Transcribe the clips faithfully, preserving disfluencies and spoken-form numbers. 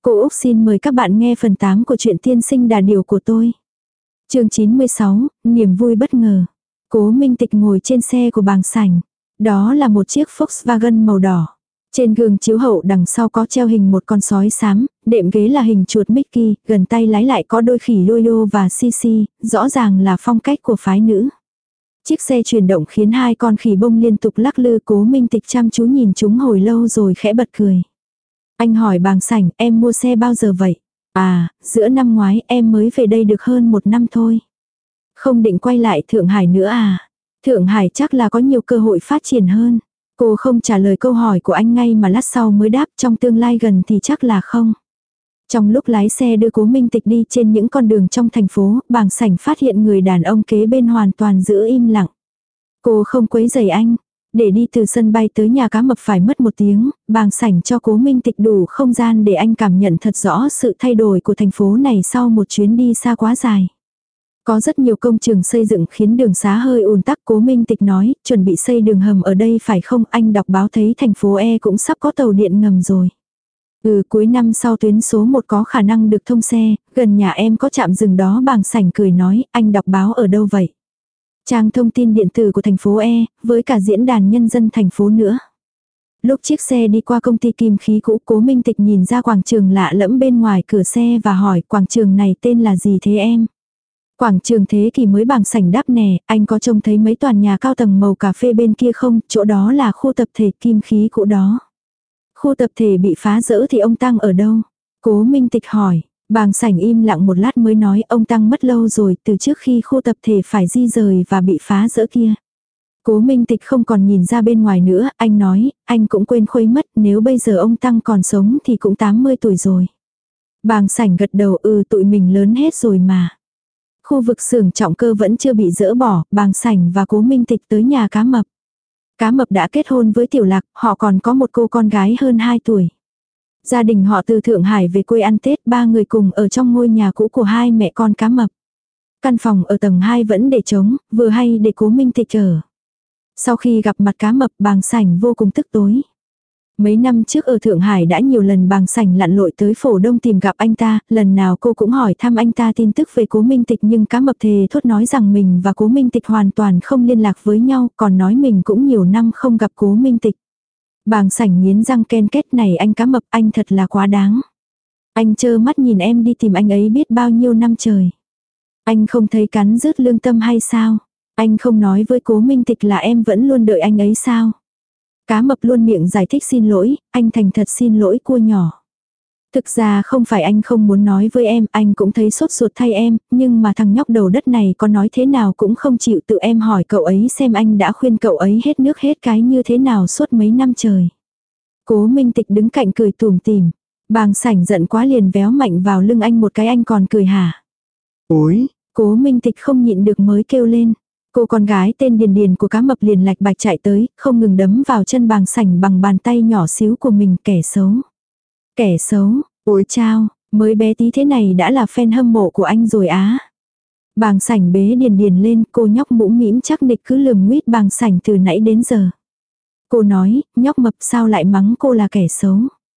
Cô Úc xin mời các bạn nghe phần tám của truyện Tiên sinh đà điểu của tôi. Chương chín mươi sáu, niềm vui bất ngờ. Cố Minh Tịch ngồi trên xe của Bàng Sảnh. Đó là một chiếc Volkswagen màu đỏ. Trên gương chiếu hậu đằng sau có treo hình một con sói xám, đệm ghế là hình chuột Mickey, gần tay lái lại có đôi khỉ Yo-yo và Sisi, rõ ràng là phong cách của phái nữ. Chiếc xe chuyển động khiến hai con khỉ bông liên tục lắc lư. Cố Minh Tịch chăm chú nhìn chúng hồi lâu rồi khẽ bật cười. Anh hỏi Bàng Sảnh, em mua xe bao giờ vậy? À, giữa năm ngoái em mới về đây được hơn một năm thôi. Không định quay lại Thượng Hải nữa à? Thượng Hải chắc là có nhiều cơ hội phát triển hơn. Cô không trả lời câu hỏi của anh ngay mà lát sau mới đáp, trong tương lai gần thì chắc là không. Trong lúc lái xe đưa Cố Minh Tịch đi trên những con đường trong thành phố, Bàng Sảnh phát hiện người đàn ông kế bên hoàn toàn giữ im lặng. Cô không quấy rầy anh. Để đi từ sân bay tới nhà cá mập phải mất một tiếng, Bàng Sảnh cho Cố Minh Tịch đủ không gian để anh cảm nhận thật rõ sự thay đổi của thành phố này sau một chuyến đi xa quá dài. Có rất nhiều công trường xây dựng khiến đường xá hơi ùn tắc. Cố Minh Tịch nói, chuẩn bị xây đường hầm ở đây phải không? Anh đọc báo thấy thành phố E cũng sắp có tàu điện ngầm rồi. Ừ, cuối năm sau tuyến số một có khả năng được thông xe, gần nhà em có trạm dừng đó. Bàng Sảnh cười nói, anh đọc báo ở đâu vậy? Trang thông tin điện tử của thành phố E, với cả diễn đàn nhân dân thành phố nữa. Lúc chiếc xe đi qua công ty kim khí cũ, Cố Minh Tịch nhìn ra quảng trường lạ lẫm bên ngoài cửa xe và hỏi, quảng trường này tên là gì thế em? Quảng trường thế kỷ mới. Bàng Sảnh đáp nè, anh có trông thấy mấy tòa nhà cao tầng màu cà phê bên kia không? Chỗ đó là khu tập thể kim khí cũ đó. Khu tập thể bị phá rỡ thì ông Tăng ở đâu? Cố Minh Tịch hỏi. Bàng Sảnh im lặng một lát mới nói, ông Tăng mất lâu rồi, từ trước khi khu tập thể phải di rời và bị phá rỡ kia. Cố Minh Tịch không còn nhìn ra bên ngoài nữa, anh nói, anh cũng quên khuấy mất, nếu bây giờ ông Tăng còn sống thì cũng tám mươi tuổi rồi. Bàng Sảnh gật đầu, ừ, tụi mình lớn hết rồi mà. Khu vực xưởng trọng cơ vẫn chưa bị dỡ bỏ, Bàng Sảnh và Cố Minh Tịch tới nhà cá mập. Cá mập đã kết hôn với Tiểu Lạc, họ còn có một cô con gái hơn hai tuổi. Gia đình họ từ Thượng Hải về quê ăn Tết, ba người cùng ở trong ngôi nhà cũ của hai mẹ con cá mập. Căn phòng ở tầng hai vẫn để trống, vừa hay để Cố Minh Tịch ở. Sau khi gặp mặt cá mập, Bàng Sảnh vô cùng tức tối. Mấy năm trước ở Thượng Hải đã nhiều lần Bàng Sảnh lặn lội tới Phổ Đông tìm gặp anh ta, lần nào cô cũng hỏi thăm anh ta tin tức về Cố Minh Tịch, nhưng cá mập thề thốt nói rằng mình và Cố Minh Tịch hoàn toàn không liên lạc với nhau, còn nói mình cũng nhiều năm không gặp Cố Minh Tịch. Bàng Sảnh nghiến răng ken kết, này anh cá mập, anh thật là quá đáng. Anh trơ mắt nhìn em đi tìm anh ấy biết bao nhiêu năm trời. Anh không thấy cắn rứt lương tâm hay sao? Anh không nói với Cố Minh Tịch là em vẫn luôn đợi anh ấy sao? Cá mập luôn miệng giải thích xin lỗi, anh thành thật xin lỗi cua nhỏ. Thực ra không phải anh không muốn nói với em, anh cũng thấy sốt ruột thay em, nhưng mà thằng nhóc đầu đất này có nói thế nào cũng không chịu. Tự em hỏi cậu ấy xem anh đã khuyên cậu ấy hết nước hết cái như thế nào suốt mấy năm trời. Cố Minh Tịch đứng cạnh cười tủm tỉm. Bàng Sảnh giận quá liền véo mạnh vào lưng anh một cái, anh còn cười hả? Ôi, Cố Minh Tịch không nhịn được mới kêu lên. Cô con gái tên Điền Điền của cá mập liền lạch bạch chạy tới, không ngừng đấm vào chân Bàng Sảnh bằng bàn tay nhỏ xíu của mình. Kẻ xấu. Kẻ xấu, ôi chao, mới bé tí thế này đã là fan hâm mộ của anh rồi á. Bàng Sảnh bế Điền Điền lên, cô nhóc mũm mĩm chắc nịch cứ lườm nguýt Bàng Sảnh từ nãy đến giờ. Cô nói, nhóc mập sao lại mắng cô là kẻ xấu.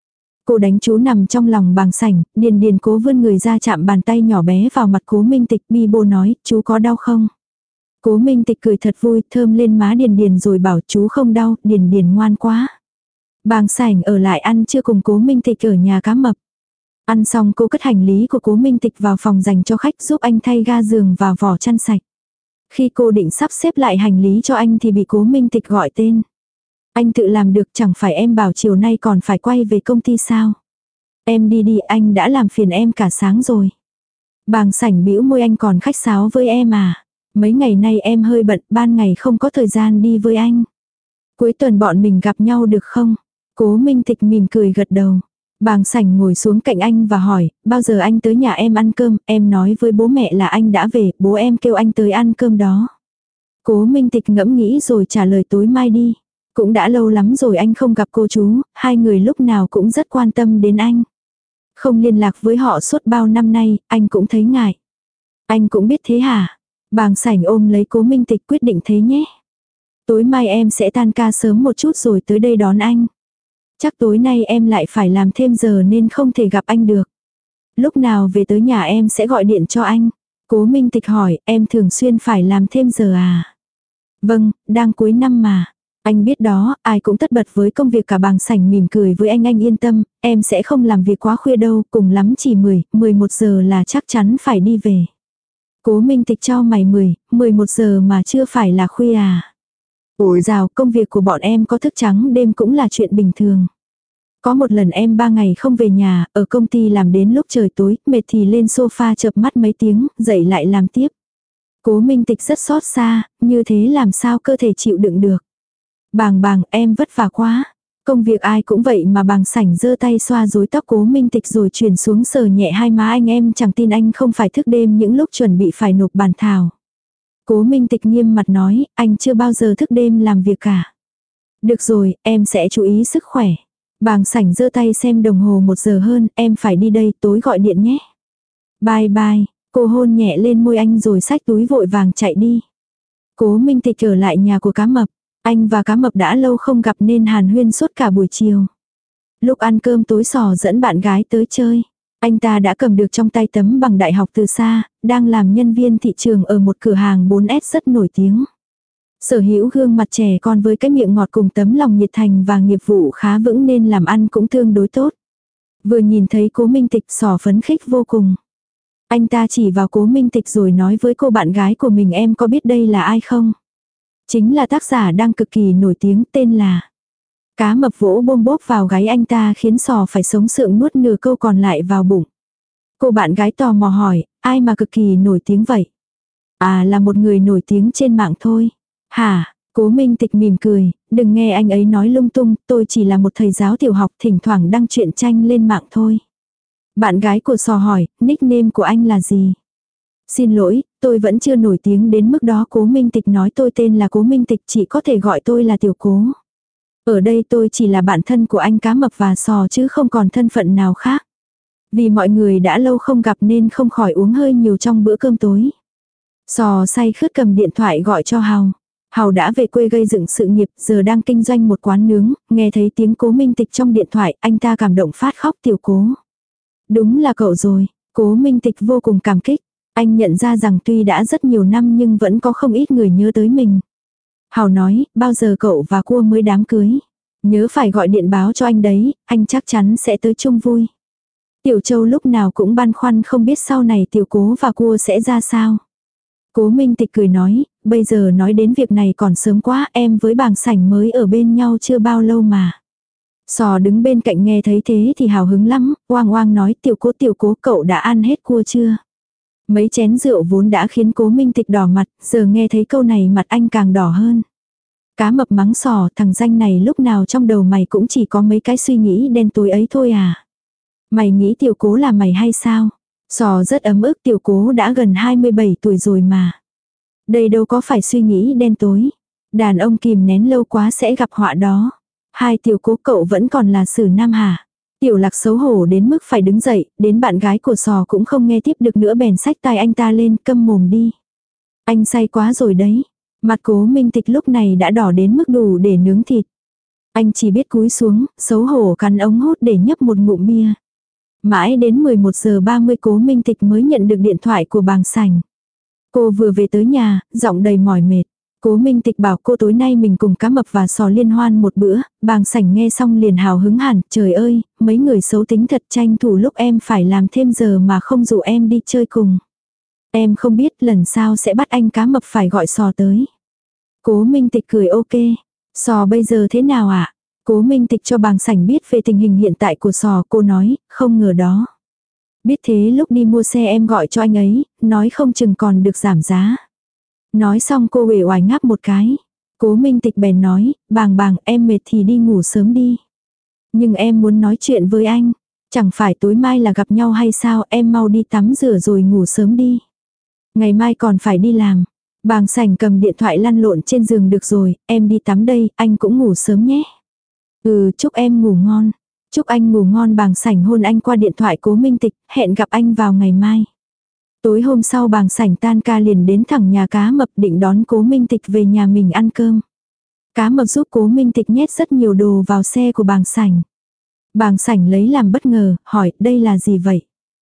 Cô đánh chú nằm trong lòng Bàng Sảnh, Điền Điền cố vươn người ra chạm bàn tay nhỏ bé vào mặt Cố Minh Tịch. Bi bô nói, chú có đau không? Cố Minh Tịch cười thật vui, thơm lên má Điền Điền rồi bảo, chú không đau, Điền Điền ngoan quá. Bàng Sảnh ở lại ăn trưa cùng Cố Minh Tịch ở nhà cá mập. Ăn xong cô cất hành lý của Cố Minh Tịch vào phòng dành cho khách, giúp anh thay ga giường và vỏ chăn sạch. Khi cô định sắp xếp lại hành lý cho anh thì bị Cố Minh Tịch gọi tên. Anh tự làm được, chẳng phải em bảo chiều nay còn phải quay về công ty sao? Em đi đi, anh đã làm phiền em cả sáng rồi. Bàng Sảnh bĩu môi, anh còn khách sáo với em à? Mấy ngày nay em hơi bận, ban ngày không có thời gian đi với anh. Cuối tuần bọn mình gặp nhau được không? Cố Minh Tịch mỉm cười gật đầu. Bàng Sảnh ngồi xuống cạnh anh và hỏi, bao giờ anh tới nhà em ăn cơm? Em nói với bố mẹ là anh đã về, bố em kêu anh tới ăn cơm đó. Cố Minh Tịch ngẫm nghĩ rồi trả lời, tối mai đi. Cũng đã lâu lắm rồi anh không gặp cô chú, hai người lúc nào cũng rất quan tâm đến anh. Không liên lạc với họ suốt bao năm nay, anh cũng thấy ngại. Anh cũng biết thế hả? Bàng Sảnh ôm lấy Cố Minh Tịch, quyết định thế nhé. Tối mai em sẽ tan ca sớm một chút rồi tới đây đón anh. Chắc tối nay em lại phải làm thêm giờ nên không thể gặp anh được. Lúc nào về tới nhà em sẽ gọi điện cho anh. Cố Minh Tịch hỏi, em thường xuyên phải làm thêm giờ à? Vâng, đang cuối năm mà. Anh biết đó, ai cũng tất bật với công việc cả. Bàng Sảnh mỉm cười với anh, anh yên tâm, em sẽ không làm việc quá khuya đâu, cùng lắm chỉ mười, mười một giờ là chắc chắn phải đi về. Cố Minh Tịch chau mày, mười, mười một giờ mà chưa phải là khuya à? Ủa dào, công việc của bọn em có thức trắng đêm cũng là chuyện bình thường. Có một lần em ba ngày không về nhà, ở công ty làm đến lúc trời tối, mệt thì lên sofa chợp mắt mấy tiếng, dậy lại làm tiếp. Cố Minh Tịch rất xót xa, như thế làm sao cơ thể chịu đựng được. Bàng bàng, em vất vả quá. Công việc ai cũng vậy mà. Bàng Sảnh giơ tay xoa rối tóc Cố Minh Tịch rồi chuyển xuống sờ nhẹ hai má anh. Em chẳng tin anh không phải thức đêm những lúc chuẩn bị phải nộp bản thảo. Cố Minh Tịch nghiêm mặt nói, anh chưa bao giờ thức đêm làm việc cả. Được rồi, em sẽ chú ý sức khỏe. Bàng Sảnh giơ tay xem đồng hồ một giờ hơn, em phải đi đây, tối gọi điện nhé. Bye bye, cô hôn nhẹ lên môi anh rồi xách túi vội vàng chạy đi. Cố Minh Tịch ở lại nhà của Cá Mập. Anh và Cá Mập đã lâu không gặp nên hàn huyên suốt cả buổi chiều. Lúc ăn cơm tối Sò dẫn bạn gái tới chơi. Anh ta đã cầm được trong tay tấm bằng đại học từ xa, đang làm nhân viên thị trường ở một cửa hàng bốn S rất nổi tiếng. Sở hữu gương mặt trẻ con với cái miệng ngọt cùng tấm lòng nhiệt thành và nghiệp vụ khá vững nên làm ăn cũng tương đối tốt. Vừa nhìn thấy Cố Minh Tịch Sò phấn khích vô cùng. Anh ta chỉ vào Cố Minh Tịch rồi nói với cô bạn gái của mình, em có biết đây là ai không? Chính là tác giả đang cực kỳ nổi tiếng tên là. Cá Mập vỗ bôm bốp vào gáy anh ta khiến Sò phải sống sượng nuốt nửa câu còn lại vào bụng. Cô bạn gái tò mò hỏi, ai mà cực kỳ nổi tiếng vậy? À, là một người nổi tiếng trên mạng thôi. Hả? Cố Minh Tịch mỉm cười, đừng nghe anh ấy nói lung tung, tôi chỉ là một thầy giáo tiểu học thỉnh thoảng đăng truyện tranh lên mạng thôi. Bạn gái của Sò hỏi, nickname của anh là gì? Xin lỗi, tôi vẫn chưa nổi tiếng đến mức đó. Cố Minh Tịch nói, tôi tên là Cố Minh Tịch, chị có thể gọi tôi là Tiểu Cố. Ở đây tôi chỉ là bạn thân của anh Cá Mập và Sò chứ không còn thân phận nào khác. Vì mọi người đã lâu không gặp nên không khỏi uống hơi nhiều trong bữa cơm tối. Sò say khướt cầm điện thoại gọi cho Hào. Hào đã về quê gây dựng sự nghiệp, giờ đang kinh doanh một quán nướng, nghe thấy tiếng Cố Minh Tịch trong điện thoại, anh ta cảm động phát khóc. Tiểu Cố. Đúng là cậu rồi. Cố Minh Tịch vô cùng cảm kích. Anh nhận ra rằng tuy đã rất nhiều năm nhưng vẫn có không ít người nhớ tới mình. Hào nói, bao giờ cậu và Cua mới đám cưới? Nhớ phải gọi điện báo cho anh đấy, anh chắc chắn sẽ tới chung vui. Tiểu Châu lúc nào cũng băn khoăn không biết sau này Tiểu Cố và Cua sẽ ra sao. Cố Minh Tịch cười nói, bây giờ nói đến việc này còn sớm quá, em với Bàng Sảnh mới ở bên nhau chưa bao lâu mà. Sò đứng bên cạnh nghe thấy thế thì hào hứng lắm, oang oang nói, Tiểu Cố Tiểu Cố cậu đã ăn hết cua chưa? Mấy chén rượu vốn đã khiến Cố Minh Tịch đỏ mặt, giờ nghe thấy câu này mặt anh càng đỏ hơn. Cá Mập mắng Sò, thằng danh này lúc nào trong đầu mày cũng chỉ có mấy cái suy nghĩ đen tối ấy thôi à. Mày nghĩ Tiểu Cố là mày hay sao? Sò rất ấm ức, Tiểu Cố đã gần hai mươi bảy tuổi rồi mà. Đây đâu có phải suy nghĩ đen tối. Đàn ông kìm nén lâu quá sẽ gặp họa đó. Hai Tiểu Cố cậu vẫn còn là xử nam hả? Tiểu Lạc xấu hổ đến mức phải đứng dậy, đến bạn gái của Sò cũng không nghe tiếp được nữa bèn xách tay anh ta lên, câm mồm đi. Anh say quá rồi đấy. Mặt Cố Minh Tịch lúc này đã đỏ đến mức đủ để nướng thịt. Anh chỉ biết cúi xuống, xấu hổ cắn ống hút để nhấp một ngụm bia. Mãi đến mười một giờ ba mươi Cố Minh Tịch mới nhận được điện thoại của Bàng Sảnh. Cô vừa về tới nhà, giọng đầy mỏi mệt. Cố Minh Tịch bảo cô tối nay mình cùng Cá Mập và Sò liên hoan một bữa. Bàng Sảnh nghe xong liền hào hứng hẳn, trời ơi, mấy người xấu tính thật, tranh thủ lúc em phải làm thêm giờ mà không rủ em đi chơi cùng. Em không biết lần sau sẽ bắt anh Cá Mập phải gọi Sò tới. Cố Minh Tịch cười ok. Sò bây giờ thế nào ạ? À? Cố Minh Tịch cho Bàng Sảnh biết về tình hình hiện tại của Sò, cô nói, không ngờ đó. Biết thế lúc đi mua xe em gọi cho anh ấy, nói không chừng còn được giảm giá. Nói xong cô uể oải ngáp một cái. Cố Minh Tịch bèn nói, Bàng Bàng em mệt thì đi ngủ sớm đi. Nhưng em muốn nói chuyện với anh. Chẳng phải tối mai là gặp nhau hay sao, em mau đi tắm rửa rồi ngủ sớm đi. Ngày mai còn phải đi làm. Bàng Sảnh cầm điện thoại lăn lộn trên giường, được rồi, em đi tắm đây, anh cũng ngủ sớm nhé. Ừ, chúc em ngủ ngon. Chúc anh ngủ ngon. Bàng Sảnh hôn anh qua điện thoại Cố Minh Tịch, hẹn gặp anh vào ngày mai. Tối hôm sau Bàng Sảnh tan ca liền đến thẳng nhà Cá Mập định đón Cố Minh Tịch về nhà mình ăn cơm. Cá Mập giúp Cố Minh Tịch nhét rất nhiều đồ vào xe của Bàng Sảnh. Bàng sảnh lấy làm bất ngờ, hỏi đây là gì vậy?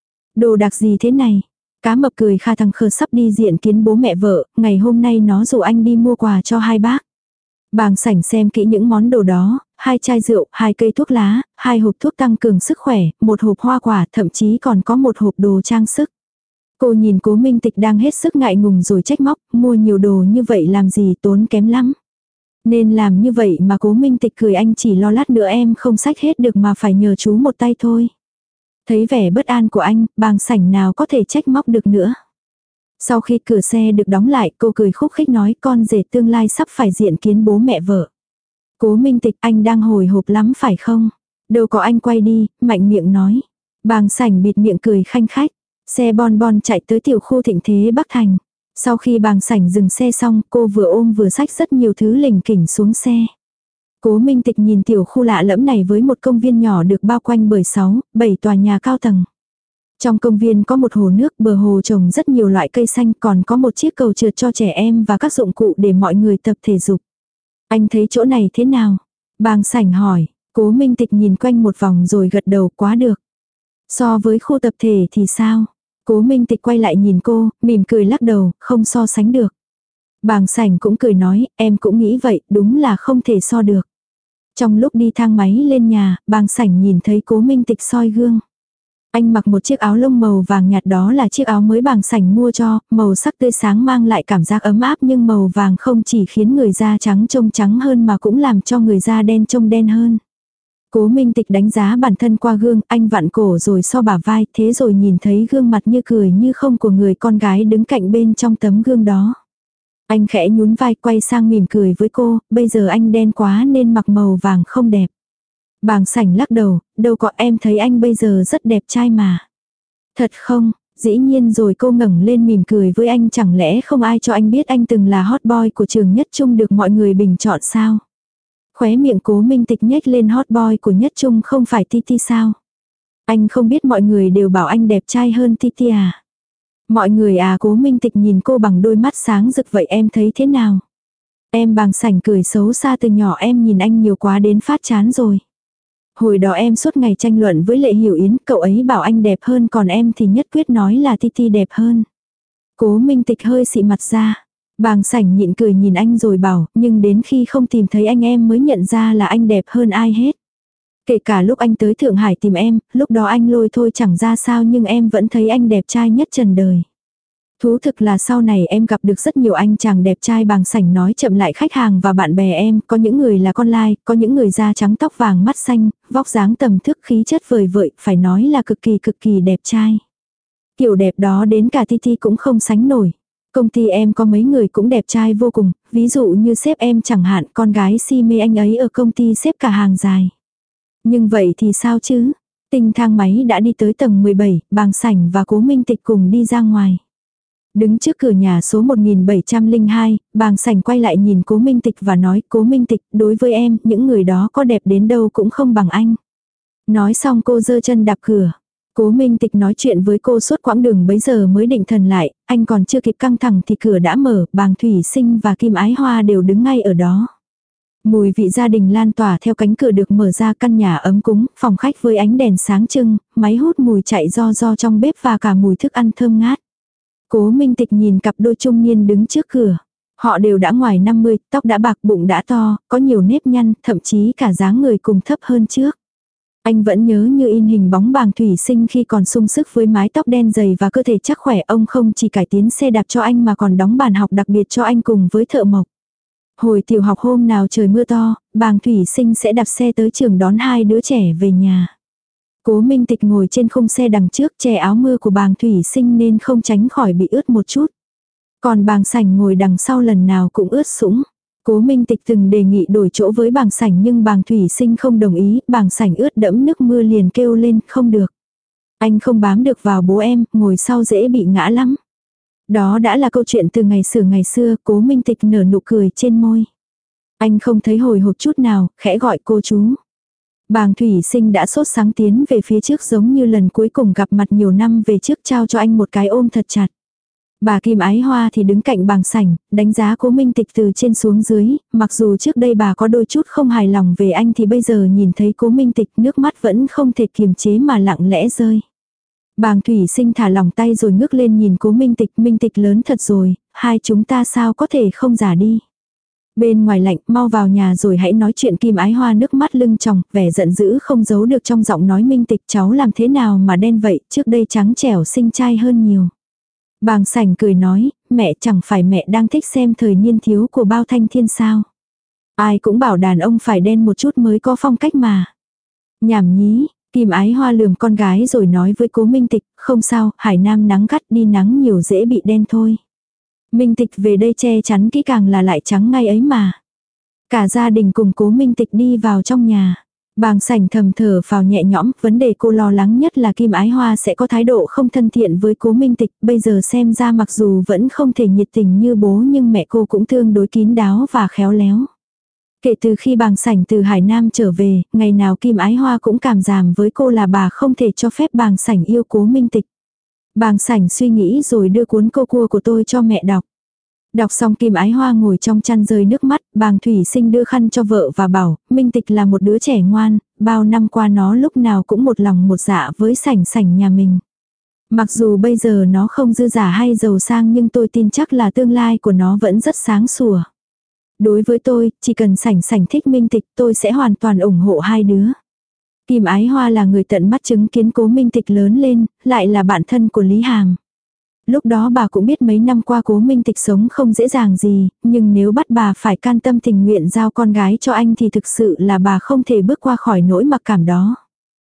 Đồ đặc gì thế này? Cá mập cười kha thằng khờ sắp đi diện kiến bố mẹ vợ, ngày hôm nay nó rủ anh đi mua quà cho hai bác. Bàng sảnh xem kỹ những món đồ đó, hai chai rượu, hai cây thuốc lá, hai hộp thuốc tăng cường sức khỏe, một hộp hoa quả, thậm chí còn có một hộp đồ trang sức. Cô nhìn Cố Minh Tịch đang hết sức ngại ngùng rồi trách móc, mua nhiều đồ như vậy làm gì, tốn kém lắm. Nên làm như vậy mà Cố Minh Tịch cười, anh chỉ lo lát nữa em không xách hết được mà phải nhờ chú một tay thôi. Thấy vẻ bất an của anh, Bàng sảnh nào có thể trách móc được nữa. Sau khi cửa xe được đóng lại, cô cười khúc khích nói con rể tương lai sắp phải diện kiến bố mẹ vợ. Cố Minh Tịch, anh đang hồi hộp lắm phải không? Đâu có, anh quay đi, mạnh miệng nói. Bàng sảnh bịt miệng cười khanh khách. Xe bon bon chạy tới tiểu khu Thịnh Thế Bắc Thành. Sau khi Bàng sảnh dừng xe xong, cô vừa ôm vừa xách rất nhiều thứ lỉnh kỉnh xuống xe. Cố Minh Tịch nhìn tiểu khu lạ lẫm này với một công viên nhỏ được bao quanh bởi sáu, bảy tòa nhà cao tầng. Trong công viên có một hồ nước, bờ hồ trồng rất nhiều loại cây xanh, còn có một chiếc cầu trượt cho trẻ em và các dụng cụ để mọi người tập thể dục. Anh thấy chỗ này thế nào? Bàng sảnh hỏi. Cố Minh Tịch nhìn quanh một vòng rồi gật đầu, quá được. So với khu tập thể thì sao? Cố Minh Tịch quay lại nhìn cô, mỉm cười lắc đầu, không so sánh được. Bàng sảnh cũng cười nói, em cũng nghĩ vậy, đúng là không thể so được. Trong lúc đi thang máy lên nhà, Bàng sảnh nhìn thấy Cố Minh Tịch soi gương. Anh mặc một chiếc áo lông màu vàng nhạt, đó là chiếc áo mới Bàng sảnh mua cho, màu sắc tươi sáng mang lại cảm giác ấm áp, nhưng màu vàng không chỉ khiến người da trắng trông trắng hơn mà cũng làm cho người da đen trông đen hơn. Cố Minh Tịch đánh giá bản thân qua gương, anh vặn cổ rồi so bả vai, thế rồi nhìn thấy gương mặt như cười như không của người con gái đứng cạnh bên trong tấm gương đó. Anh khẽ nhún vai quay sang mỉm cười với cô, bây giờ anh đen quá nên mặc màu vàng không đẹp. Bàng sảnh lắc đầu, đâu có, em thấy anh bây giờ rất đẹp trai mà. Thật không? Dĩ nhiên rồi. Cô ngẩng lên mỉm cười với anh, chẳng lẽ không ai cho anh biết anh từng là hot boy của trường Nhất Trung được mọi người bình chọn sao? Khóe miệng Cố Minh Tịch nhếch lên, hot boy của Nhất Trung không phải Titi sao? Anh không biết mọi người đều bảo anh đẹp trai hơn Titi à? Mọi người à? Cố Minh Tịch nhìn cô bằng đôi mắt sáng rực, vậy em thấy thế nào? Em Bàng sảnh cười xấu xa, từ nhỏ em nhìn anh nhiều quá đến phát chán rồi. Hồi đó em suốt ngày tranh luận với Lệ Hiểu Yến, cậu ấy bảo anh đẹp hơn còn em thì nhất quyết nói là Titi đẹp hơn. Cố Minh Tịch hơi xị mặt ra. Bàng sảnh nhịn cười nhìn anh rồi bảo, nhưng đến khi không tìm thấy anh em mới nhận ra là anh đẹp hơn ai hết. Kể cả lúc anh tới Thượng Hải tìm em, lúc đó anh lôi thôi chẳng ra sao nhưng em vẫn thấy anh đẹp trai nhất trần đời. Thú thực là sau này em gặp được rất nhiều anh chàng đẹp trai. Bàng sảnh nói chậm lại, khách hàng và bạn bè em, có những người là con lai, có những người da trắng tóc vàng mắt xanh, vóc dáng tầm thước, khí chất vời vợi, phải nói là cực kỳ cực kỳ đẹp trai. Kiểu đẹp đó đến cả Titi cũng không sánh nổi. Công ty em có mấy người cũng đẹp trai vô cùng, ví dụ như sếp em chẳng hạn, con gái si mê anh ấy ở công ty xếp cả hàng dài. Nhưng vậy thì sao chứ? Tinh thang máy đã đi tới tầng mười bảy, Bàng sảnh và Cố Minh Tịch cùng đi ra ngoài. Đứng trước cửa nhà số một nghìn bảy trăm lẻ hai, Bàng sảnh quay lại nhìn Cố Minh Tịch và nói, Cố Minh Tịch, đối với em, những người đó có đẹp đến đâu cũng không bằng anh. Nói xong cô giơ chân đạp cửa. Cố Minh Tịch nói chuyện với cô suốt quãng đường bấy giờ mới định thần lại, anh còn chưa kịp căng thẳng thì cửa đã mở, Bàng Thủy Sinh và Kim Ái Hoa đều đứng ngay ở đó. Mùi vị gia đình lan tỏa theo cánh cửa được mở ra, căn nhà ấm cúng, phòng khách với ánh đèn sáng trưng, máy hút mùi chạy ro ro trong bếp và cả mùi thức ăn thơm ngát. Cố Minh Tịch nhìn cặp đôi trung niên đứng trước cửa. Họ đều đã ngoài năm mươi, tóc đã bạc, bụng đã to, có nhiều nếp nhăn, thậm chí cả dáng người cùng thấp hơn trước. Anh vẫn nhớ như in hình bóng Bàng Thủy Sinh khi còn sung sức với mái tóc đen dày và cơ thể chắc khỏe. Ông không chỉ cải tiến xe đạp cho anh mà còn đóng bàn học đặc biệt cho anh cùng với thợ mộc. Hồi tiểu học hôm nào trời mưa to, Bàng Thủy Sinh sẽ đạp xe tới trường đón hai đứa trẻ về nhà. Cố Minh Tịch ngồi trên khung xe đằng trước, che áo mưa của Bàng Thủy Sinh nên không tránh khỏi bị ướt một chút. Còn Bàng sảnh ngồi đằng sau lần nào cũng ướt sũng. Cố Minh Tịch từng đề nghị đổi chỗ với Bàng sảnh nhưng Bàng Thủy Sinh không đồng ý, Bàng sảnh ướt đẫm nước mưa liền kêu lên, không được. Anh không bám được vào bố em, ngồi sau dễ bị ngã lắm. Đó đã là câu chuyện từ ngày xưa ngày xưa. Cố Minh Tịch nở nụ cười trên môi. Anh không thấy hồi hộp chút nào, khẽ gọi cô chú. Bàng Thủy Sinh đã sốt sáng tiến về phía trước giống như lần cuối cùng gặp mặt nhiều năm về trước, trao cho anh một cái ôm thật chặt. Bà Kim Ái Hoa thì đứng cạnh bàng sảnh, đánh giá Cố Minh Tịch từ trên xuống dưới, mặc dù trước đây bà có đôi chút không hài lòng về anh thì bây giờ nhìn thấy Cố Minh Tịch nước mắt vẫn không thể kiềm chế mà lặng lẽ rơi. Bàng Thủy Sinh thả lỏng tay rồi ngước lên nhìn Cố Minh Tịch, Minh Tịch lớn thật rồi, hai chúng ta sao có thể không già đi. Bên ngoài lạnh, mau vào nhà rồi hãy nói chuyện. Kim Ái Hoa nước mắt lưng tròng, vẻ giận dữ không giấu được trong giọng nói. Minh Tịch cháu làm thế nào mà đen vậy, trước đây trắng trẻo xinh trai hơn nhiều. Bàng Sảnh cười nói, mẹ chẳng phải mẹ đang thích xem thời niên thiếu của Bao Thanh Thiên sao. Ai cũng bảo đàn ông phải đen một chút mới có phong cách mà. Nhảm nhí, Kim Ái Hoa lườm con gái rồi nói với Cố Minh Tịch, không sao, Hải Nam nắng gắt đi nắng nhiều dễ bị đen thôi. Minh Tịch về đây che chắn kỹ càng là lại trắng ngay ấy mà. Cả gia đình cùng Cố Minh Tịch đi vào trong nhà. Bàng Sảnh thầm thở phào nhẹ nhõm, vấn đề cô lo lắng nhất là Kim Ái Hoa sẽ có thái độ không thân thiện với Cố Minh Tịch, bây giờ xem ra mặc dù vẫn không thể nhiệt tình như bố nhưng mẹ cô cũng tương đối kín đáo và khéo léo. Kể từ khi Bàng Sảnh từ Hải Nam trở về, ngày nào Kim Ái Hoa cũng cảm giảm với cô là bà không thể cho phép Bàng Sảnh yêu Cố Minh Tịch. Bàng Sảnh suy nghĩ rồi đưa cuốn Cô Cua của tôi cho mẹ đọc. Đọc xong Kim Ái Hoa ngồi trong chăn rơi nước mắt, Bàng Thủy Sinh đưa khăn cho vợ và bảo, Minh Tịch là một đứa trẻ ngoan, bao năm qua nó lúc nào cũng một lòng một dạ với Sảnh Sảnh nhà mình. Mặc dù bây giờ nó không dư giả hay giàu sang nhưng tôi tin chắc là tương lai của nó vẫn rất sáng sủa. Đối với tôi, chỉ cần Sảnh Sảnh thích Minh Tịch tôi sẽ hoàn toàn ủng hộ hai đứa. Kim Ái Hoa là người tận mắt chứng kiến Cố Minh Tịch lớn lên, lại là bạn thân của Lý Hàm. Lúc đó bà cũng biết mấy năm qua Cố Minh Tịch sống không dễ dàng gì, nhưng nếu bắt bà phải can tâm tình nguyện giao con gái cho anh thì thực sự là bà không thể bước qua khỏi nỗi mặc cảm đó.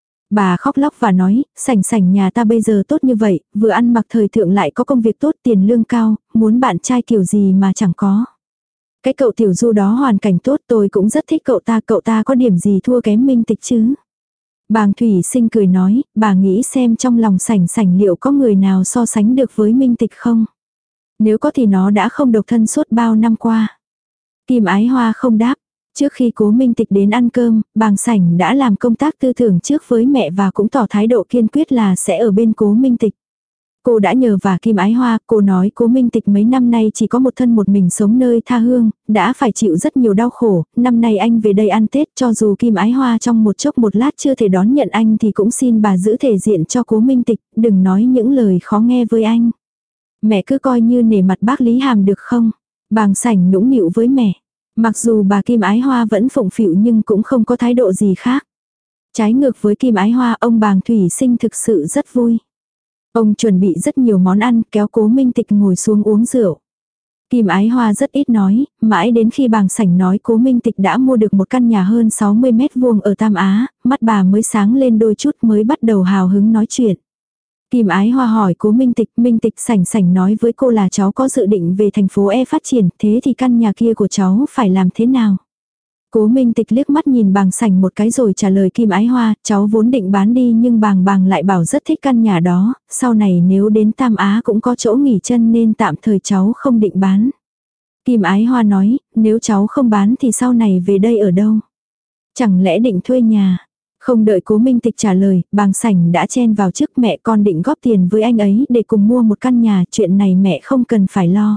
Bà khóc lóc và nói, Sảnh Sảnh nhà ta bây giờ tốt như vậy, vừa ăn mặc thời thượng lại có công việc tốt, tiền lương cao, muốn bạn trai kiểu gì mà chẳng có. Cái cậu tiểu du đó hoàn cảnh tốt, tôi cũng rất thích cậu ta, cậu ta có điểm gì thua kém Minh Tịch chứ. Bàng Thủy Sinh cười nói, bà nghĩ xem trong lòng Sảnh Sảnh liệu có người nào so sánh được với Minh Tịch không? Nếu có thì nó đã không độc thân suốt bao năm qua. Kim Ái Hoa không đáp. Trước khi Cố Minh Tịch đến ăn cơm, Bàng Sảnh đã làm công tác tư tưởng trước với mẹ và cũng tỏ thái độ kiên quyết là sẽ ở bên Cố Minh Tịch. Cô đã nhờ vả Kim Ái Hoa, cô nói Cố Minh Tịch mấy năm nay chỉ có một thân một mình sống nơi tha hương, đã phải chịu rất nhiều đau khổ, năm nay anh về đây ăn Tết cho dù Kim Ái Hoa trong một chốc một lát chưa thể đón nhận anh thì cũng xin bà giữ thể diện cho Cố Minh Tịch, đừng nói những lời khó nghe với anh. Mẹ cứ coi như nể mặt bác Lý Hàm được không? Bàng Sảnh nũng nịu với mẹ. Mặc dù bà Kim Ái Hoa vẫn phụng phịu nhưng cũng không có thái độ gì khác. Trái ngược với Kim Ái Hoa, ông Bàng Thủy Sinh thực sự rất vui. Ông chuẩn bị rất nhiều món ăn, kéo Cố Minh Tịch ngồi xuống uống rượu. Kim Ái Hoa rất ít nói, mãi đến khi Bàng Sảnh nói Cố Minh Tịch đã mua được một căn nhà hơn sáu mươi mét vuông ở Tam Á, mắt bà mới sáng lên đôi chút mới bắt đầu hào hứng nói chuyện. Kim Ái Hoa hỏi Cố Minh Tịch, Minh Tịch Sảnh Sảnh nói với cô là cháu có dự định về thành phố E phát triển, thế thì căn nhà kia của cháu phải làm thế nào? Cố Minh Tịch liếc mắt nhìn Bàng Sảnh một cái rồi trả lời Kim Ái Hoa, cháu vốn định bán đi nhưng Bàng Bàng lại bảo rất thích căn nhà đó, sau này nếu đến Tam Á cũng có chỗ nghỉ chân nên tạm thời cháu không định bán. Kim Ái Hoa nói, nếu cháu không bán thì sau này về đây ở đâu? Chẳng lẽ định thuê nhà? Không đợi Cố Minh Tịch trả lời, Bàng Sảnh đã chen vào trước, mẹ con định góp tiền với anh ấy để cùng mua một căn nhà, chuyện này mẹ không cần phải lo.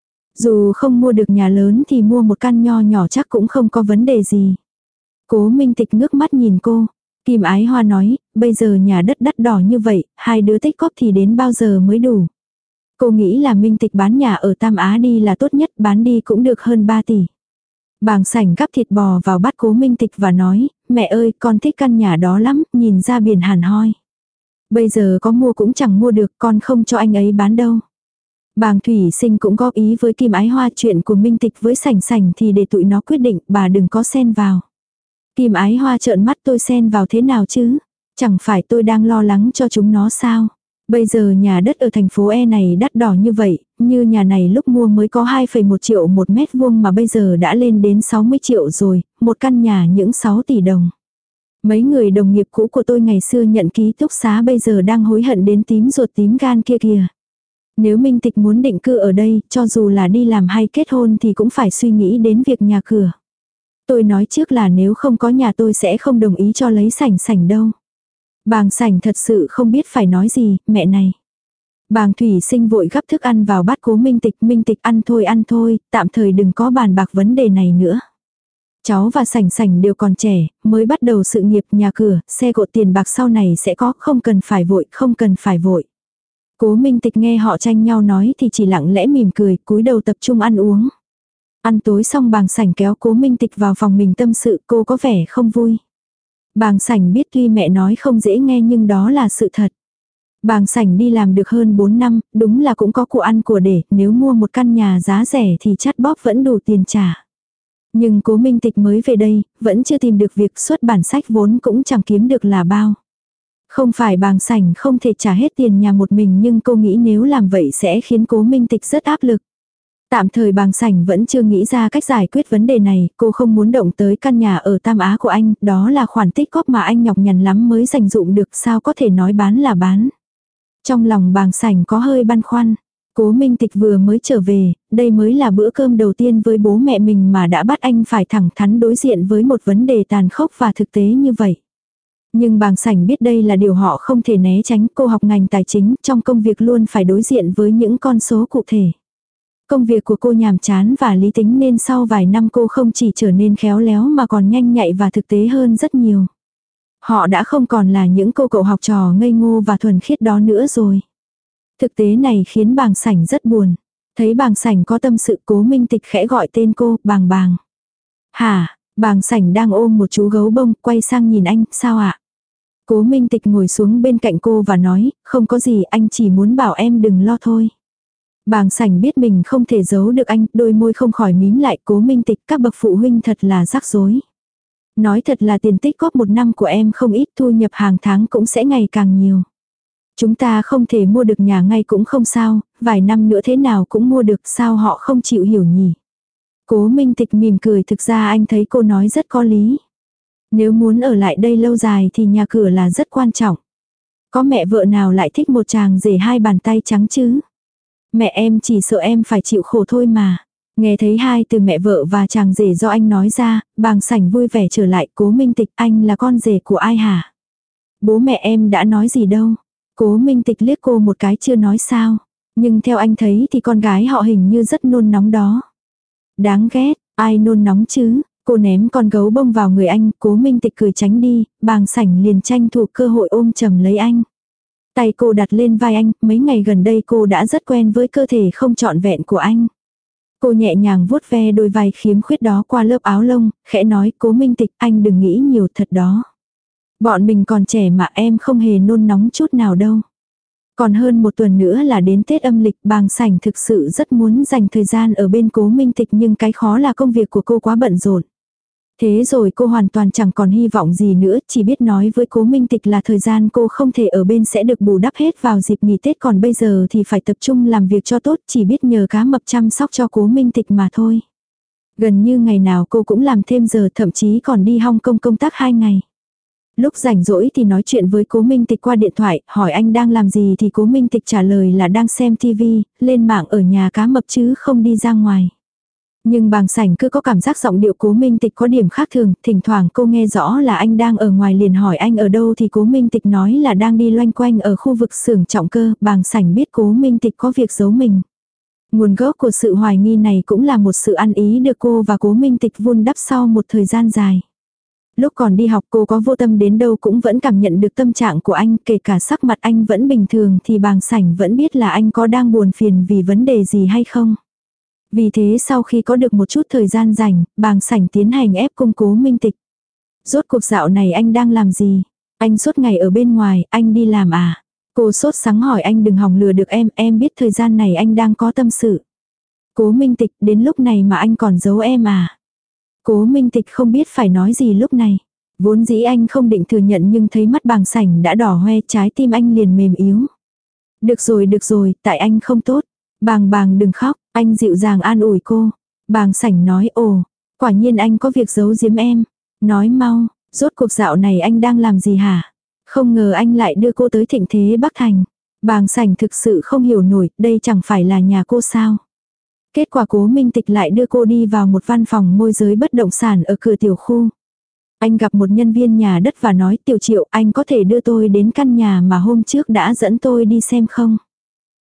Dù không mua được nhà lớn thì mua một căn nho nhỏ chắc cũng không có vấn đề gì. Cố Minh Tịch ngước mắt nhìn cô. Kim Ái Hoa nói, bây giờ nhà đất đắt đỏ như vậy, hai đứa tích góp thì đến bao giờ mới đủ. Cô nghĩ là Minh Tịch bán nhà ở Tam Á đi là tốt nhất, bán đi cũng được hơn ba tỷ. Bàng Sảnh gắp thịt bò vào bát Cố Minh Tịch và nói, mẹ ơi con thích căn nhà đó lắm, nhìn ra biển hàn hoi. Bây giờ có mua cũng chẳng mua được, con không cho anh ấy bán đâu. Bàng Thủy Sinh cũng góp ý với Kim Ái Hoa, chuyện của Minh Tịch với Sảnh Sảnh thì để tụi nó quyết định, bà đừng có xen vào. Kim Ái Hoa trợn mắt, tôi xen vào thế nào chứ? Chẳng phải tôi đang lo lắng cho chúng nó sao? Bây giờ nhà đất ở thành phố E này đắt đỏ như vậy, như nhà này lúc mua mới có hai phẩy một triệu một mét vuông mà bây giờ đã lên đến sáu mươi triệu rồi, một căn nhà những sáu tỷ đồng. Mấy người đồng nghiệp cũ của tôi ngày xưa nhận ký túc xá bây giờ đang hối hận đến tím ruột tím gan kia kìa. Nếu Minh Tịch muốn định cư ở đây, cho dù là đi làm hay kết hôn thì cũng phải suy nghĩ đến việc nhà cửa. Tôi nói trước là nếu không có nhà tôi sẽ không đồng ý cho lấy Sảnh Sảnh đâu. Bàng Sảnh thật sự không biết phải nói gì, mẹ này. Bàng Thủy Sinh vội gắp thức ăn vào bát Cố Minh Tịch, Minh Tịch ăn thôi ăn thôi, tạm thời đừng có bàn bạc vấn đề này nữa. Cháu và Sảnh Sảnh đều còn trẻ, mới bắt đầu sự nghiệp nhà cửa, xe cộ tiền bạc sau này sẽ có, không cần phải vội, không cần phải vội. Cố Minh Tịch nghe họ tranh nhau nói thì chỉ lặng lẽ mỉm cười, cúi đầu tập trung ăn uống. Ăn tối xong Bàng Sảnh kéo Cố Minh Tịch vào phòng mình tâm sự, cô có vẻ không vui. Bàng Sảnh biết tuy mẹ nói không dễ nghe nhưng đó là sự thật. Bàng Sảnh đi làm được hơn bốn năm, đúng là cũng có của ăn của để, nếu mua một căn nhà giá rẻ thì chắt bóp vẫn đủ tiền trả. Nhưng Cố Minh Tịch mới về đây, vẫn chưa tìm được việc xuất bản sách vốn cũng chẳng kiếm được là bao. Không phải Bàng Sảnh không thể trả hết tiền nhà một mình nhưng cô nghĩ nếu làm vậy sẽ khiến Cố Minh Tịch rất áp lực. Tạm thời Bàng Sảnh vẫn chưa nghĩ ra cách giải quyết vấn đề này, cô không muốn động tới căn nhà ở Tam Á của anh, đó là khoản tích góp mà anh nhọc nhằn lắm mới dành dụm được, sao có thể nói bán là bán. Trong lòng Bàng Sảnh có hơi băn khoăn. Cố Minh Tịch vừa mới trở về, đây mới là bữa cơm đầu tiên với bố mẹ mình mà đã bắt anh phải thẳng thắn đối diện với một vấn đề tàn khốc và thực tế như vậy. Nhưng Bàng Sảnh biết đây là điều họ không thể né tránh, cô học ngành tài chính, trong công việc luôn phải đối diện với những con số cụ thể. Công việc của cô nhàm chán và lý tính nên sau vài năm cô không chỉ trở nên khéo léo mà còn nhanh nhạy và thực tế hơn rất nhiều. Họ đã không còn là những cô cậu học trò ngây ngô và thuần khiết đó nữa rồi. Thực tế này khiến Bàng Sảnh rất buồn. Thấy Bàng Sảnh có tâm sự, Cố Minh Tịch khẽ gọi tên cô, Bàng Bàng. Hả, Bàng Sảnh đang ôm một chú gấu bông, quay sang nhìn anh, sao ạ? Cố Minh Tịch ngồi xuống bên cạnh cô và nói, không có gì, anh chỉ muốn bảo em đừng lo thôi. Bàng Sảnh biết mình không thể giấu được anh, đôi môi không khỏi mím lại. Cố Minh Tịch, các bậc phụ huynh thật là rắc rối. Nói thật là tiền tích góp một năm của em không ít, thu nhập hàng tháng cũng sẽ ngày càng nhiều. Chúng ta không thể mua được nhà ngay cũng không sao, vài năm nữa thế nào cũng mua được, sao họ không chịu hiểu nhỉ. Cố Minh Tịch mỉm cười, thực ra anh thấy cô nói rất có lý. Nếu muốn ở lại đây lâu dài thì nhà cửa là rất quan trọng. Có mẹ vợ nào lại thích một chàng rể hai bàn tay trắng chứ? Mẹ em chỉ sợ em phải chịu khổ thôi mà. Nghe thấy hai từ mẹ vợ và chàng rể do anh nói ra, Bàng Sảnh vui vẻ trở lại. Cố Minh Tịch, anh là con rể của ai hả? Bố mẹ em đã nói gì đâu. Cố Minh Tịch liếc cô một cái, chưa nói sao. Nhưng theo anh thấy thì con gái họ hình như rất nôn nóng đó. Đáng ghét, ai nôn nóng chứ? Cô ném con gấu bông vào người anh. Cố Minh Tịch cười tránh đi, Bàng Sảnh liền tranh thủ cơ hội ôm chầm lấy anh. Tay cô đặt lên vai anh, mấy ngày gần đây cô đã rất quen với cơ thể không trọn vẹn của anh. Cô nhẹ nhàng vuốt ve đôi vai khiếm khuyết đó qua lớp áo lông, khẽ nói, Cố Minh Tịch, anh đừng nghĩ nhiều thật đó. Bọn mình còn trẻ mà, em không hề nôn nóng chút nào đâu. Còn hơn một tuần nữa là đến Tết âm lịch. Bàng Sảnh thực sự rất muốn dành thời gian ở bên Cố Minh Tịch nhưng cái khó là công việc của cô quá bận rộn. Thế rồi cô hoàn toàn chẳng còn hy vọng gì nữa, chỉ biết nói với Cố Minh Tịch là thời gian cô không thể ở bên sẽ được bù đắp hết vào dịp nghỉ Tết, còn bây giờ thì phải tập trung làm việc cho tốt, chỉ biết nhờ cá mập chăm sóc cho Cố Minh Tịch mà thôi. Gần như ngày nào cô cũng làm thêm giờ, thậm chí còn đi Hong Kong công tác hai ngày. Lúc rảnh rỗi thì nói chuyện với Cố Minh Tịch qua điện thoại, hỏi anh đang làm gì thì Cố Minh Tịch trả lời là đang xem tivi, lên mạng ở nhà cá mập chứ không đi ra ngoài. Nhưng Bàng Sảnh cứ có cảm giác giọng điệu Cố Minh Tịch có điểm khác thường, thỉnh thoảng cô nghe rõ là anh đang ở ngoài liền hỏi anh ở đâu thì Cố Minh Tịch nói là đang đi loanh quanh ở khu vực xưởng trọng cơ. Bàng Sảnh biết Cố Minh Tịch có việc giấu mình. Nguồn gốc của sự hoài nghi này cũng là một sự ăn ý được cô và Cố Minh Tịch vun đắp sau một thời gian dài. Lúc còn đi học cô có vô tâm đến đâu cũng vẫn cảm nhận được tâm trạng của anh, kể cả sắc mặt anh vẫn bình thường thì Bàng Sảnh vẫn biết là anh có đang buồn phiền vì vấn đề gì hay không. Vì thế sau khi có được một chút thời gian rảnh, Bàng Sảnh tiến hành ép cung Cố Minh Tịch. Rốt cuộc dạo này anh đang làm gì? Anh suốt ngày ở bên ngoài, anh đi làm à? Cô sốt sắng hỏi anh, đừng hòng lừa được em, em biết thời gian này anh đang có tâm sự. Cố Minh Tịch, đến lúc này mà anh còn giấu em à? Cố Minh Tịch không biết phải nói gì lúc này. Vốn dĩ anh không định thừa nhận nhưng thấy mắt Bàng Sảnh đã đỏ hoe, trái tim anh liền mềm yếu. Được rồi được rồi, tại anh không tốt. Bàng Bàng đừng khóc, anh dịu dàng an ủi cô. Bàng Sảnh nói, ồ, quả nhiên anh có việc giấu giếm em. Nói mau, rốt cuộc dạo này anh đang làm gì hả? Không ngờ anh lại đưa cô tới Thịnh Thế Bắc Thành. Bàng Sảnh thực sự không hiểu nổi, đây chẳng phải là nhà cô sao? Kết quả Cố Minh Tịch lại đưa cô đi vào một văn phòng môi giới bất động sản ở cửa tiểu khu. Anh gặp một nhân viên nhà đất và nói, Tiểu Triệu, anh có thể đưa tôi đến căn nhà mà hôm trước đã dẫn tôi đi xem không?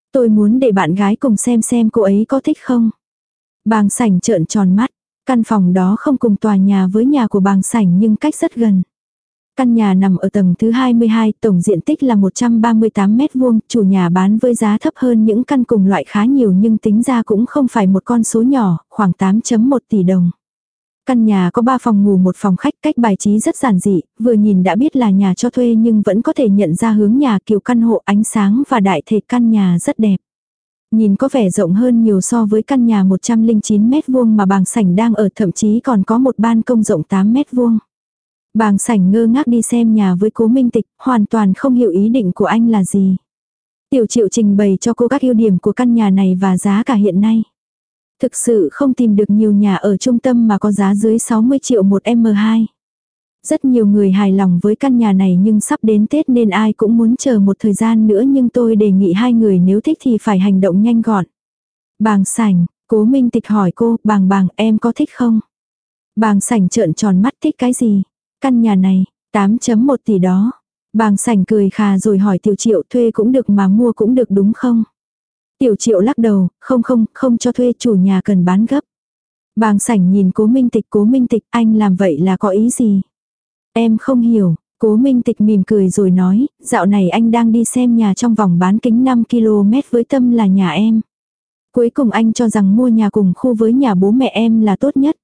Tôi muốn để bạn gái cùng xem xem cô ấy có thích không. Bàng Sảnh trợn tròn mắt. Căn phòng đó không cùng tòa nhà với nhà của Bàng Sảnh nhưng cách rất gần. Căn nhà nằm ở tầng thứ hai mươi hai, tổng diện tích là một trăm ba mươi tám mét vuông, chủ nhà bán với giá thấp hơn những căn cùng loại khá nhiều nhưng tính ra cũng không phải một con số nhỏ, khoảng tám phẩy một tỷ đồng. Căn nhà có ba phòng ngủ một phòng khách, cách bài trí rất giản dị, vừa nhìn đã biết là nhà cho thuê nhưng vẫn có thể nhận ra hướng nhà, kiểu căn hộ, ánh sáng và đại thể căn nhà rất đẹp. Nhìn có vẻ rộng hơn nhiều so với căn nhà một trăm lẻ chín mét vuông mà Bàng Sảnh đang ở, thậm chí còn có một ban công rộng tám mét vuông. Bàng Sảnh ngơ ngác đi xem nhà với Cố Minh Tịch, hoàn toàn không hiểu ý định của anh là gì. Tiểu Triệu trình bày cho cô các ưu điểm của căn nhà này và giá cả hiện nay. Thực sự không tìm được nhiều nhà ở trung tâm mà có giá dưới sáu mươi triệu một em hai. Rất nhiều người hài lòng với căn nhà này nhưng sắp đến Tết nên ai cũng muốn chờ một thời gian nữa, nhưng tôi đề nghị hai người nếu thích thì phải hành động nhanh gọn. Bàng Sảnh, Cố Minh Tịch hỏi cô, Bàng Bàng em có thích không? Bàng Sảnh trợn tròn mắt, thích cái gì? Căn nhà này, tám phẩy một tỷ đó. Bàng Sảnh cười khà rồi hỏi Tiểu Triệu, thuê cũng được mà mua cũng được đúng không? Tiểu Triệu lắc đầu, không không, không cho thuê, chủ nhà cần bán gấp. Bàng Sảnh nhìn Cố Minh Tịch, Cố Minh Tịch anh làm vậy là có ý gì? Em không hiểu. Cố Minh Tịch mỉm cười rồi nói, dạo này anh đang đi xem nhà trong vòng bán kính năm ki lô mét với tâm là nhà em. Cuối cùng anh cho rằng mua nhà cùng khu với nhà bố mẹ em là tốt nhất.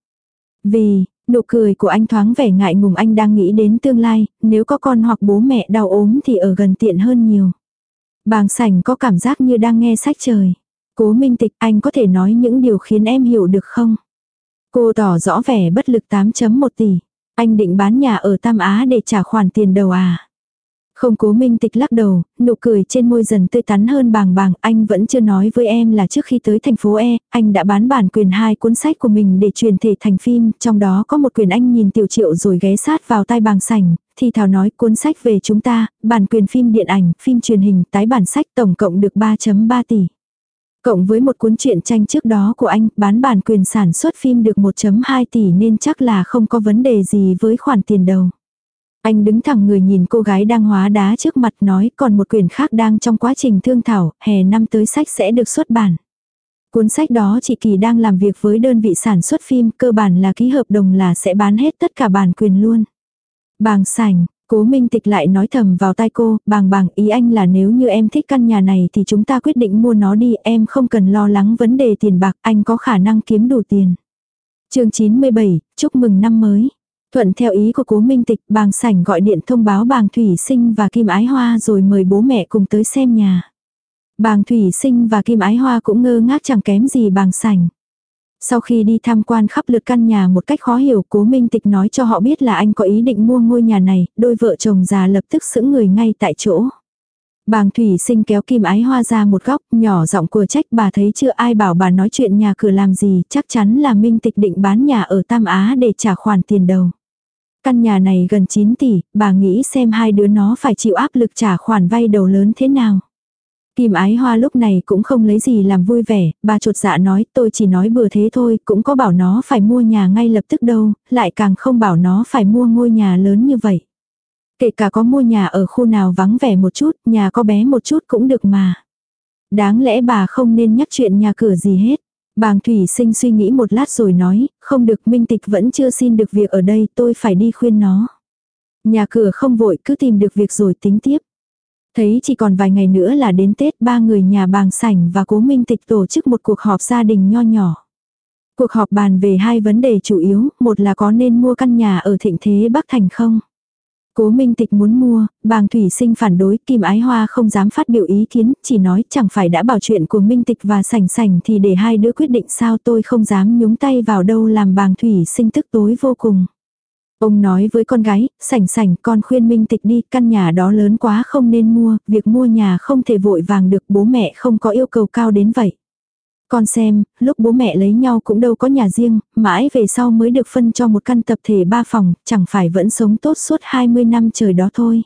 Vì, nụ cười của anh thoáng vẻ ngại ngùng, anh đang nghĩ đến tương lai, nếu có con hoặc bố mẹ đau ốm thì ở gần tiện hơn nhiều. Bàng Sảnh có cảm giác như đang nghe sách trời. Cố Minh Tịch, anh có thể nói những điều khiến em hiểu được không? Cô tỏ rõ vẻ bất lực. Tám phẩy một tỷ. Anh định bán nhà ở Tam Á để trả khoản tiền đầu à? Không. Cố Minh Tịch lắc đầu, nụ cười trên môi dần tươi tắn hơn. Bàng Bàng, anh vẫn chưa nói với em là trước khi tới thành phố E, anh đã bán bản quyền hai cuốn sách của mình để truyền thể thành phim, trong đó có một quyển. Anh nhìn Tiểu Triệu rồi ghé sát vào tai Bàng Sảnh, thì thào nói, cuốn sách về chúng ta, bản quyền phim điện ảnh, phim truyền hình, tái bản sách tổng cộng được ba phẩy ba tỷ. Cộng với một cuốn truyện tranh trước đó của anh, bán bản quyền sản xuất phim được một phẩy hai tỷ nên chắc là không có vấn đề gì với khoản tiền đầu. Anh đứng thẳng người nhìn cô gái đang hóa đá trước mặt, nói, còn một quyển khác đang trong quá trình thương thảo, hè năm tới sách sẽ được xuất bản. Cuốn sách đó chị Kỳ đang làm việc với đơn vị sản xuất phim, cơ bản là ký hợp đồng là sẽ bán hết tất cả bản quyền luôn. Bàng Sảnh, Cố Minh Tịch lại nói thầm vào tai cô, Bàng Bàng, ý anh là nếu như em thích căn nhà này thì chúng ta quyết định mua nó đi, em không cần lo lắng vấn đề tiền bạc, anh có khả năng kiếm đủ tiền. Chương chín mươi bảy, chúc mừng năm mới. Thuận theo ý của Cố Minh Tịch, Bàng Sảnh gọi điện thông báo Bàng Thủy Sinh và Kim Ái Hoa rồi mời bố mẹ cùng tới xem nhà. Bàng Thủy Sinh và Kim Ái Hoa cũng ngơ ngác chẳng kém gì Bàng Sảnh. Sau khi đi tham quan khắp lượt căn nhà một cách khó hiểu, Cố Minh Tịch nói cho họ biết là anh có ý định mua ngôi nhà này, đôi vợ chồng già lập tức sững người ngay tại chỗ. Bàng Thủy Sinh kéo Kim Ái Hoa ra một góc, nhỏ giọng của trách, bà thấy chưa, ai bảo bà nói chuyện nhà cửa làm gì, chắc chắn là Minh Tịch định bán nhà ở Tam Á để trả khoản tiền đầu. Căn nhà này gần chín tỷ, bà nghĩ xem hai đứa nó phải chịu áp lực trả khoản vay đầu lớn thế nào. Kim Ái Hoa lúc này cũng không lấy gì làm vui vẻ, bà chột dạ nói, tôi chỉ nói bừa thế thôi, cũng có bảo nó phải mua nhà ngay lập tức đâu, lại càng không bảo nó phải mua ngôi nhà lớn như vậy. Kể cả có mua nhà ở khu nào vắng vẻ một chút, nhà có bé một chút cũng được mà. Đáng lẽ bà không nên nhắc chuyện nhà cửa gì hết. Bàng Thủy Sinh suy nghĩ một lát rồi nói, không được, Minh Tịch vẫn chưa xin được việc ở đây, tôi phải đi khuyên nó. Nhà cửa không vội, cứ tìm được việc rồi tính tiếp. Thấy chỉ còn vài ngày nữa là đến Tết, ba người nhà Bàng Sảnh và Cố Minh Tịch tổ chức một cuộc họp gia đình nho nhỏ. Cuộc họp bàn về hai vấn đề chủ yếu, một là có nên mua căn nhà ở Thịnh Thế Bắc Thành không? Cố Minh Tịch muốn mua, Bàng Thủy Sinh phản đối, Kim Ái Hoa không dám phát biểu ý kiến, chỉ nói chẳng phải đã bảo chuyện của Minh Tịch và Sảnh Sảnh thì để hai đứa quyết định sao, tôi không dám nhúng tay vào đâu, làm Bàng Thủy Sinh tức tối vô cùng. Ông nói với con gái, Sảnh Sảnh, con khuyên Minh Tịch đi, căn nhà đó lớn quá không nên mua, việc mua nhà không thể vội vàng được, bố mẹ không có yêu cầu cao đến vậy. Con xem, lúc bố mẹ lấy nhau cũng đâu có nhà riêng, mãi về sau mới được phân cho một căn tập thể ba phòng, chẳng phải vẫn sống tốt suốt hai mươi năm trời đó thôi.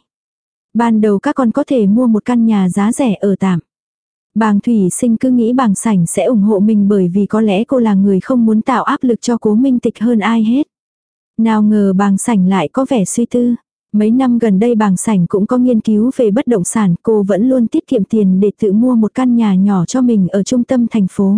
Ban đầu các con có thể mua một căn nhà giá rẻ ở tạm. Bàng Thủy Sinh cứ nghĩ Bàng Sảnh sẽ ủng hộ mình bởi vì có lẽ cô là người không muốn tạo áp lực cho Cố Minh Tịch hơn ai hết. Nào ngờ Bàng Sảnh lại có vẻ suy tư. Mấy năm gần đây bàng sảnh cũng có nghiên cứu về bất động sản, cô vẫn luôn tiết kiệm tiền để tự mua một căn nhà nhỏ cho mình ở trung tâm thành phố.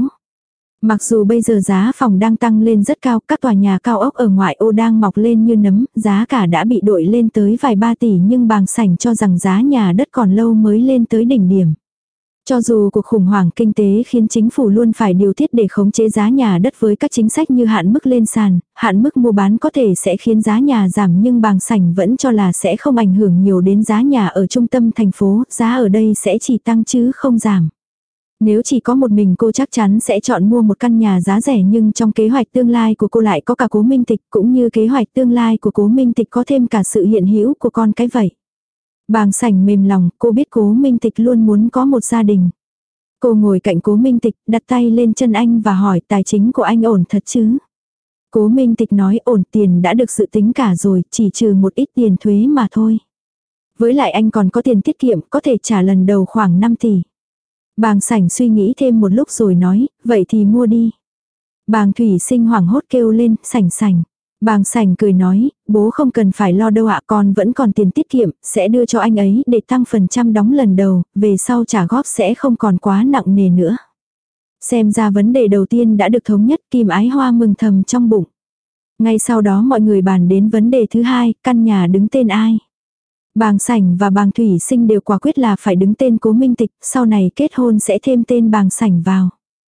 Mặc dù bây giờ giá phòng đang tăng lên rất cao, các tòa nhà cao ốc ở ngoại ô đang mọc lên như nấm, giá cả đã bị đội lên tới vài ba tỷ, nhưng bàng sảnh cho rằng giá nhà đất còn lâu mới lên tới đỉnh điểm. Cho dù cuộc khủng hoảng kinh tế khiến chính phủ luôn phải điều tiết để khống chế giá nhà đất với các chính sách như hạn mức lên sàn, hạn mức mua bán có thể sẽ khiến giá nhà giảm, nhưng bàng sảnh vẫn cho là sẽ không ảnh hưởng nhiều đến giá nhà ở trung tâm thành phố, giá ở đây sẽ chỉ tăng chứ không giảm. Nếu chỉ có một mình cô chắc chắn sẽ chọn mua một căn nhà giá rẻ, nhưng trong kế hoạch tương lai của cô lại có cả Cố Minh Tịch, cũng như kế hoạch tương lai của Cố Minh Tịch có thêm cả sự hiện hữu của con cái vậy. Bàng sảnh mềm lòng, cô biết Cố Minh Tịch luôn muốn có một gia đình. Cô ngồi cạnh Cố Minh Tịch, đặt tay lên chân anh và hỏi tài chính của anh ổn thật chứ? Cố Minh Tịch nói ổn, tiền đã được dự tính cả rồi, chỉ trừ một ít tiền thuế mà thôi. Với lại anh còn có tiền tiết kiệm, có thể trả lần đầu khoảng năm tỷ. Bàng sảnh suy nghĩ thêm một lúc rồi nói, vậy thì mua đi. Bàng Thủy Sinh hoảng hốt kêu lên, sảnh sảnh. Bàng sảnh cười nói, bố không cần phải lo đâu ạ, con vẫn còn tiền tiết kiệm, sẽ đưa cho anh ấy để tăng phần trăm đóng lần đầu, về sau trả góp sẽ không còn quá nặng nề nữa. Xem ra vấn đề đầu tiên đã được thống nhất, Kim Ái Hoa mừng thầm trong bụng. Ngay sau đó mọi người bàn đến vấn đề thứ hai, căn nhà đứng tên ai. Bàng sảnh và bàng Thủy Sinh đều quả quyết là phải đứng tên Cố Minh Tịch, sau này kết hôn sẽ thêm tên bàng sảnh vào.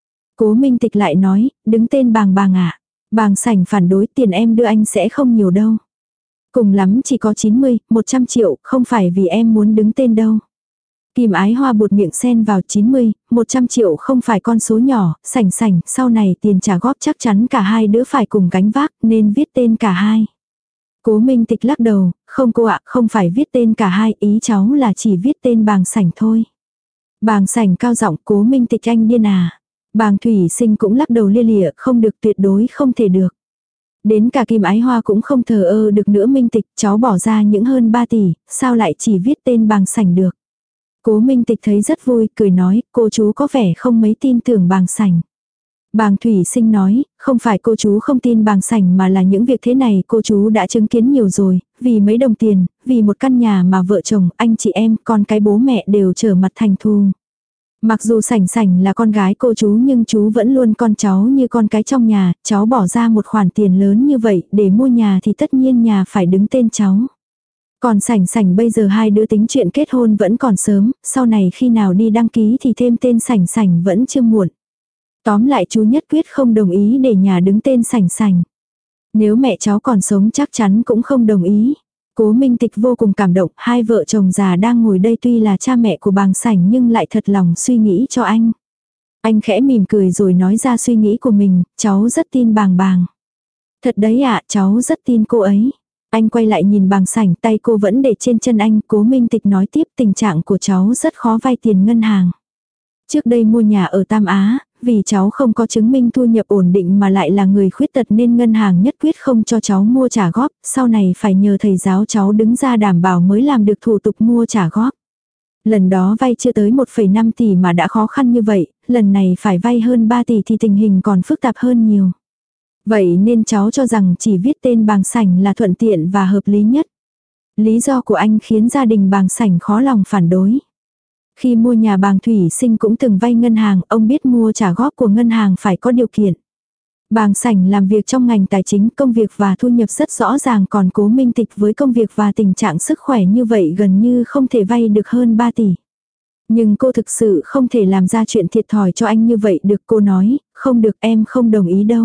Cố Minh Tịch lại nói, đứng tên bàng bàng ạ. Bàng sảnh phản đối, tiền em đưa anh sẽ không nhiều đâu. Cùng lắm chỉ có chín mươi, một trăm triệu, không phải vì em muốn đứng tên đâu. Kim Ái Hoa buột miệng xen vào chín mươi, một trăm triệu không phải con số nhỏ, sảnh sảnh, sau này tiền trả góp chắc chắn cả hai đứa phải cùng gánh vác, nên viết tên cả hai. Cố Minh Tịch lắc đầu, không cô ạ, không phải viết tên cả hai, ý cháu là chỉ viết tên bàng sảnh thôi. Bàng sảnh cao giọng, Cố Minh Tịch anh điên à. Bàng Thủy Sinh cũng lắc đầu lia lịa, không được, tuyệt đối không thể được. Đến cả Kim Ái Hoa cũng không thờ ơ được nữa, Minh Tịch, cháu bỏ ra những hơn ba tỷ, sao lại chỉ viết tên bàng sảnh được. Cố Minh Tịch thấy rất vui, cười nói, cô chú có vẻ không mấy tin tưởng bàng sảnh. Bàng Thủy Sinh nói, không phải cô chú không tin bàng sảnh mà là những việc thế này cô chú đã chứng kiến nhiều rồi, vì mấy đồng tiền, vì một căn nhà mà vợ chồng, anh chị em, con cái bố mẹ đều trở mặt thành thù. Mặc dù sảnh sảnh là con gái cô chú nhưng chú vẫn luôn con cháu như con cái trong nhà, cháu bỏ ra một khoản tiền lớn như vậy để mua nhà thì tất nhiên nhà phải đứng tên cháu. Còn sảnh sảnh bây giờ hai đứa tính chuyện kết hôn vẫn còn sớm, sau này khi nào đi đăng ký thì thêm tên sảnh sảnh vẫn chưa muộn. Tóm lại chú nhất quyết không đồng ý để nhà đứng tên sảnh sảnh. Nếu mẹ cháu còn sống chắc chắn cũng không đồng ý. Cố Minh Tịch vô cùng cảm động, hai vợ chồng già đang ngồi đây tuy là cha mẹ của bàng sảnh nhưng lại thật lòng suy nghĩ cho anh. Anh khẽ mỉm cười rồi nói ra suy nghĩ của mình, cháu rất tin bàng bàng. Thật đấy ạ, cháu rất tin cô ấy. Anh quay lại nhìn bàng sảnh, tay cô vẫn để trên chân anh. Cố Minh Tịch nói tiếp, tình trạng của cháu rất khó vay tiền ngân hàng. Trước đây mua nhà ở Tam Á, vì cháu không có chứng minh thu nhập ổn định mà lại là người khuyết tật nên ngân hàng nhất quyết không cho cháu mua trả góp, sau này phải nhờ thầy giáo cháu đứng ra đảm bảo mới làm được thủ tục mua trả góp. Lần đó vay chưa tới một phẩy năm tỷ mà đã khó khăn như vậy, lần này phải vay hơn ba tỷ thì tình hình còn phức tạp hơn nhiều. Vậy nên cháu cho rằng chỉ viết tên bàng sảnh là thuận tiện và hợp lý nhất. Lý do của anh khiến gia đình bàng sảnh khó lòng phản đối. Khi mua nhà bàng Thủy Sinh cũng từng vay ngân hàng, ông biết mua trả góp của ngân hàng phải có điều kiện. Bàng sảnh làm việc trong ngành tài chính, công việc và thu nhập rất rõ ràng, còn Cố Minh Tịch với công việc và tình trạng sức khỏe như vậy gần như không thể vay được hơn ba tỷ. Nhưng cô thực sự không thể làm ra chuyện thiệt thòi cho anh như vậy được, cô nói, không được, em không đồng ý đâu.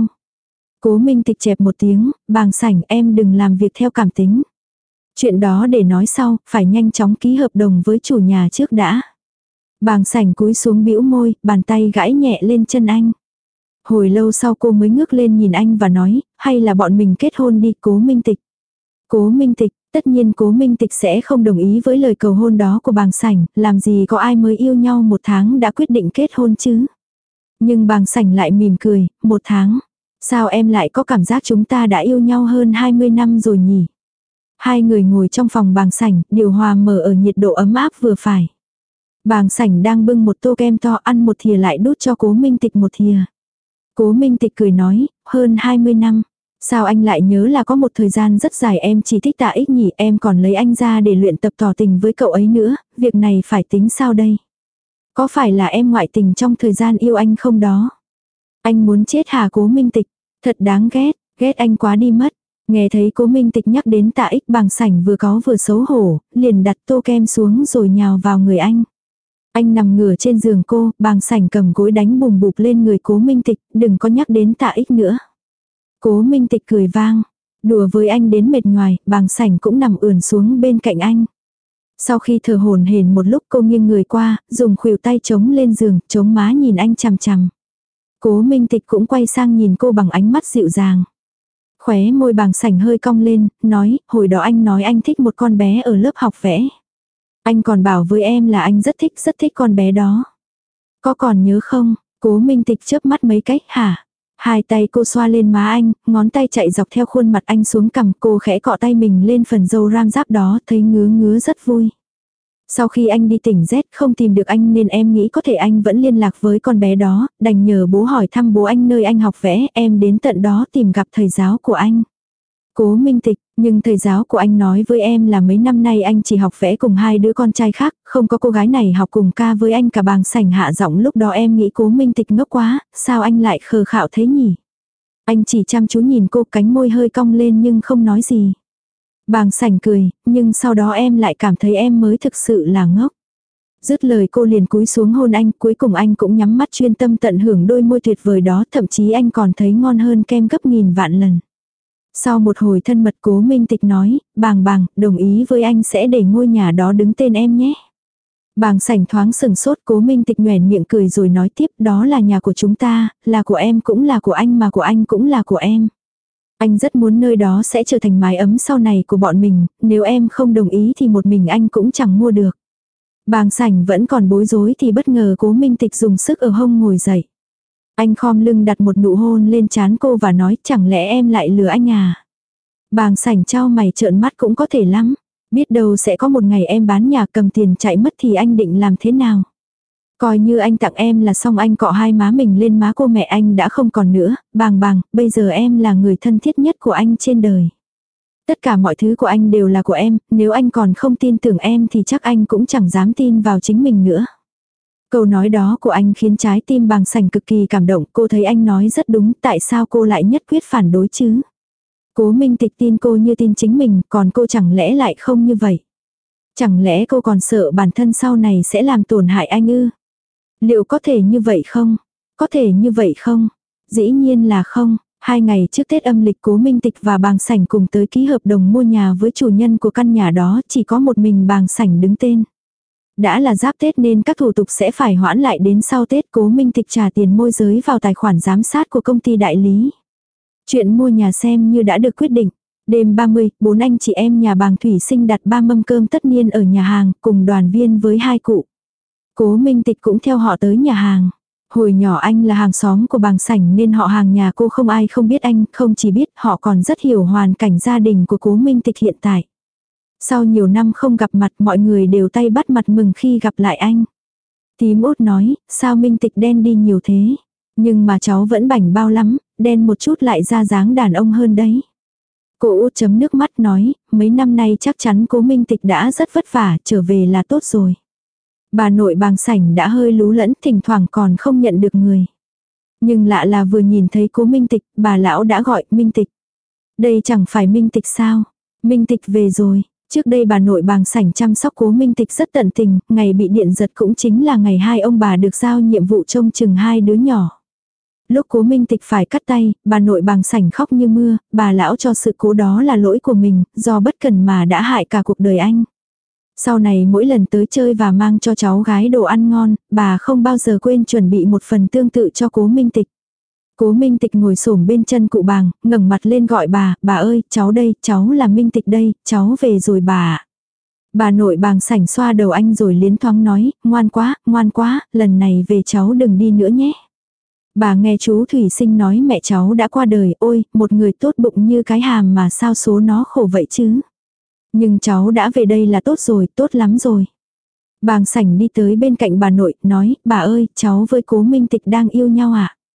Cố Minh Tịch chẹp một tiếng, bàng sảnh em đừng làm việc theo cảm tính. Chuyện đó để nói sau, phải nhanh chóng ký hợp đồng với chủ nhà trước đã. Bàng sảnh cúi xuống bĩu môi, bàn tay gãi nhẹ lên chân anh. Hồi lâu sau cô mới ngước lên nhìn anh và nói, hay là bọn mình kết hôn đi, Cố Minh Tịch. Cố Minh Tịch, tất nhiên Cố Minh Tịch sẽ không đồng ý với lời cầu hôn đó của bàng sảnh, làm gì có ai mới yêu nhau một tháng đã quyết định kết hôn chứ. Nhưng bàng sảnh lại mỉm cười, một tháng. Sao em lại có cảm giác chúng ta đã yêu nhau hơn hai mươi năm rồi nhỉ? Hai người ngồi trong phòng bàng sảnh, điều hòa mở ở nhiệt độ ấm áp vừa phải. Bàng sảnh đang bưng một tô kem to, ăn một thìa lại đút cho Cố Minh Tịch một thìa. Cố Minh Tịch cười nói, hơn hai mươi năm. Sao anh lại nhớ là có một thời gian rất dài em chỉ thích Tạ Ích nhỉ, em còn lấy anh ra để luyện tập tỏ tình với cậu ấy nữa, việc này phải tính sao đây? Có phải là em ngoại tình trong thời gian yêu anh không đó? Anh muốn chết hả Cố Minh Tịch? Thật đáng ghét, ghét anh quá đi mất. Nghe thấy Cố Minh Tịch nhắc đến Tạ Ích, Bàng Sảnh vừa cáu vừa xấu hổ, liền đặt tô kem xuống rồi nhào vào người anh. Anh nằm ngửa trên giường cô, Bàng Sảnh cầm gối đánh bùm bụp lên người Cố Minh Tịch, đừng có nhắc đến Tạ Ích nữa. Cố Minh Tịch cười vang, đùa với anh đến mệt nhoài, Bàng Sảnh cũng nằm ườn xuống bên cạnh anh. Sau khi thở hổn hển một lúc, cô nghiêng người qua, dùng khuỷu tay chống lên giường, chống má nhìn anh chằm chằm. Cố Minh Tịch cũng quay sang nhìn cô bằng ánh mắt dịu dàng. Khóe môi Bàng Sảnh hơi cong lên, nói, hồi đó anh nói anh thích một con bé ở lớp học vẽ. Anh còn bảo với em là anh rất thích, rất thích con bé đó. Có còn nhớ không? Cố Minh Tịch chớp mắt mấy cách, hả? Hai tay cô xoa lên má anh, ngón tay chạy dọc theo khuôn mặt anh xuống cằm, cô khẽ cọ tay mình lên phần râu ram giáp đó, thấy ngứa ngứa rất vui. Sau khi anh đi tỉnh Z không tìm được anh nên em nghĩ có thể anh vẫn liên lạc với con bé đó, đành nhờ bố hỏi thăm bố anh nơi anh học vẽ, em đến tận đó tìm gặp thầy giáo của anh. Cố Minh Tịch, nhưng thầy giáo của anh nói với em là mấy năm nay anh chỉ học vẽ cùng hai đứa con trai khác, không có cô gái này học cùng ca với anh cả. Bàng Sảnh hạ giọng, lúc đó em nghĩ Cố Minh Tịch ngốc quá, sao anh lại khờ khạo thế nhỉ? Anh chỉ chăm chú nhìn cô, cánh môi hơi cong lên nhưng không nói gì. Bàng Sảnh cười, nhưng sau đó em lại cảm thấy em mới thực sự là ngốc. Dứt lời cô liền cúi xuống hôn anh, cuối cùng anh cũng nhắm mắt chuyên tâm tận hưởng đôi môi tuyệt vời đó, thậm chí anh còn thấy ngon hơn kem gấp nghìn vạn lần. Sau một hồi thân mật, Cố Minh Tịch nói, Bàng Bàng, đồng ý với anh sẽ để ngôi nhà đó đứng tên em nhé. Bàng Sảnh thoáng sừng sốt, Cố Minh Tịch nhoẻn miệng cười rồi nói tiếp, đó là nhà của chúng ta, là của em cũng là của anh mà của anh cũng là của em. Anh rất muốn nơi đó sẽ trở thành mái ấm sau này của bọn mình, nếu em không đồng ý thì một mình anh cũng chẳng mua được. Bàng Sảnh vẫn còn bối rối thì bất ngờ Cố Minh Tịch dùng sức ở hông ngồi dậy. Anh khom lưng đặt một nụ hôn lên trán cô và nói, chẳng lẽ em lại lừa anh à? Bàng Sảnh chau mày, trợn mắt, cũng có thể lắm. Biết đâu sẽ có một ngày em bán nhà cầm tiền chạy mất thì anh định làm thế nào? Coi như anh tặng em là xong. Anh cọ hai má mình lên má cô, mẹ anh đã không còn nữa. Bàng Bàng, bây giờ em là người thân thiết nhất của anh trên đời. Tất cả mọi thứ của anh đều là của em, nếu anh còn không tin tưởng em thì chắc anh cũng chẳng dám tin vào chính mình nữa. Câu nói đó của anh khiến trái tim Bàng Sảnh cực kỳ cảm động, cô thấy anh nói rất đúng, tại sao cô lại nhất quyết phản đối chứ? Cố Minh Tịch tin cô như tin chính mình, còn cô chẳng lẽ lại không như vậy? Chẳng lẽ cô còn sợ bản thân sau này sẽ làm tổn hại anh ư? Liệu có thể như vậy không? Có thể như vậy không? Dĩ nhiên là không. Hai ngày trước Tết âm lịch, Cố Minh Tịch và Bàng Sảnh cùng tới ký hợp đồng mua nhà với chủ nhân của căn nhà đó, chỉ có một mình Bàng Sảnh đứng tên. Đã là giáp Tết nên các thủ tục sẽ phải hoãn lại đến sau Tết. Cố Minh Tịch trả tiền môi giới vào tài khoản giám sát của công ty đại lý. Chuyện mua nhà xem như đã được quyết định. Đêm ba mươi, bốn anh chị em nhà Bàng Thủy Sinh đặt ba mâm cơm tất niên ở nhà hàng, cùng đoàn viên với hai cụ. Cố Minh Tịch cũng theo họ tới nhà hàng. Hồi nhỏ anh là hàng xóm của Bàng Sảnh nên họ hàng nhà cô không ai không biết anh, không chỉ biết, họ còn rất hiểu hoàn cảnh gia đình của Cố Minh Tịch hiện tại. Sau nhiều năm không gặp mặt, mọi người đều tay bắt mặt mừng khi gặp lại anh. Tím Út nói, sao Minh Tịch đen đi nhiều thế? Nhưng mà cháu vẫn bảnh bao lắm, đen một chút lại ra dáng đàn ông hơn đấy. Cô Út chấm nước mắt nói, mấy năm nay chắc chắn Cố Minh Tịch đã rất vất vả, trở về là tốt rồi. Bà nội Bàng Sảnh đã hơi lú lẫn, thỉnh thoảng còn không nhận được người. Nhưng lạ là vừa nhìn thấy Cố Minh Tịch, bà lão đã gọi, Minh Tịch. Đây chẳng phải Minh Tịch sao? Minh Tịch về rồi. Trước đây bà nội Bàng Sảnh chăm sóc Cố Minh Tịch rất tận tình, ngày bị điện giật cũng chính là ngày hai ông bà được giao nhiệm vụ trông chừng hai đứa nhỏ. Lúc Cố Minh Tịch phải cắt tay, bà nội Bàng Sảnh khóc như mưa, bà lão cho sự cố đó là lỗi của mình, do bất cẩn mà đã hại cả cuộc đời anh. Sau này mỗi lần tới chơi và mang cho cháu gái đồ ăn ngon, bà không bao giờ quên chuẩn bị một phần tương tự cho Cố Minh Tịch. Cố Minh Tịch ngồi xổm bên chân cụ Bàng, ngẩng mặt lên gọi bà, bà ơi, cháu đây, cháu là Minh Tịch đây, cháu về rồi bà ạ. Bà nội Bàng Sảnh xoa đầu anh rồi liến thoáng nói, ngoan quá, ngoan quá, lần này về cháu đừng đi nữa nhé. Bà nghe chú Thủy Sinh nói mẹ cháu đã qua đời, ôi, một người tốt bụng như cái hàm mà sao số nó khổ vậy chứ. Nhưng cháu đã về đây là tốt rồi, tốt lắm rồi. Bàng Sảnh đi tới bên cạnh bà nội, nói, bà ơi, cháu với Cố Minh Tịch đang yêu nhau ạ. À?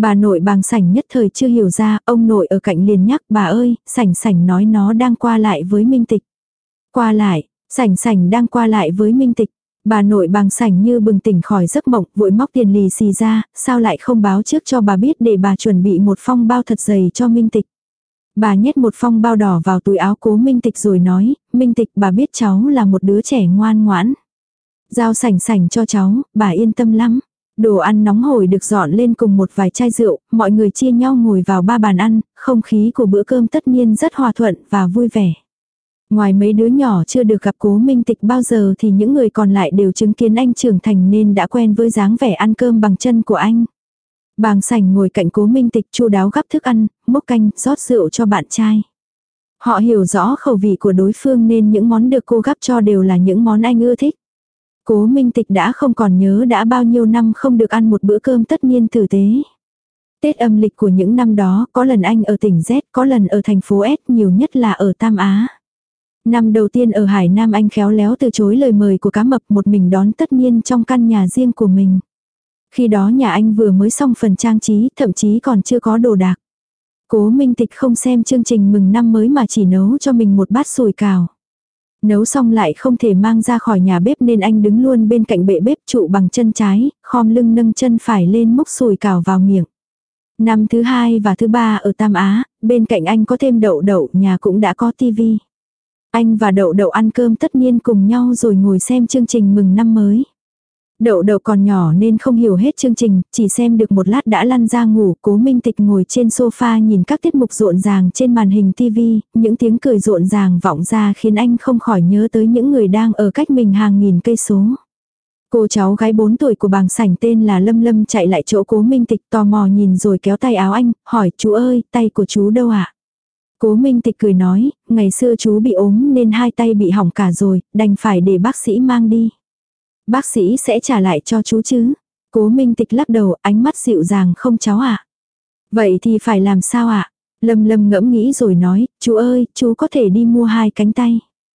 Bà nội Bàng Sảnh nhất thời chưa hiểu ra, ông nội ở cạnh liền nhắc, bà ơi, Sảnh Sảnh nói nó đang qua lại với Minh Tịch. Qua lại, Sảnh Sảnh đang qua lại với Minh Tịch. Bà nội Bàng Sảnh như bừng tỉnh khỏi giấc mộng, vội móc tiền lì xì ra, sao lại không báo trước cho bà biết để bà chuẩn bị một phong bao thật dày cho Minh Tịch. Bà nhét một phong bao đỏ vào túi áo Cố Minh Tịch rồi nói, Minh Tịch bà biết cháu là một đứa trẻ ngoan ngoãn. Giao Sảnh Sảnh cho cháu, bà yên tâm lắm. Đồ ăn nóng hổi được dọn lên cùng một vài chai rượu, mọi người chia nhau ngồi vào ba bàn ăn, không khí của bữa cơm tất nhiên rất hòa thuận và vui vẻ. Ngoài mấy đứa nhỏ chưa được gặp Cố Minh Tịch bao giờ thì những người còn lại đều chứng kiến anh trưởng thành nên đã quen với dáng vẻ ăn cơm bằng chân của anh. Bàng Sảnh ngồi cạnh Cố Minh Tịch chu đáo gắp thức ăn, múc canh, rót rượu cho bạn trai. Họ hiểu rõ khẩu vị của đối phương nên những món được cô gắp cho đều là những món anh ưa thích. Cố Minh Tịch đã không còn nhớ đã bao nhiêu năm không được ăn một bữa cơm tất niên tử tế. Tết âm lịch của những năm đó, có lần anh ở tỉnh Z, có lần ở thành phố S, nhiều nhất là ở Tam Á. Năm đầu tiên ở Hải Nam anh khéo léo từ chối lời mời của cá mập, một mình đón tất niên trong căn nhà riêng của mình. Khi đó nhà anh vừa mới xong phần trang trí, thậm chí còn chưa có đồ đạc. Cố Minh Tịch không xem chương trình mừng năm mới mà chỉ nấu cho mình một bát sủi cảo. Nấu xong lại không thể mang ra khỏi nhà bếp nên anh đứng luôn bên cạnh bệ bếp trụ bằng chân trái, khom lưng nâng chân phải lên múc sủi cảo vào miệng. Năm thứ hai và thứ ba ở Tam Á, bên cạnh anh có thêm Đậu Đậu, nhà cũng đã có tivi. Anh và Đậu Đậu ăn cơm tất niên cùng nhau rồi ngồi xem chương trình mừng năm mới. Đậu Đậu còn nhỏ nên không hiểu hết chương trình, chỉ xem được một lát đã lăn ra ngủ. Cố Minh Tịch ngồi trên sofa nhìn các tiết mục rộn ràng trên màn hình tivi, những tiếng cười rộn ràng vọng ra khiến anh không khỏi nhớ tới những người đang ở cách mình hàng nghìn cây số. Cô cháu gái bốn tuổi của Bàng Sảnh tên là Lâm Lâm chạy lại chỗ Cố Minh Tịch tò mò nhìn rồi kéo tay áo anh, hỏi chú ơi, tay của chú đâu ạ? Cố Minh Tịch cười nói, ngày xưa chú bị ốm nên hai tay bị hỏng cả rồi, đành phải để bác sĩ mang đi. Bác sĩ sẽ trả lại cho chú chứ? Cố Minh Tịch lắc đầu, ánh mắt dịu dàng, không cháu ạ. Vậy thì phải làm sao ạ? Lâm Lâm ngẫm nghĩ rồi nói, chú ơi, chú có thể đi mua hai cánh tay.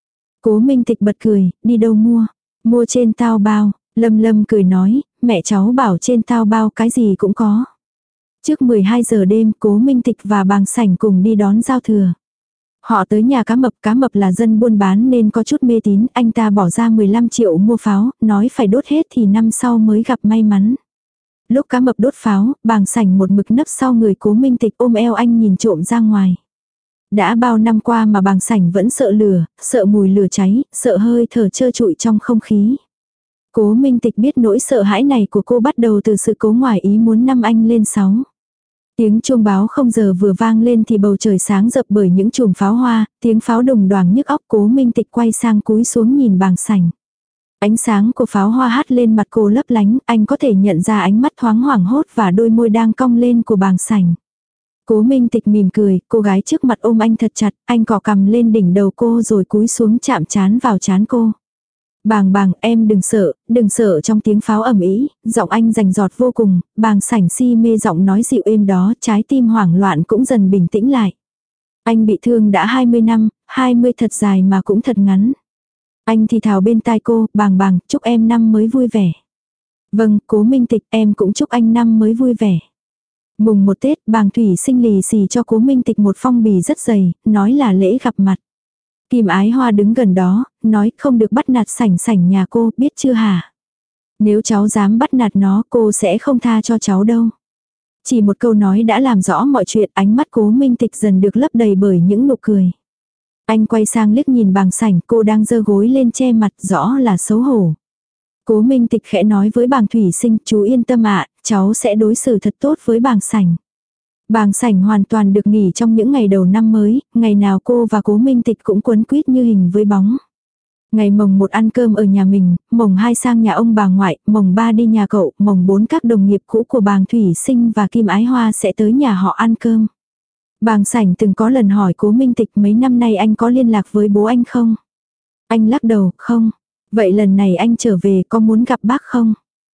Cố Minh Tịch bật cười, đi đâu mua? Mua trên Taobao. Lâm Lâm cười nói, mẹ cháu bảo trên Taobao cái gì cũng có. Trước mười hai giờ đêm, Cố Minh Tịch và Bàng Sảnh cùng đi đón giao thừa. Họ tới nhà cá mập, cá mập là dân buôn bán nên có chút mê tín, anh ta bỏ ra mười lăm triệu mua pháo, nói phải đốt hết thì năm sau mới gặp may mắn. Lúc cá mập đốt pháo, Bàng Sảnh một mực nấp sau người Cố Minh Tịch ôm eo anh nhìn trộm ra ngoài. Đã bao năm qua mà Bàng Sảnh vẫn sợ lửa, sợ mùi lửa cháy, sợ hơi thở trơ trụi trong không khí. Cố Minh Tịch biết nỗi sợ hãi này của cô bắt đầu từ sự cố ngoài ý muốn năm anh lên sáu. Tiếng chuông báo không giờ vừa vang lên thì bầu trời sáng rập bởi những chùm pháo hoa, tiếng pháo đồng đoàng nhức óc. Cố Minh Tịch quay sang cúi xuống nhìn Bàng Sảnh. Ánh sáng của pháo hoa hắt lên mặt cô lấp lánh, anh có thể nhận ra ánh mắt thoáng hoảng hốt và đôi môi đang cong lên của Bàng Sảnh. Cố Minh Tịch mỉm cười, cô gái trước mặt ôm anh thật chặt, anh cọ cằm lên đỉnh đầu cô rồi cúi xuống chạm trán vào trán cô. Bàng Bàng, em đừng sợ, đừng sợ. Trong tiếng pháo ầm ĩ, giọng anh rành giọt vô cùng. Bàng Sảnh si mê giọng nói dịu êm đó, trái tim hoảng loạn cũng dần bình tĩnh lại. Anh bị thương đã hai mươi năm, hai mươi thật dài mà cũng thật ngắn. Anh thì thào bên tai cô, Bàng Bàng, chúc em năm mới vui vẻ. Vâng, Cố Minh Tịch, em cũng chúc anh năm mới vui vẻ. Mùng một Tết, Bàng Thủy Sinh lì xì cho Cố Minh Tịch một phong bì rất dày, nói là lễ gặp mặt. Kim Ái Hoa đứng gần đó, nói không được bắt nạt Sảnh Sảnh nhà cô, biết chưa hả? Nếu cháu dám bắt nạt nó, cô sẽ không tha cho cháu đâu. Chỉ một câu nói đã làm rõ mọi chuyện, ánh mắt Cố Minh Tịch dần được lấp đầy bởi những nụ cười. Anh quay sang liếc nhìn Bàng Sảnh, cô đang giơ gối lên che mặt, rõ là xấu hổ. Cố Minh Tịch khẽ nói với Bàng Thủy Sinh, chú yên tâm ạ, cháu sẽ đối xử thật tốt với Bàng Sảnh. Bàng Sảnh hoàn toàn được nghỉ trong những ngày đầu năm mới, ngày nào cô và Cố Minh Tịch cũng quấn quýt như hình với bóng. Ngày mồng một ăn cơm ở nhà mình, mồng hai sang nhà ông bà ngoại, mồng ba đi nhà cậu, mồng bốn các đồng nghiệp cũ của Bàng Thủy Sinh và Kim Ái Hoa sẽ tới nhà họ ăn cơm. Bàng Sảnh từng có lần hỏi Cố Minh Tịch mấy năm nay anh có liên lạc với bố anh không? Anh lắc đầu, không. Vậy lần này anh trở về có muốn gặp bác không?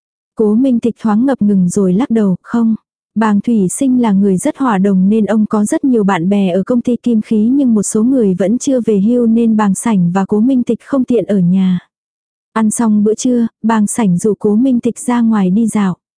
Cố Minh Tịch thoáng ngập ngừng rồi lắc đầu, không. Bàng Thủy Sinh là người rất hòa đồng nên ông có rất nhiều bạn bè ở công ty kim khí nhưng một số người vẫn chưa về hưu nên Bàng Sảnh và Cố Minh Tịch không tiện ở nhà. Ăn xong bữa trưa, Bàng Sảnh rủ Cố Minh Tịch ra ngoài đi dạo.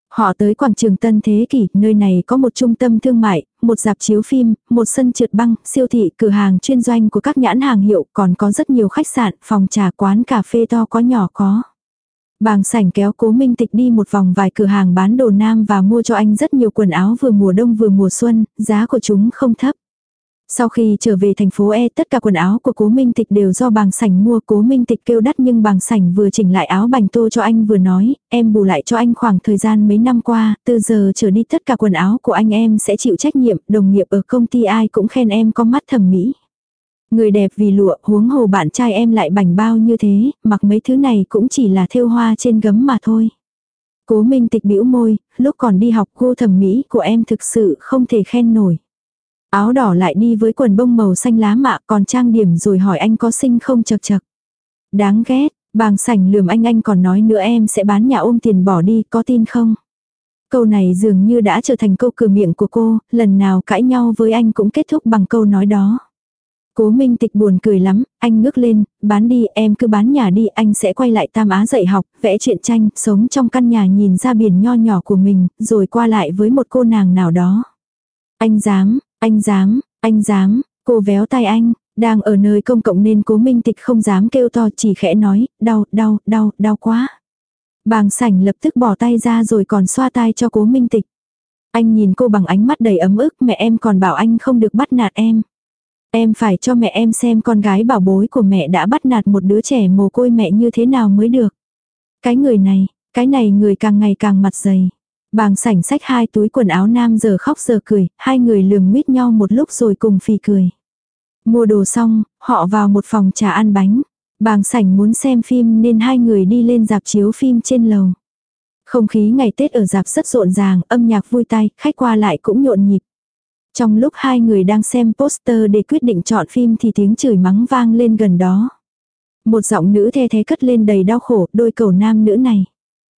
Họ tới quảng trường Tân Thế Kỷ, nơi này có một trung tâm thương mại, một rạp chiếu phim, một sân trượt băng, siêu thị, cửa hàng chuyên doanh của các nhãn hàng hiệu, còn có rất nhiều khách sạn, phòng trà, quán cà phê to có nhỏ có. Bàng Sảnh kéo Cố Minh Tịch đi một vòng vài cửa hàng bán đồ nam và mua cho anh rất nhiều quần áo vừa mùa đông vừa mùa xuân, giá của chúng không thấp. Sau khi trở về thành phố E, tất cả quần áo của Cố Minh Tịch đều do Bàng Sảnh mua. Cố Minh Tịch kêu đắt nhưng Bàng Sảnh vừa chỉnh lại áo bành tô cho anh vừa nói, em bù lại cho anh khoảng thời gian mấy năm qua, từ giờ trở đi tất cả quần áo của anh em sẽ chịu trách nhiệm, đồng nghiệp ở công ty ai cũng khen em có mắt thẩm mỹ. Người đẹp vì lụa, huống hồ bạn trai em lại bảnh bao như thế, mặc mấy thứ này cũng chỉ là thêu hoa trên gấm mà thôi. Cố Minh Tịch bĩu môi, lúc còn đi học gu thẩm mỹ của em thực sự không thể khen nổi. Áo đỏ lại đi với quần bông màu xanh lá mạ, còn trang điểm rồi hỏi anh có xinh không chật chật. Đáng ghét, Bàng Sảnh lườm anh anh còn nói nữa em sẽ bán nhà ôm tiền bỏ đi, có tin không? Câu này dường như đã trở thành câu cửa miệng của cô, lần nào cãi nhau với anh cũng kết thúc bằng câu nói đó. Cố Minh Tịch buồn cười lắm, anh ngước lên, bán đi, em cứ bán nhà đi, anh sẽ quay lại Tam Á dạy học, vẽ truyện tranh, sống trong căn nhà nhìn ra biển nho nhỏ của mình, rồi qua lại với một cô nàng nào đó. Anh dám, anh dám, anh dám, cô véo tay anh, đang ở nơi công cộng nên Cố Minh Tịch không dám kêu to, chỉ khẽ nói, đau, đau, đau, đau quá. Bàng Sảnh lập tức bỏ tay ra rồi còn xoa tai cho Cố Minh Tịch. Anh nhìn cô bằng ánh mắt đầy ấm ức, mẹ em còn bảo anh không được bắt nạt em. Em phải cho mẹ em xem con gái bảo bối của mẹ đã bắt nạt một đứa trẻ mồ côi mẹ như thế nào mới được. Cái người này, cái này người càng ngày càng mặt dày. Bàng Sảnh xách hai túi quần áo nam giờ khóc giờ cười, hai người lườm mít nhau một lúc rồi cùng phì cười. Mua đồ xong, họ vào một phòng trà ăn bánh. Bàng Sảnh muốn xem phim nên hai người đi lên rạp chiếu phim trên lầu. Không khí ngày Tết ở rạp rất rộn ràng, âm nhạc vui tai, khách qua lại cũng nhộn nhịp. Trong lúc hai người đang xem poster để quyết định chọn phim thì tiếng chửi mắng vang lên gần đó. Một giọng nữ the thế cất lên đầy đau khổ, đôi cầu nam nữ này.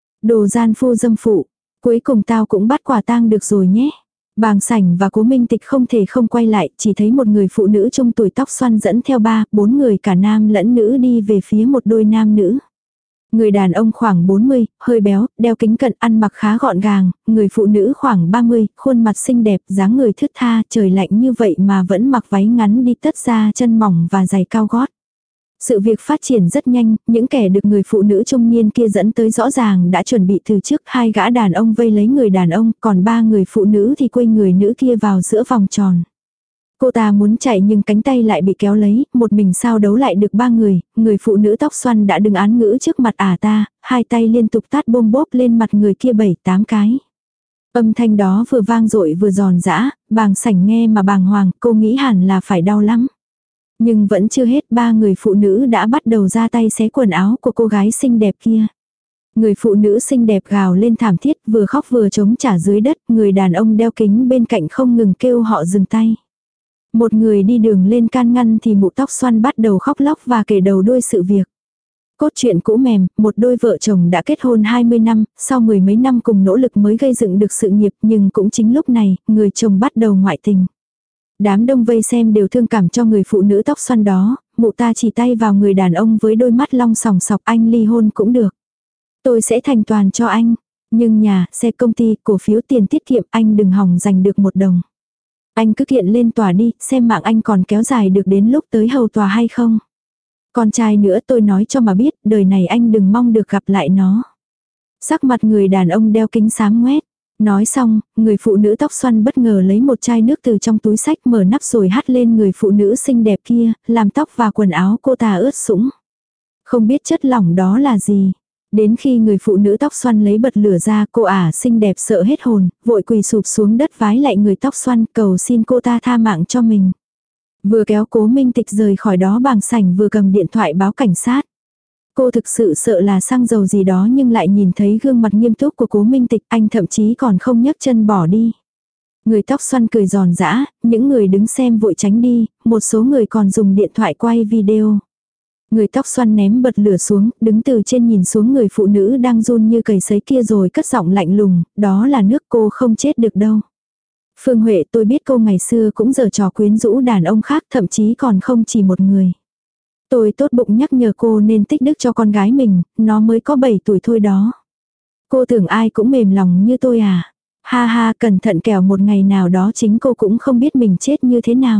Đồ gian phu dâm phụ, cuối cùng tao cũng bắt quả tang được rồi nhé. Bàng Sảnh và Cố Minh Tịch không thể không quay lại, chỉ thấy một người phụ nữ trung tuổi tóc xoăn dẫn theo ba, bốn người cả nam lẫn nữ đi về phía một đôi nam nữ. Người đàn ông khoảng bốn mươi, hơi béo, đeo kính cận, ăn mặc khá gọn gàng, người phụ nữ khoảng ba mươi, khuôn mặt xinh đẹp, dáng người thướt tha, trời lạnh như vậy mà vẫn mặc váy ngắn đi tất ra chân mỏng và giày cao gót. Sự việc phát triển rất nhanh, những kẻ được người phụ nữ trung niên kia dẫn tới rõ ràng đã chuẩn bị từ trước, hai gã đàn ông vây lấy người đàn ông, còn ba người phụ nữ thì quây người nữ kia vào giữa vòng tròn. Cô ta muốn chạy nhưng cánh tay lại bị kéo lấy, một mình sao đấu lại được ba người, người phụ nữ tóc xoăn đã đứng án ngữ trước mặt ả ta, hai tay liên tục tát bôm bốp lên mặt người kia bảy tám cái. Âm thanh đó vừa vang dội vừa giòn giã, Bàng Sảnh nghe mà bàng hoàng, cô nghĩ hẳn là phải đau lắm. Nhưng vẫn chưa hết, ba người phụ nữ đã bắt đầu ra tay xé quần áo của cô gái xinh đẹp kia. Người phụ nữ xinh đẹp gào lên thảm thiết, vừa khóc vừa chống trả dưới đất, người đàn ông đeo kính bên cạnh không ngừng kêu họ dừng tay. Một người đi đường lên can ngăn thì mụ tóc xoăn bắt đầu khóc lóc và kể đầu đuôi sự việc. Cốt truyện cũ mềm, một đôi vợ chồng đã kết hôn hai mươi năm, sau mười mấy năm cùng nỗ lực mới gây dựng được sự nghiệp, nhưng cũng chính lúc này, người chồng bắt đầu ngoại tình. Đám đông vây xem đều thương cảm cho người phụ nữ tóc xoăn đó, mụ ta chỉ tay vào người đàn ông với đôi mắt long sòng sọc, anh ly hôn cũng được. Tôi sẽ thành toàn cho anh, nhưng nhà, xe công ty, cổ phiếu tiền tiết kiệm anh đừng hòng giành được một đồng. Anh cứ kiện lên tòa đi, xem mạng anh còn kéo dài được đến lúc tới hầu tòa hay không. Con trai nữa tôi nói cho mà biết, đời này anh đừng mong được gặp lại nó. Sắc mặt người đàn ông đeo kính xám ngoét. Nói xong, người phụ nữ tóc xoăn bất ngờ lấy một chai nước từ trong túi xách mở nắp rồi hắt lên người phụ nữ xinh đẹp kia, làm tóc và quần áo cô ta ướt sũng. Không biết chất lỏng đó là gì. Đến khi người phụ nữ tóc xoăn lấy bật lửa ra, cô ả xinh đẹp sợ hết hồn, vội quỳ sụp xuống đất vái lại người tóc xoăn cầu xin cô ta tha mạng cho mình. Vừa kéo Cố Minh Tịch rời khỏi đó, Bàng Sảnh vừa cầm điện thoại báo cảnh sát. Cô thực sự sợ là xăng dầu gì đó nhưng lại nhìn thấy gương mặt nghiêm túc của Cố Minh Tịch, anh thậm chí còn không nhấc chân bỏ đi. Người tóc xoăn cười giòn giã, những người đứng xem vội tránh đi, một số người còn dùng điện thoại quay video. Người tóc xoăn ném bật lửa xuống, đứng từ trên nhìn xuống người phụ nữ đang run như cầy sấy kia rồi cất giọng lạnh lùng, đó là nước, cô không chết được đâu. Phương Huệ, tôi biết cô ngày xưa cũng giở trò quyến rũ đàn ông khác, thậm chí còn không chỉ một người. Tôi tốt bụng nhắc nhở cô nên tích đức cho con gái mình, nó mới có bảy tuổi thôi đó. Cô tưởng ai cũng mềm lòng như tôi à? Ha ha, cẩn thận kẻo một ngày nào đó chính cô cũng không biết mình chết như thế nào.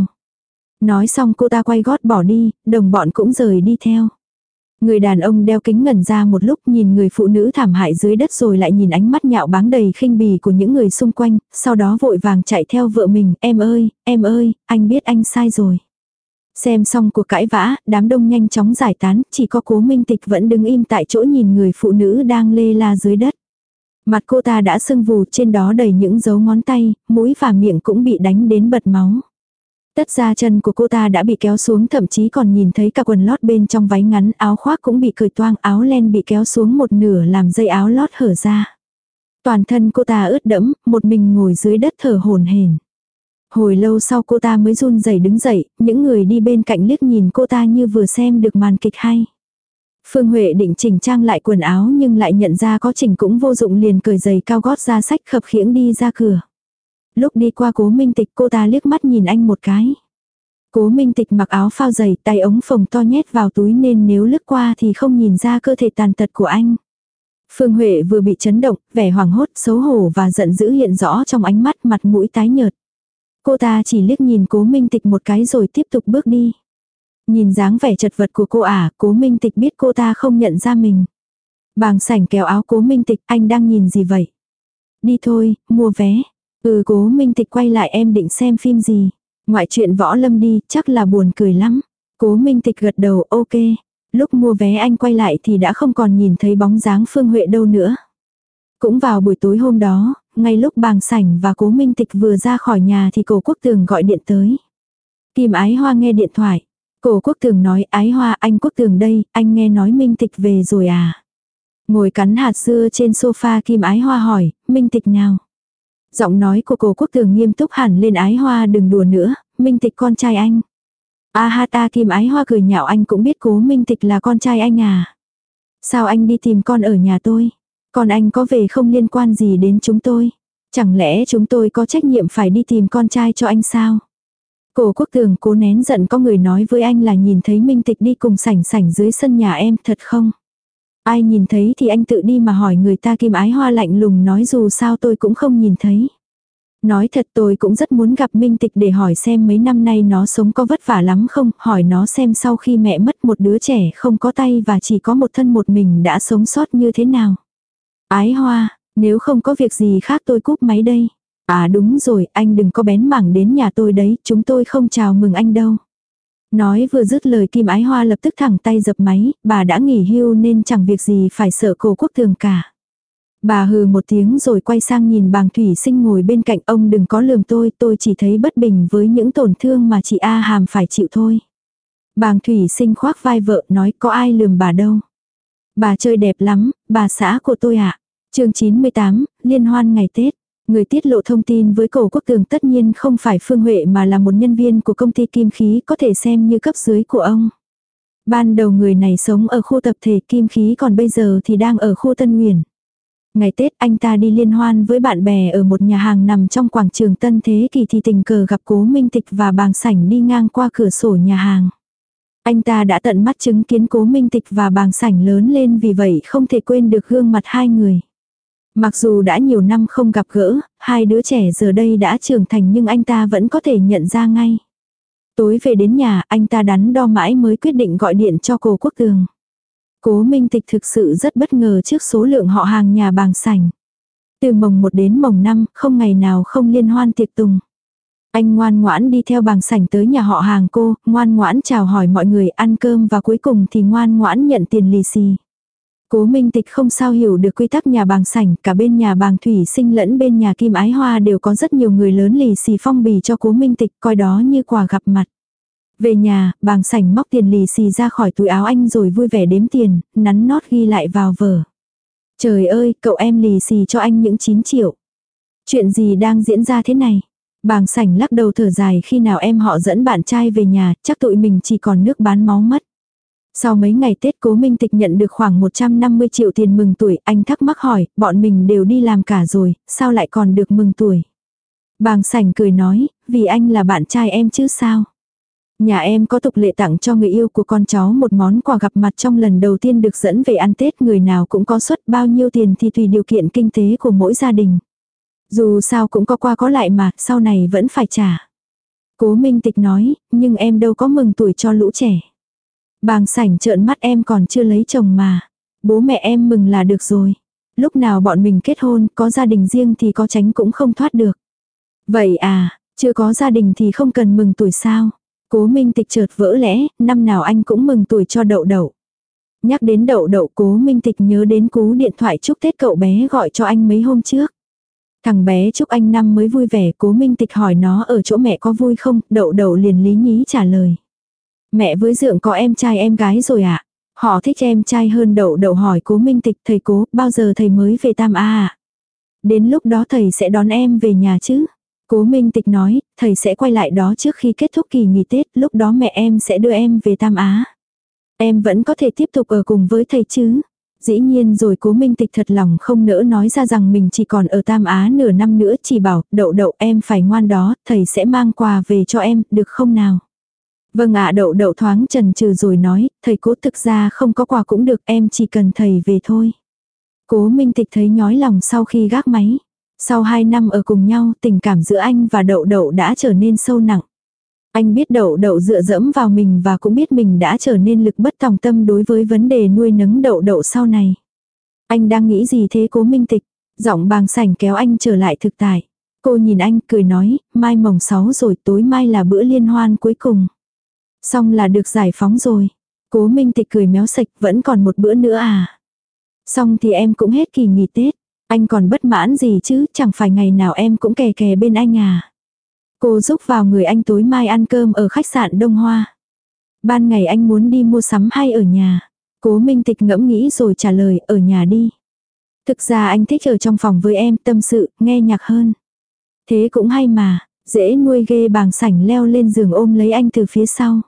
Nói xong cô ta quay gót bỏ đi, đồng bọn cũng rời đi theo. Người đàn ông đeo kính ngẩn ra một lúc, nhìn người phụ nữ thảm hại dưới đất rồi lại nhìn ánh mắt nhạo báng đầy khinh bỉ của những người xung quanh, sau đó vội vàng chạy theo vợ mình, em ơi, em ơi, anh biết anh sai rồi. Xem xong cuộc cãi vã, đám đông nhanh chóng giải tán, chỉ có Cố Minh Tịch vẫn đứng im tại chỗ nhìn người phụ nữ đang lê la dưới đất. Mặt cô ta đã sưng vù, trên đó đầy những dấu ngón tay, mũi và miệng cũng bị đánh đến bật máu. Tất ra chân của cô ta đã bị kéo xuống, thậm chí còn nhìn thấy cả quần lót bên trong váy ngắn, áo khoác cũng bị cởi toang, áo len bị kéo xuống một nửa làm dây áo lót hở ra. Toàn thân cô ta ướt đẫm, một mình ngồi dưới đất thở hổn hển. Hồi lâu sau cô ta mới run rẩy đứng dậy, những người đi bên cạnh liếc nhìn cô ta như vừa xem được màn kịch hay. Phương Huệ định chỉnh trang lại quần áo nhưng lại nhận ra có chỉnh cũng vô dụng, liền cởi giày cao gót ra xách khập khiễng đi ra cửa. Lúc đi qua Cố Minh Tịch cô ta liếc mắt nhìn anh một cái. Cố Minh Tịch mặc áo phao dày, tay ống phồng to nhét vào túi nên nếu lướt qua thì không nhìn ra cơ thể tàn tật của anh. Phương Huệ vừa bị chấn động, vẻ hoảng hốt, xấu hổ và giận dữ hiện rõ trong ánh mắt, mặt mũi tái nhợt. Cô ta chỉ liếc nhìn Cố Minh Tịch một cái rồi tiếp tục bước đi. Nhìn dáng vẻ chật vật của cô ả, Cố Minh Tịch biết cô ta không nhận ra mình. Bàng Sảnh kéo áo Cố Minh Tịch, anh đang nhìn gì vậy? Đi thôi, mua vé. Ừ, Cố Minh Tịch quay lại, em định xem phim gì? Ngoại truyện võ lâm đi, chắc là buồn cười lắm. Cố Minh Tịch gật đầu, ok. Lúc mua vé anh quay lại thì đã không còn nhìn thấy bóng dáng Phương Huệ đâu nữa. Cũng vào buổi tối hôm đó, ngay lúc Bàng Sảnh và Cố Minh Tịch vừa ra khỏi nhà thì Cổ Quốc Tường gọi điện tới. Kim Ái Hoa nghe điện thoại. Cổ Quốc Tường nói, Ái Hoa, anh Quốc Tường đây, anh nghe nói Minh Tịch về rồi à? Ngồi cắn hạt dưa trên sofa, Kim Ái Hoa hỏi, Minh Tịch nào? Giọng nói của Cổ Quốc Tường nghiêm túc hẳn lên, Ái Hoa đừng đùa nữa, Minh Tịch con trai anh. A ha ta, Kim Ái Hoa cười nhạo, anh cũng biết Cố Minh Tịch là con trai anh à? Sao anh đi tìm con ở nhà tôi? Con anh có về không liên quan gì đến chúng tôi? Chẳng lẽ chúng tôi có trách nhiệm phải đi tìm con trai cho anh sao? Cổ Quốc Tường cố nén giận, có người nói với anh là nhìn thấy Minh Tịch đi cùng Sảnh Sảnh dưới sân nhà em, thật không? Ai nhìn thấy thì anh tự đi mà hỏi người ta. Kim Ái Hoa lạnh lùng nói, dù sao tôi cũng không nhìn thấy. Nói thật, tôi cũng rất muốn gặp Minh Tịch để hỏi xem mấy năm nay nó sống có vất vả lắm không, hỏi nó xem sau khi mẹ mất, một đứa trẻ không có tay và chỉ có một thân một mình đã sống sót như thế nào. Ái Hoa, nếu không có việc gì khác tôi cúp máy đây. À đúng rồi, anh đừng có bén mảng đến nhà tôi đấy, chúng tôi không chào mừng anh đâu. Nói vừa dứt lời, Kim Ái Hoa lập tức thẳng tay dập máy, bà đã nghỉ hưu nên chẳng việc gì phải sợ Cổ Quốc Tường cả. Bà hừ một tiếng rồi quay sang nhìn Bàng Thủy Sinh ngồi bên cạnh, ông đừng có lườm tôi, tôi chỉ thấy bất bình với những tổn thương mà chị A Hàm phải chịu thôi. Bàng Thủy Sinh khoác vai vợ nói, có ai lườm bà đâu. Bà chơi đẹp lắm, bà xã của tôi ạ. À. Chương chín mươi tám, liên hoan ngày Tết. Người tiết lộ thông tin với Cổ Quốc Tường tất nhiên không phải Phương Huệ mà là một nhân viên của công ty Kim Khí, có thể xem như cấp dưới của ông. Ban đầu người này sống ở khu tập thể Kim Khí, còn bây giờ thì đang ở khu Tân Uyển. Ngày Tết anh ta đi liên hoan với bạn bè ở một nhà hàng nằm trong quảng trường Tân Thế Kỷ thì tình cờ gặp Cố Minh Tịch và Bàng Sảnh đi ngang qua cửa sổ nhà hàng. Anh ta đã tận mắt chứng kiến Cố Minh Tịch và Bàng Sảnh lớn lên, vì vậy không thể quên được gương mặt hai người. Mặc dù đã nhiều năm không gặp gỡ, hai đứa trẻ giờ đây đã trưởng thành nhưng anh ta vẫn có thể nhận ra ngay. Tối về đến nhà, anh ta đắn đo mãi mới quyết định gọi điện cho Cổ Quốc Tường. Cố Minh Tịch thực sự rất bất ngờ trước số lượng họ hàng nhà Bàng Sảnh. Từ mồng một đến mồng năm, không ngày nào không liên hoan tiệc tùng. Anh ngoan ngoãn đi theo Bàng Sảnh tới nhà họ hàng cô, ngoan ngoãn chào hỏi mọi người, ăn cơm và cuối cùng thì ngoan ngoãn nhận tiền lì xì. Cố Minh Tịch không sao hiểu được quy tắc nhà Bàng Sảnh, cả bên nhà Bàng Thủy Sinh lẫn bên nhà Kim Ái Hoa đều có rất nhiều người lớn lì xì phong bì cho Cố Minh Tịch, coi đó như quà gặp mặt. Về nhà, Bàng Sảnh móc tiền lì xì ra khỏi túi áo anh rồi vui vẻ đếm tiền, nắn nót ghi lại vào vở. Trời ơi, cậu em lì xì cho anh những chín triệu. Chuyện gì đang diễn ra thế này? Bàng Sảnh lắc đầu thở dài, khi nào em họ dẫn bạn trai về nhà, chắc tụi mình chỉ còn nước bán máu mất. Sau mấy ngày Tết, Cố Minh Tịch nhận được khoảng một trăm năm mươi triệu tiền mừng tuổi, anh thắc mắc hỏi, bọn mình đều đi làm cả rồi, sao lại còn được mừng tuổi? Bàng Sảnh cười nói, vì anh là bạn trai em chứ sao? Nhà em có tục lệ tặng cho người yêu của con cháu một món quà gặp mặt trong lần đầu tiên được dẫn về ăn Tết, người nào cũng có suất, bao nhiêu tiền thì tùy điều kiện kinh tế của mỗi gia đình. Dù sao cũng có qua có lại mà, sau này vẫn phải trả. Cố Minh Tịch nói, nhưng em đâu có mừng tuổi cho lũ trẻ. Bàng Sảnh trợn mắt, em còn chưa lấy chồng mà. Bố mẹ em mừng là được rồi. Lúc nào bọn mình kết hôn, có gia đình riêng thì có tránh cũng không thoát được. Vậy à, chưa có gia đình thì không cần mừng tuổi sao? Cố Minh Tịch chợt vỡ lẽ, năm nào anh cũng mừng tuổi cho Đậu Đậu. Nhắc đến Đậu Đậu, Cố Minh Tịch nhớ đến cú điện thoại chúc Tết cậu bé gọi cho anh mấy hôm trước. Thằng bé chúc anh năm mới vui vẻ, Cố Minh Tịch hỏi nó ở chỗ mẹ có vui không, Đậu Đậu liền lý nhí trả lời. Mẹ với Dượng có em trai em gái rồi ạ. À? Họ thích em trai hơn. Đậu Đậu hỏi Cố Minh Tịch, thầy Cố, bao giờ thầy mới về Tam A ạ? À? Đến lúc đó thầy sẽ đón em về nhà chứ? Cố Minh Tịch nói, thầy sẽ quay lại đó trước khi kết thúc kỳ nghỉ Tết, lúc đó mẹ em sẽ đưa em về Tam Á. Em vẫn có thể tiếp tục ở cùng với thầy chứ? Dĩ nhiên rồi. Cố Minh Tịch thật lòng không nỡ nói ra rằng mình chỉ còn ở Tam Á nửa năm nữa, chỉ bảo, Đậu Đậu em phải ngoan đó, thầy sẽ mang quà về cho em, được không nào? Vâng ạ. Đậu Đậu thoáng chần chừ rồi nói, thầy Cố thực ra không có quà cũng được, em chỉ cần thầy về thôi. Cố Minh Tịch thấy nhói lòng sau khi gác máy. Sau hai năm ở cùng nhau, tình cảm giữa anh và Đậu Đậu đã trở nên sâu nặng. Anh biết Đậu Đậu dựa dẫm vào mình và cũng biết mình đã trở nên lực bất tòng tâm đối với vấn đề nuôi nấng Đậu Đậu sau này. Anh đang nghĩ gì thế Cố Minh Tịch? Giọng Bàng Sảnh kéo anh trở lại thực tại. Cô nhìn anh cười nói, mai mồng sáu rồi, tối mai là bữa liên hoan cuối cùng. Xong là được giải phóng rồi. Cố Minh Tịch cười méo sạch, vẫn còn một bữa nữa à? Xong thì em cũng hết kỳ nghỉ Tết. Anh còn bất mãn gì chứ, chẳng phải ngày nào em cũng kè kè bên anh à. Cô giúp vào người anh, tối mai ăn cơm ở khách sạn Đông Hoa. Ban ngày anh muốn đi mua sắm hay ở nhà? Cố Minh Tịch ngẫm nghĩ rồi trả lời, ở nhà đi. Thực ra anh thích ở trong phòng với em, tâm sự, nghe nhạc hơn. Thế cũng hay mà, dễ nuôi ghê. Bàng Sảnh leo lên giường ôm lấy anh từ phía sau.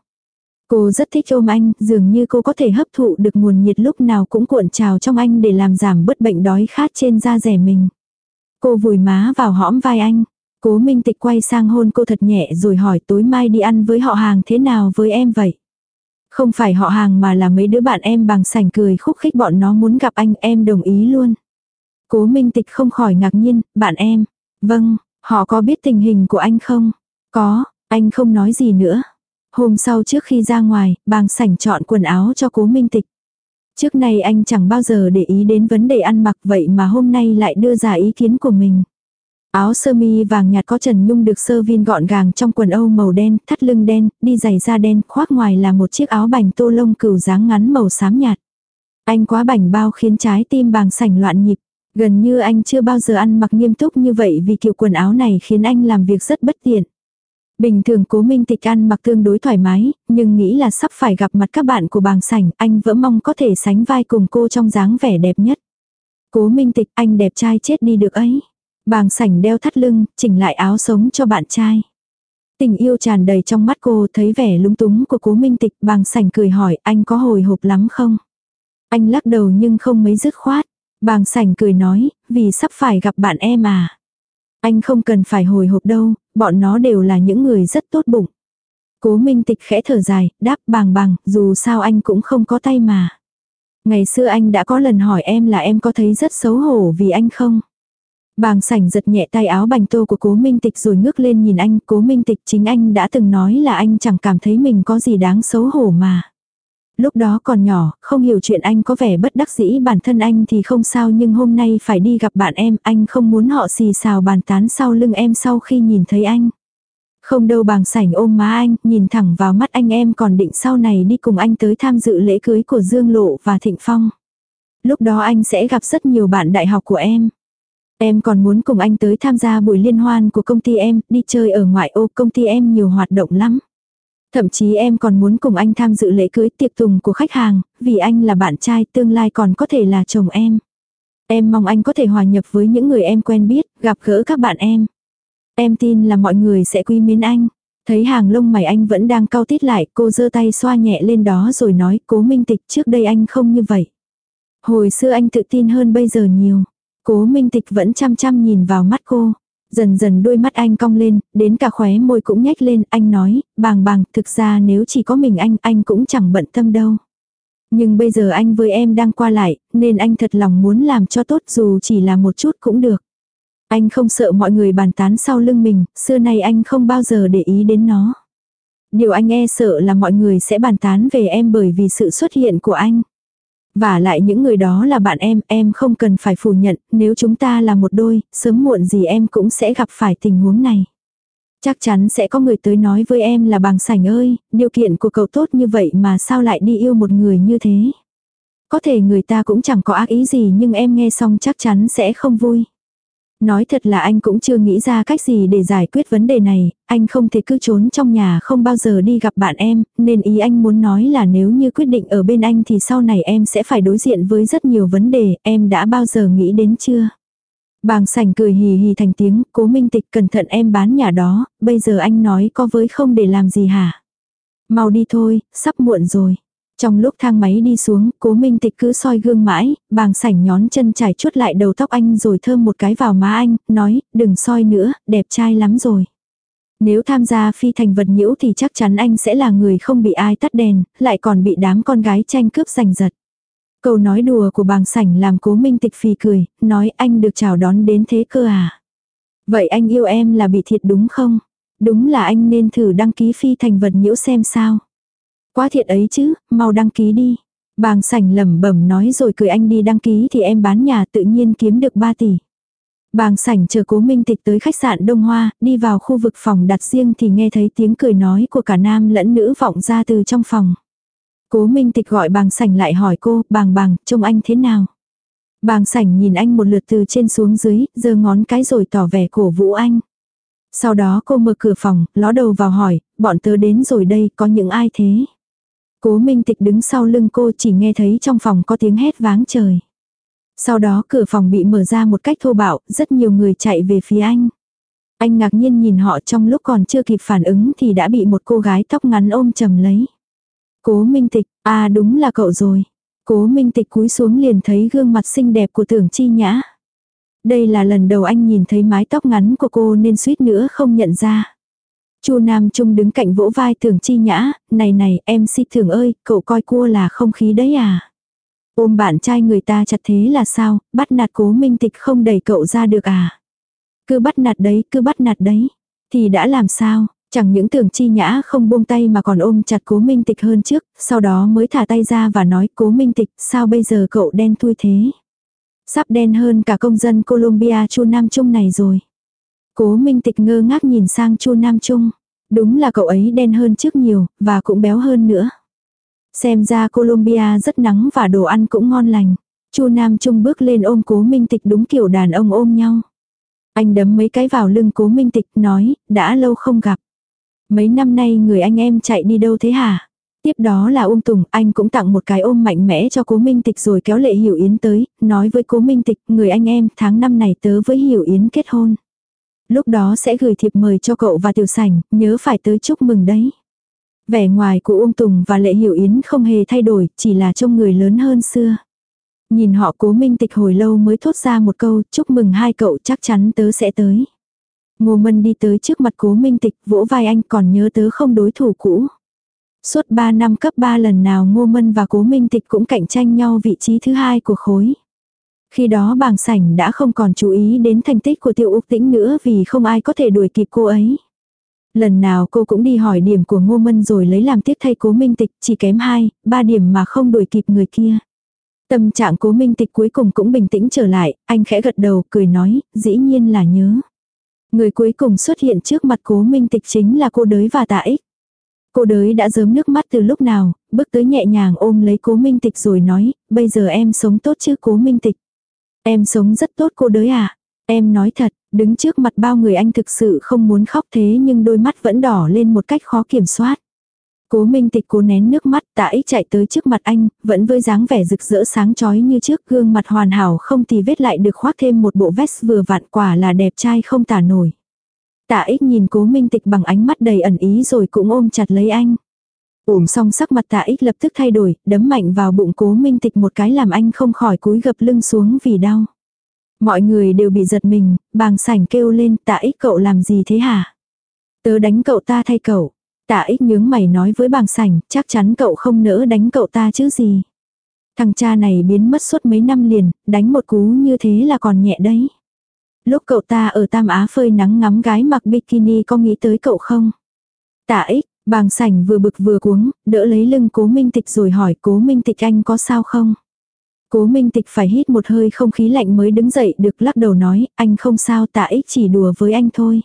Cô rất thích ôm anh, dường như cô có thể hấp thụ được nguồn nhiệt lúc nào cũng cuộn trào trong anh để làm giảm bớt bệnh đói khát trên da dẻ mình. Cô vùi má vào hõm vai anh. Cố Minh Tịch quay sang hôn cô thật nhẹ rồi hỏi, tối mai đi ăn với họ hàng thế nào với em vậy? Không phải họ hàng mà là mấy đứa bạn em. Bàng Sảnh cười khúc khích, bọn nó muốn gặp anh, em đồng ý luôn. Cố Minh Tịch không khỏi ngạc nhiên, bạn em? Vâng, họ có biết tình hình của anh không? Có, anh không nói gì nữa. Hôm sau trước khi ra ngoài, Bàng Sảnh chọn quần áo cho Cố Minh Tịch. Trước nay anh chẳng bao giờ để ý đến vấn đề ăn mặc, vậy mà hôm nay lại đưa ra ý kiến của mình. Áo sơ mi vàng nhạt có trần nhung được sơ vin gọn gàng trong quần âu màu đen, thắt lưng đen, đi giày da đen, khoác ngoài là một chiếc áo bành tô lông cừu dáng ngắn màu xám nhạt. Anh quá bảnh bao khiến trái tim Bàng Sảnh loạn nhịp. Gần như anh chưa bao giờ ăn mặc nghiêm túc như vậy, vì kiểu quần áo này khiến anh làm việc rất bất tiện. Bình thường Cố Minh Tịch ăn mặc tương đối thoải mái, nhưng nghĩ là sắp phải gặp mặt các bạn của Bàng Sảnh, anh vẫn mong có thể sánh vai cùng cô trong dáng vẻ đẹp nhất. Cố Minh Tịch, anh đẹp trai chết đi được ấy. Bàng Sảnh đeo thắt lưng, chỉnh lại áo sống cho bạn trai. Tình yêu tràn đầy trong mắt cô, thấy vẻ lúng túng của Cố Minh Tịch, Bàng Sảnh cười hỏi, anh có hồi hộp lắm không? Anh lắc đầu nhưng không mấy dứt khoát. Bàng Sảnh cười nói, vì sắp phải gặp bạn em à. Anh không cần phải hồi hộp đâu, bọn nó đều là những người rất tốt bụng. Cố Minh Tịch khẽ thở dài, đáp, Bàng Bàng, dù sao anh cũng không có tay mà. Ngày xưa anh đã có lần hỏi em là em có thấy rất xấu hổ vì anh không? Bàng Sảnh giật nhẹ tay áo bành tô của Cố Minh Tịch rồi ngước lên nhìn anh. Cố Minh Tịch, chính anh đã từng nói là anh chẳng cảm thấy mình có gì đáng xấu hổ mà. Lúc đó còn nhỏ, không hiểu chuyện, anh có vẻ bất đắc dĩ, bản thân anh thì không sao, nhưng hôm nay phải đi gặp bạn em, anh không muốn họ xì xào bàn tán sau lưng em sau khi nhìn thấy anh. Không đâu. Bàng Sảnh ôm má anh, nhìn thẳng vào mắt anh, em còn định sau này đi cùng anh tới tham dự lễ cưới của Dương Lộ và Thịnh Phong. Lúc đó anh sẽ gặp rất nhiều bạn đại học của em. Em còn muốn cùng anh tới tham gia buổi liên hoan của công ty em, đi chơi ở ngoại ô, công ty em nhiều hoạt động lắm. Thậm chí em còn muốn cùng anh tham dự lễ cưới, tiệc tùng của khách hàng, vì anh là bạn trai, tương lai còn có thể là chồng em. Em mong anh có thể hòa nhập với những người em quen biết, gặp gỡ các bạn em. Em tin là mọi người sẽ quý mến anh. Thấy hàng lông mày anh vẫn đang cau tít lại, cô giơ tay xoa nhẹ lên đó rồi nói, Cố Minh Tịch, trước đây anh không như vậy. Hồi xưa anh tự tin hơn bây giờ nhiều. Cố Minh Tịch vẫn chăm chăm nhìn vào mắt cô. Dần dần đôi mắt anh cong lên, đến cả khóe môi cũng nhếch lên, anh nói, bàng bàng, thực ra nếu chỉ có mình anh, anh cũng chẳng bận tâm đâu. Nhưng bây giờ anh với em đang qua lại, nên anh thật lòng muốn làm cho tốt dù chỉ là một chút cũng được. Anh không sợ mọi người bàn tán sau lưng mình, xưa nay anh không bao giờ để ý đến nó. Điều anh e sợ là mọi người sẽ bàn tán về em bởi vì sự xuất hiện của anh. Và lại những người đó là bạn em, em không cần phải phủ nhận, nếu chúng ta là một đôi, sớm muộn gì em cũng sẽ gặp phải tình huống này. Chắc chắn sẽ có người tới nói với em là Bàng Sảnh ơi, điều kiện của cậu tốt như vậy mà sao lại đi yêu một người như thế. Có thể người ta cũng chẳng có ác ý gì nhưng em nghe xong chắc chắn sẽ không vui. Nói thật là anh cũng chưa nghĩ ra cách gì để giải quyết vấn đề này, anh không thể cứ trốn trong nhà không bao giờ đi gặp bạn em, nên ý anh muốn nói là nếu như quyết định ở bên anh thì sau này em sẽ phải đối diện với rất nhiều vấn đề, em đã bao giờ nghĩ đến chưa? Bàng Sảnh cười hì hì thành tiếng, Cố Minh Tịch cẩn thận em bán nhà đó, bây giờ anh nói có với không để làm gì hả? Mau đi thôi, sắp muộn rồi. Trong lúc thang máy đi xuống, Cố Minh Tịch cứ soi gương mãi, Bàng Sảnh nhón chân trải chuốt lại đầu tóc anh rồi thơm một cái vào má anh, nói, đừng soi nữa, đẹp trai lắm rồi. Nếu tham gia phi thành vật nhiễu thì chắc chắn anh sẽ là người không bị ai tắt đèn, lại còn bị đám con gái tranh cướp giành giật. Câu nói đùa của Bàng Sảnh làm Cố Minh Tịch phì cười, nói anh được chào đón đến thế cơ à. Vậy anh yêu em là bị thiệt đúng không? Đúng là anh nên thử đăng ký phi thành vật nhiễu xem sao. Quá thiệt ấy chứ, mau đăng ký đi. Bàng Sảnh lẩm bẩm nói rồi cười anh đi đăng ký thì em bán nhà tự nhiên kiếm được ba tỷ. Bàng Sảnh chờ Cố Minh Tịch tới khách sạn Đông Hoa, đi vào khu vực phòng đặt riêng thì nghe thấy tiếng cười nói của cả nam lẫn nữ vọng ra từ trong phòng. Cố Minh Tịch gọi Bàng Sảnh lại hỏi cô, Bàng Bàng, trông anh thế nào? Bàng Sảnh nhìn anh một lượt từ trên xuống dưới, giơ ngón cái rồi tỏ vẻ cổ vũ anh. Sau đó cô mở cửa phòng, ló đầu vào hỏi, bọn tớ đến rồi đây, có những ai thế? Cố Minh Tịch đứng sau lưng cô chỉ nghe thấy trong phòng có tiếng hét váng trời. Sau đó cửa phòng bị mở ra một cách thô bạo, rất nhiều người chạy về phía anh. Anh ngạc nhiên nhìn họ trong lúc còn chưa kịp phản ứng thì đã bị một cô gái tóc ngắn ôm chầm lấy. Cố Minh Tịch, à đúng là cậu rồi. Cố Minh Tịch cúi xuống liền thấy gương mặt xinh đẹp của Tưởng Chi Nhã. Đây là lần đầu anh nhìn thấy mái tóc ngắn của cô nên suýt nữa không nhận ra. Chu Nam Trung đứng cạnh vỗ vai Tưởng Chi Nhã, này này em si Tưởng ơi, cậu coi cua là không khí đấy à. Ôm bạn trai người ta chặt thế là sao, bắt nạt Cố Minh Tịch không đẩy cậu ra được à. Cứ bắt nạt đấy, cứ bắt nạt đấy. Thì đã làm sao, chẳng những Tưởng Chi Nhã không buông tay mà còn ôm chặt Cố Minh Tịch hơn trước, sau đó mới thả tay ra và nói Cố Minh Tịch, sao bây giờ cậu đen thui thế. Sắp đen hơn cả công dân Colombia Chu Nam Trung này rồi. Cố Minh Tịch ngơ ngác nhìn sang Chu Nam Trung. Đúng là cậu ấy đen hơn trước nhiều, và cũng béo hơn nữa. Xem ra Colombia rất nắng và đồ ăn cũng ngon lành. Chu Nam Trung bước lên ôm Cố Minh Tịch đúng kiểu đàn ông ôm nhau. Anh đấm mấy cái vào lưng Cố Minh Tịch nói, đã lâu không gặp. Mấy năm nay người anh em chạy đi đâu thế hả? Tiếp đó là Uông Tùng, anh cũng tặng một cái ôm mạnh mẽ cho Cố Minh Tịch rồi kéo Lệ Hiểu Yến tới, nói với Cố Minh Tịch, người anh em, tháng năm này tớ với Hiểu Yến kết hôn. Lúc đó sẽ gửi thiệp mời cho cậu và Tiểu Sảnh, nhớ phải tới chúc mừng đấy. Vẻ ngoài của Uông Tùng và Lệ Hiểu Yến không hề thay đổi, chỉ là trông người lớn hơn xưa. Nhìn họ Cố Minh Tịch hồi lâu mới thốt ra một câu, chúc mừng hai cậu, chắc chắn tớ sẽ tới. Ngô Mân đi tới trước mặt Cố Minh Tịch, vỗ vai anh, còn nhớ tớ không đối thủ cũ. Suốt ba năm cấp ba lần nào Ngô Mân và Cố Minh Tịch cũng cạnh tranh nhau vị trí thứ hai của khối. Khi đó Bàng Sảnh đã không còn chú ý đến thành tích của Tiêu Úc Tĩnh nữa vì không ai có thể đuổi kịp cô ấy. Lần nào cô cũng đi hỏi điểm của Ngô Mân rồi lấy làm tiếc thay Cố Minh Tịch, chỉ kém hai, ba điểm mà không đuổi kịp người kia. Tâm trạng Cố Minh Tịch cuối cùng cũng bình tĩnh trở lại, anh khẽ gật đầu cười nói, dĩ nhiên là nhớ. Người cuối cùng xuất hiện trước mặt Cố Minh Tịch chính là cô Đới và Tạ Ích. Cô Đới đã rớm nước mắt từ lúc nào, bước tới nhẹ nhàng ôm lấy Cố Minh Tịch rồi nói, bây giờ em sống tốt chứ Cố Minh Tịch. Em sống rất tốt cô Đới à. Em nói thật, đứng trước mặt bao người anh thực sự không muốn khóc thế nhưng đôi mắt vẫn đỏ lên một cách khó kiểm soát. Cố Minh Tịch cố nén nước mắt, Tạ Ích chạy tới trước mặt anh, vẫn với dáng vẻ rực rỡ sáng chói như trước, gương mặt hoàn hảo không tì vết lại được khoác thêm một bộ vest vừa vặn, quả là đẹp trai không tả nổi. Tạ Ích nhìn Cố Minh Tịch bằng ánh mắt đầy ẩn ý rồi cũng ôm chặt lấy anh. Ôm xong sắc mặt Tạ Ích lập tức thay đổi, đấm mạnh vào bụng Cố Minh Tịch một cái làm anh không khỏi cúi gập lưng xuống vì đau. Mọi người đều bị giật mình, bàng sảnh kêu lên Tạ Ích cậu làm gì thế hả? Tớ đánh cậu ta thay cậu. Tạ Ích nhướng mày nói với bàng sảnh, chắc chắn cậu không nỡ đánh cậu ta chứ gì. Thằng cha này biến mất suốt mấy năm liền, đánh một cú như thế là còn nhẹ đấy. Lúc cậu ta ở Tam Á phơi nắng ngắm gái mặc bikini có nghĩ tới cậu không? Tạ Ích, bàng sảnh vừa bực vừa cuống, đỡ lấy lưng Cố Minh Tịch rồi hỏi Cố Minh Tịch anh có sao không? Cố Minh Tịch phải hít một hơi không khí lạnh mới đứng dậy được, lắc đầu nói, anh không sao, Tạ Ích chỉ đùa với anh thôi.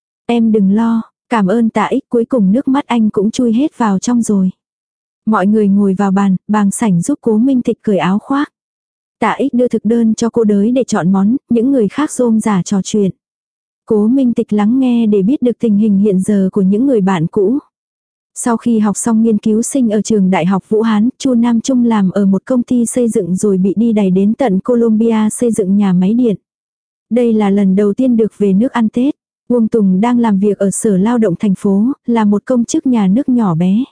Em đừng lo, cảm ơn Tạ Ích, cuối cùng nước mắt anh cũng chui hết vào trong rồi. Mọi người ngồi vào bàn, bàng sảnh giúp Cố Minh Tịch cởi áo khoác. Tạ Ích đưa thực đơn cho cô đới để chọn món, những người khác rôm rả trò chuyện. Cố Minh Tịch lắng nghe để biết được tình hình hiện giờ của những người bạn cũ. Sau khi học xong nghiên cứu sinh ở trường Đại học Vũ Hán, Chu Nam Trung làm ở một công ty xây dựng rồi bị đi đày đến tận Colombia xây dựng nhà máy điện. Đây là lần đầu tiên được về nước ăn Tết. Uông Tùng đang làm việc ở Sở Lao động thành phố, là một công chức nhà nước nhỏ bé.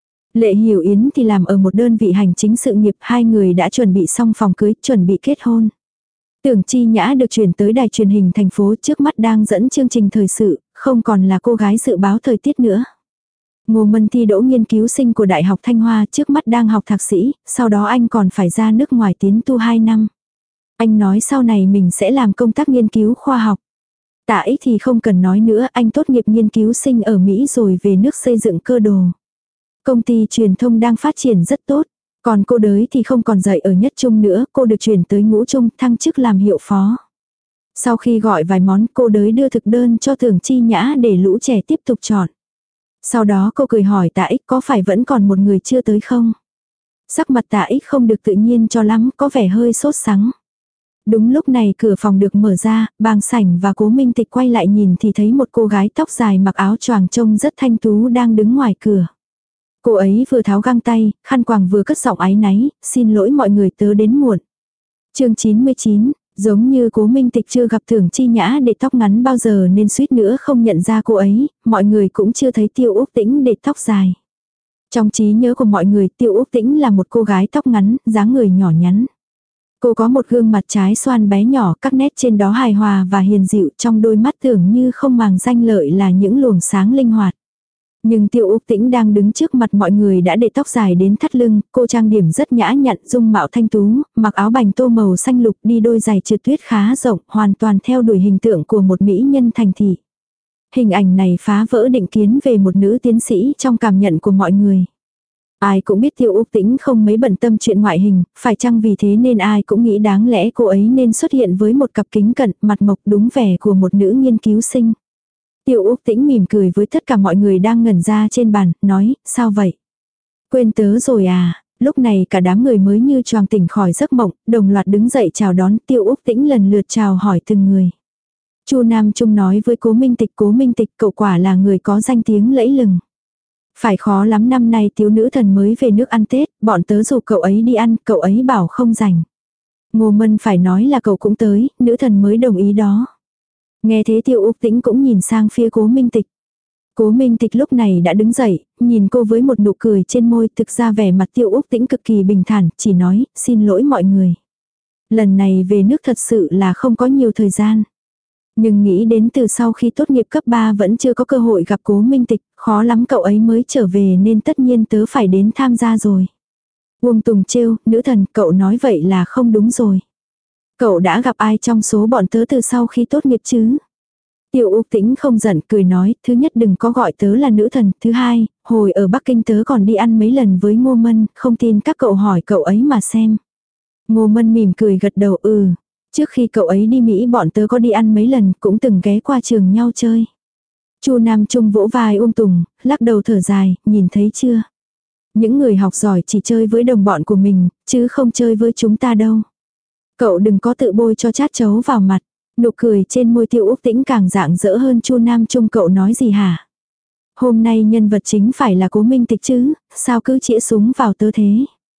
Lệ Hiểu Yến thì làm ở một đơn vị hành chính sự nghiệp, hai người đã chuẩn bị xong phòng cưới, chuẩn bị kết hôn. Tưởng Chi Nhã được chuyển tới đài truyền hình thành phố, trước mắt đang dẫn chương trình thời sự, không còn là cô gái dự báo thời tiết nữa. Ngô Mân thi đỗ nghiên cứu sinh của Đại học Thanh Hoa, trước mắt đang học thạc sĩ, sau đó anh còn phải ra nước ngoài tiến tu hai năm. Anh nói sau này mình sẽ làm công tác nghiên cứu khoa học. Tạ Ích thì không cần nói nữa, anh tốt nghiệp nghiên cứu sinh ở Mỹ rồi về nước xây dựng cơ đồ. Công ty truyền thông đang phát triển rất tốt. Còn cô đới thì không còn dạy ở Nhất Trung nữa, cô được chuyển tới Ngũ Trung, thăng chức làm hiệu phó. Sau khi gọi vài món, cô đới đưa thực đơn cho Tưởng Chi Nhã để lũ trẻ tiếp tục chọn. Sau đó cô cười hỏi Tạ Ích có phải vẫn còn một người chưa tới không? Sắc mặt Tạ Ích không được tự nhiên cho lắm, có vẻ hơi sốt sắng. Đúng lúc này cửa phòng được mở ra, bàng sảnh và Cố Minh Tịch quay lại nhìn thì thấy một cô gái tóc dài mặc áo choàng trông rất thanh tú đang đứng ngoài cửa. Cô ấy vừa tháo găng tay, khăn quàng vừa cất giọng áy náy, xin lỗi mọi người tớ đến muộn. Chương chín mươi chín, giống như Cố Minh Tịch chưa gặp Tưởng Chi Nhã để tóc ngắn bao giờ nên suýt nữa không nhận ra cô ấy, mọi người cũng chưa thấy Tiêu Úc Tĩnh để tóc dài. Trong trí nhớ của mọi người, Tiêu Úc Tĩnh là một cô gái tóc ngắn, dáng người nhỏ nhắn. Cô có một gương mặt trái xoan bé nhỏ, các nét trên đó hài hòa và hiền dịu, trong đôi mắt tưởng như không màng danh lợi là những luồng sáng linh hoạt. Nhưng Tiêu Úc Tĩnh đang đứng trước mặt mọi người đã để tóc dài đến thắt lưng, cô trang điểm rất nhã nhặn, dung mạo thanh tú, mặc áo bành tô màu xanh lục, đi đôi giày trượt tuyết khá rộng, hoàn toàn theo đuổi hình tượng của một mỹ nhân thành thị. Hình ảnh này phá vỡ định kiến về một nữ tiến sĩ trong cảm nhận của mọi người. Ai cũng biết Tiêu Úc Tĩnh không mấy bận tâm chuyện ngoại hình, phải chăng vì thế nên ai cũng nghĩ đáng lẽ cô ấy nên xuất hiện với một cặp kính cận, mặt mộc đúng vẻ của một nữ nghiên cứu sinh. Tiêu Úc Tĩnh mỉm cười với tất cả mọi người đang ngẩn ra trên bàn, nói, sao vậy? Quên tớ rồi à? Lúc này cả đám người mới như choàng tỉnh khỏi giấc mộng, đồng loạt đứng dậy chào đón. Tiêu Úc Tĩnh lần lượt chào hỏi từng người. Chu Nam Trung nói với Cố Minh Tịch, Cố Minh Tịch cậu quả là người có danh tiếng lẫy lừng. Phải khó lắm, năm nay thiếu nữ thần mới về nước ăn Tết, bọn tớ rủ cậu ấy đi ăn, cậu ấy bảo không rảnh. Ngô Mân phải nói là cậu cũng tới, nữ thần mới đồng ý đó. Nghe thế Tiêu Úc Tĩnh cũng nhìn sang phía Cố Minh Tịch. Cố Minh Tịch lúc này đã đứng dậy, nhìn cô với một nụ cười trên môi, thực ra vẻ mặt Tiêu Úc Tĩnh cực kỳ bình thản, chỉ nói, xin lỗi mọi người. Lần này về nước thật sự là không có nhiều thời gian. Nhưng nghĩ đến từ sau khi tốt nghiệp cấp ba vẫn chưa có cơ hội gặp Cố Minh Tịch, khó lắm cậu ấy mới trở về nên tất nhiên tớ phải đến tham gia rồi. Uông Tùng trêu, nữ thần, cậu nói vậy là không đúng rồi. Cậu đã gặp ai trong số bọn tớ từ sau khi tốt nghiệp chứ? Tiêu Úc Tĩnh không giận, cười nói, thứ nhất đừng có gọi tớ là nữ thần, thứ hai, hồi ở Bắc Kinh tớ còn đi ăn mấy lần với Ngô Mân, không tin các cậu hỏi cậu ấy mà xem. Ngô Mân mỉm cười gật đầu, ừ. Trước khi cậu ấy đi Mỹ bọn tớ có đi ăn mấy lần, cũng từng ghé qua trường nhau chơi. Chu Nam Trung vỗ vai Uông Tùng, lắc đầu thở dài, nhìn thấy chưa? Những người học giỏi chỉ chơi với đồng bọn của mình, chứ không chơi với chúng ta đâu. Cậu đừng có tự bôi cho chát chấu vào mặt. Nụ cười trên môi Tiêu Úc Tĩnh càng rạng rỡ hơn. Chu Nam Trung cậu nói gì hả? Hôm nay nhân vật chính phải là Cố Minh Tịch chứ, sao cứ chĩa súng vào tớ thế?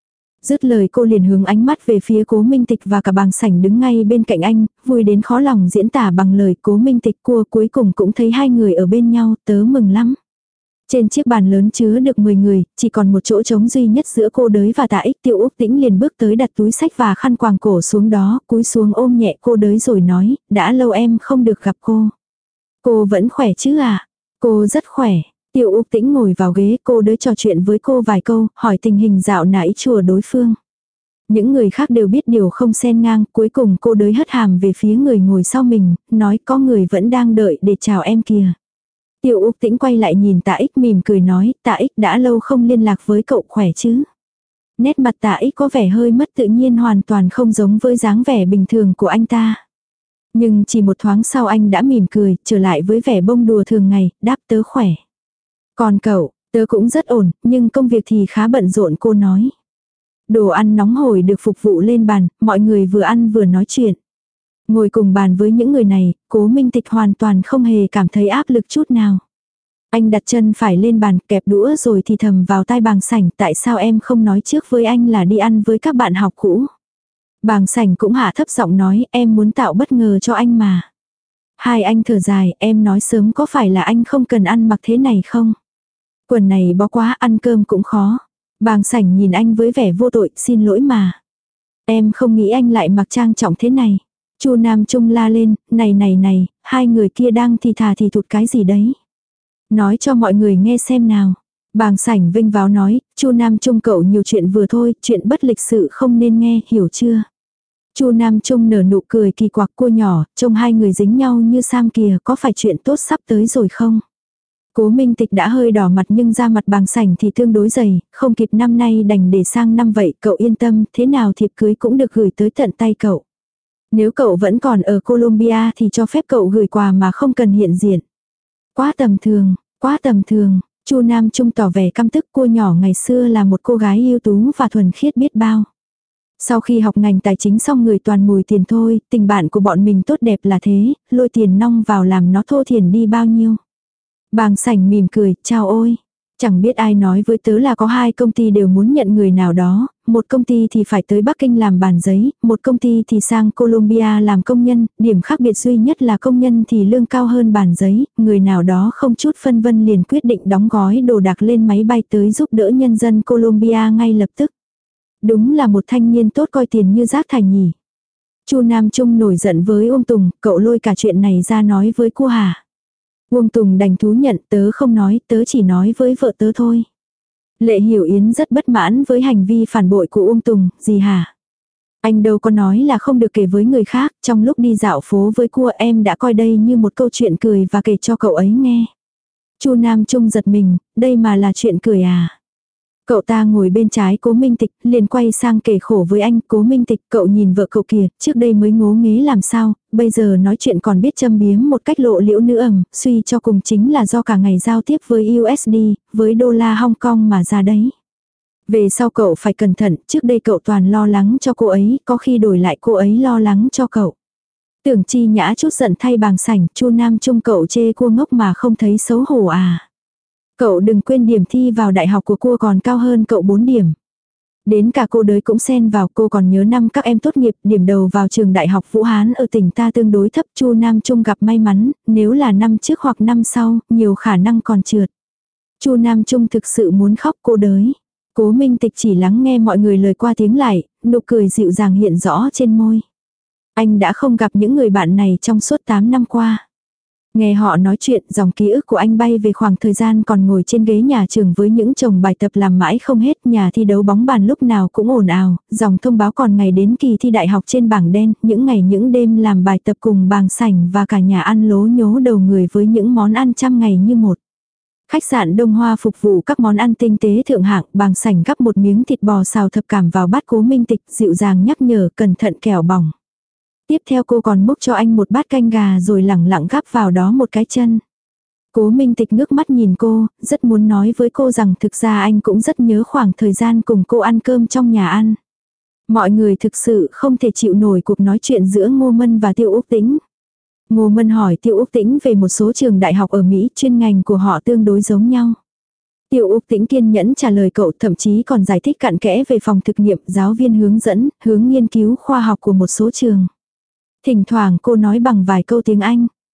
Dứt lời cô liền hướng ánh mắt về phía Cố Minh Tịch và cả bàng sảnh đứng ngay bên cạnh anh, vui đến khó lòng diễn tả bằng lời. Cố Minh Tịch cua cuối cùng cũng thấy hai người ở bên nhau, tớ mừng lắm. Trên chiếc bàn lớn chứa được mười người, chỉ còn một chỗ trống duy nhất giữa cô đới và Tạ Ích. Tiêu Úc Tĩnh liền bước tới đặt túi sách và khăn quàng cổ xuống đó, cúi xuống ôm nhẹ cô đới rồi nói, đã lâu em không được gặp cô. Cô vẫn khỏe chứ à? Cô rất khỏe. Tiêu Úc Tĩnh ngồi vào ghế, cô đới trò chuyện với cô vài câu, hỏi tình hình dạo nãy chùa đối phương. Những người khác đều biết điều không xen ngang, cuối cùng cô đới hất hàm về phía người ngồi sau mình, nói có người vẫn đang đợi để chào em kìa. Tiêu Úc Tĩnh quay lại nhìn Tạ Ích mỉm cười nói, Tạ Ích đã lâu không liên lạc với cậu khỏe chứ. Nét mặt Tạ Ích có vẻ hơi mất tự nhiên, hoàn toàn không giống với dáng vẻ bình thường của anh ta. Nhưng chỉ một thoáng sau anh đã mỉm cười, trở lại với vẻ bông đùa thường ngày, đáp tớ khỏe. Còn cậu, tớ cũng rất ổn, nhưng công việc thì khá bận rộn, cô nói. Đồ ăn nóng hổi được phục vụ lên bàn, mọi người vừa ăn vừa nói chuyện. Ngồi cùng bàn với những người này, Cố Minh Tịch hoàn toàn không hề cảm thấy áp lực chút nào. Anh đặt chân phải lên bàn, kẹp đũa rồi thì thầm vào tai Bàng Sảnh, tại sao em không nói trước với anh là đi ăn với các bạn học cũ. Bàng Sảnh cũng hạ thấp giọng nói, em muốn tạo bất ngờ cho anh mà. Hai anh thở dài, em nói sớm có phải là anh không cần ăn mặc thế này không? Quần này bó quá, ăn cơm cũng khó. Bàng Sảnh nhìn anh với vẻ vô tội, xin lỗi mà. Em không nghĩ anh lại mặc trang trọng thế này. Chu Nam Trung la lên, này này này, hai người kia đang thì thà thì thụt cái gì đấy. Nói cho mọi người nghe xem nào. Bàng Sảnh vinh váo nói, Chu Nam Trung cậu nhiều chuyện vừa thôi, chuyện bất lịch sự không nên nghe, hiểu chưa? Chu Nam Trung nở nụ cười kỳ quặc, cô nhỏ, trông hai người dính nhau như sam kìa, có phải chuyện tốt sắp tới rồi không? Cố Minh Tịch đã hơi đỏ mặt nhưng da mặt Bàng Sảnh thì tương đối dày, không kịp năm nay đành để sang năm vậy, cậu yên tâm, thế nào thiệp cưới cũng được gửi tới tận tay cậu. Nếu cậu vẫn còn ở Colombia thì cho phép cậu gửi quà mà không cần hiện diện. Quá tầm thường, quá tầm thường, Chu Nam Trung tỏ vẻ căm tức, cô nhỏ ngày xưa là một cô gái ưu tú và thuần khiết biết bao. Sau khi học ngành tài chính xong người toàn mùi tiền thôi, tình bạn của bọn mình tốt đẹp là thế, lôi tiền nong vào làm nó thô thiển đi bao nhiêu. Bàng Sảnh mỉm cười, chào ôi. Chẳng biết ai nói với tớ là có hai công ty đều muốn nhận người nào đó, một công ty thì phải tới Bắc Kinh làm bàn giấy, một công ty thì sang Colombia làm công nhân, điểm khác biệt duy nhất là công nhân thì lương cao hơn bàn giấy, người nào đó không chút phân vân liền quyết định đóng gói đồ đạc lên máy bay tới giúp đỡ nhân dân Colombia ngay lập tức. Đúng là một thanh niên tốt coi tiền như rác thải nhỉ. Chu Nam Trung nổi giận với Uông Tùng, cậu lôi cả chuyện này ra nói với cô hả? Uông Tùng đành thú nhận, tớ không nói, tớ chỉ nói với vợ tớ thôi. Lệ Hiểu Yến rất bất mãn với hành vi phản bội của Uông Tùng, gì hả? Anh đâu có nói là không được kể với người khác, trong lúc đi dạo phố với cua em đã coi đây như một câu chuyện cười và kể cho cậu ấy nghe. Chu Nam Trung giật mình, đây mà là chuyện cười à? Cậu ta ngồi bên trái Cố Minh Tịch, liền quay sang kể khổ với anh, Cố Minh Tịch, cậu nhìn vợ cậu kìa, trước đây mới ngố nghế làm sao, bây giờ nói chuyện còn biết châm biếm một cách lộ liễu nữ ẩm, suy cho cùng chính là do cả ngày giao tiếp với u ét đê, với đô la Hong Kong mà ra đấy. Về sau cậu phải cẩn thận, trước đây cậu toàn lo lắng cho cô ấy, có khi đổi lại cô ấy lo lắng cho cậu. Tưởng Chi Nhã chút giận thay Bàng Sảnh, Chu Nam Trung cậu chê cua ngốc mà không thấy xấu hổ à. Cậu đừng quên điểm thi vào đại học của cô còn cao hơn cậu bốn điểm. Đến cả cô đới cũng xen vào, cô còn nhớ năm các em tốt nghiệp, điểm đầu vào trường đại học Vũ Hán ở tỉnh ta tương đối thấp. Chu Nam Trung gặp may mắn, nếu là năm trước hoặc năm sau, nhiều khả năng còn trượt. Chu Nam Trung thực sự muốn khóc, cô đới. Cố Minh Tịch chỉ lắng nghe mọi người lời qua tiếng lại, nụ cười dịu dàng hiện rõ trên môi. Anh đã không gặp những người bạn này trong suốt tám năm qua. Nghe họ nói chuyện, dòng ký ức của anh bay về khoảng thời gian còn ngồi trên ghế nhà trường với những chồng bài tập làm mãi không hết, nhà thi đấu bóng bàn lúc nào cũng ồn ào, dòng thông báo còn ngày đến kỳ thi đại học trên bảng đen, những ngày những đêm làm bài tập cùng Bàng Sảnh và cả nhà ăn lố nhố đầu người với những món ăn trăm ngày như một. Khách sạn Đông Hoa phục vụ các món ăn tinh tế thượng hạng, Bàng Sảnh gắp một miếng thịt bò xào thập cảm vào bát Cố Minh Tịch, dịu dàng nhắc nhở cẩn thận kẻo bỏng. Tiếp theo cô còn múc cho anh một bát canh gà rồi lẳng lặng gắp vào đó một cái chân. Cố Minh Tịch ngước mắt nhìn cô, rất muốn nói với cô rằng thực ra anh cũng rất nhớ khoảng thời gian cùng cô ăn cơm trong nhà ăn. Mọi người thực sự không thể chịu nổi cuộc nói chuyện giữa Ngô Mân và Tiêu Úc Tĩnh. Ngô Mân hỏi Tiêu Úc Tĩnh về một số trường đại học ở Mỹ, chuyên ngành của họ tương đối giống nhau. Tiêu Úc Tĩnh kiên nhẫn trả lời cậu, thậm chí còn giải thích cặn kẽ về phòng thực nghiệm, giáo viên hướng dẫn, hướng nghiên cứu khoa học của một số trường. Thỉnh thoảng cô nói bằng vài câu tiếng Anh.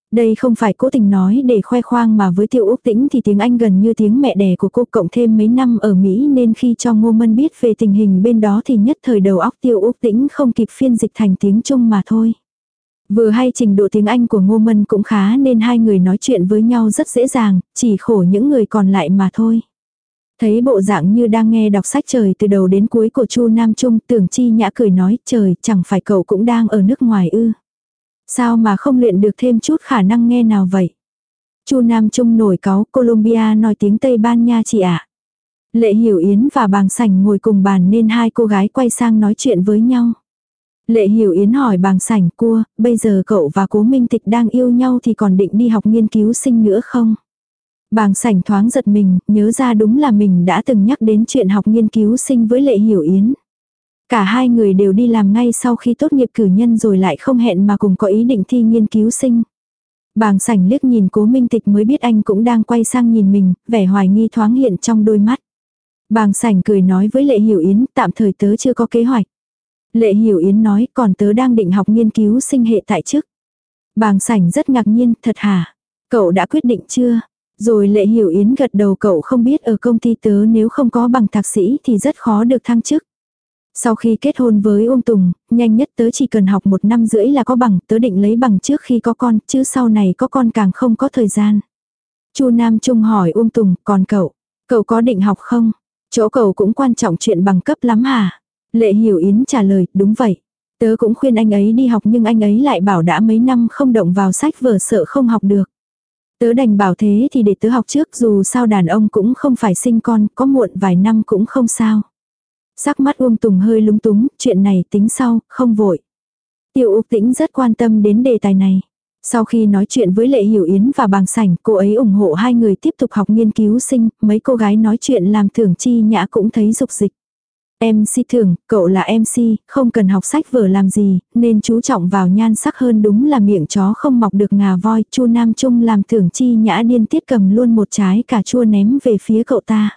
Đây không phải cố tình nói để khoe khoang mà với Tiêu Úc Tĩnh thì tiếng Anh gần như tiếng mẹ đẻ của cô, cộng thêm mấy năm ở Mỹ nên khi cho Ngô Mân biết về tình hình bên đó thì nhất thời đầu óc Tiêu Úc Tĩnh không kịp phiên dịch thành tiếng Trung mà thôi. Vừa hay trình độ tiếng Anh của Ngô Mân cũng khá nên hai người nói chuyện với nhau rất dễ dàng, chỉ khổ những người còn lại mà thôi. Thấy bộ dạng như đang nghe đọc sách trời từ đầu đến cuối của Chu Nam Trung, Tưởng Chi Nhã cười nói, trời, chẳng phải cậu cũng đang ở nước ngoài ư? Sao mà không luyện được thêm chút khả năng nghe nào vậy? Chu Nam Trung nổi cáu, Colombia nói tiếng Tây Ban Nha chị ạ. Lệ Hiểu Yến và Bàng Sảnh ngồi cùng bàn nên hai cô gái quay sang nói chuyện với nhau. Lệ Hiểu Yến hỏi Bàng Sảnh, cua, bây giờ cậu và Cố Minh Tịch đang yêu nhau thì còn định đi học nghiên cứu sinh nữa không? Bàng Sảnh thoáng giật mình, nhớ ra đúng là mình đã từng nhắc đến chuyện học nghiên cứu sinh với Lệ Hiểu Yến. Cả hai người đều đi làm ngay sau khi tốt nghiệp cử nhân rồi lại không hẹn mà cùng có ý định thi nghiên cứu sinh. Bàng Sảnh liếc nhìn Cố Minh Tịch mới biết anh cũng đang quay sang nhìn mình, vẻ hoài nghi thoáng hiện trong đôi mắt. Bàng Sảnh cười nói với Lệ Hiểu Yến, tạm thời tớ chưa có kế hoạch. Lệ Hiểu Yến nói, còn tớ đang định học nghiên cứu sinh hệ tại chức. Bàng Sảnh rất ngạc nhiên, thật hả? Cậu đã quyết định chưa? Rồi Lệ Hiểu Yến gật đầu, cậu không biết ở công ty tớ nếu không có bằng thạc sĩ thì rất khó được thăng chức. Sau khi kết hôn với Uông Tùng, nhanh nhất tớ chỉ cần học một năm rưỡi là có bằng, tớ định lấy bằng trước khi có con, chứ sau này có con càng không có thời gian. Chu Nam Trung hỏi Uông Tùng, còn cậu, cậu có định học không? Chỗ cậu cũng quan trọng chuyện bằng cấp lắm hả? Lệ Hiểu Yến trả lời, đúng vậy. Tớ cũng khuyên anh ấy đi học nhưng anh ấy lại bảo đã mấy năm không động vào sách vở sợ không học được. Tớ đành bảo thế thì để tớ học trước, dù sao đàn ông cũng không phải sinh con, có muộn vài năm cũng không sao. Sắc mắt Uông Tùng hơi lúng túng, chuyện này tính sau, không vội. Tiêu Úc Tĩnh rất quan tâm đến đề tài này. Sau khi nói chuyện với Lệ Hiểu Yến và Bàng Sảnh, cô ấy ủng hộ hai người tiếp tục học nghiên cứu sinh, mấy cô gái nói chuyện làm Tưởng Chi Nhã cũng thấy dục dịch. em xê Thường, cậu là em xê, không cần học sách vở làm gì, nên chú trọng vào nhan sắc hơn, đúng là miệng chó không mọc được ngà voi. Chu Nam Trung làm Tưởng Chi Nhã điên tiết cầm luôn một trái cà chua ném về phía cậu ta.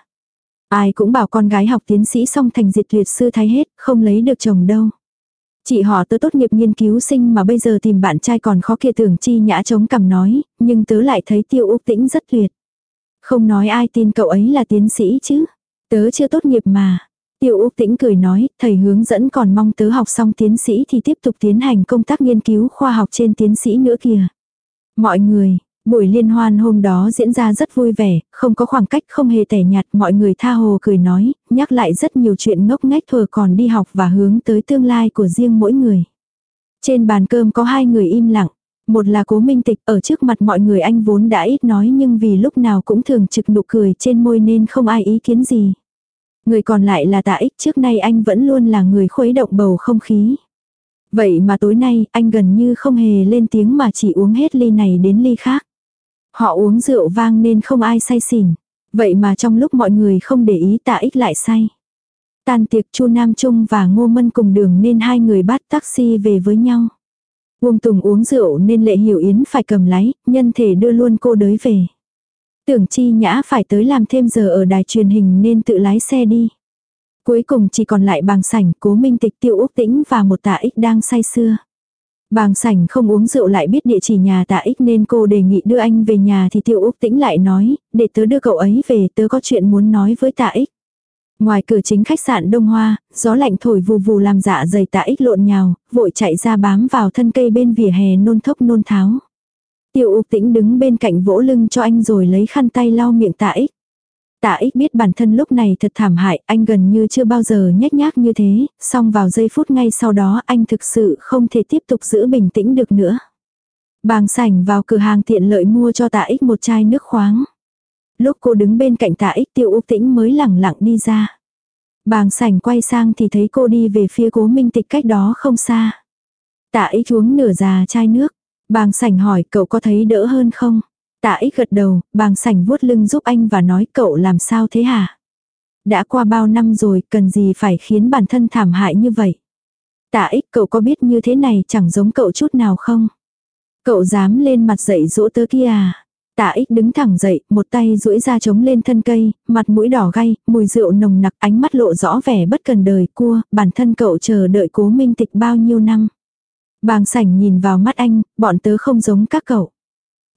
Ai cũng bảo con gái học tiến sĩ xong thành diệt tuyệt sư thái hết, không lấy được chồng đâu. Chị họ tớ tốt nghiệp nghiên cứu sinh mà bây giờ tìm bạn trai còn khó kia. Tưởng Chi Nhã chống cằm nói, nhưng tớ lại thấy Tiêu Úc Tĩnh rất tuyệt. Không nói ai tin cậu ấy là tiến sĩ chứ. Tớ chưa tốt nghiệp mà. Tiêu Úc Tĩnh cười nói, thầy hướng dẫn còn mong tớ học xong tiến sĩ thì tiếp tục tiến hành công tác nghiên cứu khoa học trên tiến sĩ nữa kìa. Mọi người, buổi liên hoan hôm đó diễn ra rất vui vẻ, không có khoảng cách, không hề tẻ nhạt, mọi người tha hồ cười nói, nhắc lại rất nhiều chuyện ngốc nghếch thuở còn đi học và hướng tới tương lai của riêng mỗi người. Trên bàn cơm có hai người im lặng, một là Cố Minh Tịch, ở trước mặt mọi người anh vốn đã ít nói nhưng vì lúc nào cũng thường trực nụ cười trên môi nên không ai ý kiến gì. Người còn lại là Tạ Ích, trước nay anh vẫn luôn là người khuấy động bầu không khí. Vậy mà tối nay anh gần như không hề lên tiếng mà chỉ uống hết ly này đến ly khác. Họ uống rượu vang nên không ai say xỉn. Vậy mà trong lúc mọi người không để ý Tạ Ích lại say. Tan tiệc, Chu Nam Trung và Ngô Mân cùng đường nên hai người bắt taxi về với nhau. Uông Tùng uống rượu nên Lệ Hiểu Yến phải cầm lái, nhân thể đưa luôn cô đới về. Tưởng Chi Nhã phải tới làm thêm giờ ở đài truyền hình nên tự lái xe đi. Cuối cùng chỉ còn lại Bàng Sảnh, Cố Minh Tịch, Tiêu Úc Tĩnh và một Tạ Ích đang say sưa. Bàng Sảnh không uống rượu lại biết địa chỉ nhà Tạ Ích nên cô đề nghị đưa anh về nhà thì Tiêu Úc Tĩnh lại nói, để tớ đưa cậu ấy về, tớ có chuyện muốn nói với Tạ Ích. Ngoài cửa chính khách sạn Đông Hoa, gió lạnh thổi vù vù làm dạ dày Tạ Ích lộn nhào, vội chạy ra bám vào thân cây bên vỉa hè nôn thốc nôn tháo. Tiêu Úc Tĩnh đứng bên cạnh vỗ lưng cho anh rồi lấy khăn tay lau miệng Tạ Ích. Tạ Ích biết bản thân lúc này thật thảm hại, anh gần như chưa bao giờ nhếch nhác như thế, song vào giây phút ngay sau đó anh thực sự không thể tiếp tục giữ bình tĩnh được nữa. Bàng Sảnh vào cửa hàng tiện lợi mua cho Tạ Ích một chai nước khoáng. Lúc cô đứng bên cạnh Tạ Ích, Tiêu Úc Tĩnh mới lẳng lặng đi ra. Bàng Sảnh quay sang thì thấy cô đi về phía Cố Minh Tịch cách đó không xa. Tạ Ích uống nửa già chai nước. Bàng Sảnh hỏi, cậu có thấy đỡ hơn không? Tạ Ích gật đầu, Bàng Sảnh vuốt lưng giúp anh và nói, cậu làm sao thế hả? Đã qua bao năm rồi, cần gì phải khiến bản thân thảm hại như vậy? Tạ Ích, cậu có biết như thế này chẳng giống cậu chút nào không? Cậu dám lên mặt dậy dỗ tớ kia à? Tạ Ích đứng thẳng dậy, một tay duỗi ra chống lên thân cây, mặt mũi đỏ gay, mùi rượu nồng nặc, ánh mắt lộ rõ vẻ bất cần đời. Cua, bản thân cậu chờ đợi Cố Minh Tịch bao nhiêu năm? Bàng Sảnh nhìn vào mắt anh, bọn tớ không giống các cậu.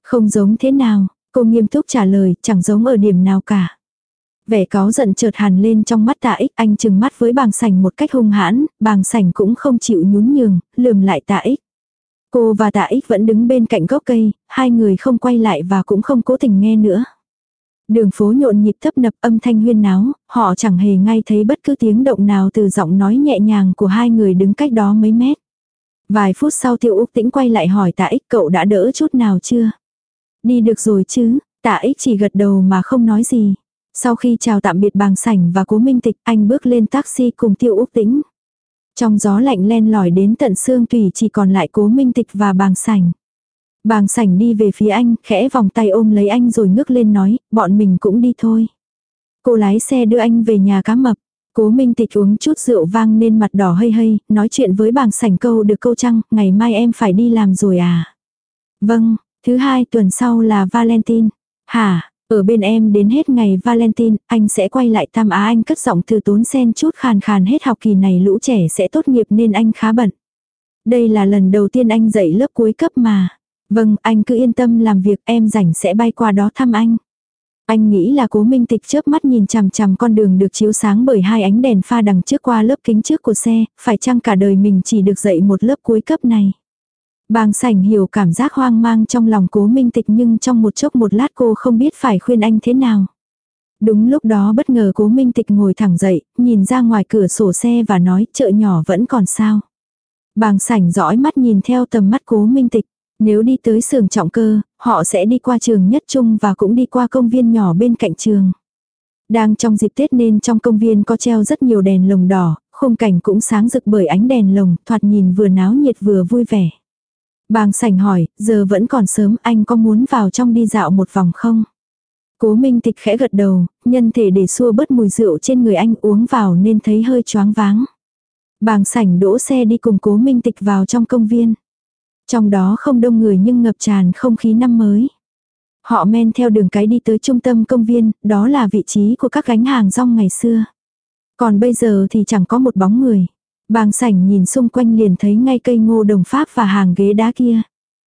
Không giống thế nào, cô nghiêm túc trả lời, chẳng giống ở điểm nào cả. Vẻ cáu giận chợt hằn lên trong mắt Tạ Ích, anh trừng mắt với Bàng Sảnh một cách hung hãn, Bàng Sảnh cũng không chịu nhún nhường, lườm lại Tạ Ích. Cô và Tạ Ích vẫn đứng bên cạnh gốc cây, hai người không quay lại và cũng không cố tình nghe nữa. Đường phố nhộn nhịp tấp nập, âm thanh huyên náo, họ chẳng hề nghe thấy bất cứ tiếng động nào từ giọng nói nhẹ nhàng của hai người đứng cách đó mấy mét. Vài phút sau Tiêu Úc Tĩnh quay lại hỏi Tạ Ích, cậu đã đỡ chút nào chưa? Đi được rồi chứ, Tạ Ích chỉ gật đầu mà không nói gì. Sau khi chào tạm biệt Bàng Sảnh và Cố Minh Tịch, anh bước lên taxi cùng Tiêu Úc Tĩnh. Trong gió lạnh len lỏi đến tận xương tủy chỉ còn lại Cố Minh Tịch và Bàng Sảnh. Bàng Sảnh đi về phía anh, khẽ vòng tay ôm lấy anh rồi ngước lên nói, bọn mình cũng đi thôi. Cô lái xe đưa anh về nhà cá mập. Cố Minh Tịch uống chút rượu vang nên mặt đỏ hây hây, nói chuyện với Bàng Sảnh câu được câu trăng, ngày mai em phải đi làm rồi à? Vâng, thứ hai tuần sau là Valentine. Hả, ở bên em đến hết ngày Valentine, anh sẽ quay lại Tam Á. Anh cất giọng từ tốn sen chút khàn khàn, hết học kỳ này lũ trẻ sẽ tốt nghiệp nên anh khá bận. Đây là lần đầu tiên anh dạy lớp cuối cấp mà. Vâng, anh cứ yên tâm làm việc, em rảnh sẽ bay qua đó thăm anh. Anh nghĩ là Cố Minh Tịch chớp mắt nhìn chằm chằm con đường được chiếu sáng bởi hai ánh đèn pha đằng trước qua lớp kính trước của xe, phải chăng cả đời mình chỉ được dạy một lớp cuối cấp này. Bàng Sảnh hiểu cảm giác hoang mang trong lòng Cố Minh Tịch nhưng trong một chốc một lát cô không biết phải khuyên anh thế nào. Đúng lúc đó bất ngờ Cố Minh Tịch ngồi thẳng dậy, nhìn ra ngoài cửa sổ xe và nói chợ nhỏ vẫn còn sao. Bàng Sảnh dõi mắt nhìn theo tầm mắt Cố Minh Tịch. Nếu đi tới xưởng trọng cơ, họ sẽ đi qua trường Nhất Trung và cũng đi qua công viên nhỏ bên cạnh trường. Đang trong dịp Tết nên trong công viên có treo rất nhiều đèn lồng đỏ, khung cảnh cũng sáng rực bởi ánh đèn lồng, thoạt nhìn vừa náo nhiệt vừa vui vẻ. Bàng Sảnh hỏi, giờ vẫn còn sớm, anh có muốn vào trong đi dạo một vòng không? Cố Minh Tịch khẽ gật đầu, nhân thể để xua bớt mùi rượu trên người anh, uống vào nên thấy hơi choáng váng. Bàng Sảnh đỗ xe đi cùng Cố Minh Tịch vào trong công viên. Trong đó không đông người nhưng ngập tràn không khí năm mới. Họ men theo đường cái đi tới trung tâm công viên, đó là vị trí của các gánh hàng rong ngày xưa. Còn bây giờ thì chẳng có một bóng người. Bàng Sảnh nhìn xung quanh liền thấy ngay cây ngô đồng Pháp và hàng ghế đá kia.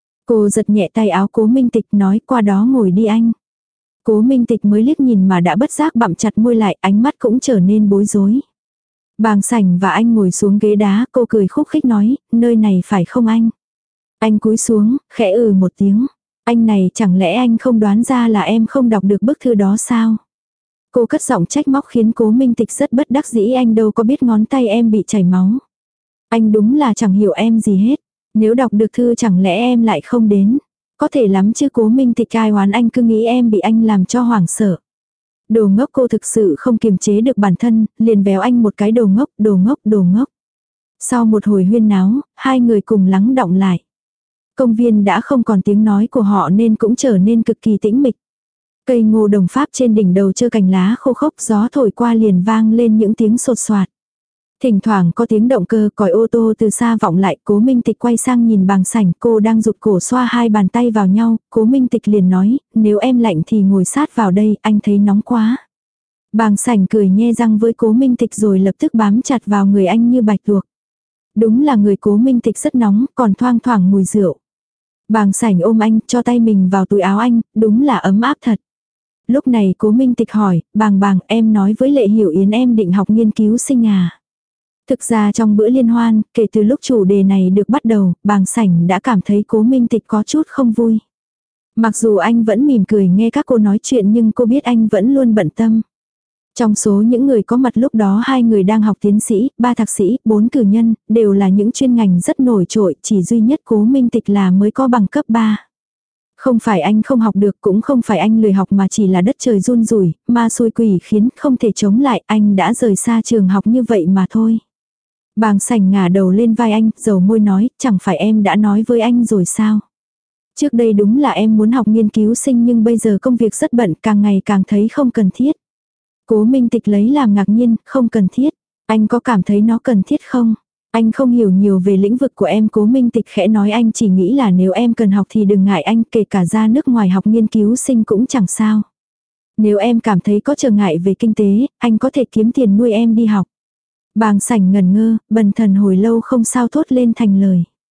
Cô giật nhẹ tay áo Cố Minh Tịch nói, qua đó ngồi đi anh. Cố Minh Tịch mới liếc nhìn mà đã bất giác bặm chặt môi lại, ánh mắt cũng trở nên bối rối. Bàng Sảnh và anh ngồi xuống ghế đá, cô cười khúc khích nói, nơi này phải không anh? Anh cúi xuống, khẽ ừ một tiếng. Anh này chẳng lẽ anh không đoán ra là em không đọc được bức thư đó sao? Cô cất giọng trách móc khiến Cố Minh Tịch rất bất đắc dĩ, anh đâu có biết ngón tay em bị chảy máu. Anh đúng là chẳng hiểu em gì hết. Nếu đọc được thư chẳng lẽ em lại không đến? Có thể lắm chứ Cố Minh Tịch ai oán anh, cứ nghĩ em bị anh làm cho hoảng sợ. Đồ ngốc, cô thực sự không kiềm chế được bản thân, liền véo anh một cái, đồ ngốc, đồ ngốc, đồ ngốc. Sau một hồi huyên náo, hai người cùng lắng đọng lại. Công viên đã không còn tiếng nói của họ nên cũng trở nên cực kỳ tĩnh mịch. Cây ngô đồng Pháp trên đỉnh đầu trơ cành lá khô khốc, gió thổi qua liền vang lên những tiếng sột soạt. Thỉnh thoảng có tiếng động cơ, còi ô tô từ xa vọng lại. Cố Minh Tịch quay sang nhìn Bàng Sảnh, cô đang rụt cổ xoa hai bàn tay vào nhau. Cố Minh Tịch liền nói, nếu em lạnh thì ngồi sát vào đây, anh thấy nóng quá. Bàng Sảnh cười nhe răng với Cố Minh Tịch rồi lập tức bám chặt vào người anh như bạch tuộc. Đúng là người Cố Minh Tịch rất nóng, còn thoang thoảng mùi rượu. Bàng Sảnh ôm anh, cho tay mình vào túi áo anh, đúng là ấm áp thật. Lúc này Cố Minh Tịch hỏi, Bàng Bàng, em nói với Lệ Hiểu Yến em định học nghiên cứu sinh à? Thực ra trong bữa liên hoan, kể từ lúc chủ đề này được bắt đầu, Bàng Sảnh đã cảm thấy Cố Minh Tịch có chút không vui. Mặc dù anh vẫn mỉm cười nghe các cô nói chuyện nhưng cô biết anh vẫn luôn bận tâm. Trong số những người có mặt lúc đó, hai người đang học tiến sĩ, ba thạc sĩ, bốn cử nhân, đều là những chuyên ngành rất nổi trội, chỉ duy nhất Cố Minh Tịch là mới có bằng cấp ba. Không phải anh không học được, cũng không phải anh lười học, mà chỉ là đất trời run rủi, ma xui quỷ khiến, không thể chống lại, anh đã rời xa trường học như vậy mà thôi. Bàng Sảnh ngả đầu lên vai anh, dầu môi nói, chẳng phải em đã nói với anh rồi sao? Trước đây đúng là em muốn học nghiên cứu sinh nhưng bây giờ công việc rất bận, càng ngày càng thấy không cần thiết. Cố Minh Tịch lấy làm ngạc nhiên, không cần thiết. Anh có cảm thấy nó cần thiết không? Anh không hiểu nhiều về lĩnh vực của em. Cố Minh Tịch khẽ nói, anh chỉ nghĩ là nếu em cần học thì đừng ngại anh, kể cả ra nước ngoài học nghiên cứu sinh cũng chẳng sao. Nếu em cảm thấy có trở ngại về kinh tế, anh có thể kiếm tiền nuôi em đi học. Bàng Sảnh ngẩn ngơ, bần thần hồi lâu không sao thốt lên thành lời.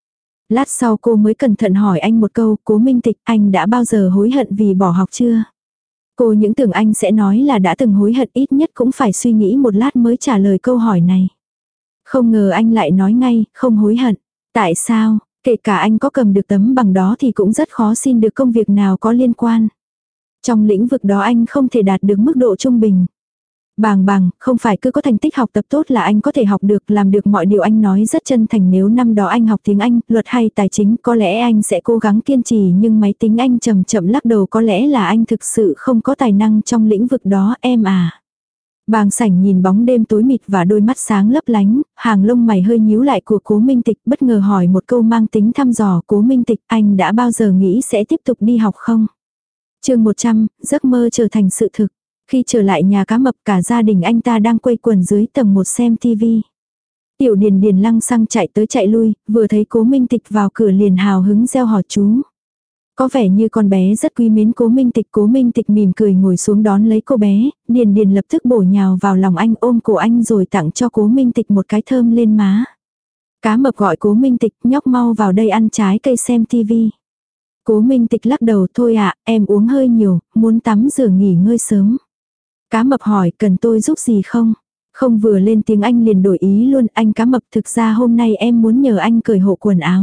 Lát sau cô mới cẩn thận hỏi anh một câu, Cố Minh Tịch, anh đã bao giờ hối hận vì bỏ học chưa? Cô những tưởng anh sẽ nói là đã từng hối hận, ít nhất cũng phải suy nghĩ một lát mới trả lời câu hỏi này. Không ngờ anh lại nói ngay, không hối hận. Tại sao? Kể cả anh có cầm được tấm bằng đó thì cũng rất khó xin được công việc nào có liên quan. Trong lĩnh vực đó anh không thể đạt được mức độ trung bình. Bàng bàng, không phải cứ có thành tích học tập tốt là anh có thể học được, làm được mọi điều. Anh nói rất chân thành, nếu năm đó anh học tiếng Anh, luật hay tài chính, có lẽ anh sẽ cố gắng kiên trì, nhưng máy tính anh chậm chậm lắc đầu, có lẽ là anh thực sự không có tài năng trong lĩnh vực đó em à. Bàng Sảnh nhìn bóng đêm tối mịt và đôi mắt sáng lấp lánh, hàng lông mày hơi nhíu lại của Cố Minh Tịch, bất ngờ hỏi một câu mang tính thăm dò, Cố Minh Tịch, anh đã bao giờ nghĩ sẽ tiếp tục đi học không? Chương một trăm, giấc mơ trở thành sự thực. Khi trở lại nhà cá mập, cả gia đình anh ta đang quây quần dưới tầng một xem tivi. Tiểu Điền Điền lăng xăng chạy tới chạy lui, vừa thấy Cố Minh Tịch vào cửa liền hào hứng reo hò chú. Có vẻ như con bé rất quý mến Cố Minh Tịch. Cố Minh Tịch mỉm cười ngồi xuống đón lấy cô bé, Điền Điền lập tức bổ nhào vào lòng anh, ôm cổ anh rồi tặng cho Cố Minh Tịch một cái thơm lên má. Cá mập gọi Cố Minh Tịch, nhóc mau vào đây ăn trái cây xem tivi. Cố Minh Tịch lắc đầu, thôi ạ, em uống hơi nhiều, muốn tắm rửa nghỉ ngơi sớm. Cá mập hỏi, cần tôi giúp gì không? Không, vừa lên tiếng anh liền đổi ý luôn, anh cá mập, thực ra hôm nay em muốn nhờ anh cởi hộ quần áo.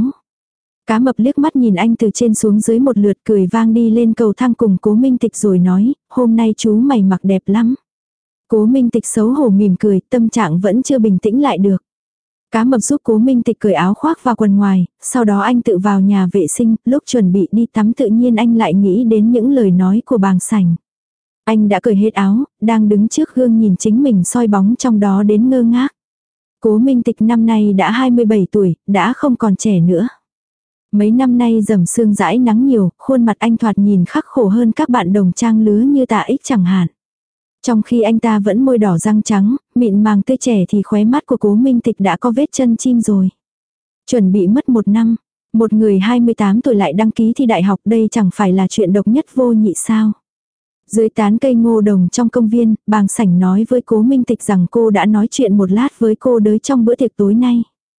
Cá mập liếc mắt nhìn anh từ trên xuống dưới một lượt, cười vang đi lên cầu thang cùng Cố Minh Tịch rồi nói, hôm nay chú mày mặc đẹp lắm. Cố Minh Tịch xấu hổ mỉm cười, tâm trạng vẫn chưa bình tĩnh lại được. Cá mập giúp Cố Minh Tịch cởi áo khoác và quần ngoài, sau đó anh tự vào nhà vệ sinh, lúc chuẩn bị đi tắm tự nhiên anh lại nghĩ đến những lời nói của Bàng Sảnh. Anh đã cởi hết áo, đang đứng trước gương nhìn chính mình soi bóng trong đó đến ngơ ngác. Cố Minh Tịch năm nay đã hai mươi bảy tuổi, đã không còn trẻ nữa. Mấy năm nay rằm sương rãi nắng nhiều, khuôn mặt anh thoạt nhìn khắc khổ hơn các bạn đồng trang lứa như Tạ Ích chẳng hạn. Trong khi anh ta vẫn môi đỏ răng trắng, mịn màng tươi trẻ thì khóe mắt của Cố Minh Tịch đã có vết chân chim rồi. Chuẩn bị mất một năm, một người hai mươi tám tuổi lại đăng ký thi đại học, đây chẳng phải là chuyện độc nhất vô nhị sao. Dưới tán cây ngô đồng trong công viên, Bàng Sảnh nói với Cố Minh Tịch rằng cô đã nói chuyện một lát với cô đới trong bữa tiệc tối nay.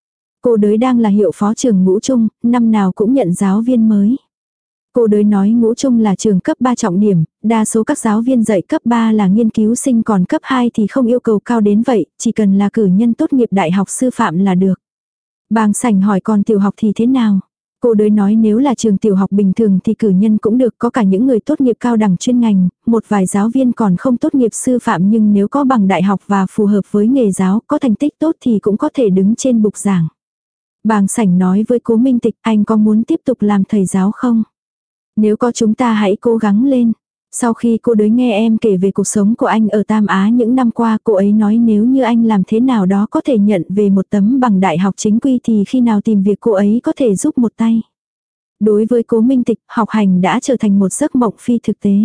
Cô đới đang là hiệu phó trường ngũ trung, năm nào cũng nhận giáo viên mới. Cô đới nói ngũ trung là trường cấp ba trọng điểm, đa số các giáo viên dạy cấp ba là nghiên cứu sinh, còn cấp hai thì không yêu cầu cao đến vậy, chỉ cần là cử nhân tốt nghiệp đại học sư phạm là được. Bàng Sảnh hỏi còn tiểu học thì thế nào? Cô đới nói nếu là trường tiểu học bình thường thì cử nhân cũng được, có cả những người tốt nghiệp cao đẳng chuyên ngành, một vài giáo viên còn không tốt nghiệp sư phạm, nhưng nếu có bằng đại học và phù hợp với nghề giáo, có thành tích tốt thì cũng có thể đứng trên bục giảng. Bàng Sảnh nói với Cố Minh Tịch, anh có muốn tiếp tục làm thầy giáo không? Nếu có chúng ta hãy cố gắng lên. Sau khi cô đới nghe em kể về cuộc sống của anh ở Tam Á những năm qua, cô ấy nói nếu như anh làm thế nào đó có thể nhận về một tấm bằng đại học chính quy thì khi nào tìm việc cô ấy có thể giúp một tay. Đối với Cố Minh Tịch, học hành đã trở thành một giấc mộng phi thực tế.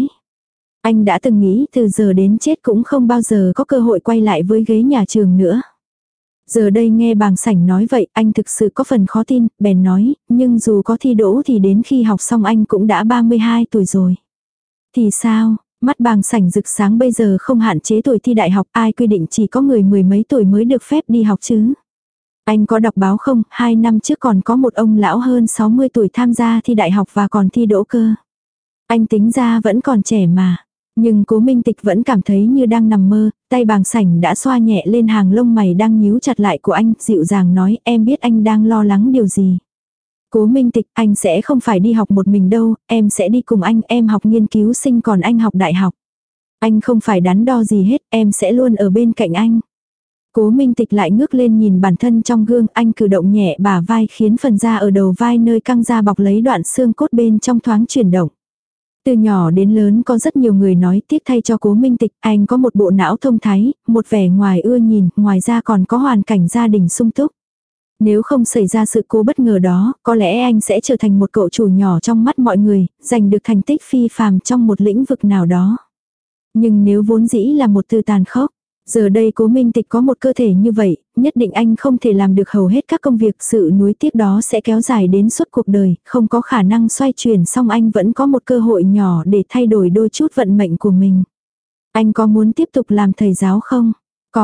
Anh đã từng nghĩ từ giờ đến chết cũng không bao giờ có cơ hội quay lại với ghế nhà trường nữa. Giờ đây nghe Bàng Sảnh nói vậy, anh thực sự có phần khó tin, bèn nói, nhưng dù có thi đỗ thì đến khi học xong anh cũng đã ba mươi hai tuổi rồi. Thì sao, mắt Bàng Sảnh rực sáng, bây giờ không hạn chế tuổi thi đại học, ai quy định chỉ có người mười mấy tuổi mới được phép đi học chứ? Anh có đọc báo không, hai năm trước còn có một ông lão hơn sáu mươi tuổi tham gia thi đại học và còn thi đỗ cơ. Anh tính ra vẫn còn trẻ mà. Nhưng Cố Minh Tịch vẫn cảm thấy như đang nằm mơ, tay Bàng Sảnh đã xoa nhẹ lên hàng lông mày đang nhíu chặt lại của anh, dịu dàng nói, em biết anh đang lo lắng điều gì. Cố Minh Tịch, anh sẽ không phải đi học một mình đâu, em sẽ đi cùng anh, em học nghiên cứu sinh còn anh học đại học. Anh không phải đắn đo gì hết, em sẽ luôn ở bên cạnh anh. Cố Minh Tịch lại ngước lên nhìn bản thân trong gương, anh cử động nhẹ bả vai khiến phần da ở đầu vai nơi căng da bọc lấy đoạn xương cốt bên trong thoáng chuyển động. Từ nhỏ đến lớn có rất nhiều người nói tiếc thay cho Cố Minh Tịch, anh có một bộ não thông thái, một vẻ ngoài ưa nhìn, ngoài ra còn có hoàn cảnh gia đình sung túc. Nếu không xảy ra sự cố bất ngờ đó, có lẽ anh sẽ trở thành một cậu chủ nhỏ trong mắt mọi người, giành được thành tích phi phàm trong một lĩnh vực nào đó. Nhưng nếu vốn dĩ là một từ tàn khốc, giờ đây Cố Minh Tịch có một cơ thể như vậy, nhất định anh không thể làm được hầu hết các công việc, sự nuối tiếc đó sẽ kéo dài đến suốt cuộc đời, không có khả năng xoay chuyển, song anh vẫn có một cơ hội nhỏ để thay đổi đôi chút vận mệnh của mình. Anh có muốn tiếp tục làm thầy giáo không? Có,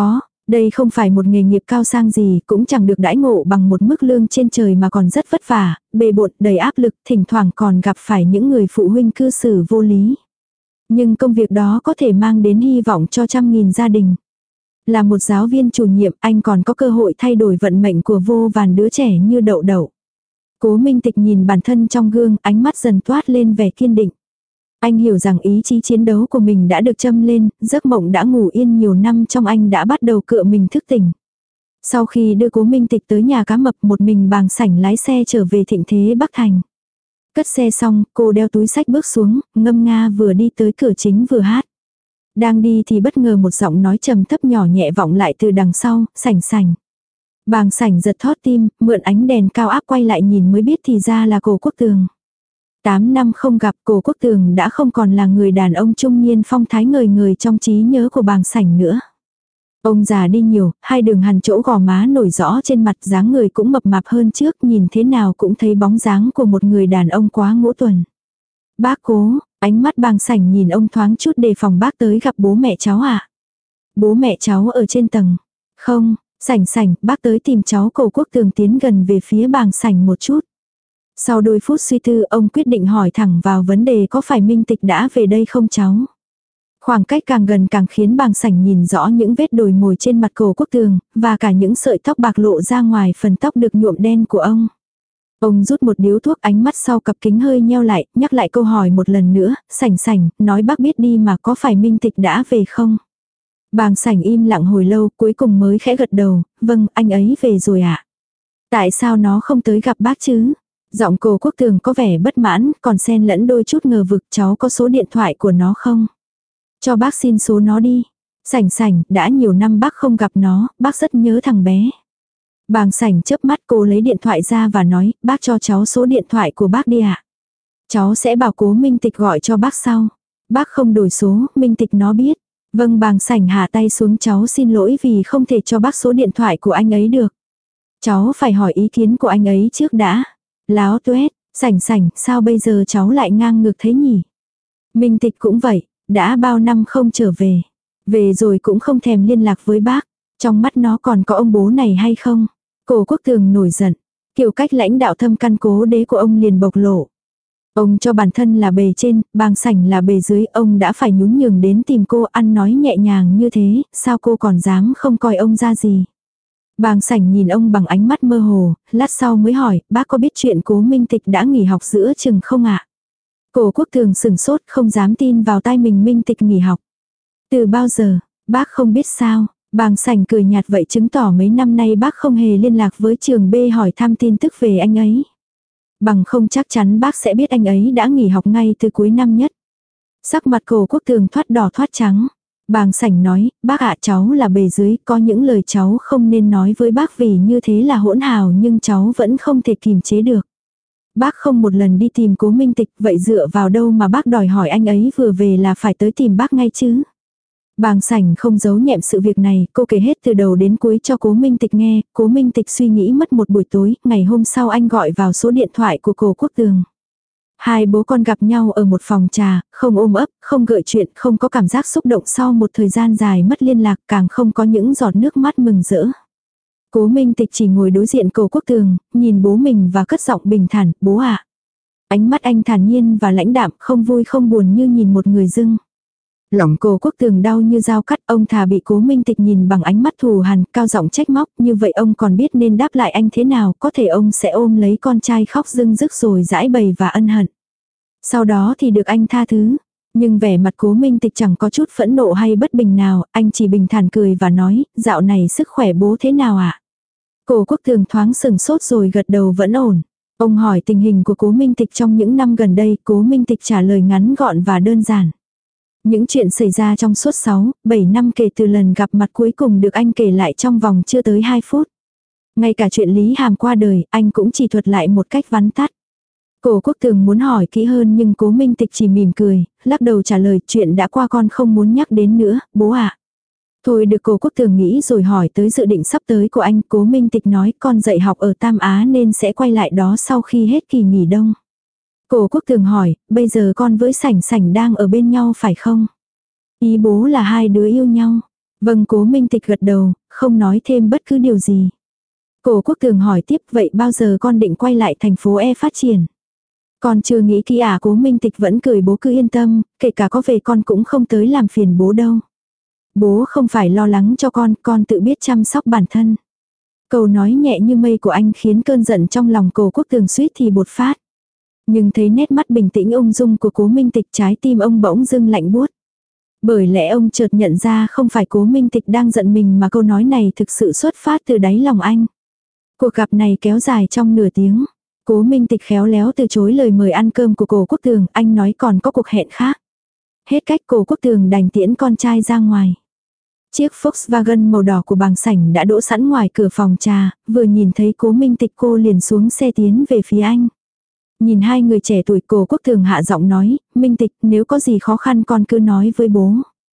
Đây không phải một nghề nghiệp cao sang gì, cũng chẳng được đãi ngộ bằng một mức lương trên trời mà còn rất vất vả, bề bộn, đầy áp lực, thỉnh thoảng còn gặp phải những người phụ huynh cư xử vô lý. Nhưng công việc đó có thể mang đến hy vọng cho trăm nghìn gia đình. Là một giáo viên chủ nhiệm, anh còn có cơ hội thay đổi vận mệnh của vô vàn đứa trẻ như Đậu Đậu. Cố Minh Tịch nhìn bản thân trong gương, ánh mắt dần toát lên vẻ kiên định. Anh hiểu rằng ý chí chiến đấu của mình đã được châm lên, giấc mộng đã ngủ yên nhiều năm trong anh đã bắt đầu cựa mình thức tỉnh. Sau khi đưa Cố Minh Tịch tới nhà cá mập, một mình Bàng Sảnh lái xe trở về Thịnh Thế Bắc Thành. Cất xe xong, cô đeo túi xách bước xuống, ngâm nga vừa đi tới cửa chính vừa hát. Đang đi thì bất ngờ một giọng nói trầm thấp nhỏ nhẹ vọng lại từ đằng sau, Sảnh Sảnh. Bàng Sảnh giật thót tim, mượn ánh đèn cao áp quay lại nhìn mới biết thì ra là Cổ Quốc Tường. Tám năm không gặp, Cổ Quốc Tường đã không còn là người đàn ông trung niên phong thái ngời ngời trong trí nhớ của Bàng Sảnh nữa. Ông già đi nhiều, hai đường hằn chỗ gò má nổi rõ trên mặt, dáng người cũng mập mạp hơn trước, nhìn thế nào cũng thấy bóng dáng của một người đàn ông quá ngũ tuần. Bác Cố, ánh mắt Bàng Sảnh nhìn ông thoáng chút đề phòng bác tới gặp bố mẹ cháu à. Bố mẹ cháu ở trên tầng. Không, Sảnh Sảnh, bác tới tìm cháu. Cổ Quốc Tường tiến gần về phía Bàng Sảnh một chút. Sau đôi phút suy tư, ông quyết định hỏi thẳng vào vấn đề có phải Minh Tịch đã về đây không cháu. Khoảng cách càng gần càng khiến Bàng Sảnh nhìn rõ những vết đồi mồi trên mặt Cổ Quốc Tường, và cả những sợi tóc bạc lộ ra ngoài phần tóc được nhuộm đen của ông. Ông rút một điếu thuốc, ánh mắt sau cặp kính hơi nheo lại, nhắc lại câu hỏi một lần nữa, Sảnh Sảnh, nói bác biết đi mà có phải Minh Tịch đã về không? Bàng Sảnh im lặng hồi lâu, cuối cùng mới khẽ gật đầu, vâng, anh ấy về rồi ạ. À? Tại sao nó không tới gặp bác chứ? Giọng Cổ Quốc Tường có vẻ bất mãn, còn xen lẫn đôi chút ngờ vực, cháu có số điện thoại của nó không? Cho bác xin số nó đi. Sảnh Sảnh, đã nhiều năm bác không gặp nó, bác rất nhớ thằng bé. Bàng Sảnh chớp mắt, cô lấy điện thoại ra và nói, bác cho cháu số điện thoại của bác đi ạ. À? Cháu sẽ bảo Cố Minh Tịch gọi cho bác sau. Bác không đổi số, Minh Tịch nó biết. Vâng. Bàng Sảnh hạ tay xuống, cháu xin lỗi vì không thể cho bác số điện thoại của anh ấy được. Cháu phải hỏi ý kiến của anh ấy trước đã. Láo tuét, Sảnh Sảnh, sao bây giờ cháu lại ngang ngược thế nhỉ? Minh Tịch cũng vậy, đã bao năm không trở về. Về rồi cũng không thèm liên lạc với bác. Trong mắt nó còn có ông bố này hay không? Cổ Quốc Tường nổi giận. Kiểu cách lãnh đạo thâm căn cố đế của ông liền bộc lộ. Ông cho bản thân là bề trên, Bàng Sảnh là bề dưới. Ông đã phải nhún nhường đến tìm cô, ăn nói nhẹ nhàng như thế. Sao cô còn dám không coi ông ra gì? Bàng Sảnh nhìn ông bằng ánh mắt mơ hồ, lát sau mới hỏi, bác có biết chuyện Cố Minh Tịch đã nghỉ học giữa chừng không ạ? À? Cổ Quốc Tường sừng sốt, không dám tin vào tai mình. Minh Tịch nghỉ học. Từ bao giờ? Bác không biết sao? Bàng Sảnh cười nhạt, vậy chứng tỏ mấy năm nay bác không hề liên lạc với trường B hỏi thăm tin tức về anh ấy. Bằng không chắc chắn bác sẽ biết anh ấy đã nghỉ học ngay từ cuối năm nhất. Sắc mặt Cổ Quốc Tường thoát đỏ thoát trắng. Bàng Sảnh nói, bác ạ, cháu là bề dưới, có những lời cháu không nên nói với bác vì như thế là hỗn hào, nhưng cháu vẫn không thể kìm chế được. Bác không một lần đi tìm Cố Minh Tịch, vậy dựa vào đâu mà bác đòi hỏi anh ấy vừa về là phải tới tìm bác ngay chứ? Bàng Sảnh không giấu nhẹm sự việc này, cô kể hết từ đầu đến cuối cho Cố Minh Tịch nghe. Cố Minh Tịch suy nghĩ mất một buổi tối, ngày hôm sau anh gọi vào số điện thoại của Cổ Quốc Tường. Hai bố con gặp nhau ở một phòng trà, không ôm ấp, không gợi chuyện, không có cảm giác xúc động sau một thời gian dài mất liên lạc, càng không có những giọt nước mắt mừng rỡ. Cố Minh Tịch chỉ ngồi đối diện Cổ Quốc Tường, nhìn bố mình và cất giọng bình thản, bố ạ. À. Ánh mắt anh thản nhiên và lãnh đạm, không vui không buồn như nhìn một người dưng. Lòng Cổ Quốc Tường đau như dao cắt, ông thà bị Cố Minh Tịch nhìn bằng ánh mắt thù hằn, cao giọng trách móc, như vậy ông còn biết nên đáp lại anh thế nào, có thể ông sẽ ôm lấy con trai khóc rưng rức rồi giãi bày và ân hận. Sau đó thì được anh tha thứ. Nhưng vẻ mặt Cố Minh Tịch chẳng có chút phẫn nộ hay bất bình nào, anh chỉ bình thản cười và nói, dạo này sức khỏe bố thế nào ạ? À? Cổ Quốc Tường thoáng sừng sốt rồi gật đầu vẫn ổn. Ông hỏi tình hình của Cố Minh Tịch trong những năm gần đây, Cố Minh Tịch trả lời ngắn gọn và đơn giản. Những chuyện xảy ra trong suốt sáu, bảy năm kể từ lần gặp mặt cuối cùng được anh kể lại trong vòng chưa tới hai phút. Ngay cả chuyện Lý Hàm qua đời, anh cũng chỉ thuật lại một cách vắn tắt. Cổ Quốc Tường muốn hỏi kỹ hơn nhưng Cố Minh Tịch chỉ mỉm cười, lắc đầu trả lời chuyện đã qua con không muốn nhắc đến nữa, bố ạ. À. Thôi được. Cổ Quốc Tường nghĩ rồi hỏi tới dự định sắp tới của anh. Cố Minh Tịch nói con dạy học ở Tam Á nên sẽ quay lại đó sau khi hết kỳ nghỉ đông. Cổ Quốc Tường hỏi, bây giờ con với Sảnh Sảnh đang ở bên nhau phải không? Ý bố là hai đứa yêu nhau. Vâng, Cố Minh Tịch gật đầu, không nói thêm bất cứ điều gì. Cổ Quốc Tường hỏi tiếp, vậy bao giờ con định quay lại thành phố E phát triển? Con chưa nghĩ kỹ à? Cố Minh Tịch vẫn cười, bố cứ yên tâm, kể cả có về con cũng không tới làm phiền bố đâu. Bố không phải lo lắng cho con, con tự biết chăm sóc bản thân. Câu nói nhẹ như mây của anh khiến cơn giận trong lòng Cổ Quốc Tường suýt thì bột phát. Nhưng thấy nét mắt bình tĩnh ung dung của Cố Minh Tịch, trái tim ông bỗng dưng lạnh buốt. Bởi lẽ ông chợt nhận ra không phải Cố Minh Tịch đang giận mình mà câu nói này thực sự xuất phát từ đáy lòng anh. Cuộc gặp này kéo dài trong nửa tiếng. Cố Minh Tịch khéo léo từ chối lời mời ăn cơm của Cổ Quốc Tường, anh nói còn có cuộc hẹn khác. Hết cách, Cổ Quốc Tường đành tiễn con trai ra ngoài. Chiếc Volkswagen màu đỏ của Bàng Sảnh đã đỗ sẵn ngoài cửa phòng trà, vừa nhìn thấy Cố Minh Tịch cô liền xuống xe tiến về phía anh. Nhìn hai người trẻ tuổi, Cổ Quốc Tường hạ giọng nói, Minh Tịch, nếu có gì khó khăn con cứ nói với bố.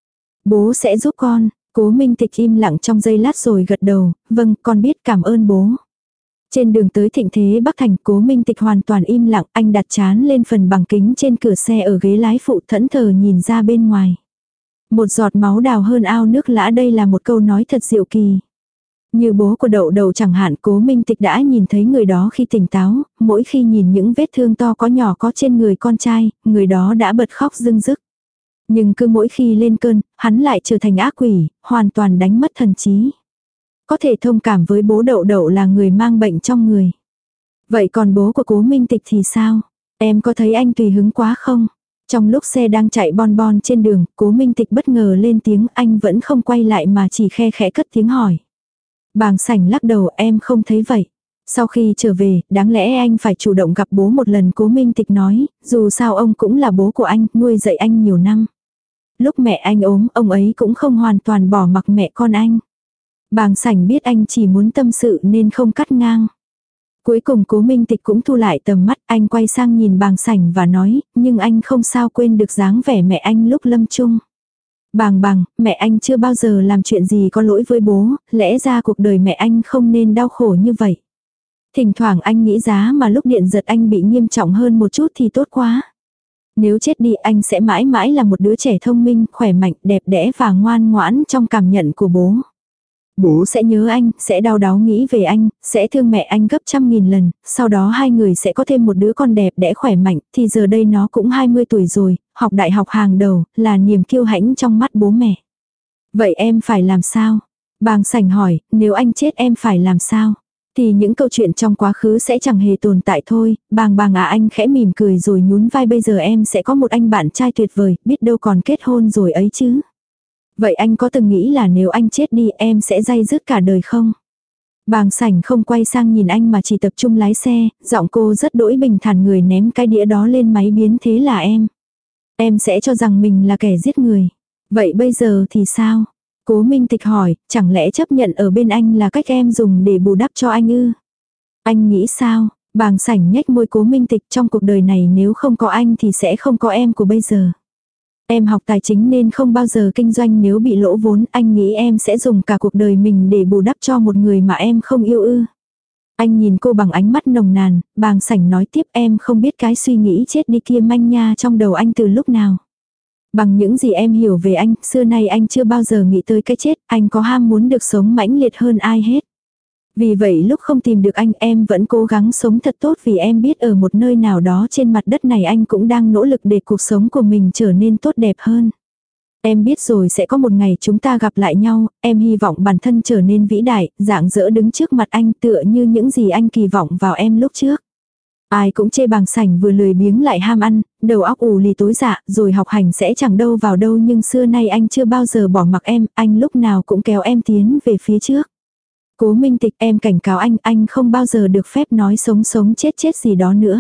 Bố sẽ giúp con. Cố Minh Tịch im lặng trong giây lát rồi gật đầu, vâng, con biết, cảm ơn bố. Trên đường tới Thịnh Thế Bắc Thành, Cố Minh Tịch hoàn toàn im lặng, anh đặt trán lên phần bằng kính trên cửa xe ở ghế lái phụ, thẫn thờ nhìn ra bên ngoài. Một giọt máu đào hơn ao nước lã, đây là một câu nói thật diệu kỳ. Như bố của Đậu Đậu chẳng hạn, Cố Minh Tịch đã nhìn thấy người đó khi tỉnh táo, mỗi khi nhìn những vết thương to có nhỏ có trên người con trai, người đó đã bật khóc rưng rức. Nhưng cứ mỗi khi lên cơn, hắn lại trở thành ác quỷ, hoàn toàn đánh mất thần trí. Có thể thông cảm với bố Đậu Đậu là người mang bệnh trong người. Vậy còn bố của Cố Minh Tịch thì sao? Em có thấy anh tùy hứng quá không? Trong lúc xe đang chạy bon bon trên đường, Cố Minh Tịch bất ngờ lên tiếng, anh vẫn không quay lại mà chỉ khe khẽ cất tiếng hỏi. Bàng Sảnh lắc đầu, em không thấy vậy. Sau khi trở về, đáng lẽ anh phải chủ động gặp bố một lần, Cố Minh Tịch nói, dù sao ông cũng là bố của anh, nuôi dạy anh nhiều năm. Lúc mẹ anh ốm, ông ấy cũng không hoàn toàn bỏ mặc mẹ con anh. Bàng Sảnh biết anh chỉ muốn tâm sự nên không cắt ngang. Cuối cùng Cố Minh Tịch cũng thu lại tầm mắt, anh quay sang nhìn Bàng Sảnh và nói, nhưng anh không sao quên được dáng vẻ mẹ anh lúc lâm chung. Bàng bàng, mẹ anh chưa bao giờ làm chuyện gì có lỗi với bố, lẽ ra cuộc đời mẹ anh không nên đau khổ như vậy. Thỉnh thoảng anh nghĩ giá mà lúc điện giật anh bị nghiêm trọng hơn một chút thì tốt quá. Nếu chết đi anh sẽ mãi mãi là một đứa trẻ thông minh, khỏe mạnh, đẹp đẽ và ngoan ngoãn trong cảm nhận của bố. Bố sẽ nhớ anh, sẽ đau đáu nghĩ về anh, sẽ thương mẹ anh gấp trăm nghìn lần, sau đó hai người sẽ có thêm một đứa con đẹp đẽ khỏe mạnh, thì giờ đây nó cũng hai mươi tuổi rồi, học đại học hàng đầu, là niềm kiêu hãnh trong mắt bố mẹ. Vậy em phải làm sao? Bàng Sảnh hỏi, nếu anh chết em phải làm sao? Thì những câu chuyện trong quá khứ sẽ chẳng hề tồn tại thôi. Bàng bàng à, anh khẽ mỉm cười rồi nhún vai, bây giờ em sẽ có một anh bạn trai tuyệt vời, biết đâu còn kết hôn rồi ấy chứ. Vậy anh có từng nghĩ là nếu anh chết đi em sẽ day dứt cả đời không? Bàng Sảnh không quay sang nhìn anh mà chỉ tập trung lái xe, giọng cô rất đỗi bình thản, người ném cái đĩa đó lên máy biến thế là em. Em sẽ cho rằng mình là kẻ giết người. Vậy bây giờ thì sao? Cố Minh Tịch hỏi, chẳng lẽ chấp nhận ở bên anh là cách em dùng để bù đắp cho anh ư? Anh nghĩ sao? Bàng Sảnh nhếch môi. Cố Minh Tịch, trong cuộc đời này nếu không có anh thì sẽ không có em của bây giờ. Em học tài chính nên không bao giờ kinh doanh, nếu bị lỗ vốn anh nghĩ em sẽ dùng cả cuộc đời mình để bù đắp cho một người mà em không yêu ư? Anh nhìn cô bằng ánh mắt nồng nàn, Bàng Sảnh nói tiếp, em không biết cái suy nghĩ chết đi kia manh nha trong đầu anh từ lúc nào. Bằng những gì em hiểu về anh, xưa nay anh chưa bao giờ nghĩ tới cái chết, anh có ham muốn được sống mãnh liệt hơn ai hết. Vì vậy lúc không tìm được anh, em vẫn cố gắng sống thật tốt, vì em biết ở một nơi nào đó trên mặt đất này anh cũng đang nỗ lực để cuộc sống của mình trở nên tốt đẹp hơn. Em biết rồi sẽ có một ngày chúng ta gặp lại nhau, em hy vọng bản thân trở nên vĩ đại, rạng rỡ đứng trước mặt anh tựa như những gì anh kỳ vọng vào em lúc trước. Ai cũng chê Bàng Sảnh vừa lười biếng lại ham ăn, đầu óc ù lì tối dạ, rồi học hành sẽ chẳng đâu vào đâu, nhưng xưa nay anh chưa bao giờ bỏ mặc em, anh lúc nào cũng kéo em tiến về phía trước. Cố Minh Tịch, em cảnh cáo anh, anh không bao giờ được phép nói sống sống chết chết gì đó nữa.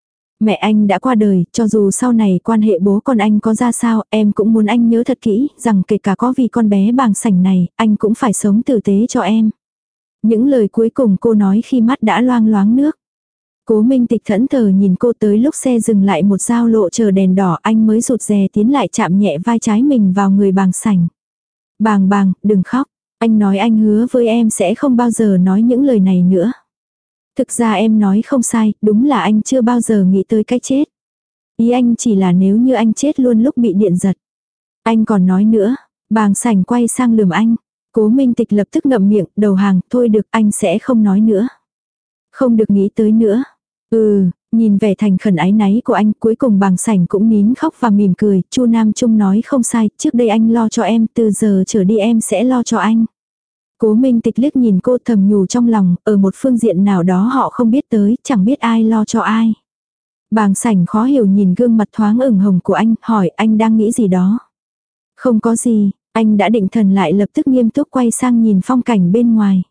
Mẹ anh đã qua đời, cho dù sau này quan hệ bố con anh có ra sao, em cũng muốn anh nhớ thật kỹ, rằng kể cả có vì con bé Bàng Sảnh này, anh cũng phải sống tử tế cho em. Những lời cuối cùng cô nói khi mắt đã loang loáng nước. Cố Minh Tịch thẫn thờ nhìn cô, tới lúc xe dừng lại một giao lộ chờ đèn đỏ anh mới rụt rè tiến lại chạm nhẹ vai trái mình vào người Bàng Sảnh. Bàng bàng, đừng khóc. Anh nói anh hứa với em sẽ không bao giờ nói những lời này nữa. Thực ra em nói không sai, đúng là anh chưa bao giờ nghĩ tới cái chết. Ý anh chỉ là nếu như anh chết luôn lúc bị điện giật. Anh còn nói nữa, Bàng Sảnh quay sang lườm anh. Cố Minh Tịch lập tức ngậm miệng, đầu hàng, thôi được anh sẽ không nói nữa. Không được nghĩ tới nữa. Ừ, nhìn vẻ thành khẩn áy náy của anh, cuối cùng Bàng Sảnh cũng nín khóc và mỉm cười, Chu Nam Trung nói không sai, trước đây anh lo cho em, từ giờ trở đi em sẽ lo cho anh. Cố Minh Tịch liếc nhìn cô thầm nhủ trong lòng, ở một phương diện nào đó họ không biết tới, chẳng biết ai lo cho ai. Bàng Sảnh khó hiểu nhìn gương mặt thoáng ửng hồng của anh, hỏi anh đang nghĩ gì đó. Không có gì, anh đã định thần lại lập tức nghiêm túc quay sang nhìn phong cảnh bên ngoài.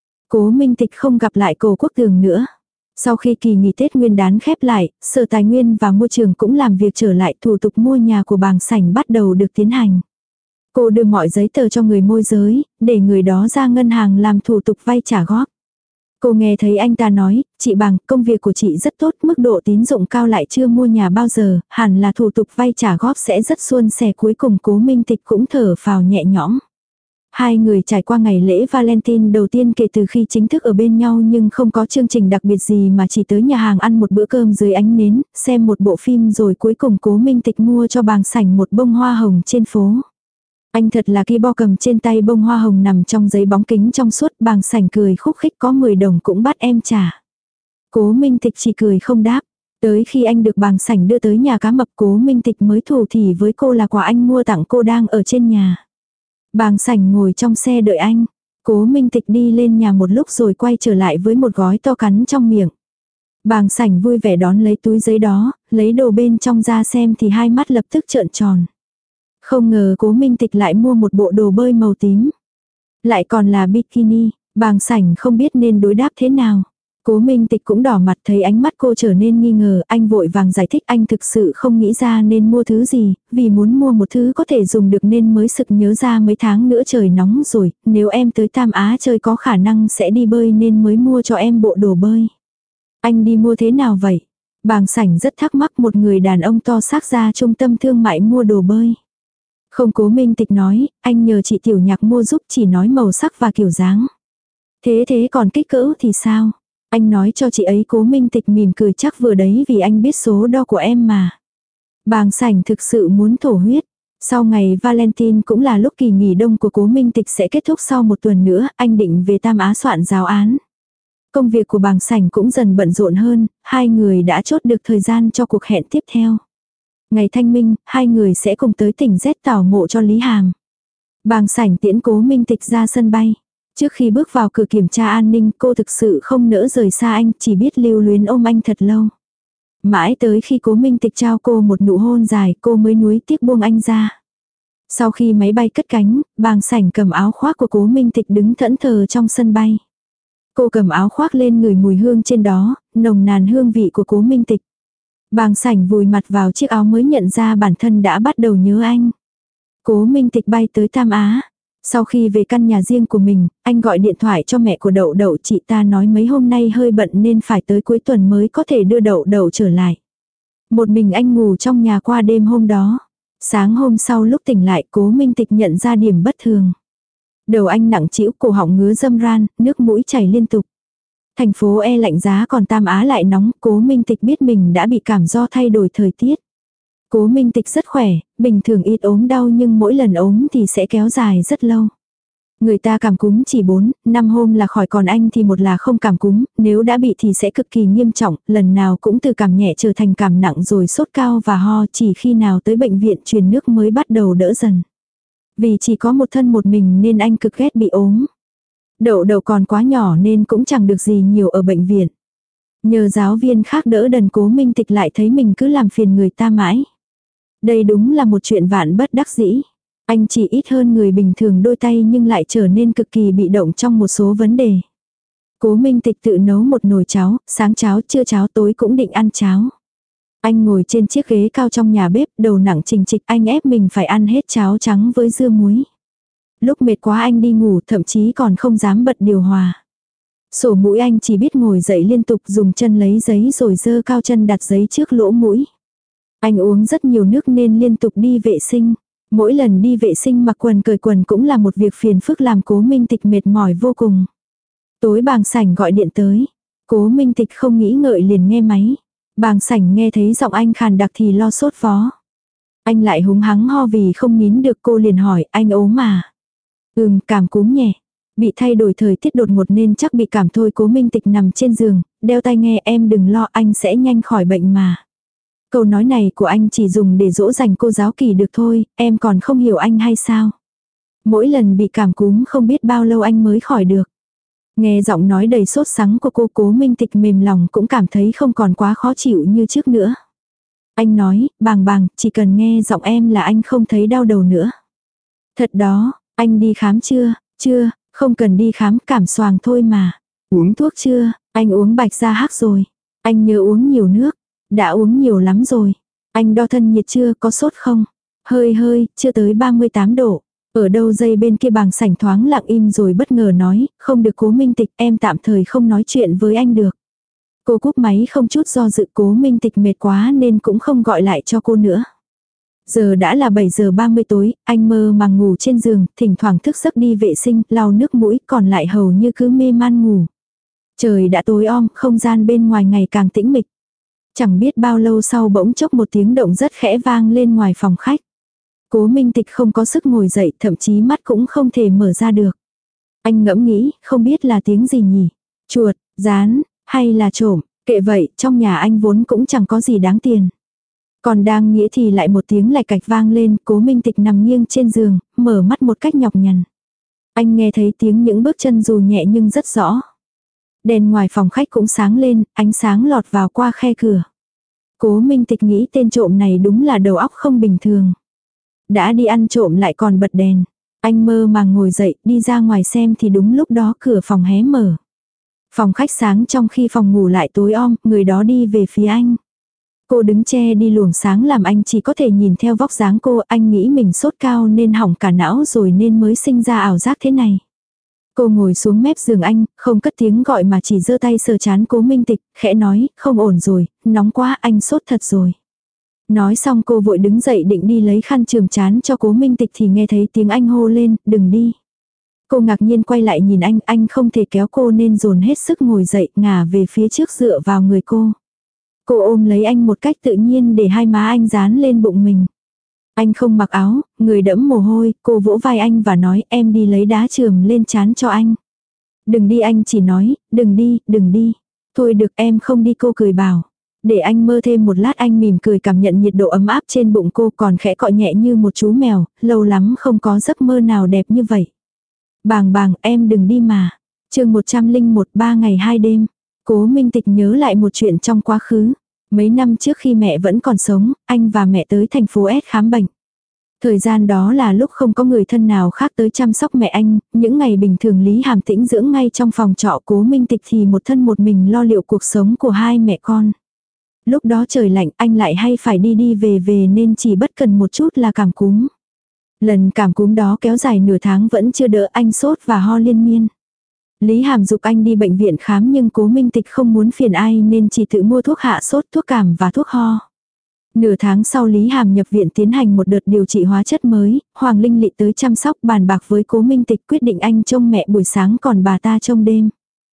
Cố Minh Tịch không gặp lại Cố Quốc Tường nữa. Sau khi kỳ nghỉ Tết Nguyên đán khép lại, Sở Tài nguyên và Môi trường cũng làm việc trở lại, thủ tục mua nhà của Bàng Sảnh bắt đầu được tiến hành. Cô đưa mọi giấy tờ cho người môi giới, để người đó ra ngân hàng làm thủ tục vay trả góp. Cô nghe thấy anh ta nói, chị Bàng, công việc của chị rất tốt, mức độ tín dụng cao lại chưa mua nhà bao giờ, hẳn là thủ tục vay trả góp sẽ rất suôn sẻ. Cuối cùng Cố Minh Tịch cũng thở phào nhẹ nhõm. Hai người trải qua ngày lễ Valentine đầu tiên kể từ khi chính thức ở bên nhau, nhưng không có chương trình đặc biệt gì mà chỉ tới nhà hàng ăn một bữa cơm dưới ánh nến, xem một bộ phim rồi cuối cùng Cố Minh Tịch mua cho Bàng Sảnh một bông hoa hồng trên phố. Anh thật là ki bo cầm trên tay bông hoa hồng nằm trong giấy bóng kính trong suốt. Bàng Sảnh cười khúc khích, có mười đồng cũng bắt em trả. Cố Minh Tịch chỉ cười không đáp. Tới khi anh được Bàng Sảnh đưa tới nhà cá mập, Cố Minh Tịch mới thủ thỉ với cô là quà anh mua tặng cô đang ở trên nhà. Bàng Sảnh ngồi trong xe đợi anh. Cố Minh Tịch đi lên nhà một lúc rồi quay trở lại với một gói to cắn trong miệng. Bàng Sảnh vui vẻ đón lấy túi giấy đó, lấy đồ bên trong ra xem thì hai mắt lập tức trợn tròn. Không ngờ Cố Minh Tịch lại mua một bộ đồ bơi màu tím. Lại còn là bikini, Bàng Sảnh không biết nên đối đáp thế nào. Cố Minh Tịch cũng đỏ mặt, thấy ánh mắt cô trở nên nghi ngờ, anh vội vàng giải thích anh thực sự không nghĩ ra nên mua thứ gì, vì muốn mua một thứ có thể dùng được nên mới sực nhớ ra mấy tháng nữa trời nóng rồi, nếu em tới Tam Á chơi có khả năng sẽ đi bơi nên mới mua cho em bộ đồ bơi. Anh đi mua thế nào vậy? Bàng Sảnh rất thắc mắc, một người đàn ông to xác ra trung tâm thương mại mua đồ bơi. Không, Cố Minh Tịch nói, anh nhờ chị Tiểu Nhạc mua giúp, chỉ nói màu sắc và kiểu dáng. Thế thế còn kích cỡ thì sao? Anh nói cho chị ấy. Cố Minh Tịch mỉm cười, chắc vừa đấy vì anh biết số đo của em mà. Bàng Sảnh thực sự muốn thổ huyết. Sau ngày Valentine cũng là lúc kỳ nghỉ đông của Cố Minh Tịch sẽ kết thúc sau một tuần nữa, anh định về Tam Á soạn giáo án. Công việc của Bàng Sảnh cũng dần bận rộn hơn, hai người đã chốt được thời gian cho cuộc hẹn tiếp theo. Ngày Thanh Minh, hai người sẽ cùng tới tỉnh Z tảo mộ cho Lý Hàm. Bàng Sảnh tiễn Cố Minh Tịch ra sân bay. Trước khi bước vào cửa kiểm tra an ninh, cô thực sự không nỡ rời xa anh, chỉ biết lưu luyến ôm anh thật lâu. Mãi tới khi Cố Minh Tịch trao cô một nụ hôn dài, cô mới nuối tiếc buông anh ra. Sau khi máy bay cất cánh, Bàng Sảnh cầm áo khoác của Cố Minh Tịch đứng thẫn thờ trong sân bay. Cô cầm áo khoác lên ngửi mùi hương trên đó, nồng nàn hương vị của Cố Minh Tịch. Bàng Sảnh vùi mặt vào chiếc áo mới nhận ra bản thân đã bắt đầu nhớ anh. Cố Minh Tịch bay tới Tam Á. Sau khi về căn nhà riêng của mình, anh gọi điện thoại cho mẹ của Đậu Đậu, chị ta nói mấy hôm nay hơi bận nên phải tới cuối tuần mới có thể đưa Đậu Đậu trở lại. Một mình anh ngủ trong nhà qua đêm hôm đó. Sáng hôm sau lúc tỉnh lại, Cố Minh Tịch nhận ra điểm bất thường. Đầu anh nặng trĩu, cổ họng ngứa râm ran, nước mũi chảy liên tục. Thành phố E lạnh giá còn Tam Á lại nóng, Cố Minh Tịch biết mình đã bị cảm do thay đổi thời tiết. Cố Minh Tịch rất khỏe, bình thường ít ốm đau nhưng mỗi lần ốm thì sẽ kéo dài rất lâu. Người ta cảm cúm chỉ bốn, năm hôm là khỏi, còn anh thì một là không cảm cúm, nếu đã bị thì sẽ cực kỳ nghiêm trọng, lần nào cũng từ cảm nhẹ trở thành cảm nặng rồi sốt cao và ho, chỉ khi nào tới bệnh viện truyền nước mới bắt đầu đỡ dần. Vì chỉ có một thân một mình nên anh cực ghét bị ốm. Đậu Đậu còn quá nhỏ nên cũng chẳng được gì nhiều ở bệnh viện. Nhờ giáo viên khác đỡ đần, Cố Minh Tịch lại thấy mình cứ làm phiền người ta mãi. Đây đúng là một chuyện vạn bất đắc dĩ. Anh chỉ ít hơn người bình thường đôi tay nhưng lại trở nên cực kỳ bị động trong một số vấn đề. Cố Minh Tịch tự nấu một nồi cháo, sáng cháo, trưa cháo, tối cũng định ăn cháo. Anh ngồi trên chiếc ghế cao trong nhà bếp, đầu nặng trình trịch, anh ép mình phải ăn hết cháo trắng với dưa muối. Lúc mệt quá anh đi ngủ, thậm chí còn không dám bật điều hòa. Sổ mũi anh chỉ biết ngồi dậy liên tục dùng chân lấy giấy rồi giơ cao chân đặt giấy trước lỗ mũi. Anh uống rất nhiều nước nên liên tục đi vệ sinh. Mỗi lần đi vệ sinh mặc quần cởi quần cũng là một việc phiền phức làm Cố Minh Tịch mệt mỏi vô cùng. Tối Bàng Sảnh gọi điện tới. Cố Minh Tịch không nghĩ ngợi liền nghe máy. Bàng Sảnh nghe thấy giọng anh khàn đặc thì lo sốt vó. Anh lại húng hắng ho vì không nín được, cô liền hỏi, anh ốm mà. Ừm, cảm cúm nhẹ. Bị thay đổi thời tiết đột ngột nên chắc bị cảm thôi. Cố Minh Tịch nằm trên giường, đeo tai nghe, em đừng lo, anh sẽ nhanh khỏi bệnh mà. Câu nói này của anh chỉ dùng để dỗ dành cô giáo Kỳ được thôi, em còn không hiểu anh hay sao? Mỗi lần bị cảm cúm không biết bao lâu anh mới khỏi được. Nghe giọng nói đầy sốt sắng của cô, Cố Minh Tịch mềm lòng cũng cảm thấy không còn quá khó chịu như trước nữa. Anh nói, bàng bàng, chỉ cần nghe giọng em là anh không thấy đau đầu nữa. Thật đó, anh đi khám chưa? Chưa, không cần đi khám, cảm xoàng thôi mà. Uống thuốc chưa? Anh uống bạch gia hắc rồi. Anh nhớ uống nhiều nước. Đã uống nhiều lắm rồi. Anh đo thân nhiệt chưa, có sốt không? Hơi hơi, chưa tới ba mươi tám độ. Ở đâu dây bên kia bàng sảnh thoáng lặng im rồi bất ngờ nói, không được Cố Minh Tịch, em tạm thời không nói chuyện với anh được. Cô cúp máy không chút do dự. Cố Minh Tịch mệt quá nên cũng không gọi lại cho cô nữa. Giờ đã là bảy giờ ba mươi tối, anh mơ màng ngủ trên giường, thỉnh thoảng thức giấc đi vệ sinh, lau nước mũi, còn lại hầu như cứ mê man ngủ. Trời đã tối om, không gian bên ngoài ngày càng tĩnh mịch. Chẳng biết bao lâu sau bỗng chốc một tiếng động rất khẽ vang lên ngoài phòng khách. Cố Minh Tịch không có sức ngồi dậy, thậm chí mắt cũng không thể mở ra được. Anh ngẫm nghĩ, không biết là tiếng gì nhỉ? Chuột, gián, hay là trộm? Kệ vậy, trong nhà anh vốn cũng chẳng có gì đáng tiền. Còn đang nghĩ thì lại một tiếng lạch cạch vang lên, Cố Minh Tịch nằm nghiêng trên giường, mở mắt một cách nhọc nhằn. Anh nghe thấy tiếng những bước chân dù nhẹ nhưng rất rõ. Đèn ngoài phòng khách cũng sáng lên, ánh sáng lọt vào qua khe cửa. Cố Minh Tịch nghĩ tên trộm này đúng là đầu óc không bình thường. Đã đi ăn trộm lại còn bật đèn. Anh mơ màng ngồi dậy, đi ra ngoài xem thì đúng lúc đó cửa phòng hé mở. Phòng khách sáng trong khi phòng ngủ lại tối om, người đó đi về phía anh. Cô đứng che đi luồng sáng làm anh chỉ có thể nhìn theo vóc dáng cô. Anh nghĩ mình sốt cao nên hỏng cả não rồi nên mới sinh ra ảo giác thế này. Cô ngồi xuống mép giường anh, không cất tiếng gọi mà chỉ giơ tay sờ trán Cố Minh Tịch, khẽ nói, không ổn rồi, nóng quá, anh sốt thật rồi. Nói xong cô vội đứng dậy định đi lấy khăn chườm trán cho Cố Minh Tịch thì nghe thấy tiếng anh hô lên, đừng đi. Cô ngạc nhiên quay lại nhìn anh, anh không thể kéo cô nên dồn hết sức ngồi dậy, ngả về phía trước dựa vào người cô. Cô ôm lấy anh một cách tự nhiên để hai má anh dán lên bụng mình. Anh không mặc áo, người đẫm mồ hôi, cô vỗ vai anh và nói em đi lấy đá chườm lên trán cho anh. Đừng đi, anh chỉ nói, đừng đi, đừng đi. Thôi được, em không đi, cô cười bảo. Để anh mơ thêm một lát. Anh mỉm cười cảm nhận nhiệt độ ấm áp trên bụng cô, còn khẽ cọ nhẹ như một chú mèo, lâu lắm không có giấc mơ nào đẹp như vậy. Bàng bàng, em đừng đi mà. Chương một trăm lẻ một, ba ngày hai đêm. Cố Minh Tịch nhớ lại một chuyện trong quá khứ. Mấy năm trước khi mẹ vẫn còn sống, anh và mẹ tới thành phố S khám bệnh. Thời gian đó là lúc không có người thân nào khác tới chăm sóc mẹ anh, những ngày bình thường Lý Hàm tĩnh dưỡng ngay trong phòng trọ, Cố Minh Tịch thì một thân một mình lo liệu cuộc sống của hai mẹ con. Lúc đó trời lạnh, anh lại hay phải đi đi về về nên chỉ bất cần một chút là cảm cúm. Lần cảm cúm đó kéo dài nửa tháng vẫn chưa đỡ, anh sốt và ho liên miên. Lý Hàm giục anh đi bệnh viện khám nhưng Cố Minh Tịch không muốn phiền ai nên chỉ tự mua thuốc hạ sốt, thuốc cảm và thuốc ho. Nửa tháng sau Lý Hàm nhập viện tiến hành một đợt điều trị hóa chất mới, Hoàng Linh Lị tới chăm sóc bàn bạc với Cố Minh Tịch, quyết định anh trông mẹ buổi sáng còn bà ta trông đêm.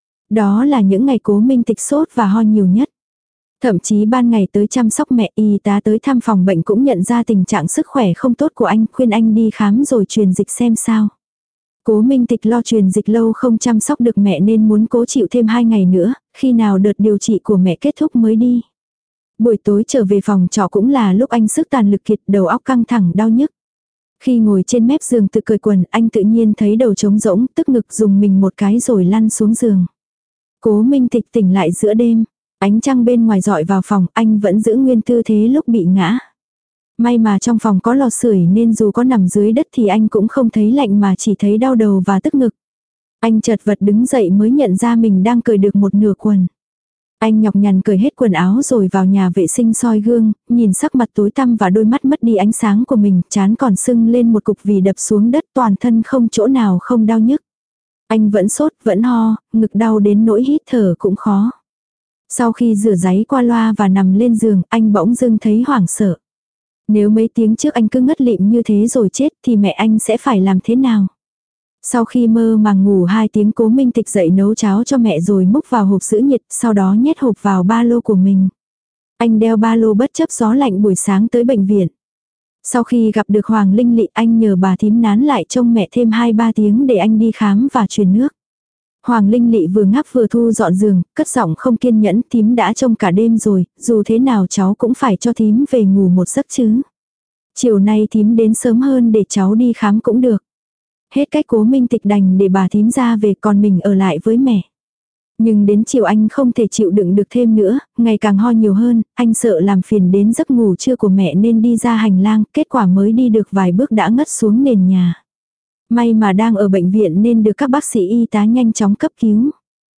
Đó là những ngày Cố Minh Tịch sốt và ho nhiều nhất. Thậm chí ban ngày tới chăm sóc mẹ, y tá tới thăm phòng bệnh cũng nhận ra tình trạng sức khỏe không tốt của anh, khuyên anh đi khám rồi truyền dịch xem sao. Cố Minh Tịch lo truyền dịch lâu không chăm sóc được mẹ nên muốn cố chịu thêm hai ngày nữa, khi nào đợt điều trị của mẹ kết thúc mới đi. Buổi tối trở về phòng trọ cũng là lúc anh sức tàn lực kiệt, đầu óc căng thẳng đau nhức. Khi ngồi trên mép giường tự cởi quần, anh tự nhiên thấy đầu trống rỗng, tức ngực dùng mình một cái rồi lăn xuống giường. Cố Minh Tịch tỉnh lại giữa đêm, ánh trăng bên ngoài rọi vào phòng, anh vẫn giữ nguyên tư thế lúc bị ngã. May mà trong phòng có lò sưởi nên dù có nằm dưới đất thì anh cũng không thấy lạnh mà chỉ thấy đau đầu và tức ngực. Anh chật vật đứng dậy mới nhận ra mình đang cởi được một nửa quần. Anh nhọc nhằn cởi hết quần áo rồi vào nhà vệ sinh soi gương, nhìn sắc mặt tối tăm và đôi mắt mất đi ánh sáng của mình, trán còn sưng lên một cục vì đập xuống đất, toàn thân không chỗ nào không đau nhức. Anh vẫn sốt, vẫn ho, ngực đau đến nỗi hít thở cũng khó. Sau khi rửa ráy qua loa và nằm lên giường, anh bỗng dưng thấy hoảng sợ. Nếu mấy tiếng trước anh cứ ngất lịm như thế rồi chết thì mẹ anh sẽ phải làm thế nào? Sau khi mơ màng ngủ hai tiếng, Cố Minh Tịch dậy nấu cháo cho mẹ rồi múc vào hộp giữ nhiệt, sau đó nhét hộp vào ba lô của mình. Anh đeo ba lô bất chấp gió lạnh buổi sáng tới bệnh viện. Sau khi gặp được Hoàng Linh Lị, anh nhờ bà thím nán lại trông mẹ thêm hai ba tiếng để anh đi khám và truyền nước. Hoàng Linh Lị vừa ngáp vừa thu dọn giường, cất giọng không kiên nhẫn, thím đã trông cả đêm rồi, dù thế nào cháu cũng phải cho thím về ngủ một giấc chứ. Chiều nay thím đến sớm hơn để cháu đi khám cũng được. Hết cách Cố Minh Tịch đành để bà thím ra về, còn mình ở lại với mẹ. Nhưng đến chiều anh không thể chịu đựng được thêm nữa, ngày càng ho nhiều hơn, anh sợ làm phiền đến giấc ngủ trưa của mẹ nên đi ra hành lang, kết quả mới đi được vài bước đã ngất xuống nền nhà. May mà đang ở bệnh viện nên được các bác sĩ y tá nhanh chóng cấp cứu.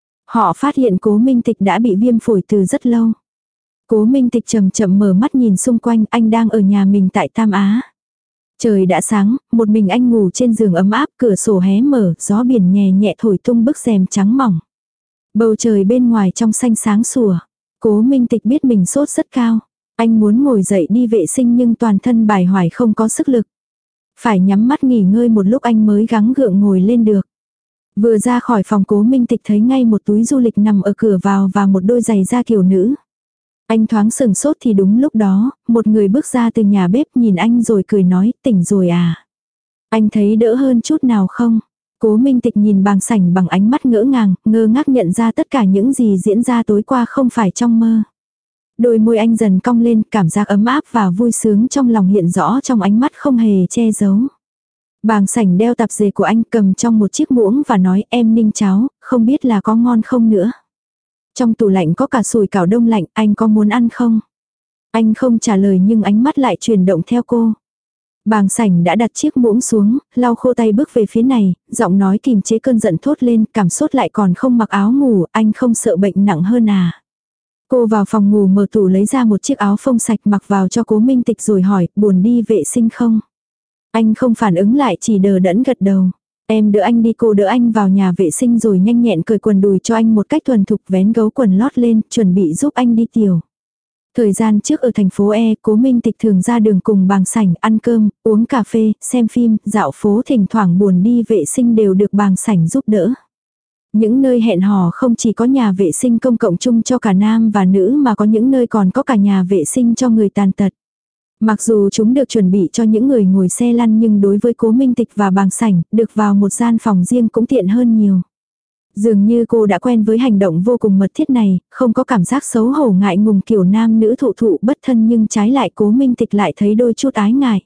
Họ phát hiện Cố Minh Tịch đã bị viêm phổi từ rất lâu. Cố Minh Tịch chậm chậm mở mắt nhìn xung quanh, anh đang ở nhà mình tại Tam Á. Trời đã sáng, một mình anh ngủ trên giường ấm áp, cửa sổ hé mở, gió biển nhẹ nhẹ thổi tung bức rèm trắng mỏng. Bầu trời bên ngoài trong xanh sáng sủa. Cố Minh Tịch biết mình sốt rất cao. Anh muốn ngồi dậy đi vệ sinh nhưng toàn thân bài hoài không có sức lực. Phải nhắm mắt nghỉ ngơi một lúc anh mới gắng gượng ngồi lên được. Vừa ra khỏi phòng Cố Minh Tịch thấy ngay một túi du lịch nằm ở cửa vào và một đôi giày da kiểu nữ. Anh thoáng sừng sốt thì đúng lúc đó, một người bước ra từ nhà bếp nhìn anh rồi cười nói, tỉnh rồi à. Anh thấy đỡ hơn chút nào không? Cố Minh Tịch nhìn Bàng Sảnh bằng ánh mắt ngỡ ngàng, ngơ ngác nhận ra tất cả những gì diễn ra tối qua không phải trong mơ. Đôi môi anh dần cong lên, cảm giác ấm áp và vui sướng trong lòng hiện rõ trong ánh mắt không hề che giấu. Bàng Sảnh đeo tạp dề của anh cầm trong một chiếc muỗng và nói, em ninh cháo, không biết là có ngon không nữa. Trong tủ lạnh có cả sủi cảo đông lạnh, anh có muốn ăn không? Anh không trả lời nhưng ánh mắt lại chuyển động theo cô. Bàng Sảnh đã đặt chiếc muỗng xuống, lau khô tay bước về phía này, giọng nói kìm chế cơn giận thốt lên, cảm sốt lại còn không mặc áo ngủ, anh không sợ bệnh nặng hơn à? Cô vào phòng ngủ mở tủ lấy ra một chiếc áo phông sạch mặc vào cho Cố Minh Tịch rồi hỏi, buồn đi vệ sinh không? Anh không phản ứng lại, chỉ đờ đẫn gật đầu. Em đỡ anh đi, cô đỡ anh vào nhà vệ sinh rồi nhanh nhẹn cởi quần đùi cho anh một cách thuần thục, vén gấu quần lót lên, chuẩn bị giúp anh đi tiểu. Thời gian trước ở thành phố E, Cố Minh Tịch thường ra đường cùng Bàng Sảnh ăn cơm, uống cà phê, xem phim, dạo phố, thỉnh thoảng buồn đi vệ sinh đều được Bàng Sảnh giúp đỡ. Những nơi hẹn hò không chỉ có nhà vệ sinh công cộng chung cho cả nam và nữ mà có những nơi còn có cả nhà vệ sinh cho người tàn tật. Mặc dù chúng được chuẩn bị cho những người ngồi xe lăn nhưng đối với Cố Minh Tịch và Bàng Sảnh, được vào một gian phòng riêng cũng tiện hơn nhiều. Dường như cô đã quen với hành động vô cùng mật thiết này, không có cảm giác xấu hổ ngại ngùng kiểu nam nữ thụ thụ bất thân, nhưng trái lại Cố Minh Tịch lại thấy đôi chút ái ngại.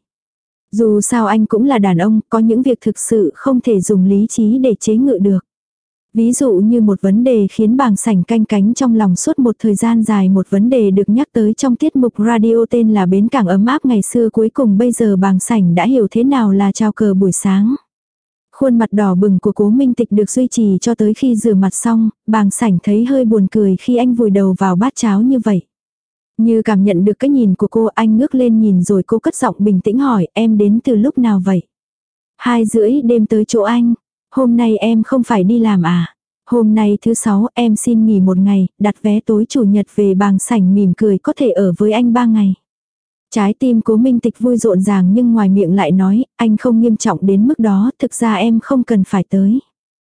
Dù sao anh cũng là đàn ông, có những việc thực sự không thể dùng lý trí để chế ngự được. Ví dụ như một vấn đề khiến Bàng Sảnh canh cánh trong lòng suốt một thời gian dài, một vấn đề được nhắc tới trong tiết mục radio tên là Bến Cảng Ấm Áp ngày xưa, cuối cùng bây giờ Bàng Sảnh đã hiểu thế nào là chào cờ buổi sáng. Khuôn mặt đỏ bừng của Cố Minh Tịch được duy trì cho tới khi rửa mặt xong, Bàng Sảnh thấy hơi buồn cười khi anh vùi đầu vào bát cháo như vậy. Như cảm nhận được cái nhìn của cô, anh ngước lên nhìn rồi cô cất giọng bình tĩnh hỏi, em đến từ lúc nào vậy? Hai rưỡi đêm tới chỗ anh. Hôm nay em không phải đi làm à? Hôm nay thứ sáu em xin nghỉ một ngày, đặt vé tối chủ nhật về. Bàng Sảnh mỉm cười, có thể ở với anh ba ngày. Trái tim Cố Minh Tịch vui rộn ràng nhưng ngoài miệng lại nói, anh không nghiêm trọng đến mức đó, thực ra em không cần phải tới.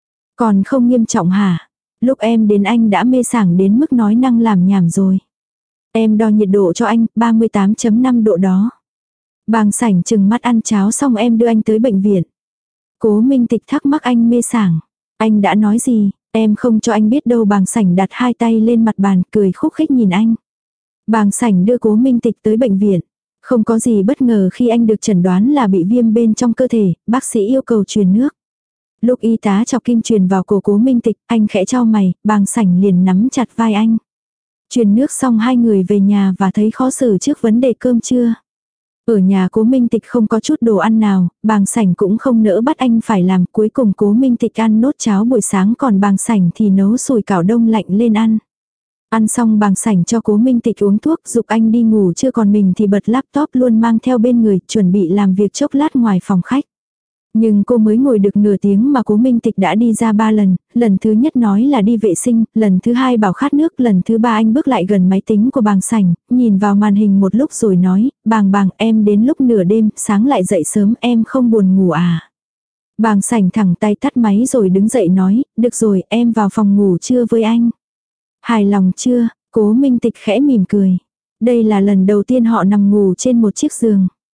Còn không nghiêm trọng hả? Lúc em đến anh đã mê sảng đến mức nói năng làm nhảm rồi. Em đo nhiệt độ cho anh, ba mươi tám phẩy năm độ đó. Bàng Sảnh chừng mắt ăn cháo xong em đưa anh tới bệnh viện. Cố Minh Tịch thắc mắc anh mê sảng. Anh đã nói gì? Em không cho anh biết đâu. Bàng Sảnh đặt hai tay lên mặt bàn cười khúc khích nhìn anh. Bàng Sảnh đưa Cố Minh Tịch tới bệnh viện. Không có gì bất ngờ khi anh được chẩn đoán là bị viêm bên trong cơ thể, bác sĩ yêu cầu truyền nước. Lúc y tá chọc kim truyền vào cổ Cố Minh Tịch, anh khẽ chau mày, Bàng Sảnh liền nắm chặt vai anh. Truyền nước xong hai người về nhà và thấy khó xử trước vấn đề cơm trưa. Ở nhà Cố Minh Tịch không có chút đồ ăn nào, Bàng Sảnh cũng không nỡ bắt anh phải làm, cuối cùng Cố Minh Tịch ăn nốt cháo buổi sáng, còn Bàng Sảnh thì nấu sủi cảo đông lạnh lên ăn. Ăn xong Bàng Sảnh cho Cố Minh Tịch uống thuốc, giục anh đi ngủ, chưa còn mình thì bật laptop luôn mang theo bên người, chuẩn bị làm việc chốc lát ngoài phòng khách. Nhưng cô mới ngồi được nửa tiếng mà Cố Minh Tịch đã đi ra ba lần, lần thứ nhất nói là đi vệ sinh, lần thứ hai bảo khát nước, lần thứ ba anh bước lại gần máy tính của Bàng Sảnh, nhìn vào màn hình một lúc rồi nói, Bàng Bàng em đến lúc nửa đêm, sáng lại dậy sớm, em không buồn ngủ à? Bàng Sảnh thẳng tay tắt máy rồi đứng dậy nói, được rồi, em vào phòng ngủ trưa với anh. Hài lòng chưa? Cố Minh Tịch khẽ mỉm cười. Đây là lần đầu tiên họ nằm ngủ trên một chiếc giường.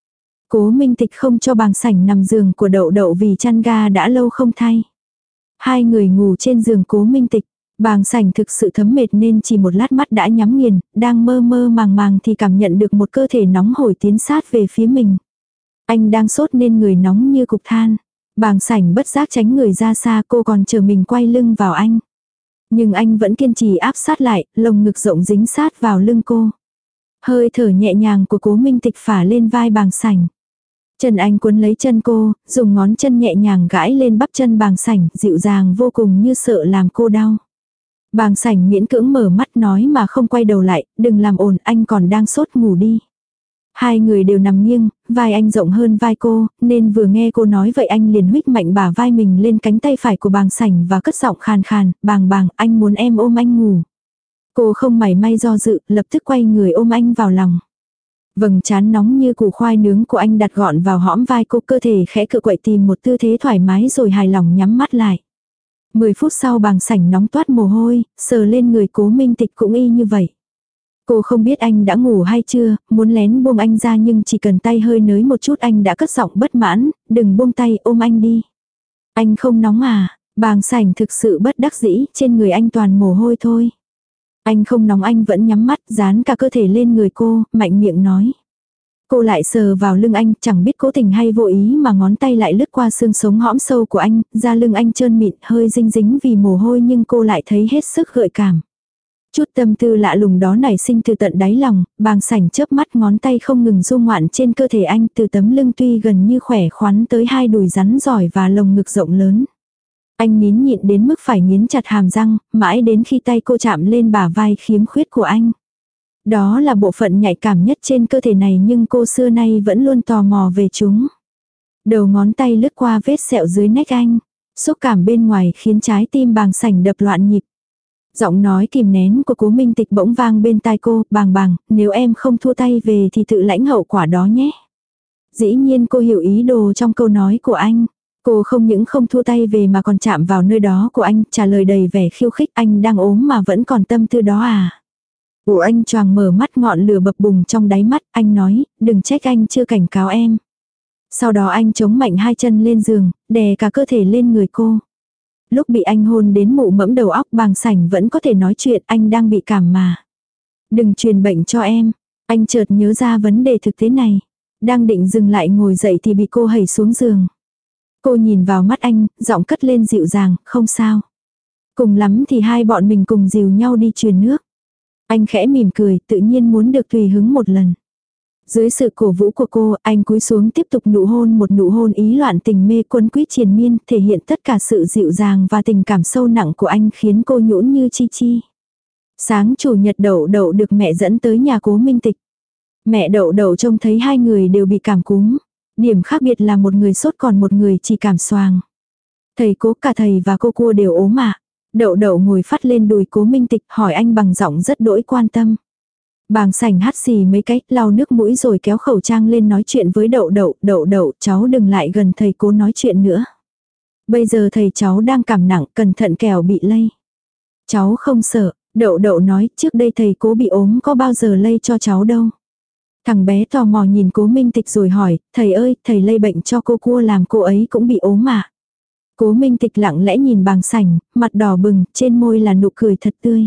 Cố Minh Tịch không cho Bàng Sảnh nằm giường của Đậu Đậu vì chăn ga đã lâu không thay. Hai người ngủ trên giường Cố Minh Tịch. Bàng Sảnh thực sự thấm mệt nên chỉ một lát mắt đã nhắm nghiền, đang mơ mơ màng màng thì cảm nhận được một cơ thể nóng hổi tiến sát về phía mình. Anh đang sốt nên người nóng như cục than. Bàng Sảnh bất giác tránh người ra xa, cô còn chờ mình quay lưng vào anh. Nhưng anh vẫn kiên trì áp sát lại, lồng ngực rộng dính sát vào lưng cô. Hơi thở nhẹ nhàng của Cố Minh Tịch phả lên vai Bàng Sảnh. Chân anh cuốn lấy chân cô, dùng ngón chân nhẹ nhàng gãi lên bắp chân Bàng Sảnh, dịu dàng vô cùng như sợ làm cô đau. Bàng Sảnh miễn cưỡng mở mắt nói mà không quay đầu lại, đừng làm ồn, anh còn đang sốt, ngủ đi. Hai người đều nằm nghiêng, vai anh rộng hơn vai cô, nên vừa nghe cô nói vậy anh liền huých mạnh bả vai mình lên cánh tay phải của Bàng Sảnh và cất giọng khàn khàn, Bàng Bàng, anh muốn em ôm anh ngủ. Cô không mảy may do dự, lập tức quay người ôm anh vào lòng. Vầng trán nóng như củ khoai nướng của anh đặt gọn vào hõm vai cô, cơ thể khẽ cựa quậy tìm một tư thế thoải mái rồi hài lòng nhắm mắt lại. Mười phút sau Bàng Sảnh nóng toát mồ hôi, sờ lên người Cố Minh Tịch cũng y như vậy. Cô không biết anh đã ngủ hay chưa, muốn lén buông anh ra nhưng chỉ cần tay hơi nới một chút anh đã cất giọng bất mãn, đừng buông tay, ôm anh đi. Anh không nóng à? Bàng Sảnh thực sự bất đắc dĩ, trên người anh toàn mồ hôi thôi. Anh không nóng, anh vẫn nhắm mắt, dán cả cơ thể lên người cô, mạnh miệng nói. Cô lại sờ vào lưng anh, chẳng biết cố tình hay vô ý mà ngón tay lại lướt qua xương sống hõm sâu của anh, da lưng anh trơn mịn, hơi dinh dính vì mồ hôi nhưng cô lại thấy hết sức gợi cảm. Chút tâm tư lạ lùng đó nảy sinh từ tận đáy lòng, Bàng Sảnh chớp mắt, ngón tay không ngừng du ngoạn trên cơ thể anh, từ tấm lưng tuy gần như khỏe khoắn tới hai đùi rắn giỏi và lồng ngực rộng lớn. Anh nín nhịn đến mức phải nghiến chặt hàm răng, mãi đến khi tay cô chạm lên bả vai khiếm khuyết của anh. Đó là bộ phận nhạy cảm nhất trên cơ thể này nhưng cô xưa nay vẫn luôn tò mò về chúng. Đầu ngón tay lướt qua vết sẹo dưới nách anh. Xúc cảm bên ngoài khiến trái tim Bàng Sảnh đập loạn nhịp. Giọng nói kìm nén của Cố Minh Tịch bỗng vang bên tai cô, Bàng Bàng, nếu em không thua tay về thì tự lãnh hậu quả đó nhé. Dĩ nhiên cô hiểu ý đồ trong câu nói của anh. Cô không những không thua tay về mà còn chạm vào nơi đó của anh, trả lời đầy vẻ khiêu khích, anh đang ốm mà vẫn còn tâm tư đó à. Ủa, anh choàng mở mắt, ngọn lửa bập bùng trong đáy mắt, anh nói, đừng trách anh chưa cảnh cáo em. Sau đó anh chống mạnh hai chân lên giường, đè cả cơ thể lên người cô. Lúc bị anh hôn đến mụ mẫm đầu óc, Bàng Sảnh vẫn có thể nói chuyện, anh đang bị cảm mà. Đừng truyền bệnh cho em. Anh chợt nhớ ra vấn đề thực tế này. Đang định dừng lại ngồi dậy thì bị cô hẩy xuống giường. Cô nhìn vào mắt anh, giọng cất lên dịu dàng, không sao. Cùng lắm thì hai bọn mình cùng dìu nhau đi truyền nước. Anh khẽ mỉm cười, tự nhiên muốn được tùy hứng một lần. Dưới sự cổ vũ của cô, anh cúi xuống tiếp tục nụ hôn, một nụ hôn ý loạn tình mê quấn quýt triền miên, thể hiện tất cả sự dịu dàng và tình cảm sâu nặng của anh khiến cô nhũn như chi chi. Sáng chủ nhật Đậu Đậu được mẹ dẫn tới nhà Cố Minh Tịch. Mẹ Đậu Đậu trông thấy hai người đều bị cảm cúm. Điểm khác biệt là một người sốt còn một người chỉ cảm xoàng. Thầy Cố, cả thầy và cô cua đều ốm à. Đậu Đậu ngồi phát lên đùi Cố Minh Tịch, hỏi anh bằng giọng rất đỗi quan tâm. Bàng Sảnh hắt xì mấy cái, lau nước mũi rồi kéo khẩu trang lên nói chuyện với Đậu Đậu. Đậu Đậu, cháu đừng lại gần thầy Cố nói chuyện nữa. Bây giờ thầy cháu đang cảm nặng, cẩn thận kẻo bị lây. Cháu không sợ. Đậu Đậu nói, trước đây thầy Cố bị ốm có bao giờ lây cho cháu đâu. Thằng bé tò mò nhìn Cố Minh Tịch rồi hỏi, thầy ơi, thầy lây bệnh cho cô cua làm cô ấy cũng bị ốm à. Cố Minh Tịch lặng lẽ nhìn Bàng Sảnh, mặt đỏ bừng, trên môi là nụ cười thật tươi.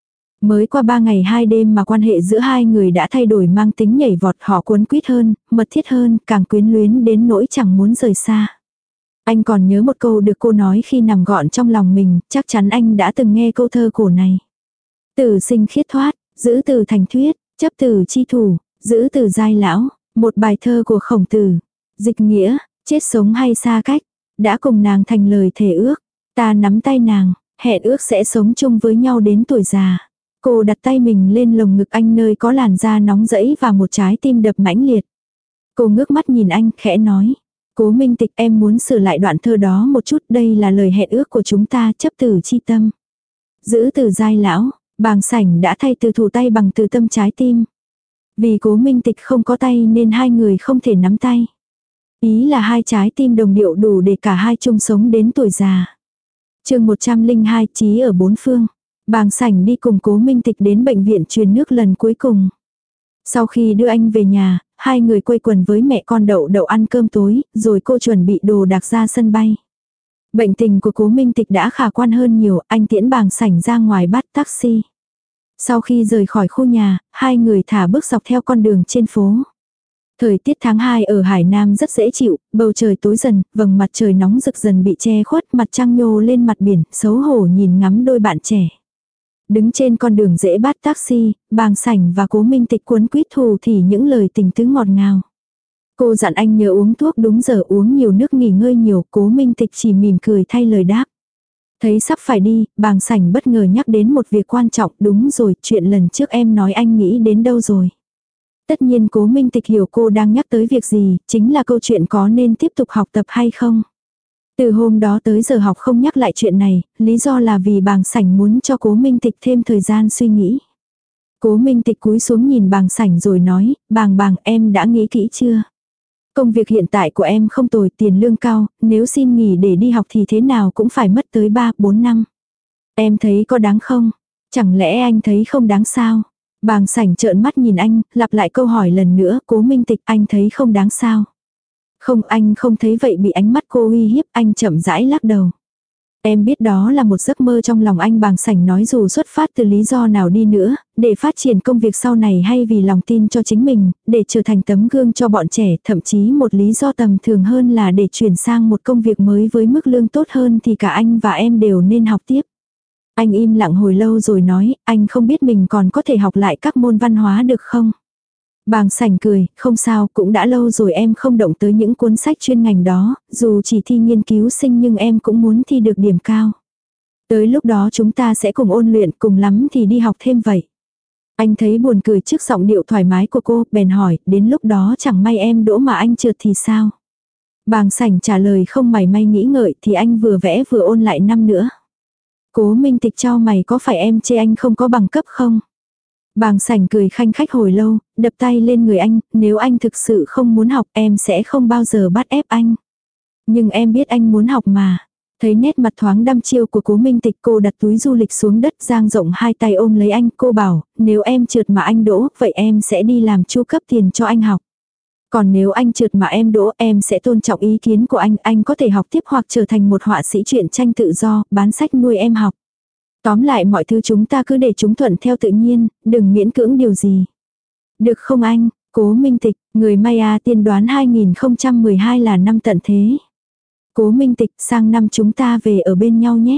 Mới qua ba ngày hai đêm mà quan hệ giữa hai người đã thay đổi, mang tính nhảy vọt, họ cuốn quýt hơn, mật thiết hơn, càng quyến luyến đến nỗi chẳng muốn rời xa. Anh còn nhớ một câu được cô nói khi nằm gọn trong lòng mình, chắc chắn anh đã từng nghe câu thơ cổ này. Tử sinh khiết thoát, giữ từ thành thuyết, chấp từ chi thủ, giữ từ giai lão, một bài thơ của Khổng Tử. Dịch nghĩa, chết sống hay xa cách, đã cùng nàng thành lời thề ước, ta nắm tay nàng, hẹn ước sẽ sống chung với nhau đến tuổi già. Cô đặt tay mình lên lồng ngực anh nơi có làn da nóng rẫy và một trái tim đập mãnh liệt. Cô ngước mắt nhìn anh, khẽ nói. Cố Minh Tịch, em muốn sửa lại đoạn thơ đó một chút, đây là lời hẹn ước của chúng ta, chấp từ chi tâm. Giữ từ giai lão, Bàng Sảnh đã thay từ thủ tay bằng từ tâm trái tim. Vì Cố Minh Tịch không có tay nên hai người không thể nắm tay. Ý là hai trái tim đồng điệu đủ để cả hai chung sống đến tuổi già. Chương một trăm lẻ hai, chí ở bốn phương. Bàng Sảnh đi cùng Cố Minh Tịch đến bệnh viện truyền nước lần cuối cùng. Sau khi đưa anh về nhà, hai người quây quần với mẹ con Đậu Đậu ăn cơm tối, rồi cô chuẩn bị đồ đạc ra sân bay. Bệnh tình của Cố Minh Tịch đã khả quan hơn nhiều, anh tiễn Bàng Sảnh ra ngoài bắt taxi. Sau khi rời khỏi khu nhà, hai người thả bước dọc theo con đường trên phố. Thời tiết tháng hai ở Hải Nam rất dễ chịu, bầu trời tối dần, vầng mặt trời nóng rực dần bị che khuất, mặt trăng nhô lên mặt biển, xấu hổ nhìn ngắm đôi bạn trẻ. Đứng trên con đường dễ bắt taxi, Bàng Sảnh và Cố Minh Tịch cuốn quýt thù thì những lời tình tứ ngọt ngào. Cô dặn anh nhớ uống thuốc đúng giờ, uống nhiều nước, nghỉ ngơi nhiều. Cố Minh Tịch chỉ mỉm cười thay lời đáp. Thấy sắp phải đi, Bàng Sảnh bất ngờ nhắc đến một việc quan trọng. Đúng rồi, chuyện lần trước em nói anh nghĩ đến đâu rồi? Tất nhiên Cố Minh Tịch hiểu cô đang nhắc tới việc gì, chính là câu chuyện có nên tiếp tục học tập hay không. Từ hôm đó tới giờ học không nhắc lại chuyện này, lý do là vì Bàng Sảnh muốn cho Cố Minh Tịch thêm thời gian suy nghĩ. Cố Minh Tịch cúi xuống nhìn Bàng Sảnh rồi nói, Bàng Bàng, em đã nghĩ kỹ chưa? Công việc hiện tại của em không tồi, tiền lương cao, nếu xin nghỉ để đi học thì thế nào cũng phải mất tới ba bốn năm. Em thấy có đáng không? Chẳng lẽ anh thấy không đáng sao? Bàng Sảnh trợn mắt nhìn anh, lặp lại câu hỏi lần nữa. Cố Minh Tịch, anh thấy không đáng sao? Không, anh không thấy vậy. Bị ánh mắt cô uy hiếp, anh chậm rãi lắc đầu. Em biết đó là một giấc mơ trong lòng anh. Bàng Sảnh nói dù xuất phát từ lý do nào đi nữa, để phát triển công việc sau này hay vì lòng tin cho chính mình, để trở thành tấm gương cho bọn trẻ, thậm chí một lý do tầm thường hơn là để chuyển sang một công việc mới với mức lương tốt hơn thì cả anh và em đều nên học tiếp. Anh im lặng hồi lâu rồi nói, anh không biết mình còn có thể học lại các môn văn hóa được không? Bàng Sảnh cười, không sao, cũng đã lâu rồi em không động tới những cuốn sách chuyên ngành đó, dù chỉ thi nghiên cứu sinh nhưng em cũng muốn thi được điểm cao. Tới lúc đó chúng ta sẽ cùng ôn luyện, cùng lắm thì đi học thêm vậy. Anh thấy buồn cười trước giọng điệu thoải mái của cô, bèn hỏi, đến lúc đó chẳng may em đỗ mà anh trượt thì sao? Bàng Sảnh trả lời không mảy may nghĩ ngợi, thì anh vừa vẽ vừa ôn lại năm nữa. Cố Minh Tịch chau mày, có phải em chê anh không có bằng cấp không? Bàng Sảnh cười khanh khách hồi lâu, đập tay lên người anh, nếu anh thực sự không muốn học em sẽ không bao giờ bắt ép anh. Nhưng em biết anh muốn học mà. Thấy nét mặt thoáng đăm chiêu của Cố Minh Tịch, cô đặt túi du lịch xuống đất, dang rộng hai tay ôm lấy anh. Cô bảo, nếu em trượt mà anh đỗ, vậy em sẽ đi làm chu cấp tiền cho anh học. Còn nếu anh trượt mà em đỗ, em sẽ tôn trọng ý kiến của anh, anh có thể học tiếp hoặc trở thành một họa sĩ truyện tranh tự do, bán sách nuôi em học. Tóm lại mọi thứ chúng ta cứ để chúng thuận theo tự nhiên, đừng miễn cưỡng điều gì. Được không anh? Cố Minh Tịch, người Maya tiên đoán hai nghìn không trăm mười hai là năm tận thế. Cố Minh Tịch, sang năm chúng ta về ở bên nhau nhé.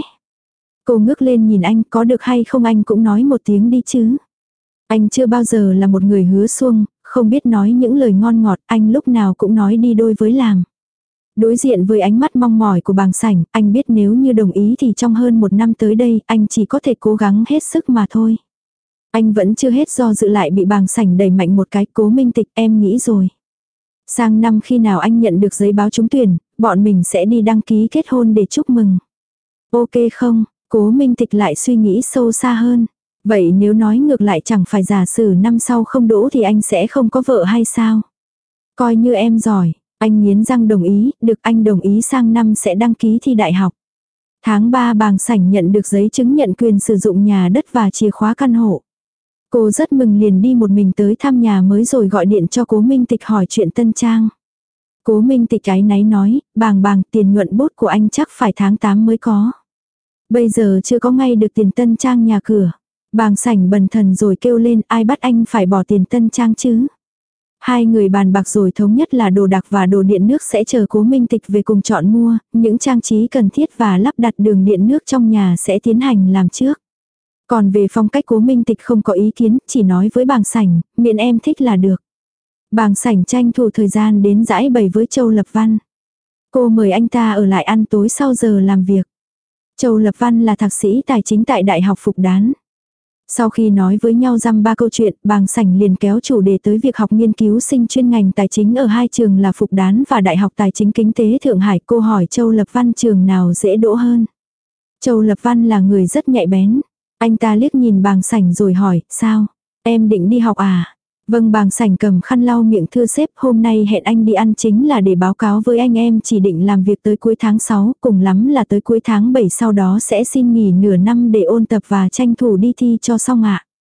Cô ngước lên nhìn anh, có được hay không anh cũng nói một tiếng đi chứ. Anh chưa bao giờ là một người hứa suông, không biết nói những lời ngon ngọt, anh lúc nào cũng nói đi đôi với làm. Đối diện với ánh mắt mong mỏi của Bàng Sảnh, anh biết nếu như đồng ý thì trong hơn một năm tới đây, anh chỉ có thể cố gắng hết sức mà thôi. Anh vẫn chưa hết do dự lại bị Bàng Sảnh đẩy mạnh một cái. Cố Minh Tịch, em nghĩ rồi. Sang năm khi nào anh nhận được giấy báo trúng tuyển, bọn mình sẽ đi đăng ký kết hôn để chúc mừng. Ok không? Cố Minh Tịch lại suy nghĩ sâu xa hơn. Vậy nếu nói ngược lại chẳng phải giả sử năm sau không đỗ thì anh sẽ không có vợ hay sao? Coi như em giỏi. Anh nghiến răng đồng ý, được, anh đồng ý sang năm sẽ đăng ký thi đại học. Tháng ba Bàng Sảnh nhận được giấy chứng nhận quyền sử dụng nhà đất và chìa khóa căn hộ. Cô rất mừng, liền đi một mình tới thăm nhà mới rồi gọi điện cho Cố Minh Tịch hỏi chuyện tân trang. Cố Minh Tịch áy náy nói, Bàng Bàng, tiền nhuận bút của anh chắc phải tháng tám mới có. Bây giờ chưa có ngay được tiền tân trang nhà cửa. Bàng Sảnh bần thần rồi kêu lên, ai bắt anh phải bỏ tiền tân trang chứ? Hai người bàn bạc rồi thống nhất là đồ đạc và đồ điện nước sẽ chờ Cố Minh Tịch về cùng chọn mua, những trang trí cần thiết và lắp đặt đường điện nước trong nhà sẽ tiến hành làm trước. Còn về phong cách Cố Minh Tịch không có ý kiến, chỉ nói với Bàng Sảnh, miễn em thích là được. Bàng Sảnh tranh thủ thời gian đến giãi bày với Châu Lập Văn. Cô mời anh ta ở lại ăn tối sau giờ làm việc. Châu Lập Văn là thạc sĩ tài chính tại Đại học Phục Đán. Sau khi nói với nhau dăm ba câu chuyện, Bàng Sảnh liền kéo chủ đề tới việc học nghiên cứu sinh chuyên ngành tài chính ở hai trường là Phục Đán và Đại học Tài chính Kinh tế Thượng Hải. Cô hỏi Châu Lập Văn trường nào dễ đỗ hơn. Châu Lập Văn là người rất nhạy bén. Anh ta liếc nhìn Bàng Sảnh rồi hỏi, sao? Em định đi học à? Vâng. Bàng Sảnh cầm khăn lau miệng thưa sếp, hôm nay hẹn anh đi ăn chính là để báo cáo với anh em chỉ định làm việc tới cuối tháng sáu, cùng lắm là tới cuối tháng bảy, sau đó sẽ xin nghỉ nửa năm để ôn tập và tranh thủ đi thi cho xong ạ.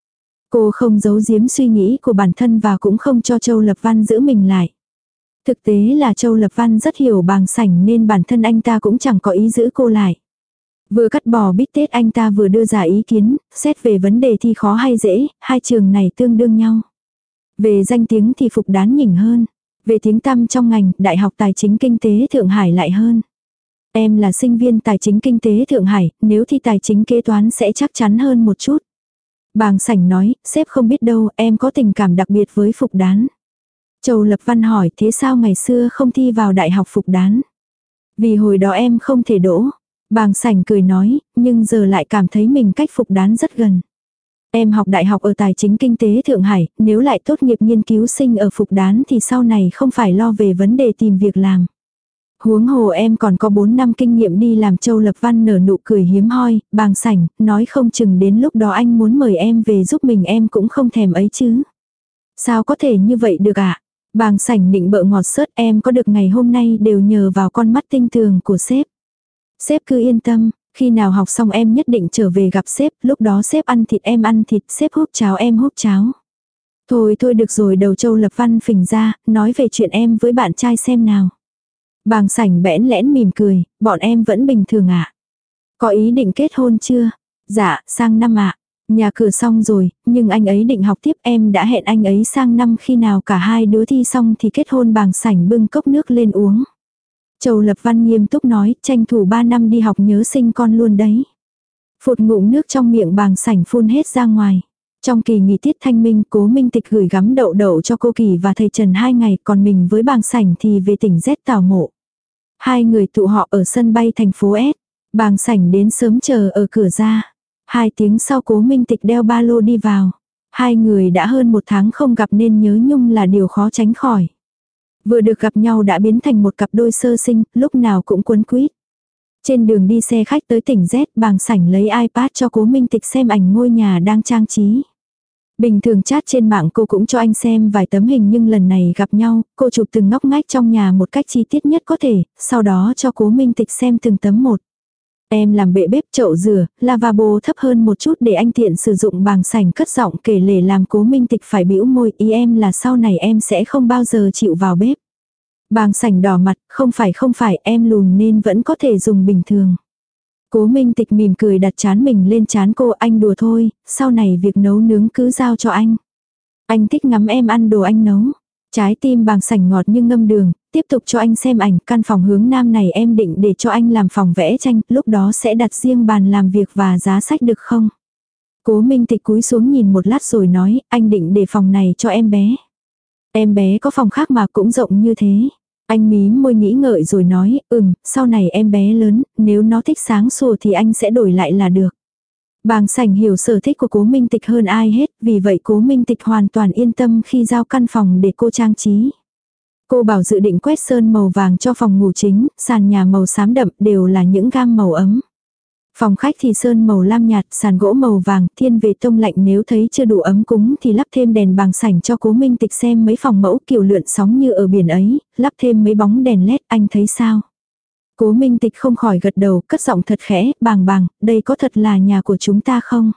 Cô không giấu giếm suy nghĩ của bản thân và cũng không cho Châu Lập Văn giữ mình lại. Thực tế là Châu Lập Văn rất hiểu Bàng Sảnh nên bản thân anh ta cũng chẳng có ý giữ cô lại. Vừa cắt bò bít tết anh ta vừa đưa ra ý kiến, xét về vấn đề thi khó hay dễ, hai trường này tương đương nhau. Về danh tiếng thì Phục Đán nhỉnh hơn. Về tiếng tăm trong ngành, Đại học Tài chính Kinh tế Thượng Hải lại hơn. Em là sinh viên Tài chính Kinh tế Thượng Hải, nếu thi Tài chính Kế toán sẽ chắc chắn hơn một chút. Bàng Sảnh nói, sếp không biết đâu, em có tình cảm đặc biệt với Phục Đán. Châu Lập Văn hỏi, thế sao ngày xưa không thi vào Đại học Phục Đán? Vì hồi đó em không thể đỗ. Bàng Sảnh cười nói, nhưng giờ lại cảm thấy mình cách Phục Đán rất gần. Em học đại học ở Tài chính Kinh tế Thượng Hải, nếu lại tốt nghiệp nghiên cứu sinh ở Phục Đán thì sau này không phải lo về vấn đề tìm việc làm. Huống hồ em còn có bốn năm kinh nghiệm đi làm. Châu Lập Văn nở nụ cười hiếm hoi, Bàng Sảnh, nói không chừng đến lúc đó anh muốn mời em về giúp mình em cũng không thèm ấy chứ. Sao có thể như vậy được ạ? À? Bàng Sảnh nịnh bợ ngọt sớt, em có được ngày hôm nay đều nhờ vào con mắt tinh tường của sếp. Sếp cứ yên tâm, khi nào học xong em nhất định trở về gặp sếp, lúc đó sếp ăn thịt em ăn thịt, sếp húp cháo em húp cháo. Thôi thôi được rồi, đầu Châu Lập Văn phình ra, nói về chuyện em với bạn trai xem nào. Bàng Sảnh bẽn lẽn mỉm cười, bọn em vẫn bình thường ạ. À? Có ý định kết hôn chưa? Dạ, sang năm ạ. À. Nhà cửa xong rồi, nhưng anh ấy định học tiếp, em đã hẹn anh ấy sang năm khi nào cả hai đứa thi xong thì kết hôn. Bàng Sảnh bưng cốc nước lên uống. Châu Lập Văn nghiêm túc nói, tranh thủ ba năm đi học nhớ sinh con luôn đấy. Phụt ngụm nước trong miệng Bàng Sảnh phun hết ra ngoài. Trong kỳ nghỉ tiết thanh minh, Cố Minh Tịch gửi gắm đậu đậu cho cô Kỳ và thầy Trần hai ngày, còn mình với Bàng Sảnh thì về tỉnh Z tảo mộ. Hai người tụ họ ở sân bay thành phố S. Bàng Sảnh đến sớm chờ ở cửa ra. Hai tiếng sau Cố Minh Tịch đeo ba lô đi vào. Hai người đã hơn một tháng không gặp nên nhớ nhung là điều khó tránh khỏi. Vừa được gặp nhau đã biến thành một cặp đôi sơ sinh, lúc nào cũng quấn quýt. Trên đường đi xe khách tới tỉnh Z, Bàng Sảnh lấy iPad cho Cố Minh Tịch xem ảnh ngôi nhà đang trang trí. Bình thường chat trên mạng cô cũng cho anh xem vài tấm hình, nhưng lần này gặp nhau, cô chụp từng ngóc ngách trong nhà một cách chi tiết nhất có thể, sau đó cho Cố Minh Tịch xem từng tấm một. Em làm bệ bếp, chậu rửa, lavabo thấp hơn một chút để anh tiện sử dụng. Bàng Sảnh cất giọng kể lể làm Cố Minh Tịch phải bĩu môi, ý em là sau này em sẽ không bao giờ chịu vào bếp. Bàng Sảnh đỏ mặt, không phải không phải, em lùn nên vẫn có thể dùng bình thường. Cố Minh Tịch mỉm cười đặt trán mình lên trán cô, anh đùa thôi, sau này việc nấu nướng cứ giao cho anh. Anh thích ngắm em ăn đồ anh nấu. Trái tim Bàng Sảnh ngọt như ngâm đường, tiếp tục cho anh xem ảnh, căn phòng hướng nam này em định để cho anh làm phòng vẽ tranh, lúc đó sẽ đặt riêng bàn làm việc và giá sách được không? Cố Minh Tịch cúi xuống nhìn một lát rồi nói, anh định để phòng này cho em bé. Em bé có phòng khác mà cũng rộng như thế. Anh mím môi nghĩ ngợi rồi nói, ừm, sau này em bé lớn, nếu nó thích sáng sủa thì anh sẽ đổi lại là được. Bàng Sảnh hiểu sở thích của Cố Minh Tịch hơn ai hết, vì vậy Cố Minh Tịch hoàn toàn yên tâm khi giao căn phòng để cô trang trí. Cô bảo dự định quét sơn màu vàng cho phòng ngủ chính, sàn nhà màu xám đậm đều là những gam màu ấm. Phòng khách thì sơn màu lam nhạt, sàn gỗ màu vàng, thiên về tông lạnh, nếu thấy chưa đủ ấm cúng thì lắp thêm đèn. Bàng Sảnh cho Cố Minh Tịch xem mấy phòng mẫu kiểu lượn sóng như ở biển ấy, lắp thêm mấy bóng đèn led, anh thấy sao? Cố Minh Tịch không khỏi gật đầu, cất giọng thật khẽ, Bàng Bàng, đây có thật là nhà của chúng ta không?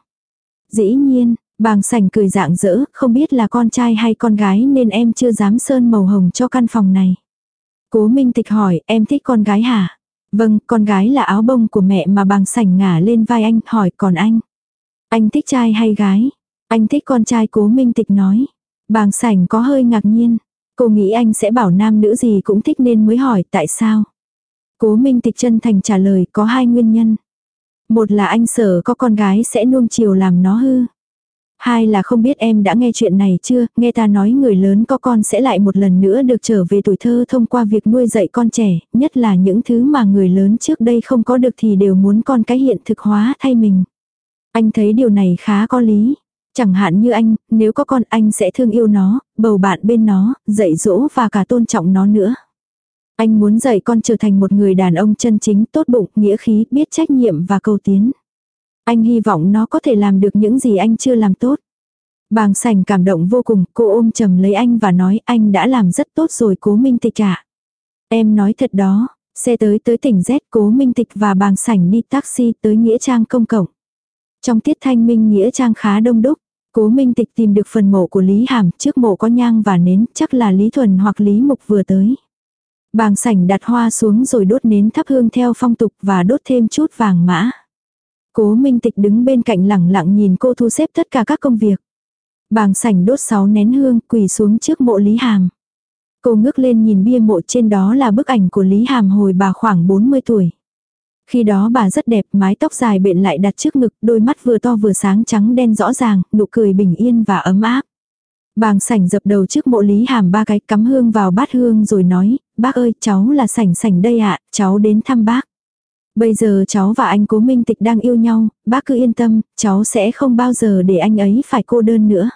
Dĩ nhiên, Bàng Sảnh cười rạng rỡ, không biết là con trai hay con gái nên em chưa dám sơn màu hồng cho căn phòng này. Cố Minh Tịch hỏi, em thích con gái hả? Vâng, con gái là áo bông của mẹ mà. Bàng Sảnh ngả lên vai anh, hỏi còn anh? Anh thích trai hay gái? Anh thích con trai, Cố Minh Tịch nói. Bàng Sảnh có hơi ngạc nhiên. Cô nghĩ anh sẽ bảo nam nữ gì cũng thích nên mới hỏi tại sao? Cố Minh Tịch chân thành trả lời, có hai nguyên nhân. Một là anh sợ có con gái sẽ nuông chiều làm nó hư. Hai là không biết em đã nghe chuyện này chưa, nghe ta nói người lớn có con sẽ lại một lần nữa được trở về tuổi thơ thông qua việc nuôi dạy con trẻ, nhất là những thứ mà người lớn trước đây không có được thì đều muốn con cái hiện thực hóa thay mình. Anh thấy điều này khá có lý. Chẳng hạn như anh, nếu có con anh sẽ thương yêu nó, bầu bạn bên nó, dạy dỗ và cả tôn trọng nó nữa. Anh muốn dạy con trở thành một người đàn ông chân chính, tốt bụng, nghĩa khí, biết trách nhiệm và cầu tiến. Anh hy vọng nó có thể làm được những gì anh chưa làm tốt. Bàng Sảnh cảm động vô cùng, cô ôm chầm lấy anh và nói anh đã làm rất tốt rồi Cố Minh Tịch ạ. Em nói thật đó. Xe tới tới tỉnh Z, Cố Minh Tịch và Bàng Sảnh đi taxi tới Nghĩa Trang công cộng. Trong tiết thanh minh Nghĩa Trang khá đông đúc. Cố Minh Tịch tìm được phần mộ của Lý Hàm, trước mộ có nhang và nến, chắc là Lý Thuần hoặc Lý Mục vừa tới. Bàng sảnh đặt hoa xuống rồi đốt nến thắp hương theo phong tục và đốt thêm chút vàng mã. Cố Minh Tịch đứng bên cạnh lẳng lặng nhìn cô thu xếp tất cả các công việc. Bàng sảnh đốt sáu nén hương, quỳ xuống trước mộ Lý Hàm. Cô ngước lên nhìn bia mộ, trên đó là bức ảnh của Lý Hàm hồi bà khoảng bốn mươi tuổi. Khi đó bà rất đẹp, mái tóc dài bện lại đặt trước ngực, đôi mắt vừa to vừa sáng trắng đen rõ ràng, nụ cười bình yên và ấm áp. Bàng sảnh dập đầu trước mộ Lý Hàm ba cái, cắm hương vào bát hương rồi nói, bác ơi, cháu là sảnh sảnh đây ạ, cháu đến thăm bác. Bây giờ cháu và anh Cố Minh Tịch đang yêu nhau, bác cứ yên tâm, cháu sẽ không bao giờ để anh ấy phải cô đơn nữa.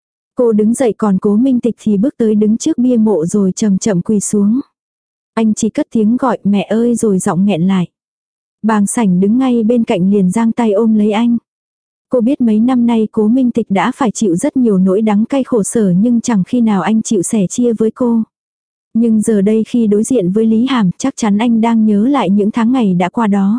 Cô đứng dậy, còn Cố Minh Tịch thì bước tới đứng trước bia mộ rồi chậm chậm quỳ xuống. Anh chỉ cất tiếng gọi mẹ ơi rồi giọng nghẹn lại. Bàng sảnh đứng ngay bên cạnh liền giang tay ôm lấy anh. Cô biết mấy năm nay Cố Minh Tịch đã phải chịu rất nhiều nỗi đắng cay khổ sở nhưng chẳng khi nào anh chịu sẻ chia với cô. Nhưng giờ đây khi đối diện với Lý Hàm chắc chắn anh đang nhớ lại những tháng ngày đã qua đó.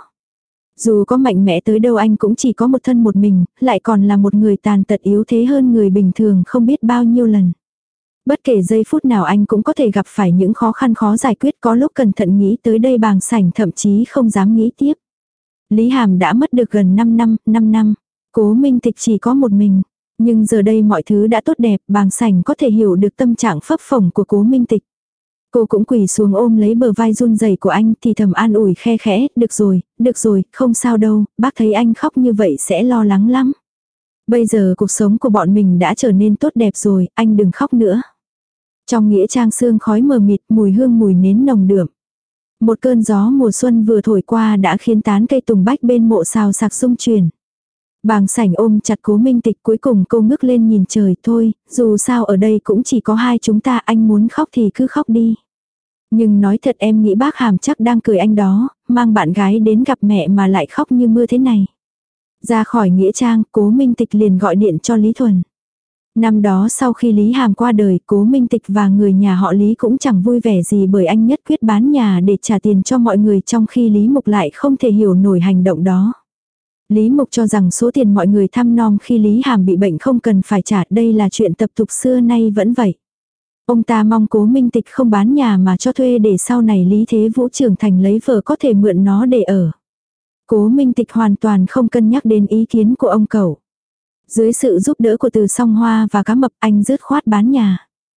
Dù có mạnh mẽ tới đâu anh cũng chỉ có một thân một mình, lại còn là một người tàn tật yếu thế hơn người bình thường không biết bao nhiêu lần. Bất kể giây phút nào anh cũng có thể gặp phải những khó khăn khó giải quyết, có lúc cẩn thận nghĩ tới đây bàng sảnh thậm chí không dám nghĩ tiếp. Lý Hàm đã mất được gần năm năm, năm năm. Cố Minh Tịch chỉ có một mình. Nhưng giờ đây mọi thứ đã tốt đẹp, bàng sảnh có thể hiểu được tâm trạng phấp phồng của Cố Minh Tịch. Cô cũng quỳ xuống ôm lấy bờ vai run rẩy của anh thì thầm an ủi khe khẽ, được rồi, được rồi, không sao đâu, bác thấy anh khóc như vậy sẽ lo lắng lắm. Bây giờ cuộc sống của bọn mình đã trở nên tốt đẹp rồi, anh đừng khóc nữa. Trong nghĩa trang sương khói mờ mịt, mùi hương mùi nến nồng đượm. Một cơn gió mùa xuân vừa thổi qua đã khiến tán cây tùng bách bên mộ xào xạc rung chuyển. Bàng sảnh ôm chặt Cố Minh Tịch, cuối cùng cô ngước lên nhìn trời, thôi, dù sao ở đây cũng chỉ có hai chúng ta, anh muốn khóc thì cứ khóc đi. Nhưng nói thật em nghĩ bác Hàm chắc đang cười anh đó, mang bạn gái đến gặp mẹ mà lại khóc như mưa thế này. Ra khỏi nghĩa trang, Cố Minh Tịch liền gọi điện cho Lý Thuần. Năm đó sau khi Lý Hàm qua đời, Cố Minh Tịch và người nhà họ Lý cũng chẳng vui vẻ gì bởi anh nhất quyết bán nhà để trả tiền cho mọi người, trong khi Lý Mục lại không thể hiểu nổi hành động đó. Lý Mục cho rằng số tiền mọi người thăm nom khi Lý Hàm bị bệnh không cần phải trả, đây là chuyện tập tục xưa nay vẫn vậy. Ông ta mong Cố Minh Tịch không bán nhà mà cho thuê để sau này Lý Thế Vũ trưởng thành lấy vợ có thể mượn nó để ở. Cố Minh Tịch hoàn toàn không cân nhắc đến ý kiến của ông cậu. Dưới sự giúp đỡ của Từ Song Hoa và Cá Mập, anh dứt khoát bán nhà.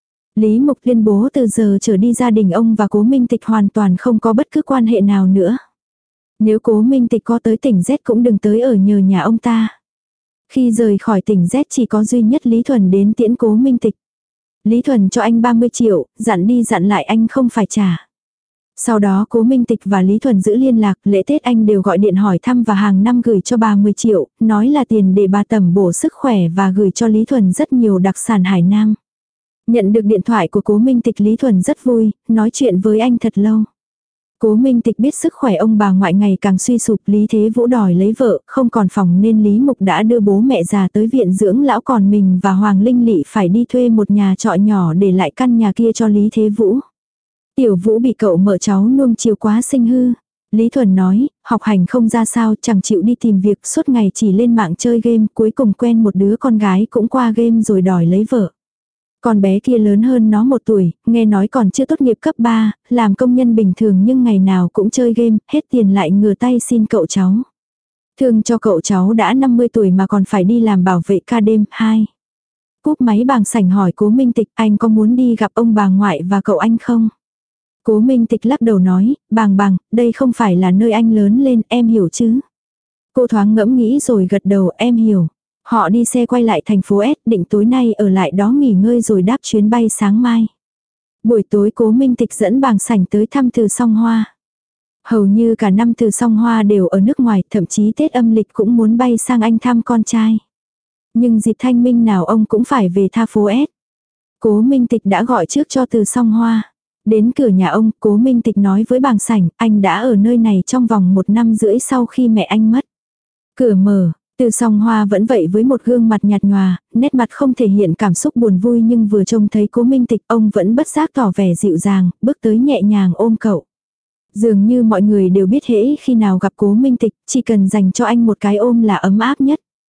Lý Mục tuyên bố từ giờ trở đi gia đình ông và Cố Minh Tịch hoàn toàn không có bất cứ quan hệ nào nữa. Nếu Cố Minh Tịch có tới tỉnh Z cũng đừng tới ở nhờ nhà ông ta. Khi rời khỏi tỉnh Z chỉ có duy nhất Lý Thuần đến tiễn Cố Minh Tịch. Lý Thuần cho anh ba mươi triệu, dặn đi dặn lại anh không phải trả. Sau đó Cố Minh Tịch và Lý Thuần giữ liên lạc, lễ Tết anh đều gọi điện hỏi thăm và hàng năm gửi cho bà mười triệu, nói là tiền để bà tẩm bổ sức khỏe và gửi cho Lý Thuần rất nhiều đặc sản Hải Nam. Nhận được điện thoại của Cố Minh Tịch, Lý Thuần rất vui, nói chuyện với anh thật lâu. Cố Minh Tịch biết sức khỏe ông bà ngoại ngày càng suy sụp, Lý Thế Vũ đòi lấy vợ, không còn phòng nên Lý Mục đã đưa bố mẹ già tới viện dưỡng lão, còn mình và Hoàng Linh Lị phải đi thuê một nhà trọ nhỏ để lại căn nhà kia cho Lý Thế Vũ. Tiểu Vũ bị cậu mợ cháu nuông chiều quá sinh hư. Lý Thuần nói, học hành không ra sao, chẳng chịu đi tìm việc, suốt ngày chỉ lên mạng chơi game, cuối cùng quen một đứa con gái cũng qua game rồi đòi lấy vợ. Con bé kia lớn hơn nó một tuổi, nghe nói còn chưa tốt nghiệp cấp ba, làm công nhân bình thường nhưng ngày nào cũng chơi game, hết tiền lại ngửa tay xin cậu cháu. Thương cho cậu cháu đã năm mươi tuổi mà còn phải đi làm bảo vệ ca đêm. Hai. Cúp máy Bàng sảnh hỏi Cố Minh Tịch, anh có muốn đi gặp ông bà ngoại và cậu anh không? Cố Minh Tịch lắc đầu nói, Bàng Bàng, đây không phải là nơi anh lớn lên, em hiểu chứ? Cô thoáng ngẫm nghĩ rồi gật đầu, em hiểu. Họ đi xe quay lại thành phố S, định tối nay ở lại đó nghỉ ngơi rồi đáp chuyến bay sáng mai. Buổi tối Cố Minh Tịch dẫn Bàng sảnh tới thăm Từ Song Hoa. Hầu như cả năm Từ Song Hoa đều ở nước ngoài, thậm chí Tết âm lịch cũng muốn bay sang Anh thăm con trai. Nhưng dịp thanh minh nào ông cũng phải về tha phố S. Cố Minh Tịch đã gọi trước cho Từ Song Hoa. Đến cửa nhà ông, Cố Minh Tịch nói với Bàng sảnh, anh đã ở nơi này trong vòng một năm rưỡi sau khi mẹ anh mất. Cửa mở. Từ Song Hoa vẫn vậy với một gương mặt nhạt nhòa, nét mặt không thể hiện cảm xúc buồn vui, nhưng vừa trông thấy Cố Minh Tịch ông vẫn bất giác tỏ vẻ dịu dàng, bước tới nhẹ nhàng ôm cậu. Dường như mọi người đều biết hễ khi nào gặp Cố Minh Tịch, chỉ cần dành cho anh một cái ôm là ấm áp nhất.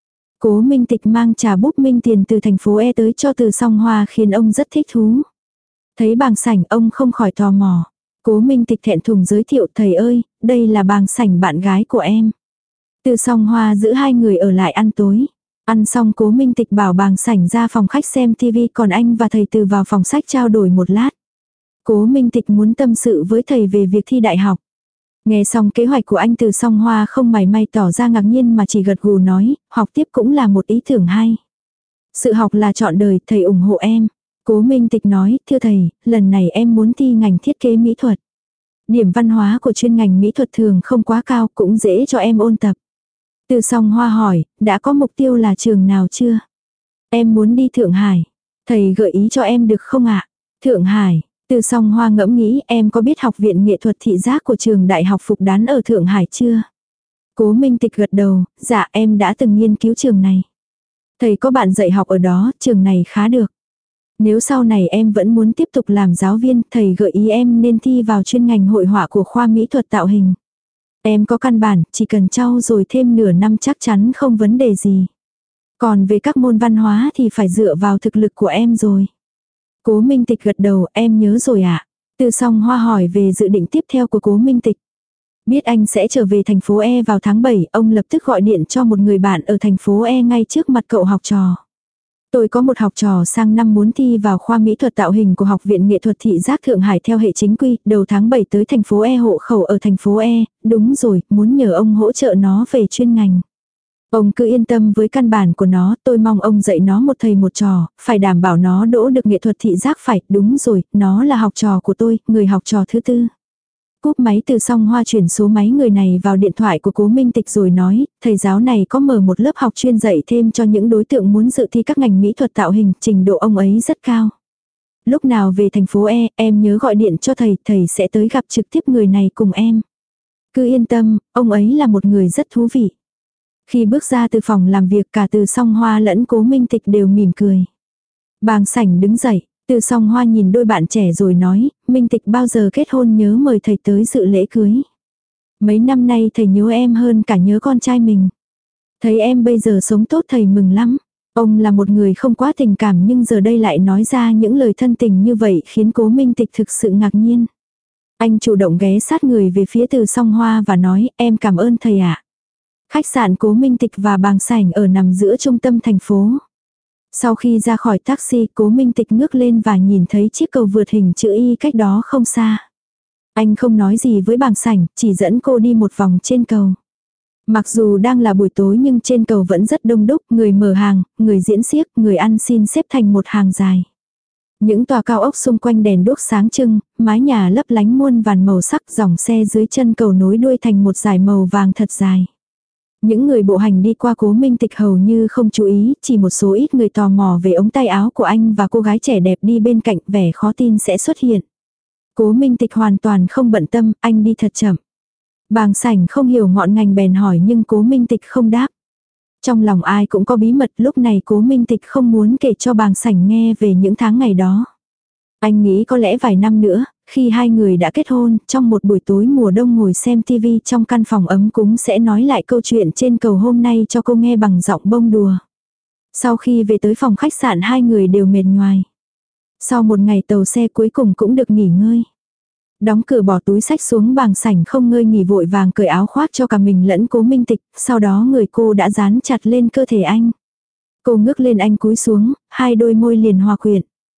Cố Minh Tịch mang trà búp minh tiền từ thành phố E tới cho Từ Song Hoa khiến ông rất thích thú. Thấy Bàng Sảnh ông không khỏi tò mò. Cố Minh Tịch thẹn thùng giới thiệu, thầy ơi, đây là Bàng Sảnh bạn gái của em. Từ Song Hoa giữ hai người ở lại ăn tối. Ăn xong Cố Minh Tịch bảo Bàng Sảnh ra phòng khách xem tivi, còn anh và thầy Từ vào phòng sách trao đổi một lát. Cố Minh Tịch muốn tâm sự với thầy về việc thi đại học. Nghe xong kế hoạch của anh Từ Song Hoa không mảy may tỏ ra ngạc nhiên mà chỉ gật gù nói, học tiếp cũng là một ý tưởng hay. Sự học là chọn đời, thầy ủng hộ em. Cố Minh Tịch nói, thưa thầy, lần này em muốn thi ngành thiết kế mỹ thuật. Điểm văn hóa của chuyên ngành mỹ thuật thường không quá cao, cũng dễ cho em ôn tập. Từ Song Hoa hỏi, đã có mục tiêu là trường nào chưa? Em muốn đi Thượng Hải. Thầy gợi ý cho em được không ạ? Thượng Hải. Từ Song Hoa ngẫm nghĩ, em có biết học viện nghệ thuật thị giác của trường đại học Phục Đán ở Thượng Hải chưa? Cố Minh Tịch gật đầu, dạ em đã từng nghiên cứu trường này. Thầy có bạn dạy học ở đó, trường này khá được. Nếu sau này em vẫn muốn tiếp tục làm giáo viên, thầy gợi ý em nên thi vào chuyên ngành hội họa của khoa mỹ thuật tạo hình. Em có căn bản, chỉ cần trau dồi thêm nửa năm chắc chắn không vấn đề gì. Còn về các môn văn hóa thì phải dựa vào thực lực của em rồi. Cố Minh Tịch gật đầu, em nhớ rồi ạ. À? Từ Song Hoa hỏi về dự định tiếp theo của Cố Minh Tịch. Biết anh sẽ trở về thành phố E vào tháng bảy, ông lập tức gọi điện cho một người bạn ở thành phố E ngay trước mặt cậu học trò. Tôi có một học trò sang năm muốn thi vào khoa mỹ thuật tạo hình của Học viện Nghệ thuật Thị giác Thượng Hải theo hệ chính quy, đầu tháng bảy tới thành phố E, hộ khẩu ở thành phố E, đúng rồi, muốn nhờ ông hỗ trợ nó về chuyên ngành. Ông cứ yên tâm với căn bản của nó, tôi mong ông dạy nó một thầy một trò, phải đảm bảo nó đỗ được nghệ thuật thị giác phải, đúng rồi, nó là học trò của tôi, người học trò thứ tư. Cúp máy Từ Song Hoa chuyển số máy người này vào điện thoại của Cố Minh Tịch rồi nói, thầy giáo này có mở một lớp học chuyên dạy thêm cho những đối tượng muốn dự thi các ngành mỹ thuật tạo hình, trình độ ông ấy rất cao. Lúc nào về thành phố E, em nhớ gọi điện cho thầy, thầy sẽ tới gặp trực tiếp người này cùng em. Cứ yên tâm, ông ấy là một người rất thú vị. Khi bước ra từ phòng làm việc, cả Từ Song Hoa lẫn Cố Minh Tịch đều mỉm cười. Bàng Sảnh đứng dậy, Từ Song Hoa nhìn đôi bạn trẻ rồi nói, Minh Tịch bao giờ kết hôn nhớ mời thầy tới dự lễ cưới. Mấy năm nay thầy nhớ em hơn cả nhớ con trai mình. Thấy em bây giờ sống tốt thầy mừng lắm. Ông là một người không quá tình cảm nhưng giờ đây lại nói ra những lời thân tình như vậy khiến Cố Minh Tịch thực sự ngạc nhiên. Anh chủ động ghé sát người về phía Từ Song Hoa và nói, em cảm ơn thầy ạ. Khách sạn Cố Minh Tịch và Bàng Sảnh ở nằm giữa trung tâm thành phố. Sau khi ra khỏi taxi, Cố Minh Tịch ngước lên và nhìn thấy chiếc cầu vượt hình chữ Y cách đó không xa. Anh không nói gì với Bàng Sảnh, chỉ dẫn cô đi một vòng trên cầu. Mặc dù đang là buổi tối nhưng trên cầu vẫn rất đông đúc, người mở hàng, người diễn xiếc, người ăn xin xếp thành một hàng dài. Những tòa cao ốc xung quanh đèn đuốc sáng trưng, mái nhà lấp lánh muôn vàn màu sắc, dòng xe dưới chân cầu nối đuôi thành một dải màu vàng thật dài. Những người bộ hành đi qua Cố Minh Tịch hầu như không chú ý, chỉ một số ít người tò mò về ống tay áo của anh và cô gái trẻ đẹp đi bên cạnh, vẻ khó tin sẽ xuất hiện. Cố Minh Tịch hoàn toàn không bận tâm, anh đi thật chậm. Bàng Sảnh không hiểu ngọn ngành bèn hỏi nhưng Cố Minh Tịch không đáp. Trong lòng ai cũng có bí mật, lúc này Cố Minh Tịch không muốn kể cho Bàng Sảnh nghe về những tháng ngày đó. Anh nghĩ có lẽ vài năm nữa, khi hai người đã kết hôn, trong một buổi tối mùa đông ngồi xem tivi trong căn phòng ấm cúng sẽ nói lại câu chuyện trên cầu hôm nay cho cô nghe bằng giọng bông đùa. Sau khi về tới phòng khách sạn hai người đều mệt nhoài. Sau một ngày tàu xe cuối cùng cũng được nghỉ ngơi. Đóng cửa bỏ túi sách xuống, Bàng Sảnh không ngơi nghỉ vội vàng cởi áo khoác cho cả mình lẫn Cố Minh Tịch, sau đó người cô đã dán chặt lên cơ thể anh. Cô ngước lên anh cúi xuống, hai đôi môi liền hòa quyện.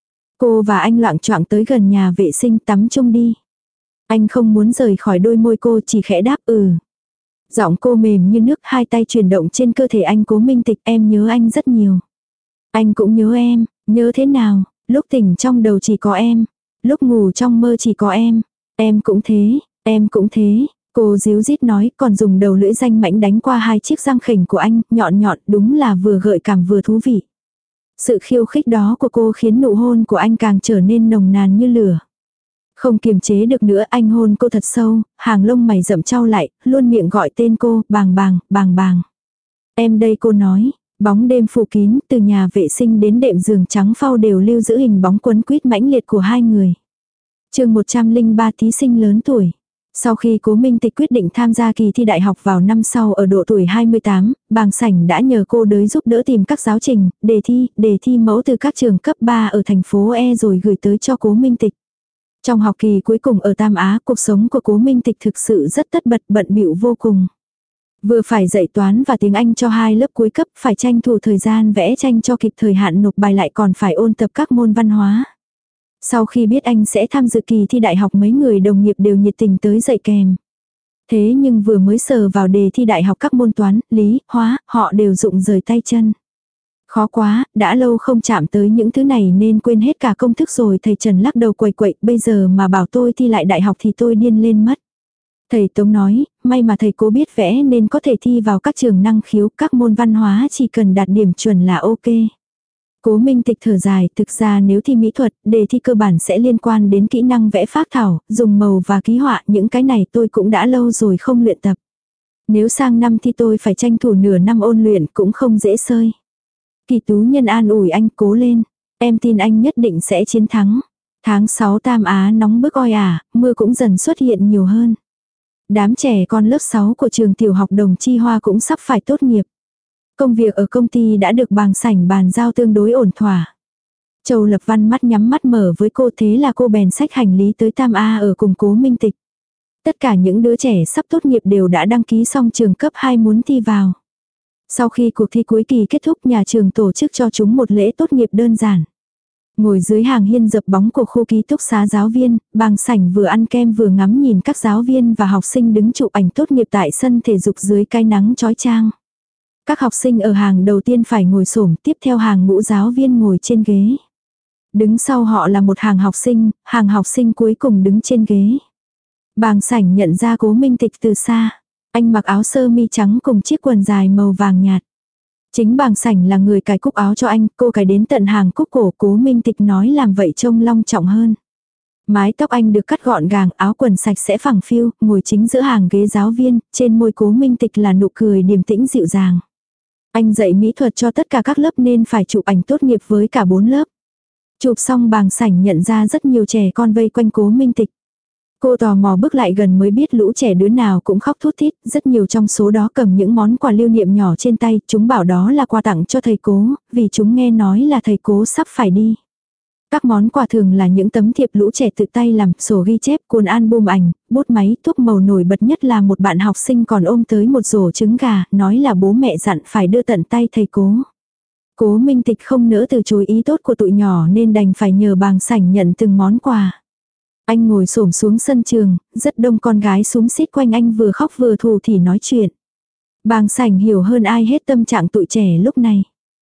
Cô và anh loạng choạng tới gần nhà vệ sinh tắm chung đi. Anh không muốn rời khỏi đôi môi cô, chỉ khẽ đáp ừ. Giọng cô mềm như nước, hai tay chuyển động trên cơ thể anh. Cố Minh Tịch, em nhớ anh rất nhiều. Anh cũng nhớ em, nhớ thế nào, lúc tỉnh trong đầu chỉ có em, lúc ngủ trong mơ chỉ có em. Em cũng thế, em cũng thế. Cô díu dít nói, còn dùng đầu lưỡi danh mãnh đánh qua hai chiếc răng khểnh của anh, nhọn nhọn, đúng là vừa gợi cảm vừa thú vị. Sự khiêu khích đó của cô khiến nụ hôn của anh càng trở nên nồng nàn như lửa. Không kiềm chế được nữa, anh hôn cô thật sâu, hàng lông mày rậm trao lại, luôn miệng gọi tên cô, Bàng Bàng, Bàng Bàng. Em đây, cô nói. Bóng đêm phủ kín, từ nhà vệ sinh đến đệm giường trắng phau đều lưu giữ hình bóng quấn quýt mãnh liệt của hai người. Chương một trăm linh ba, thí sinh lớn tuổi. Sau khi Cố Minh Tịch quyết định tham gia kỳ thi đại học vào năm sau ở độ tuổi hai mươi tám, Bàng Sảnh đã nhờ cô đới giúp đỡ tìm các giáo trình, đề thi, đề thi mẫu từ các trường cấp ba ở thành phố E rồi gửi tới cho Cố Minh Tịch. Trong học kỳ cuối cùng ở Tam Á, cuộc sống của Cố Minh Tịch thực sự rất tất bật bận bịu vô cùng. Vừa phải dạy toán và tiếng Anh cho hai lớp cuối cấp, phải tranh thủ thời gian vẽ tranh cho kịp thời hạn nộp bài, lại còn phải ôn tập các môn văn hóa. Sau khi biết anh sẽ tham dự kỳ thi đại học, mấy người đồng nghiệp đều nhiệt tình tới dạy kèm. Thế nhưng vừa mới sờ vào đề thi đại học các môn toán, lý, hóa, họ đều rụng rời tay chân. Khó quá, đã lâu không chạm tới những thứ này nên quên hết cả công thức rồi. Thầy Trần lắc đầu quậy quậy, bây giờ mà bảo tôi thi lại đại học thì tôi điên lên mất. Thầy Tống nói, may mà thầy Cố biết vẽ nên có thể thi vào các trường năng khiếu, các môn văn hóa chỉ cần đạt điểm chuẩn là ok. Cố Minh Tịch thở dài, thực ra nếu thi mỹ thuật, đề thi cơ bản sẽ liên quan đến kỹ năng vẽ phác thảo, dùng màu và ký họa, những cái này tôi cũng đã lâu rồi không luyện tập. Nếu sang năm thì tôi phải tranh thủ nửa năm ôn luyện cũng không dễ sơi. Kỳ Tú Nhân an ủi anh, cố lên, em tin anh nhất định sẽ chiến thắng. Tháng sáu Tam Á nóng bức oi ả, mưa cũng dần xuất hiện nhiều hơn. Đám trẻ con lớp sáu của trường tiểu học Đồng Chi Hoa cũng sắp phải tốt nghiệp. Công việc ở công ty đã được Bàng Sảnh bàn giao tương đối ổn thỏa. Châu Lập Văn mắt nhắm mắt mở với cô, thế là cô bèn xách hành lý tới Tam A ở cùng Cố Minh Tịch. Tất cả những đứa trẻ sắp tốt nghiệp đều đã đăng ký xong trường cấp hai muốn thi vào. Sau khi cuộc thi cuối kỳ kết thúc, nhà trường tổ chức cho chúng một lễ tốt nghiệp đơn giản. Ngồi dưới hàng hiên dập bóng của khu ký túc xá giáo viên, Bàng Sảnh vừa ăn kem vừa ngắm nhìn các giáo viên và học sinh đứng chụp ảnh tốt nghiệp tại sân thể dục dưới cái nắng chói chang. Các học sinh ở hàng đầu tiên phải ngồi xổm, tiếp theo hàng ngũ giáo viên ngồi trên ghế. Đứng sau họ là một hàng học sinh, hàng học sinh cuối cùng đứng trên ghế. Bàng Sảnh nhận ra Cố Minh Tịch từ xa. Anh mặc áo sơ mi trắng cùng chiếc quần dài màu vàng nhạt. Chính Bàng Sảnh là người cài cúc áo cho anh, cô cài đến tận hàng cúc cổ. Cố Minh Tịch nói làm vậy trông long trọng hơn. Mái tóc anh được cắt gọn gàng, áo quần sạch sẽ phẳng phiu, ngồi chính giữa hàng ghế giáo viên, trên môi Cố Minh Tịch là nụ cười điềm tĩnh dịu dàng. Anh dạy mỹ thuật cho tất cả các lớp nên phải chụp ảnh tốt nghiệp với cả bốn lớp. Chụp xong Bàng Sảnh nhận ra rất nhiều trẻ con vây quanh Cố Minh Tịch. Cô tò mò bước lại gần mới biết lũ trẻ đứa nào cũng khóc thút thít, rất nhiều trong số đó cầm những món quà lưu niệm nhỏ trên tay, chúng bảo đó là quà tặng cho thầy Cố, vì chúng nghe nói là thầy Cố sắp phải đi. Các món quà thường là những tấm thiệp lũ trẻ tự tay làm, sổ ghi chép, cuốn album ảnh, bút máy, thuốc màu, nổi bật nhất là một bạn học sinh còn ôm tới một rổ trứng gà, nói là bố mẹ dặn phải đưa tận tay thầy Cố. Cố Minh Tịch không nỡ từ chối ý tốt của tụi nhỏ nên đành phải nhờ Bàng Sảnh nhận từng món quà. Anh ngồi xổm xuống sân trường, rất đông con gái xúm xít quanh anh vừa khóc vừa thủ thỉ nói chuyện. Bàng Sảnh hiểu hơn ai hết tâm trạng tụi trẻ lúc này.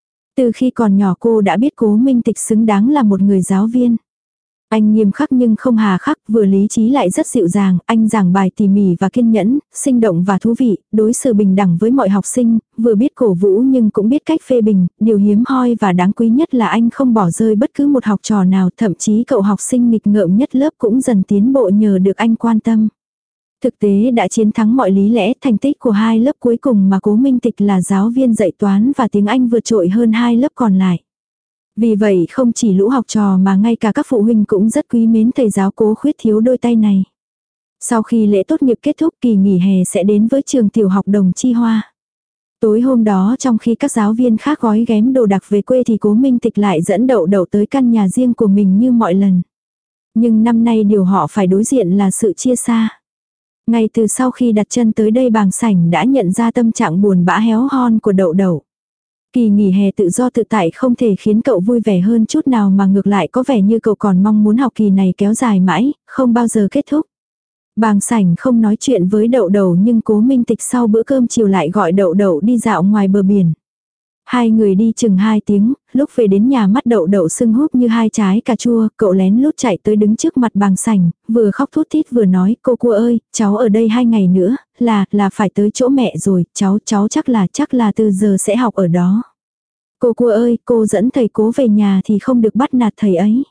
Từ khi còn nhỏ cô đã biết Cố Minh Tịch xứng đáng là một người giáo viên. Anh nghiêm khắc nhưng không hà khắc, vừa lý trí lại rất dịu dàng, anh giảng bài tỉ mỉ và kiên nhẫn, sinh động và thú vị, đối xử bình đẳng với mọi học sinh, vừa biết cổ vũ nhưng cũng biết cách phê bình, điều hiếm hoi và đáng quý nhất là anh không bỏ rơi bất cứ một học trò nào, thậm chí cậu học sinh nghịch ngợm nhất lớp cũng dần tiến bộ nhờ được anh quan tâm. Thực tế đã chiến thắng mọi lý lẽ, thành tích của hai lớp cuối cùng mà Cố Minh Tịch là giáo viên dạy toán và tiếng Anh vượt trội hơn hai lớp còn lại. Vì vậy không chỉ lũ học trò mà ngay cả các phụ huynh cũng rất quý mến thầy giáo Cố Khuyết thiếu đôi tay này. Sau khi lễ tốt nghiệp kết thúc, kỳ nghỉ hè sẽ đến với trường tiểu học Đồng Chi Hoa. Tối hôm đó trong khi các giáo viên khác gói ghém đồ đạc về quê thì Cố Minh Tịch lại dẫn Đậu Đậu tới căn nhà riêng của mình như mọi lần. Nhưng năm nay điều họ phải đối diện là sự chia xa. Ngay từ sau khi đặt chân tới đây Bàng Sảnh đã nhận ra tâm trạng buồn bã héo hon của Đậu Đậu. Kỳ nghỉ hè tự do tự tại không thể khiến cậu vui vẻ hơn chút nào mà ngược lại có vẻ như cậu còn mong muốn học kỳ này kéo dài mãi, không bao giờ kết thúc. Bàng Sảnh không nói chuyện với Đậu Đậu nhưng Cố Minh Tịch sau bữa cơm chiều lại gọi Đậu Đậu đi dạo ngoài bờ biển. Hai người đi chừng hai tiếng, lúc về đến nhà mắt Đậu Đậu sưng húp như hai trái cà chua, cậu lén lút chạy tới đứng trước mặt Bàng Sảnh, vừa khóc thút thít vừa nói, cô Cua ơi, cháu ở đây hai ngày nữa, là, là phải tới chỗ mẹ rồi, cháu, cháu chắc là, chắc là từ giờ sẽ học ở đó. Cô Cua ơi, cô dẫn thầy Cố về nhà thì không được bắt nạt thầy ấy.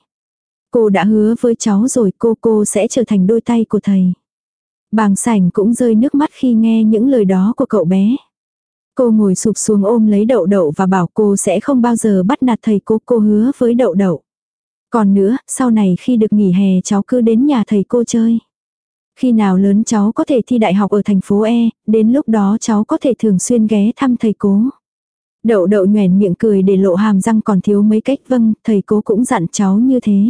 Cô đã hứa với cháu rồi, cô cô sẽ trở thành đôi tay của thầy. Bàng Sảnh cũng rơi nước mắt khi nghe những lời đó của cậu bé. Cô ngồi sụp xuống ôm lấy Đậu Đậu và bảo cô sẽ không bao giờ bắt nạt thầy cô, cô hứa với Đậu Đậu. Còn nữa, sau này khi được nghỉ hè cháu cứ đến nhà thầy cô chơi. Khi nào lớn cháu có thể thi đại học ở thành phố E, đến lúc đó cháu có thể thường xuyên ghé thăm thầy cố. Đậu đậu nhoẻn miệng cười để lộ hàm răng còn thiếu mấy cách, vâng, thầy cố cũng dặn cháu như thế.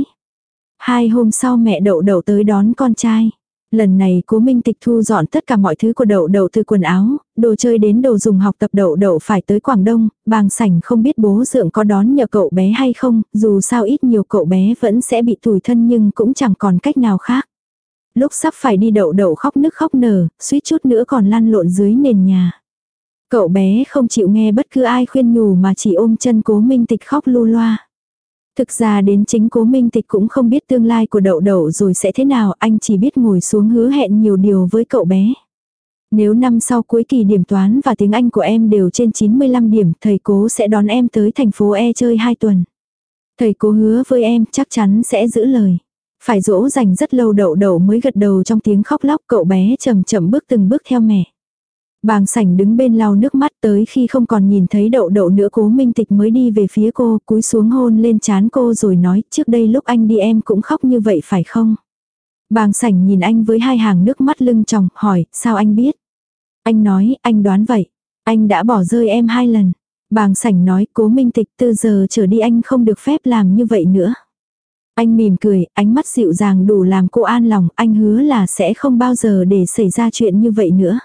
Hai hôm sau mẹ đậu đậu tới đón con trai. Lần này Cố Minh Tịch thu dọn tất cả mọi thứ của đậu đậu, từ quần áo, đồ chơi đến đồ dùng học tập. Đậu đậu phải tới Quảng Đông, Bàng Sảnh không biết bố dượng có đón nhờ cậu bé hay không, dù sao ít nhiều cậu bé vẫn sẽ bị tủi thân nhưng cũng chẳng còn cách nào khác. Lúc sắp phải đi đậu đậu khóc nức khóc nở, suýt chút nữa còn lăn lộn dưới nền nhà. Cậu bé không chịu nghe bất cứ ai khuyên nhủ mà chỉ ôm chân Cố Minh Tịch khóc lu loa. Thực ra đến chính Cố Minh Tịch cũng không biết tương lai của đậu đậu rồi sẽ thế nào, anh chỉ biết ngồi xuống hứa hẹn nhiều điều với cậu bé. Nếu năm sau cuối kỳ điểm toán và tiếng Anh của em đều trên chín mươi lăm điểm, thầy Cố sẽ đón em tới thành phố E chơi hai tuần. Thầy Cố hứa với em chắc chắn sẽ giữ lời. Phải dỗ dành rất lâu đậu đậu mới gật đầu trong tiếng khóc lóc. Cậu bé chậm chậm bước từng bước theo mẹ. Bàng Sảnh đứng bên lau nước mắt, tới khi không còn nhìn thấy đậu đậu nữa Cố Minh Tịch mới đi về phía cô, cúi xuống hôn lên trán cô rồi nói, trước đây lúc anh đi em cũng khóc như vậy phải không? Bàng Sảnh nhìn anh với hai hàng nước mắt lưng tròng, hỏi, sao anh biết? Anh nói, anh đoán vậy. Anh đã bỏ rơi em hai lần. Bàng Sảnh nói, Cố Minh Tịch, từ giờ trở đi anh không được phép làm như vậy nữa. Anh mỉm cười, ánh mắt dịu dàng đủ làm cô an lòng, anh hứa là sẽ không bao giờ để xảy ra chuyện như vậy nữa.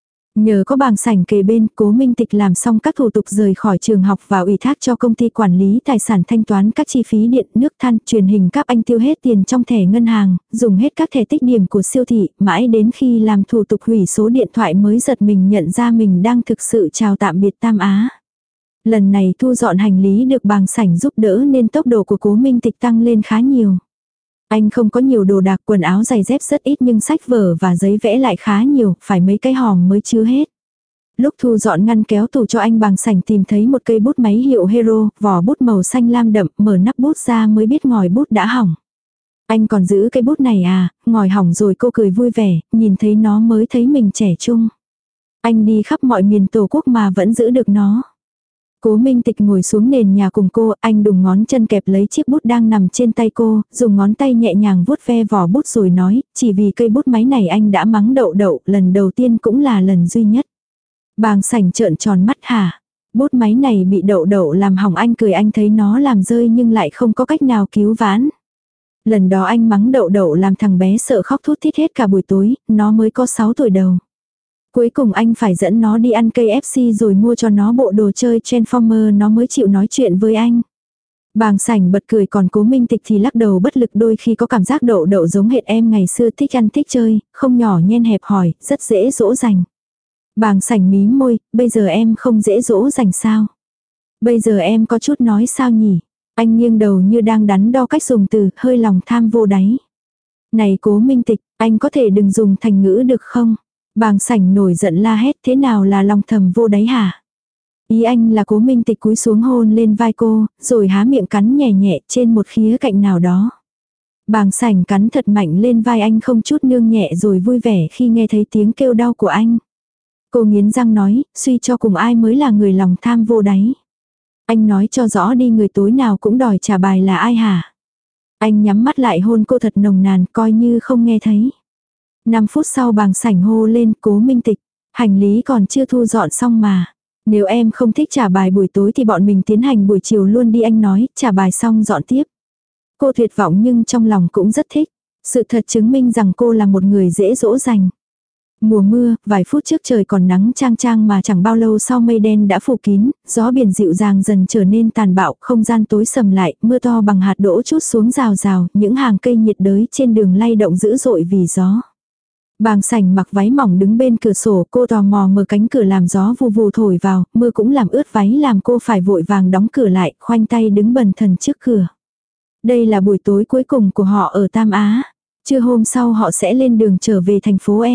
Nhờ có Bàng Sảnh kề bên, Cố Minh Tịch làm xong các thủ tục rời khỏi trường học và ủy thác cho công ty quản lý tài sản thanh toán các chi phí điện, nước, than, truyền hình cáp. Anh tiêu hết tiền trong thẻ ngân hàng, dùng hết các thẻ tích điểm của siêu thị, mãi đến khi làm thủ tục hủy số điện thoại mới giật mình nhận ra mình đang thực sự chào tạm biệt Tam Á. Lần này thu dọn hành lý được Bàng Sảnh giúp đỡ nên tốc độ của Cố Minh Tịch tăng lên khá nhiều. Anh không có nhiều đồ đạc, quần áo giày dép rất ít nhưng sách vở và giấy vẽ lại khá nhiều, phải mấy cái hòm mới chứa hết. Lúc thu dọn ngăn kéo tủ cho anh, Bàng Sảnh tìm thấy một cây bút máy hiệu Hero, vỏ bút màu xanh lam đậm, mở nắp bút ra mới biết ngòi bút đã hỏng. Anh còn giữ cây bút này à? Ngòi hỏng rồi. Cô cười vui vẻ, nhìn thấy nó mới thấy mình trẻ trung. Anh đi khắp mọi miền Tổ quốc mà vẫn giữ được nó. Cố Minh Tịch ngồi xuống nền nhà cùng cô, anh đùng ngón chân kẹp lấy chiếc bút đang nằm trên tay cô, dùng ngón tay nhẹ nhàng vuốt ve vỏ bút rồi nói, chỉ vì cây bút máy này anh đã mắng đậu đậu, lần đầu tiên cũng là lần duy nhất. Bàng Sảnh trợn tròn mắt, hả? Bút máy này bị đậu đậu làm hỏng? Anh cười, anh thấy nó làm rơi nhưng lại không có cách nào cứu vãn. Lần đó anh mắng đậu đậu làm thằng bé sợ khóc thút thít hết cả buổi tối, nó mới có sáu tuổi đầu. Cuối cùng anh phải dẫn nó đi ăn cây ép xê rồi mua cho nó bộ đồ chơi Transformer nó mới chịu nói chuyện với anh. Bàng Sảnh bật cười, còn Cố Minh Tịch thì lắc đầu bất lực, đôi khi có cảm giác đậu đậu giống hệt em ngày xưa, thích ăn thích chơi, không nhỏ nhen hẹp hòi, rất dễ dỗ dành. Bàng Sảnh mím môi, bây giờ em không dễ dỗ dành sao? Bây giờ em có chút nói sao nhỉ? Anh nghiêng đầu như đang đắn đo cách dùng từ, hơi lòng tham vô đáy. Này Cố Minh Tịch, anh có thể đừng dùng thành ngữ được không? Bàng Sảnh nổi giận la hét, thế nào là lòng thầm vô đáy hả? Ý anh là Cố Minh Tịch cúi xuống hôn lên vai cô, rồi há miệng cắn nhẹ nhẹ trên một khía cạnh nào đó. Bàng Sảnh cắn thật mạnh lên vai anh không chút nương nhẹ rồi vui vẻ khi nghe thấy tiếng kêu đau của anh. Cô nghiến răng nói, suy cho cùng ai mới là người lòng tham vô đáy? Anh nói cho rõ đi, người tối nào cũng đòi trả bài là ai hả? Anh nhắm mắt lại hôn cô thật nồng nàn, coi như không nghe thấy. Năm phút sau Bàng Sảnh hô lên, Cố Minh Tịch, hành lý còn chưa thu dọn xong mà. Nếu em không thích trả bài buổi tối thì bọn mình tiến hành buổi chiều luôn đi, anh nói, trả bài xong dọn tiếp. Cô tuyệt vọng nhưng trong lòng cũng rất thích. Sự thật chứng minh rằng cô là một người dễ dỗ dành. Mùa mưa, vài phút trước trời còn nắng chang chang mà chẳng bao lâu sau mây đen đã phủ kín, gió biển dịu dàng dần trở nên tàn bạo, không gian tối sầm lại, mưa to bằng hạt đỗ trút xuống rào rào, những hàng cây nhiệt đới trên đường lay động dữ dội vì gió. Bàng Sảnh mặc váy mỏng đứng bên cửa sổ, cô tò mò mở cánh cửa làm gió vù vù thổi vào, mưa cũng làm ướt váy làm cô phải vội vàng đóng cửa lại, khoanh tay đứng bần thần trước cửa. Đây là buổi tối cuối cùng của họ ở Tam Á. Trưa hôm sau họ sẽ lên đường trở về thành phố E.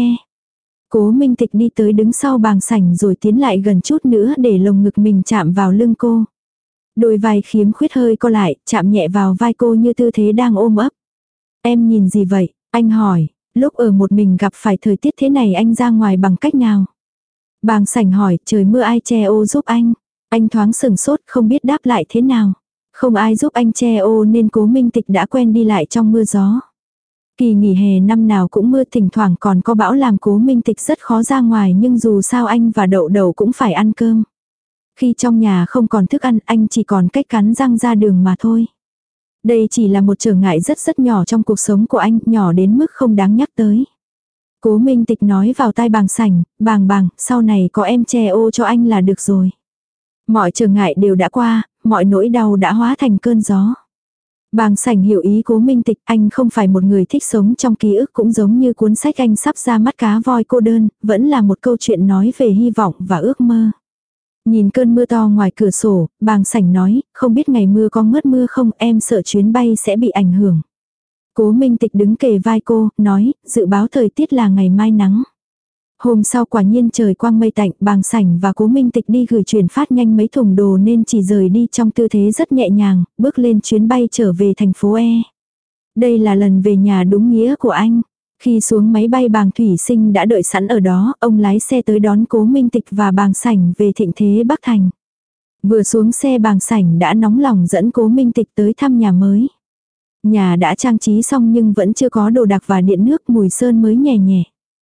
Cố Minh Tịch đi tới đứng sau Bàng Sảnh rồi tiến lại gần chút nữa để lồng ngực mình chạm vào lưng cô. Đôi vai khiếm khuyết hơi co lại, chạm nhẹ vào vai cô như tư thế đang ôm ấp. Em nhìn gì vậy? Anh hỏi. Lúc ở một mình gặp phải thời tiết thế này anh ra ngoài bằng cách nào? Bàng Sảnh hỏi, trời mưa ai che ô giúp anh? Anh thoáng sừng sốt không biết đáp lại thế nào. Không ai giúp anh che ô nên Cố Minh Tịch đã quen đi lại trong mưa gió. Kỳ nghỉ hè năm nào cũng mưa, thỉnh thoảng còn có bão làm Cố Minh Tịch rất khó ra ngoài, nhưng dù sao anh và Đậu Đậu cũng phải ăn cơm. Khi trong nhà không còn thức ăn, anh chỉ còn cách cắn răng ra đường mà thôi. Đây chỉ là một trở ngại rất rất nhỏ trong cuộc sống của anh, nhỏ đến mức không đáng nhắc tới. Cố Minh Tịch nói vào tai Bàng Sảnh, "Bàng Bàng, sau này có em che ô cho anh là được rồi. Mọi trở ngại đều đã qua, mọi nỗi đau đã hóa thành cơn gió." Bàng Sảnh hiểu ý Cố Minh Tịch, anh không phải một người thích sống trong ký ức, cũng giống như cuốn sách anh sắp ra mắt Cá Voi Cô Đơn, vẫn là một câu chuyện nói về hy vọng và ước mơ. Nhìn cơn mưa to ngoài cửa sổ, Bàng Sảnh nói, "Không biết ngày mưa có ngớt mưa không, em sợ chuyến bay sẽ bị ảnh hưởng." Cố Minh Tịch đứng kề vai cô, nói, "Dự báo thời tiết là ngày mai nắng." Hôm sau quả nhiên trời quang mây tạnh, Bàng Sảnh và Cố Minh Tịch đi gửi chuyển phát nhanh mấy thùng đồ nên chỉ rời đi trong tư thế rất nhẹ nhàng, bước lên chuyến bay trở về thành phố E. Đây là lần về nhà đúng nghĩa của anh. Khi xuống máy bay, Bàng Thủy Sinh đã đợi sẵn ở đó, ông lái xe tới đón Cố Minh Tịch và Bàng Sảnh về Thịnh Thế Bắc Thành. Vừa xuống xe, Bàng Sảnh đã nóng lòng dẫn Cố Minh Tịch tới thăm nhà mới. Nhà đã trang trí xong nhưng vẫn chưa có đồ đạc và điện nước, mùi sơn mới nhẹ nhẹ.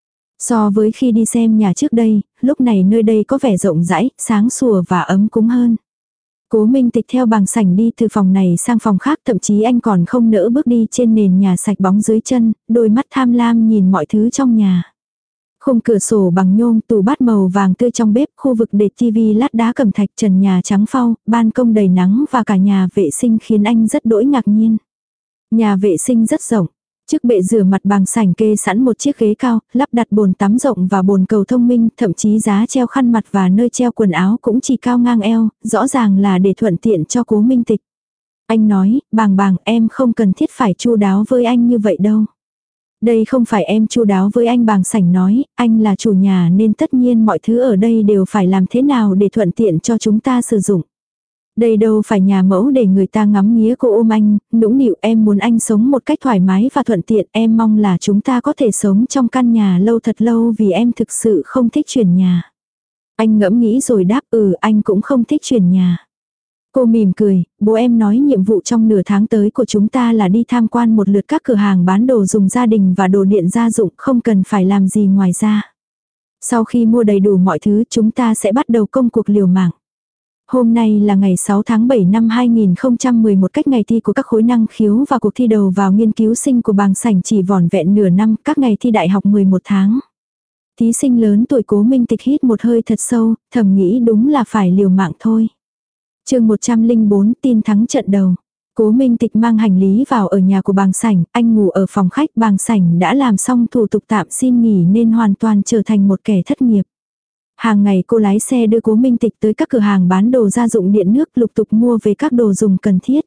So với khi đi xem nhà trước đây, lúc này nơi đây có vẻ rộng rãi, sáng sủa và ấm cúng hơn. Cố Minh Tịch theo Bàng Sảnh đi từ phòng này sang phòng khác, thậm chí anh còn không nỡ bước đi trên nền nhà sạch bóng dưới chân, đôi mắt tham lam nhìn mọi thứ trong nhà. Khung cửa sổ bằng nhôm, tủ bát màu vàng tươi trong bếp, khu vực để tivi lát đá cẩm thạch, trần nhà trắng phau, ban công đầy nắng và cả nhà vệ sinh khiến anh rất đỗi ngạc nhiên. Nhà vệ sinh rất rộng. Trước bệ rửa mặt, Bàng Sảnh kê sẵn một chiếc ghế cao, lắp đặt bồn tắm rộng và bồn cầu thông minh, thậm chí giá treo khăn mặt và nơi treo quần áo cũng chỉ cao ngang eo, rõ ràng là để thuận tiện cho Cố Minh Tịch. Anh nói, "Bàng Bàng, em không cần thiết phải chu đáo với anh như vậy đâu." "Đây không phải em chu đáo với anh," Bàng Sảnh nói, "anh là chủ nhà nên tất nhiên mọi thứ ở đây đều phải làm thế nào để thuận tiện cho chúng ta sử dụng. Đây đâu phải nhà mẫu để người ta ngắm nghía." Cô ôm anh, nũng nịu, "Em muốn anh sống một cách thoải mái và thuận tiện, em mong là chúng ta có thể sống trong căn nhà lâu thật lâu vì em thực sự không thích chuyển nhà." Anh ngẫm nghĩ rồi đáp, "Ừ, anh cũng không thích chuyển nhà." Cô mỉm cười, "Bố em nói nhiệm vụ trong nửa tháng tới của chúng ta là đi tham quan một lượt các cửa hàng bán đồ dùng gia đình và đồ điện gia dụng, không cần phải làm gì ngoài ra. Sau khi mua đầy đủ mọi thứ, chúng ta sẽ bắt đầu công cuộc liều mạng." Hôm nay là ngày sáu tháng bảy năm hai nghìn không trăm mười một, cách ngày thi của các khối năng khiếu và cuộc thi đầu vào nghiên cứu sinh của Bàng Sảnh chỉ vỏn vẹn nửa năm, các ngày thi đại học mười một tháng. Thí sinh lớn tuổi Cố Minh Tịch hít một hơi thật sâu, thầm nghĩ đúng là phải liều mạng thôi. Chương một trăm lẻ bốn, tin thắng trận đầu. Cố Minh Tịch mang hành lý vào ở nhà của Bàng Sảnh, anh ngủ ở phòng khách. Bàng Sảnh đã làm xong thủ tục tạm xin nghỉ nên hoàn toàn trở thành một kẻ thất nghiệp. Hàng ngày cô lái xe đưa Cố Minh Tịch tới các cửa hàng bán đồ gia dụng điện nước, lục tục mua về các đồ dùng cần thiết.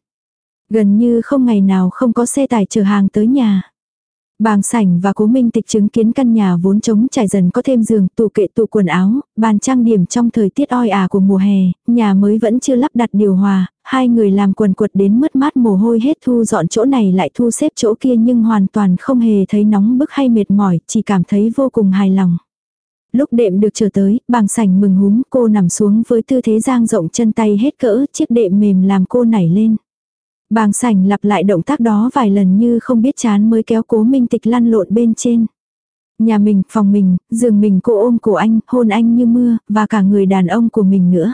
Gần như không ngày nào không có xe tải chở hàng tới nhà. Bàng Sảnh và Cố Minh Tịch chứng kiến căn nhà vốn trống trải dần có thêm giường, tủ kệ, tủ quần áo, bàn trang điểm trong thời tiết oi ả của mùa hè, nhà mới vẫn chưa lắp đặt điều hòa, hai người làm quần quật đến mướt mát mồ hôi hết, thu dọn chỗ này lại thu xếp chỗ kia nhưng hoàn toàn không hề thấy nóng bức hay mệt mỏi, chỉ cảm thấy vô cùng hài lòng. Lúc đệm được trở tới, Bàng Sảnh mừng húm, cô nằm xuống với tư thế dang rộng chân tay hết cỡ, chiếc đệm mềm làm cô nảy lên. Bàng Sảnh lặp lại động tác đó vài lần như không biết chán mới kéo Cố Minh Tịch lăn lộn bên trên. Nhà mình, phòng mình, giường mình, cô ôm cổ anh, hôn anh như mưa, và cả người đàn ông của mình nữa.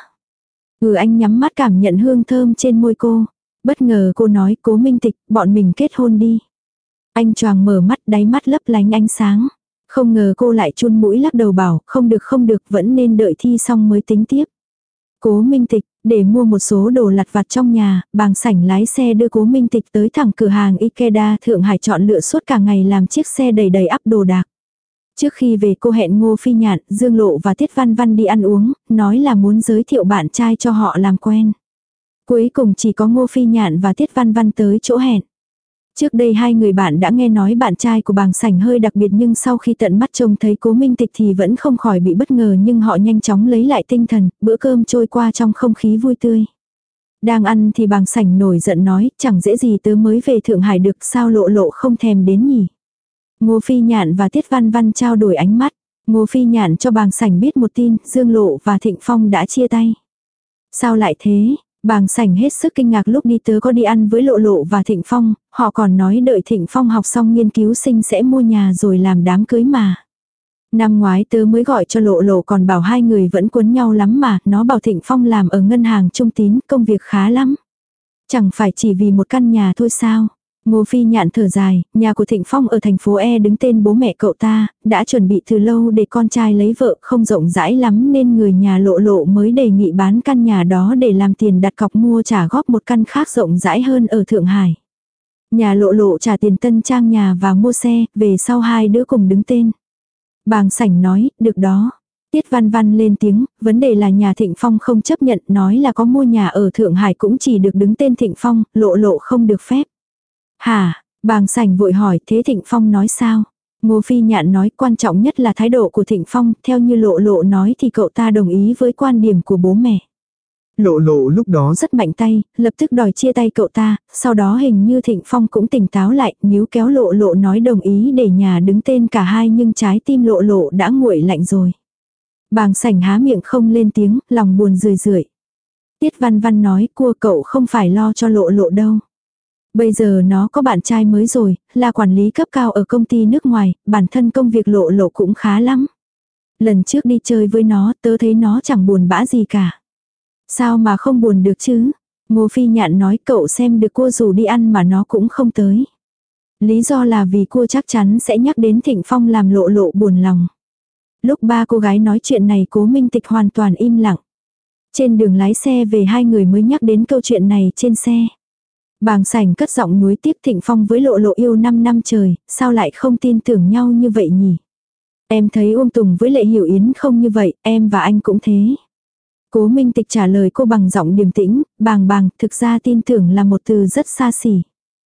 Ừ, anh nhắm mắt cảm nhận hương thơm trên môi cô. Bất ngờ cô nói, "Cố Minh Tịch, bọn mình kết hôn đi." Anh choàng mở mắt, đáy mắt lấp lánh ánh sáng. Không ngờ cô lại chun mũi lắc đầu bảo, "Không được không được, vẫn nên đợi thi xong mới tính tiếp." Cố Minh Tịch, để mua một số đồ lặt vặt trong nhà, Bàng Sảnh lái xe đưa Cố Minh Tịch tới thẳng cửa hàng Ikeda Thượng Hải chọn lựa suốt cả ngày, làm chiếc xe đầy đầy ắp đồ đạc. Trước khi về cô hẹn Ngô Phi Nhạn, Dương Lộ và Tiết Văn Văn đi ăn uống, nói là muốn giới thiệu bạn trai cho họ làm quen. Cuối cùng chỉ có Ngô Phi Nhạn và Tiết Văn Văn tới chỗ hẹn. Trước đây hai người bạn đã nghe nói bạn trai của Bàng Sảnh hơi đặc biệt nhưng sau khi tận mắt trông thấy Cố Minh Tịch thì vẫn không khỏi bị bất ngờ, nhưng họ nhanh chóng lấy lại tinh thần, bữa cơm trôi qua trong không khí vui tươi. Đang ăn thì Bàng Sảnh nổi giận nói, "Chẳng dễ gì tớ mới về Thượng Hải được, sao Lộ Lộ không thèm đến nhỉ?" Ngô Phi Nhạn và Tiết Văn Văn trao đổi ánh mắt. Ngô Phi Nhạn cho Bàng Sảnh biết một tin, Dương Lộ và Thịnh Phong đã chia tay. "Sao lại thế?" Bàng Sảnh hết sức kinh ngạc lúc đi tớ có đi ăn với Lộ Lộ và Thịnh Phong, họ còn nói đợi Thịnh Phong học xong nghiên cứu sinh sẽ mua nhà rồi làm đám cưới mà. Năm ngoái tớ mới gọi cho Lộ Lộ còn bảo hai người vẫn cuốn nhau lắm mà, nó bảo Thịnh Phong làm ở ngân hàng Trung Tín, công việc khá lắm. Chẳng phải chỉ vì một căn nhà thôi sao? Ngô Phi Nhạn thở dài, nhà của Thịnh Phong ở thành phố E đứng tên bố mẹ cậu ta, đã chuẩn bị từ lâu để con trai lấy vợ, không rộng rãi lắm nên người nhà Lộ Lộ mới đề nghị bán căn nhà đó để làm tiền đặt cọc mua trả góp một căn khác rộng rãi hơn ở Thượng Hải. Nhà Lộ Lộ trả tiền tân trang nhà và mua xe, về sau hai đứa cùng đứng tên. Bàng Sảnh nói, được đó. Tiết Văn Văn lên tiếng, vấn đề là nhà Thịnh Phong không chấp nhận, nói là có mua nhà ở Thượng Hải cũng chỉ được đứng tên Thịnh Phong, Lộ Lộ không được phép. Hả, Bàng Sảnh vội hỏi, thế Thịnh Phong nói sao? Ngô Phi Nhạn nói quan trọng nhất là thái độ của Thịnh Phong, theo như Lộ Lộ nói thì cậu ta đồng ý với quan điểm của bố mẹ. Lộ Lộ lúc đó rất mạnh tay, lập tức đòi chia tay cậu ta, sau đó hình như Thịnh Phong cũng tỉnh táo lại, níu kéo Lộ Lộ nói đồng ý để nhà đứng tên cả hai nhưng trái tim Lộ Lộ đã nguội lạnh rồi. Bàng Sảnh há miệng không lên tiếng, lòng buồn rười rượi. Tiết Văn Văn nói cua cậu không phải lo cho Lộ Lộ đâu. Bây giờ nó có bạn trai mới rồi, là quản lý cấp cao ở công ty nước ngoài, bản thân công việc Lộ Lộ cũng khá lắm. Lần trước đi chơi với nó tớ thấy nó chẳng buồn bã gì cả. Sao mà không buồn được chứ? Ngô Phi Nhạn nói cậu xem được cua rủ đi ăn mà nó cũng không tới. Lý do là vì cua chắc chắn sẽ nhắc đến Thịnh Phong làm Lộ Lộ buồn lòng. Lúc ba cô gái nói chuyện này Cố Minh Tịch hoàn toàn im lặng. Trên đường lái xe về hai người mới nhắc đến câu chuyện này trên xe. Bàng Sảnh cất giọng nuối tiếc Thịnh Phong với Lộ Lộ yêu năm năm trời, sao lại không tin tưởng nhau như vậy nhỉ? Em thấy Uông Tùng với Lệ Hiểu Yến không như vậy, em và anh cũng thế. Cố Minh Tịch trả lời cô bằng giọng điềm tĩnh, bàng bàng, thực ra tin tưởng là một từ rất xa xỉ.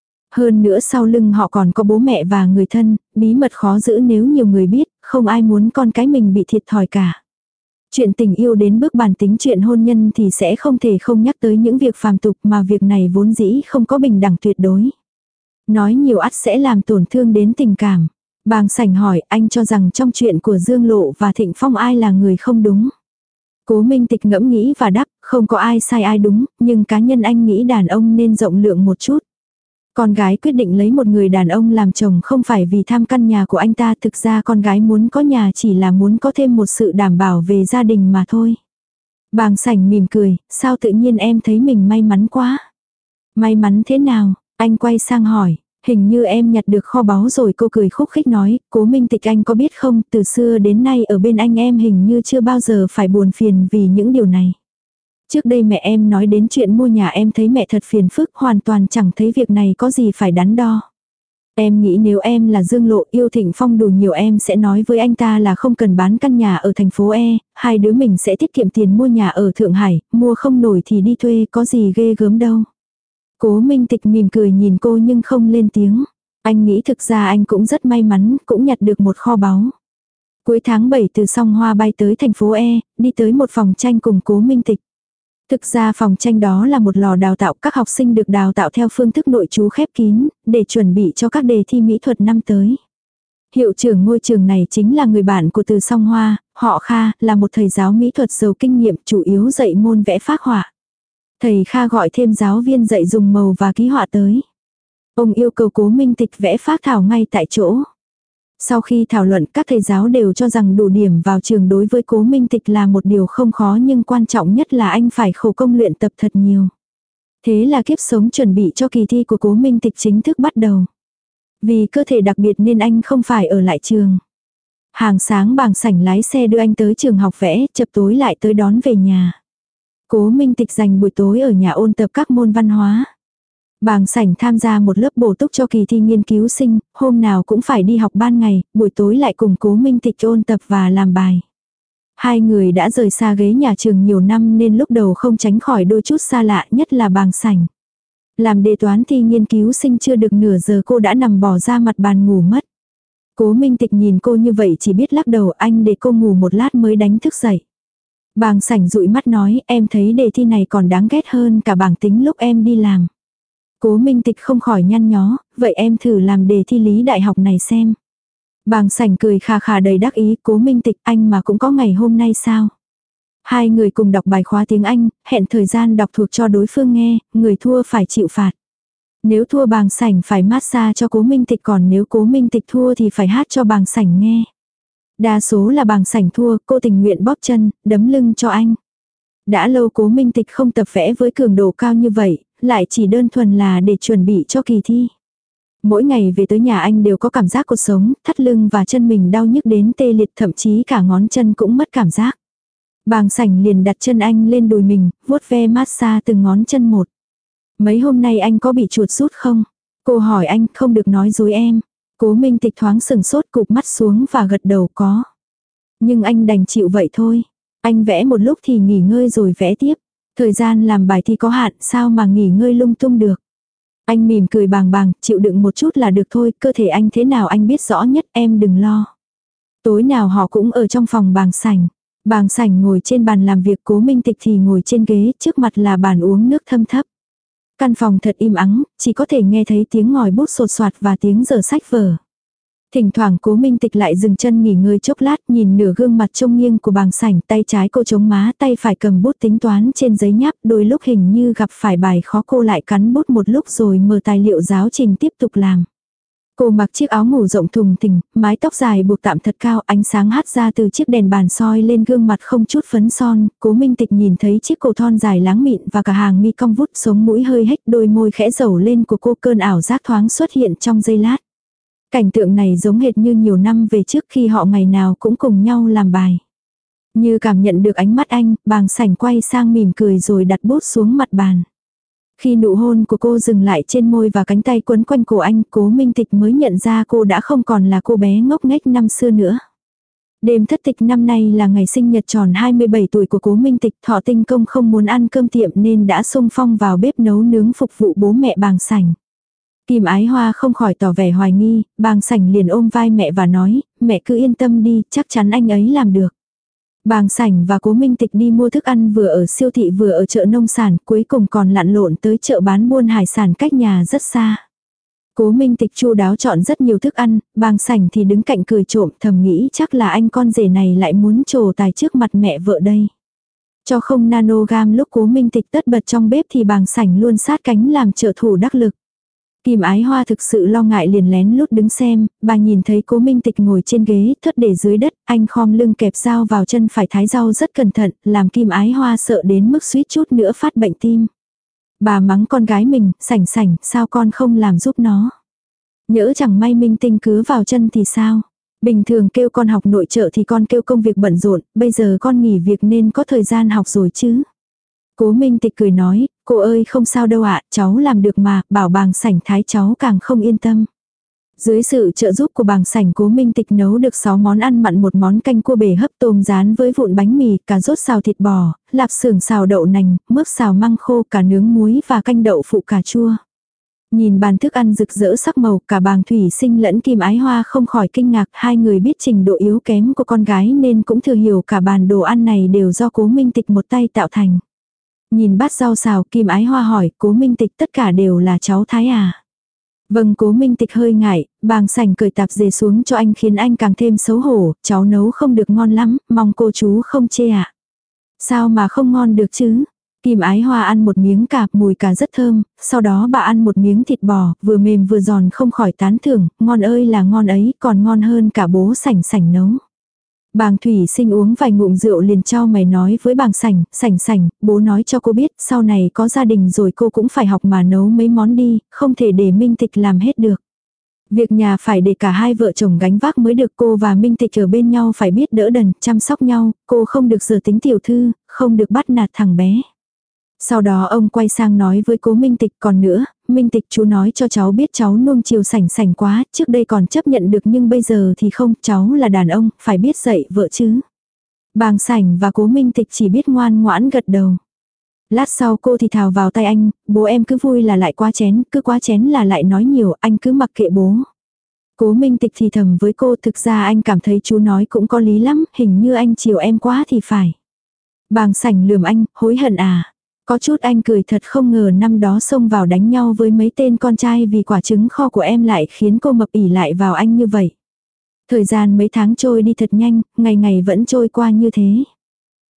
Hơn nữa sau lưng họ còn có bố mẹ và người thân, bí mật khó giữ nếu nhiều người biết, không ai muốn con cái mình bị thiệt thòi cả. Chuyện tình yêu đến bước bàn tính chuyện hôn nhân thì sẽ không thể không nhắc tới những việc phàm tục mà việc này vốn dĩ không có bình đẳng tuyệt đối. Nói nhiều ắt sẽ làm tổn thương đến tình cảm. Bàng Sảnh hỏi anh cho rằng trong chuyện của Dương Lộ và Thịnh Phong ai là người không đúng. Cố Minh Tịch ngẫm nghĩ và đáp, không có ai sai ai đúng, nhưng cá nhân anh nghĩ đàn ông nên rộng lượng một chút. Con gái quyết định lấy một người đàn ông làm chồng không phải vì tham căn nhà của anh ta, thực ra con gái muốn có nhà chỉ là muốn có thêm một sự đảm bảo về gia đình mà thôi. Bàng Sảnh mỉm cười, sao tự nhiên em thấy mình may mắn quá. May mắn thế nào? Anh quay sang hỏi. Hình như em nhặt được kho báu rồi, cô cười khúc khích nói, Cố Minh Tịch anh có biết không, từ xưa đến nay ở bên anh em hình như chưa bao giờ phải buồn phiền vì những điều này. Trước đây mẹ em nói đến chuyện mua nhà em thấy mẹ thật phiền phức, hoàn toàn chẳng thấy việc này có gì phải đắn đo. Em nghĩ nếu em là Dương Lộ yêu Thịnh Phong đủ nhiều em sẽ nói với anh ta là không cần bán căn nhà ở thành phố E, hai đứa mình sẽ tiết kiệm tiền mua nhà ở Thượng Hải, mua không nổi thì đi thuê, có gì ghê gớm đâu. Cố Minh Tịch mỉm cười nhìn cô nhưng không lên tiếng. Anh nghĩ thực ra anh cũng rất may mắn, cũng nhặt được một kho báu. Cuối tháng bảy từ Song Hoa bay tới thành phố E, đi tới một phòng tranh cùng Cố Minh Tịch. Thực ra phòng tranh đó là một lò đào tạo, các học sinh được đào tạo theo phương thức nội trú khép kín, để chuẩn bị cho các đề thi mỹ thuật năm tới. Hiệu trưởng ngôi trường này chính là người bạn của Từ Song Hoa, họ Kha, là một thầy giáo mỹ thuật giàu kinh nghiệm, chủ yếu dạy môn vẽ phác họa. Thầy Kha gọi thêm giáo viên dạy dùng màu và ký họa tới. Ông yêu cầu Cố Minh Tịch vẽ phác thảo ngay tại chỗ. Sau khi thảo luận các thầy giáo đều cho rằng đủ điểm vào trường đối với Cố Minh Tịch là một điều không khó, nhưng quan trọng nhất là anh phải khổ công luyện tập thật nhiều. Thế là kiếp sống chuẩn bị cho kỳ thi của Cố Minh Tịch chính thức bắt đầu. Vì cơ thể đặc biệt nên anh không phải ở lại trường. Hàng sáng Bàng Sảnh lái xe đưa anh tới trường học vẽ, chập tối lại tới đón về nhà. Cố Minh Tịch dành buổi tối ở nhà ôn tập các môn văn hóa. Bàng Sảnh tham gia một lớp bổ túc cho kỳ thi nghiên cứu sinh, hôm nào cũng phải đi học ban ngày, buổi tối lại cùng Cố Minh Tịch ôn tập và làm bài. Hai người đã rời xa ghế nhà trường nhiều năm nên lúc đầu không tránh khỏi đôi chút xa lạ, nhất là Bàng Sảnh. Làm đề toán thi nghiên cứu sinh chưa được nửa giờ cô đã nằm bò ra mặt bàn ngủ mất. Cố Minh Tịch nhìn cô như vậy chỉ biết lắc đầu, anh để cô ngủ một lát mới đánh thức dậy. Bàng Sảnh dụi mắt nói, em thấy đề thi này còn đáng ghét hơn cả bảng tính lúc em đi làm. Cố Minh Tịch không khỏi nhăn nhó, vậy em thử làm đề thi lý đại học này xem. Bàng Sảnh cười khà khà đầy đắc ý, Cố Minh Tịch anh mà cũng có ngày hôm nay sao? Hai người cùng đọc bài khóa tiếng Anh, hẹn thời gian đọc thuộc cho đối phương nghe, người thua phải chịu phạt. Nếu thua Bàng Sảnh phải massage cho Cố Minh Tịch, còn nếu Cố Minh Tịch thua thì phải hát cho Bàng Sảnh nghe. Đa số là Bàng Sảnh thua, cô tình nguyện bóp chân, đấm lưng cho anh. Đã lâu Cố Minh Tịch không tập vẽ với cường độ cao như vậy, lại chỉ đơn thuần là để chuẩn bị cho kỳ thi. Mỗi ngày về tới nhà anh đều có cảm giác cột sống, thắt lưng và chân mình đau nhức đến tê liệt, thậm chí cả ngón chân cũng mất cảm giác. Bàng Sảnh liền đặt chân anh lên đùi mình, vuốt ve massage từng ngón chân một. Mấy hôm nay anh có bị chuột rút không? Cô hỏi anh, không được nói dối em. Cố Minh Tịch thoáng sừng sốt, cụp mắt xuống và gật đầu có. Nhưng anh đành chịu vậy thôi. Anh vẽ một lúc thì nghỉ ngơi rồi vẽ tiếp. Thời gian làm bài thi có hạn, sao mà nghỉ ngơi lung tung được. Anh mỉm cười bàng bàng, chịu đựng một chút là được thôi, cơ thể anh thế nào anh biết rõ nhất, em đừng lo. Tối nào họ cũng ở trong phòng Bàng Sảnh. Bàng Sảnh ngồi trên bàn làm việc, Cố Minh Tịch thì ngồi trên ghế, trước mặt là bàn uống nước thâm thấp. Căn phòng thật im ắng, chỉ có thể nghe thấy tiếng ngòi bút sột soạt và tiếng giở sách vở. Thỉnh thoảng Cố Minh Tịch lại dừng chân nghỉ ngơi chốc lát, nhìn nửa gương mặt trông nghiêng của Bàng Sảnh, tay trái cô chống má, tay phải cầm bút tính toán trên giấy nháp, đôi lúc hình như gặp phải bài khó cô lại cắn bút một lúc rồi mở tài liệu giáo trình tiếp tục làm. Cô mặc chiếc áo ngủ rộng thùng thình, mái tóc dài buộc tạm thật cao, ánh sáng hắt ra từ chiếc đèn bàn soi lên gương mặt không chút phấn son. Cố Minh Tịch nhìn thấy chiếc cổ thon dài láng mịn và cả hàng mi cong vút, sống mũi hơi hếch, đôi môi khẽ dầu lên của cô, cơn ảo giác thoáng xuất hiện trong giây lát. Cảnh tượng này giống hệt như nhiều năm về trước khi họ ngày nào cũng cùng nhau làm bài. Như cảm nhận được ánh mắt anh, Bàng Sảnh quay sang mỉm cười rồi đặt bút xuống mặt bàn. Khi nụ hôn của cô dừng lại trên môi và cánh tay quấn quanh cổ anh, Cố Minh Tịch mới nhận ra cô đã không còn là cô bé ngốc nghếch năm xưa nữa. Đêm thất tịch năm nay là ngày sinh nhật tròn hai mươi bảy tuổi của Cố Minh Tịch, Thọ Tinh Công không muốn ăn cơm tiệm nên đã xung phong vào bếp nấu nướng phục vụ bố mẹ Bàng Sảnh. Kim Ái Hoa không khỏi tỏ vẻ hoài nghi, Bàng Sảnh liền ôm vai mẹ và nói, mẹ cứ yên tâm đi, chắc chắn anh ấy làm được. Bàng Sảnh và Cố Minh Tịch đi mua thức ăn vừa ở siêu thị vừa ở chợ nông sản, cuối cùng còn lặn lộn tới chợ bán buôn hải sản cách nhà rất xa. Cố Minh Tịch chu đáo chọn rất nhiều thức ăn, Bàng Sảnh thì đứng cạnh cười trộm, thầm nghĩ chắc là anh con rể này lại muốn trổ tài trước mặt mẹ vợ đây. Cho không nanogam lúc Cố Minh Tịch tất bật trong bếp thì Bàng Sảnh luôn sát cánh làm trợ thủ đắc lực. Kim Ái Hoa thực sự lo ngại liền lén lút đứng xem, bà nhìn thấy Cố Minh Tịch ngồi trên ghế, thớt để dưới đất, anh khom lưng kẹp dao vào chân phải thái rau rất cẩn thận, làm Kim Ái Hoa sợ đến mức suýt chút nữa phát bệnh tim. Bà mắng con gái mình, Sảnh Sảnh, sao con không làm giúp nó. Nhỡ chẳng may minh tinh cứ vào chân thì sao. Bình thường kêu con học nội trợ thì con kêu công việc bận rộn, bây giờ con nghỉ việc nên có thời gian học rồi chứ. Cố Minh Tịch cười nói, cô ơi không sao đâu ạ, cháu làm được mà, bảo Bàng Sảnh thái cháu càng không yên tâm. Dưới sự trợ giúp của Bàng Sảnh, Cố Minh Tịch nấu được sáu món ăn mặn, một món canh cua bể hấp tôm rán với vụn bánh mì, cà rốt xào thịt bò, lạp xưởng xào đậu nành, mướp xào măng khô, cả nướng muối và canh đậu phụ cà chua. Nhìn bàn thức ăn rực rỡ sắc màu, cả Bàng Thủy Sinh lẫn Kim Ái Hoa không khỏi kinh ngạc, hai người biết trình độ yếu kém của con gái nên cũng thừa hiểu cả bàn đồ ăn này đều do Cố Minh Tịch một tay tạo thành. Nhìn bát rau xào, Kim Ái Hoa hỏi, Cố Minh Tịch tất cả đều là cháu thái à? Vâng. Cố Minh Tịch hơi ngại, Bàng Sảnh cởi tạp dề xuống cho anh khiến anh càng thêm xấu hổ, cháu nấu không được ngon lắm, mong cô chú không chê ạ. À? Sao mà không ngon được chứ? Kim Ái Hoa ăn một miếng cà, mùi cà rất thơm, sau đó bà ăn một miếng thịt bò, vừa mềm vừa giòn không khỏi tán thưởng, ngon ơi là ngon ấy, còn ngon hơn cả bố Sảnh Sảnh nấu. Bàng Thủy Sinh uống vài ngụm rượu liền chau mày nói với Bàng Sảnh, Sảnh Sảnh, bố nói cho cô biết, sau này có gia đình rồi cô cũng phải học mà nấu mấy món đi, không thể để Minh Tịch làm hết được. Việc nhà phải để cả hai vợ chồng gánh vác mới được, cô và Minh Tịch ở bên nhau phải biết đỡ đần, chăm sóc nhau, cô không được giở tính tiểu thư, không được bắt nạt thằng bé. Sau đó ông quay sang nói với Cố Minh Tịch, còn nữa, Minh Tịch chú nói cho cháu biết cháu nuông chiều Sảnh Sảnh quá, trước đây còn chấp nhận được nhưng bây giờ thì không, cháu là đàn ông, phải biết dạy vợ chứ. Bàng Sảnh và Cố Minh Tịch chỉ biết ngoan ngoãn gật đầu. Lát sau cô thì thào vào tay anh, bố em cứ vui là lại quá chén, cứ quá chén là lại nói nhiều, anh cứ mặc kệ bố. Cố Minh Tịch thì thầm với cô, thực ra anh cảm thấy chú nói cũng có lý lắm, hình như anh chiều em quá thì phải. Bàng Sảnh lườm anh, hối hận à. Có chút anh cười thật, không ngờ năm đó xông vào đánh nhau với mấy tên con trai vì quả trứng kho của em lại khiến cô mập ỉ lại vào anh như vậy. Thời gian mấy tháng trôi đi thật nhanh, ngày ngày vẫn trôi qua như thế.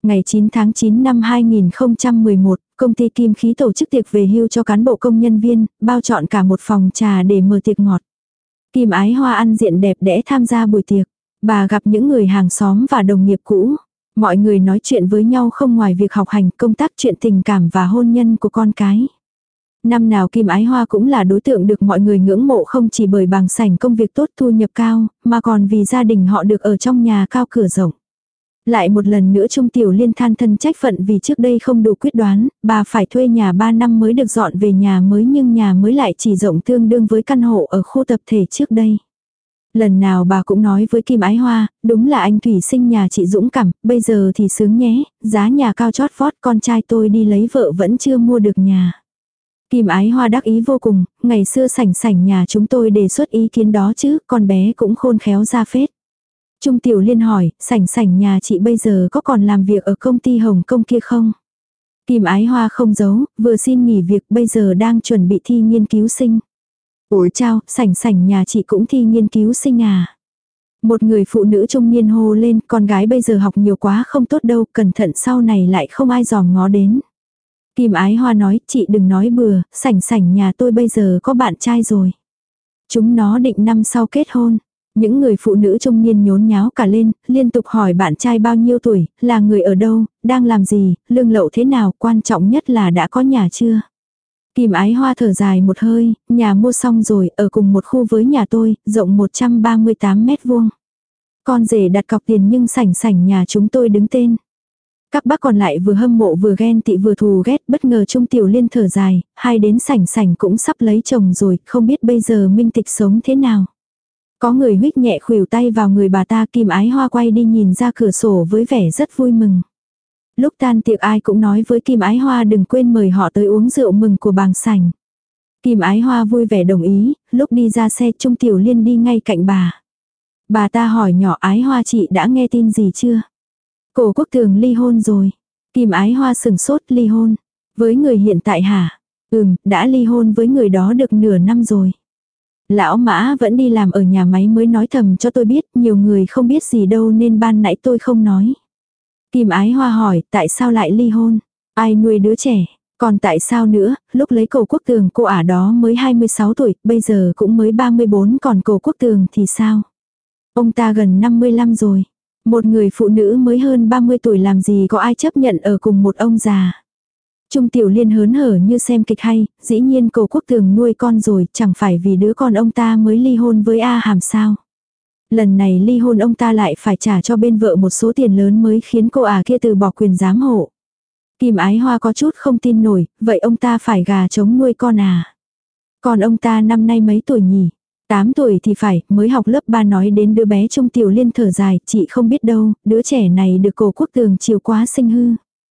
Ngày chín tháng chín năm hai nghìn không trăm mười một, công ty Kim Khí tổ chức tiệc về hưu cho cán bộ công nhân viên, bao trọn cả một phòng trà để mở tiệc ngọt. Kim Ái Hoa ăn diện đẹp đẽ tham gia buổi tiệc. Bà gặp những người hàng xóm và đồng nghiệp cũ. Mọi người nói chuyện với nhau không ngoài việc học hành, công tác, chuyện tình cảm và hôn nhân của con cái. Năm nào Kim Ái Hoa cũng là đối tượng được mọi người ngưỡng mộ không chỉ bởi bảng sảnh công việc tốt thu nhập cao, mà còn vì gia đình họ được ở trong nhà cao cửa rộng. Lại một lần nữa Trung Tiểu Liên than thân trách phận vì trước đây không đủ quyết đoán, bà phải thuê nhà ba năm mới được dọn về nhà mới, nhưng nhà mới lại chỉ rộng tương đương với căn hộ ở khu tập thể trước đây. Lần nào bà cũng nói với Kim Ái Hoa, đúng là anh thủy sinh nhà chị dũng cảm, bây giờ thì sướng nhé, giá nhà cao chót vót, con trai tôi đi lấy vợ vẫn chưa mua được nhà. Kim Ái Hoa đắc ý vô cùng, ngày xưa sảnh sảnh nhà chúng tôi đề xuất ý kiến đó chứ, con bé cũng khôn khéo ra phết. Trung Tiểu Liên hỏi, sảnh sảnh nhà chị bây giờ có còn làm việc ở công ty Hồng Kông kia không? Kim Ái Hoa không giấu, vừa xin nghỉ việc bây giờ đang chuẩn bị thi nghiên cứu sinh. Ủa chao, sảnh sảnh nhà chị cũng thi nghiên cứu sinh à? Một người phụ nữ trung niên hô lên, con gái bây giờ học nhiều quá không tốt đâu, cẩn thận sau này lại không ai dòm ngó đến. Kim Ái Hoa nói, chị đừng nói bừa, sảnh sảnh nhà tôi bây giờ có bạn trai rồi. Chúng nó định năm sau kết hôn. Những người phụ nữ trung niên nhốn nháo cả lên, liên tục hỏi bạn trai bao nhiêu tuổi, là người ở đâu, đang làm gì, lương lậu thế nào, quan trọng nhất là đã có nhà chưa. Kim Ái Hoa thở dài một hơi, nhà mua xong rồi, ở cùng một khu với nhà tôi, rộng một trăm ba mươi tám mét vuông. Con rể đặt cọc tiền nhưng sảnh sảnh nhà chúng tôi đứng tên. Các bác còn lại vừa hâm mộ vừa ghen tị vừa thù ghét, bất ngờ Trung Tiểu Liên thở dài, hai đến sảnh sảnh cũng sắp lấy chồng rồi, không biết bây giờ Minh Tịch sống thế nào. Có người huých nhẹ khuỷu tay vào người bà ta. Kim Ái Hoa quay đi nhìn ra cửa sổ với vẻ rất vui mừng. Lúc tan tiệc ai cũng nói với Kim Ái Hoa đừng quên mời họ tới uống rượu mừng của bàng sảnh. Kim Ái Hoa vui vẻ đồng ý, lúc đi ra xe Trung Tiểu Liên đi ngay cạnh bà. Bà ta hỏi nhỏ, Ái Hoa chị đã nghe tin gì chưa? Cổ Quốc Tường ly hôn rồi. Kim Ái Hoa sừng sốt, ly hôn. Với người hiện tại hả? Ừm, đã ly hôn với người đó được nửa năm rồi. Lão Mã vẫn đi làm ở nhà máy mới nói thầm cho tôi biết, nhiều người không biết gì đâu nên ban nãy tôi không nói. Kim Ái Hoa hỏi, tại sao lại ly hôn? Ai nuôi đứa trẻ? Còn tại sao nữa, lúc lấy Cổ Quốc Tường cô ả đó mới hai mươi sáu tuổi, bây giờ cũng mới ba mươi bốn, còn Cổ Quốc Tường thì sao? Ông ta gần năm mươi lăm rồi. Một người phụ nữ mới hơn ba mươi tuổi làm gì có ai chấp nhận ở cùng một ông già. Trung Tiểu Liên hớn hở như xem kịch hay, dĩ nhiên Cổ Quốc Tường nuôi con rồi, chẳng phải vì đứa con ông ta mới ly hôn với A Hàm sao. Lần này ly hôn ông ta lại phải trả cho bên vợ một số tiền lớn mới khiến cô ả kia từ bỏ quyền giám hộ. Kim Ái Hoa có chút không tin nổi, vậy ông ta phải gà trống nuôi con à? Còn ông ta năm nay mấy tuổi nhỉ? tám tuổi thì phải, mới học lớp ba. Nói đến đứa bé Trung Tiểu Liên thở dài, chị không biết đâu, đứa trẻ này được Cổ Quốc Tường chiều quá sinh hư.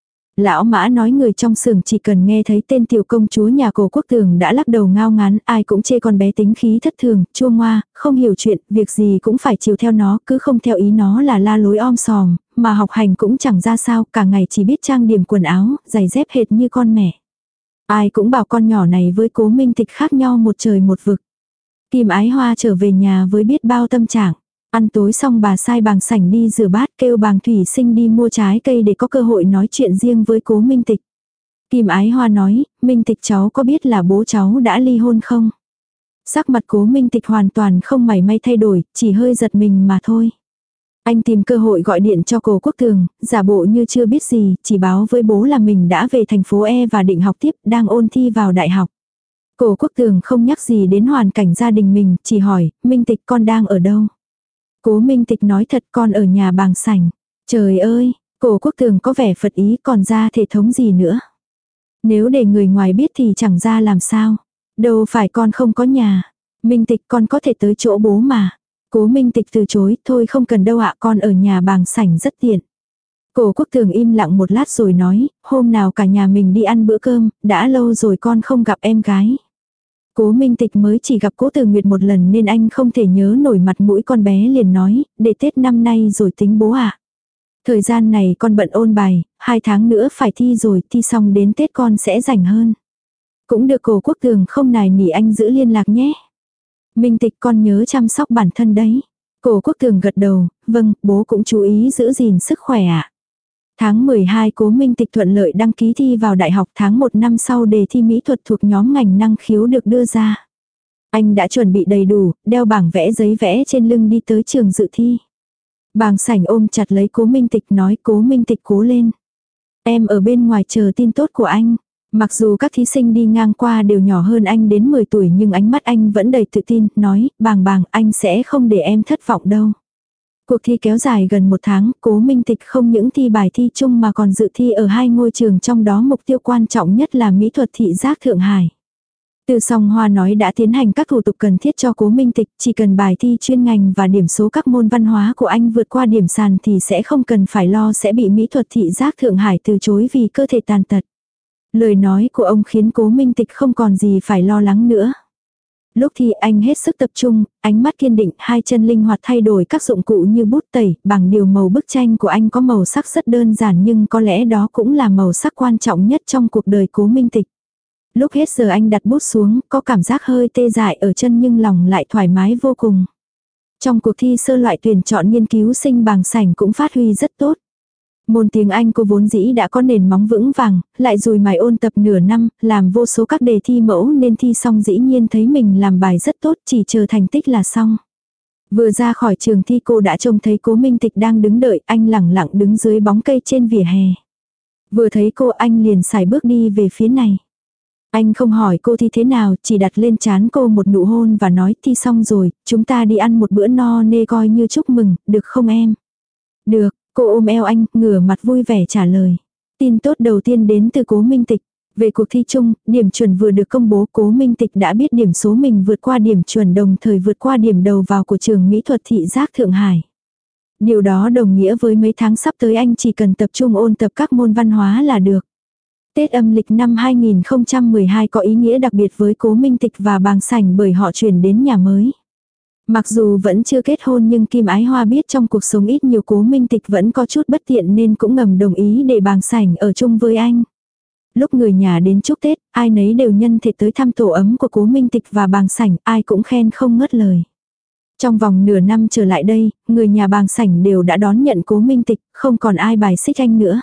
Lão Mã nói người trong xưởng chỉ cần nghe thấy tên tiểu công chúa nhà Cổ Quốc Tường đã lắc đầu ngao ngán, ai cũng chê con bé tính khí thất thường, chua ngoa, không hiểu chuyện, việc gì cũng phải chiều theo nó, cứ không theo ý nó là la lối om sòm, mà học hành cũng chẳng ra sao, cả ngày chỉ biết trang điểm quần áo, giày dép hệt như con mẹ. Ai cũng bảo con nhỏ này với Cố Minh Tịch khác nhau một trời một vực. Kim Ái Hoa trở về nhà với biết bao tâm trạng. Ăn tối xong bà sai bàng sảnh đi rửa bát, kêu bàng thủy sinh đi mua trái cây để có cơ hội nói chuyện riêng với Cố Minh Tịch. Kim Ái Hoa nói, Minh Tịch cháu có biết là bố cháu đã ly hôn không? Sắc mặt Cố Minh Tịch hoàn toàn không mảy may thay đổi, chỉ hơi giật mình mà thôi. Anh tìm cơ hội gọi điện cho Cổ Quốc Tường, giả bộ như chưa biết gì, chỉ báo với bố là mình đã về thành phố E và định học tiếp, đang ôn thi vào đại học. Cổ Quốc Tường không nhắc gì đến hoàn cảnh gia đình mình, chỉ hỏi, Minh Tịch con đang ở đâu? Cố Minh Tịch nói thật, con ở nhà bàng sảnh. Trời ơi, Cổ Quốc Tường có vẻ phật ý, còn ra thể thống gì nữa. Nếu để người ngoài biết thì chẳng ra làm sao. Đâu phải con không có nhà. Minh Tịch con có thể tới chỗ bố mà. Cố Minh Tịch từ chối, thôi không cần đâu ạ, con ở nhà bàng sảnh rất tiện. Cổ Quốc Tường im lặng một lát rồi nói, hôm nào cả nhà mình đi ăn bữa cơm, đã lâu rồi con không gặp em gái. Cố Minh Tịch mới chỉ gặp Cố Từ Nguyệt một lần nên anh không thể nhớ nổi mặt mũi con bé, liền nói, để Tết năm nay rồi tính bố ạ. Thời gian này con bận ôn bài, hai tháng nữa phải thi rồi, thi xong đến Tết con sẽ rảnh hơn. Cũng được. Cổ Quốc Tường không nài nỉ anh giữ liên lạc nhé. Minh Tịch con nhớ chăm sóc bản thân đấy. Cổ Quốc Tường gật đầu, vâng, bố cũng chú ý giữ gìn sức khỏe ạ. Tháng mười hai Cố Minh Tịch thuận lợi đăng ký thi vào đại học, tháng một năm sau đề thi mỹ thuật thuộc nhóm ngành năng khiếu được đưa ra. Anh đã chuẩn bị đầy đủ, đeo bảng vẽ giấy vẽ trên lưng đi tới trường dự thi. Bàng Sảnh ôm chặt lấy Cố Minh Tịch nói Cố Minh Tịch cố lên. Em ở bên ngoài chờ tin tốt của anh. Mặc dù các thí sinh đi ngang qua đều nhỏ hơn anh đến mười tuổi nhưng ánh mắt anh vẫn đầy tự tin, nói, Bàng Bàng anh sẽ không để em thất vọng đâu. Cuộc thi kéo dài gần một tháng, Cố Minh Tịch không những thi bài thi chung mà còn dự thi ở hai ngôi trường, trong đó mục tiêu quan trọng nhất là mỹ thuật thị giác Thượng Hải. Từ Song Hoa nói đã tiến hành các thủ tục cần thiết cho Cố Minh Tịch, chỉ cần bài thi chuyên ngành và điểm số các môn văn hóa của anh vượt qua điểm sàn thì sẽ không cần phải lo sẽ bị mỹ thuật thị giác Thượng Hải từ chối vì cơ thể tàn tật. Lời nói của ông khiến Cố Minh Tịch không còn gì phải lo lắng nữa. Lúc thì anh hết sức tập trung, ánh mắt kiên định, hai chân linh hoạt thay đổi các dụng cụ như bút tẩy, bằng điều màu bức tranh của anh có màu sắc rất đơn giản nhưng có lẽ đó cũng là màu sắc quan trọng nhất trong cuộc đời Cố Minh Tịch. Lúc hết giờ anh đặt bút xuống, có cảm giác hơi tê dại ở chân nhưng lòng lại thoải mái vô cùng. Trong cuộc thi sơ loại tuyển chọn nghiên cứu sinh Bàng Sảnh cũng phát huy rất tốt. Môn tiếng Anh cô vốn dĩ đã có nền móng vững vàng, lại dùi mài ôn tập nửa năm, làm vô số các đề thi mẫu nên thi xong dĩ nhiên thấy mình làm bài rất tốt, chỉ chờ thành tích là xong. Vừa ra khỏi trường thi cô đã trông thấy Cố Minh Tịch đang đứng đợi, anh lẳng lặng đứng dưới bóng cây trên vỉa hè. Vừa thấy cô anh liền sải bước đi về phía này. Anh không hỏi cô thi thế nào, chỉ đặt lên trán cô một nụ hôn và nói thi xong rồi, chúng ta đi ăn một bữa no nê coi như chúc mừng, được không em? Được, cô ôm eo anh, ngửa mặt vui vẻ trả lời. Tin tốt đầu tiên đến từ Cố Minh Tịch. Về cuộc thi chung, điểm chuẩn vừa được công bố, Cố Minh Tịch đã biết điểm số mình vượt qua điểm chuẩn đồng thời vượt qua điểm đầu vào của trường mỹ thuật thị giác Thượng Hải. Điều đó đồng nghĩa với mấy tháng sắp tới anh chỉ cần tập trung ôn tập các môn văn hóa là được. Tết âm lịch năm hai nghìn không trăm mười hai có ý nghĩa đặc biệt với Cố Minh Tịch và Bàng Sảnh bởi họ chuyển đến nhà mới. Mặc dù vẫn chưa kết hôn nhưng Kim Ái Hoa biết trong cuộc sống ít nhiều Cố Minh Tịch vẫn có chút bất tiện nên cũng ngầm đồng ý để Bàng Sảnh ở chung với anh. Lúc người nhà đến chúc Tết, ai nấy đều nhân thể tới thăm tổ ấm của Cố Minh Tịch và Bàng Sảnh, ai cũng khen không ngớt lời. Trong vòng nửa năm trở lại đây, người nhà Bàng Sảnh đều đã đón nhận Cố Minh Tịch, không còn ai bài xích anh nữa.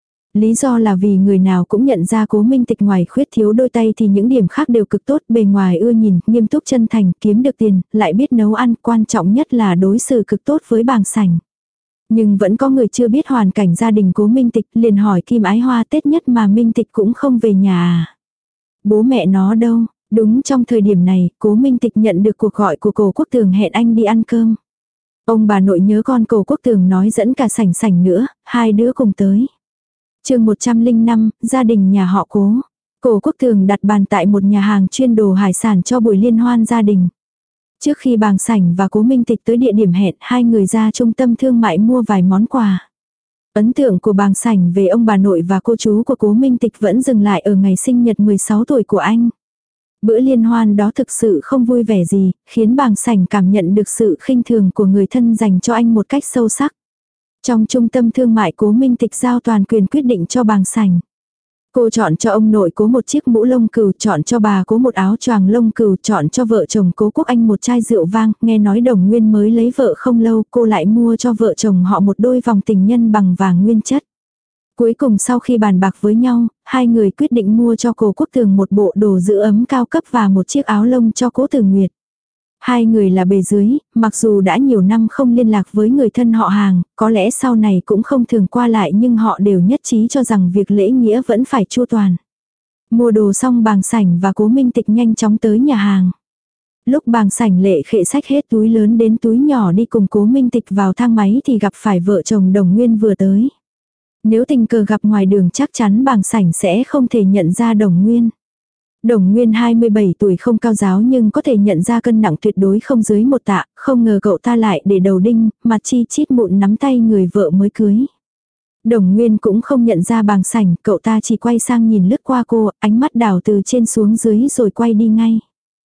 Lý do là vì người nào cũng nhận ra Cố Minh Tịch ngoài khuyết thiếu đôi tay thì những điểm khác đều cực tốt, bề ngoài ưa nhìn, nghiêm túc chân thành, kiếm được tiền, lại biết nấu ăn, quan trọng nhất là đối xử cực tốt với Bàng Sảnh. Nhưng vẫn có người chưa biết hoàn cảnh gia đình Cố Minh Tịch, liền hỏi Kim Ái Hoa Tết nhất mà Minh Tịch cũng không về nhà à? Bố mẹ nó đâu? Đúng trong thời điểm này, Cố Minh Tịch nhận được cuộc gọi của Cố Quốc Tường hẹn anh đi ăn cơm. Ông bà nội nhớ con Cố Quốc Tường nói dẫn cả Sảnh Sảnh nữa, hai đứa cùng tới. Chương một trăm lẻ năm, gia đình nhà họ Cố. Cố Quốc Tường đặt bàn tại một nhà hàng chuyên đồ hải sản cho buổi liên hoan gia đình. Trước khi Bàng Sảnh và Cố Minh Tịch tới địa điểm hẹn, hai người ra trung tâm thương mại mua vài món quà. Ấn tượng của Bàng Sảnh về ông bà nội và cô chú của Cố Minh Tịch vẫn dừng lại ở ngày sinh nhật mười sáu tuổi của anh. Bữa liên hoan đó thực sự không vui vẻ gì, khiến Bàng Sảnh cảm nhận được sự khinh thường của người thân dành cho anh một cách sâu sắc. Trong trung tâm thương mại Cố Minh Tịch giao toàn quyền quyết định cho Bàng Sảnh. Cô chọn cho ông nội Cố một chiếc mũ lông cừu, chọn cho bà Cố một áo choàng lông cừu, chọn cho vợ chồng Cố Quốc Anh một chai rượu vang, nghe nói Đồng Nguyên mới lấy vợ không lâu, cô lại mua cho vợ chồng họ một đôi vòng tình nhân bằng vàng nguyên chất. Cuối cùng sau khi bàn bạc với nhau, hai người quyết định mua cho Cố Quốc Tường một bộ đồ giữ ấm cao cấp và một chiếc áo lông cho Cố Tử Nguyệt. Hai người là bề dưới, mặc dù đã nhiều năm không liên lạc với người thân họ hàng, có lẽ sau này cũng không thường qua lại nhưng họ đều nhất trí cho rằng việc lễ nghĩa vẫn phải chu toàn. Mua đồ xong Bàng Sảnh và Cố Minh Tịch nhanh chóng tới nhà hàng. Lúc Bàng Sảnh lệ khệ xách hết túi lớn đến túi nhỏ đi cùng Cố Minh Tịch vào thang máy thì gặp phải vợ chồng Đồng Nguyên vừa tới. Nếu tình cờ gặp ngoài đường chắc chắn Bàng Sảnh sẽ không thể nhận ra Đồng Nguyên. Đồng Nguyên hai mươi bảy tuổi không cao giáo nhưng có thể nhận ra cân nặng tuyệt đối không dưới một tạ, không ngờ cậu ta lại để đầu đinh, mặt chi chít mụn nắm tay người vợ mới cưới. Đồng Nguyên cũng không nhận ra Bàng Sảnh, cậu ta chỉ quay sang nhìn lướt qua cô, ánh mắt đảo từ trên xuống dưới rồi quay đi ngay.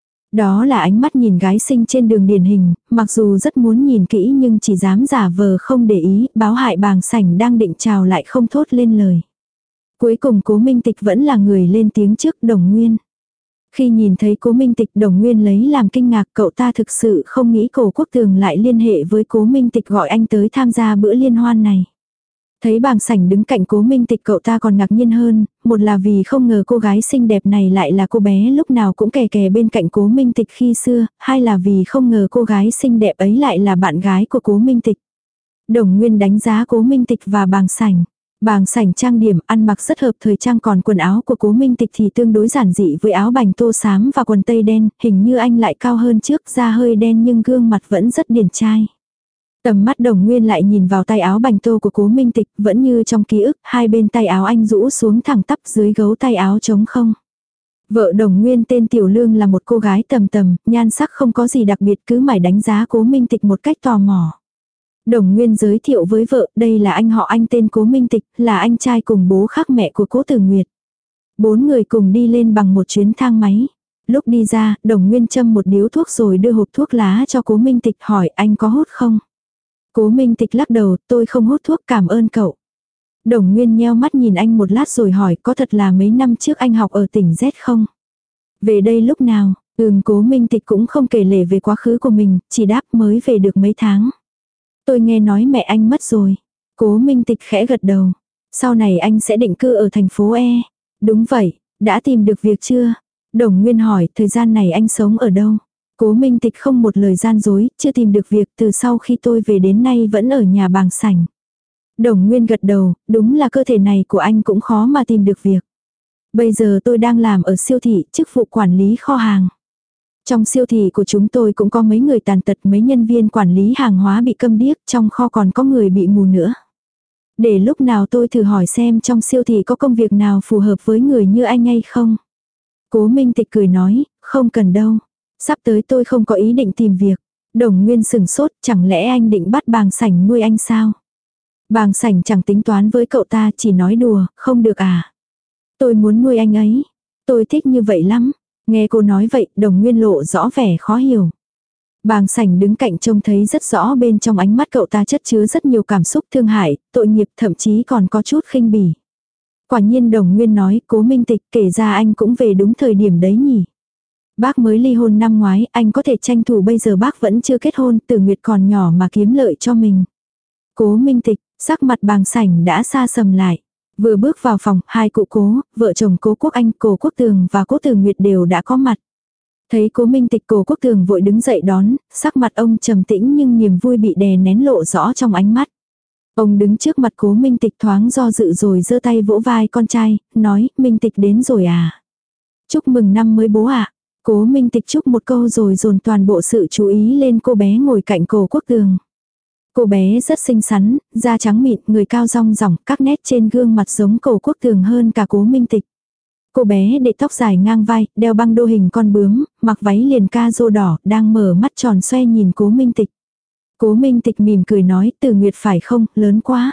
Đó là ánh mắt nhìn gái xinh trên đường điển hình, mặc dù rất muốn nhìn kỹ nhưng chỉ dám giả vờ không để ý, báo hại Bàng Sảnh đang định chào lại không thốt lên lời. Cuối cùng Cố Minh Tịch vẫn là người lên tiếng trước Đồng Nguyên. Khi nhìn thấy Cố Minh Tịch Đồng Nguyên lấy làm kinh ngạc, cậu ta thực sự không nghĩ Cố Quốc Tường lại liên hệ với Cố Minh Tịch gọi anh tới tham gia bữa liên hoan này. Thấy Bàng Sảnh đứng cạnh Cố Minh Tịch, cậu ta còn ngạc nhiên hơn, một là vì không ngờ cô gái xinh đẹp này lại là cô bé lúc nào cũng kè kè bên cạnh Cố Minh Tịch khi xưa, hai là vì không ngờ cô gái xinh đẹp ấy lại là bạn gái của Cố Minh Tịch. Đồng Nguyên đánh giá Cố Minh Tịch và Bàng Sảnh. Bàng Sảnh trang điểm, ăn mặc rất hợp thời trang, còn quần áo của Cố Minh Tịch thì tương đối giản dị với áo bành tô xám và quần tây đen, hình như anh lại cao hơn trước, da hơi đen nhưng gương mặt vẫn rất điển trai. Tầm mắt Đồng Nguyên lại nhìn vào tay áo bành tô của Cố Minh Tịch, vẫn như trong ký ức, hai bên tay áo anh rũ xuống thẳng tắp, dưới gấu tay áo trống không. Vợ Đồng Nguyên tên Tiểu Lương là một cô gái tầm tầm, nhan sắc không có gì đặc biệt, cứ mải đánh giá Cố Minh Tịch một cách tò mò. Đồng Nguyên giới thiệu với vợ, đây là anh họ anh tên Cố Minh Tịch, là anh trai cùng bố khác mẹ của Cố Tử Nguyệt. Bốn người cùng đi lên bằng một chuyến thang máy. Lúc đi ra, Đồng Nguyên châm một điếu thuốc rồi đưa hộp thuốc lá cho Cố Minh Tịch, hỏi anh có hút không? Cố Minh Tịch lắc đầu, tôi không hút thuốc, cảm ơn cậu. Đồng Nguyên nheo mắt nhìn anh một lát rồi hỏi, có thật là mấy năm trước anh học ở tỉnh Z không? Về đây lúc nào? Ừm, Cố Minh Tịch cũng không kể lể về quá khứ của mình, chỉ đáp mới về được mấy tháng. Tôi nghe nói mẹ anh mất rồi. Cố Minh Tịch khẽ gật đầu. Sau này anh sẽ định cư ở thành phố E. Đúng vậy, đã tìm được việc chưa? Đồng Nguyên hỏi, thời gian này anh sống ở đâu? Cố Minh Tịch không một lời gian dối, chưa tìm được việc, từ sau khi tôi về đến nay vẫn ở nhà Bàng Sảnh. Đồng Nguyên gật đầu, đúng là cơ thể này của anh cũng khó mà tìm được việc. Bây giờ tôi đang làm ở siêu thị, chức vụ quản lý kho hàng. Trong siêu thị của chúng tôi cũng có mấy người tàn tật, mấy nhân viên quản lý hàng hóa bị câm điếc, trong kho còn có người bị mù nữa. Để lúc nào tôi thử hỏi xem trong siêu thị có công việc nào phù hợp với người như anh hay không. Cố Minh Tịch cười nói, không cần đâu. Sắp tới tôi không có ý định tìm việc. Đồng Nguyên sừng sốt, chẳng lẽ anh định bắt Bàng Sảnh nuôi anh sao? Bàng Sảnh chẳng tính toán với cậu ta, chỉ nói đùa, không được à. Tôi muốn nuôi anh ấy. Tôi thích như vậy lắm. Nghe cô nói vậy, Đồng Nguyên lộ rõ vẻ khó hiểu. Bàng Sảnh đứng cạnh trông thấy rất rõ bên trong ánh mắt cậu ta chất chứa rất nhiều cảm xúc thương hại, tội nghiệp, thậm chí còn có chút khinh bỉ. Quả nhiên Đồng Nguyên nói, Cố Minh Tịch, kể ra anh cũng về đúng thời điểm đấy nhỉ. Bác mới ly hôn năm ngoái, anh có thể tranh thủ bây giờ bác vẫn chưa kết hôn, Tử Nguyệt còn nhỏ mà kiếm lợi cho mình. Cố Minh Tịch, sắc mặt Bàng Sảnh đã xa sầm lại. Vừa bước vào phòng, hai cụ Cố, vợ chồng Cố Quốc Anh, Cố Quốc Tường và Cố Tử Nguyệt đều đã có mặt. Thấy Cố Minh Tịch, Cố Quốc Tường vội đứng dậy đón, sắc mặt ông trầm tĩnh nhưng niềm vui bị đè nén lộ rõ trong ánh mắt. Ông đứng trước mặt Cố Minh Tịch thoáng do dự rồi giơ tay vỗ vai con trai, nói, Minh Tịch đến rồi à? Chúc mừng năm mới bố ạ. À. Cố Minh Tịch chúc một câu rồi dồn toàn bộ sự chú ý lên cô bé ngồi cạnh Cố Quốc Tường. Cô bé rất xinh xắn, da trắng mịn, người cao rong ròng, các nét trên gương mặt giống Cố Quốc Tường hơn cả Cố Minh Tịch. Cô bé để tóc dài ngang vai, đeo băng đô hình con bướm, mặc váy liền ca rô đỏ, đang mở mắt tròn xoe nhìn Cố Minh Tịch. Cố Minh Tịch mỉm cười nói, Tử Nguyệt phải không, lớn quá.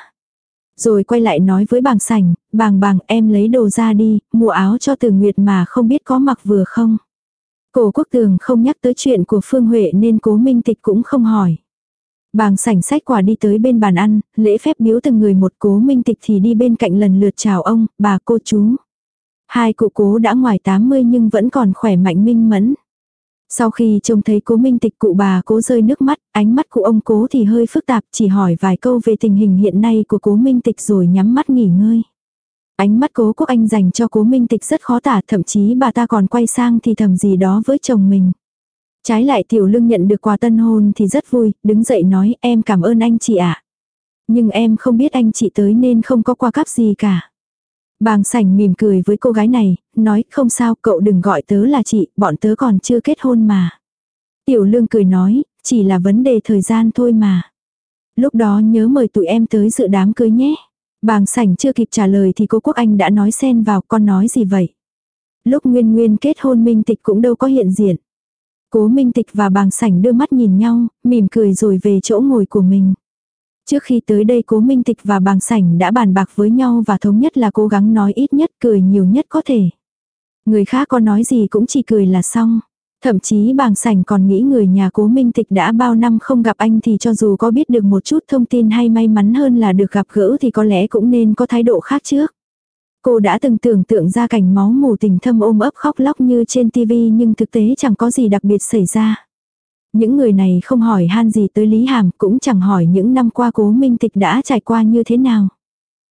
Rồi quay lại nói với Bàng Sảnh, Bàng Bàng em lấy đồ ra đi, mua áo cho Tử Nguyệt mà không biết có mặc vừa không. Cố Quốc Tường không nhắc tới chuyện của Phương Huệ nên Cố Minh Tịch cũng không hỏi. Bàng Sảnh xách quà đi tới bên bàn ăn, lễ phép biếu từng người một. Cố Minh Tịch thì đi bên cạnh lần lượt chào ông, bà, cô chú. Hai cụ Cố đã ngoài tám mươi nhưng vẫn còn khỏe mạnh minh mẫn. Sau khi trông thấy Cố Minh Tịch, cụ bà Cố rơi nước mắt, ánh mắt của ông Cố thì hơi phức tạp, chỉ hỏi vài câu về tình hình hiện nay của Cố Minh Tịch rồi nhắm mắt nghỉ ngơi. Ánh mắt Cố Quốc Anh dành cho Cố Minh Tịch rất khó tả, thậm chí bà ta còn quay sang thì thầm gì đó với chồng mình. Trái lại Tiểu Lương nhận được quà tân hôn thì rất vui, đứng dậy nói, em cảm ơn anh chị ạ. Nhưng em không biết anh chị tới nên không có quà cáp gì cả. Bàng Sảnh mỉm cười với cô gái này, nói, không sao, cậu đừng gọi tớ là chị, bọn tớ còn chưa kết hôn mà. Tiểu Lương cười nói, chỉ là vấn đề thời gian thôi mà. Lúc đó nhớ mời tụi em tới dự đám cưới nhé. Bàng Sảnh chưa kịp trả lời thì cô Quốc Anh đã nói xen vào, con nói gì vậy? Lúc Nguyên Nguyên kết hôn Minh Tịch cũng đâu có hiện diện. Cố Minh Tịch và Bàng Sảnh đưa mắt nhìn nhau, mỉm cười rồi về chỗ ngồi của mình. Trước khi tới đây Cố Minh Tịch và Bàng Sảnh đã bàn bạc với nhau và thống nhất là cố gắng nói ít nhất, cười nhiều nhất có thể. Người khác có nói gì cũng chỉ cười là xong. Thậm chí Bàng Sảnh còn nghĩ người nhà Cố Minh Tịch đã bao năm không gặp anh thì cho dù có biết được một chút thông tin hay may mắn hơn là được gặp gỡ thì có lẽ cũng nên có thái độ khác trước. Cô đã từng tưởng tượng ra cảnh máu mù tình thâm ôm ấp khóc lóc như trên tivi nhưng thực tế chẳng có gì đặc biệt xảy ra. Những người này không hỏi han gì tới Lý Hàm, cũng chẳng hỏi những năm qua Cố Minh Tịch đã trải qua như thế nào.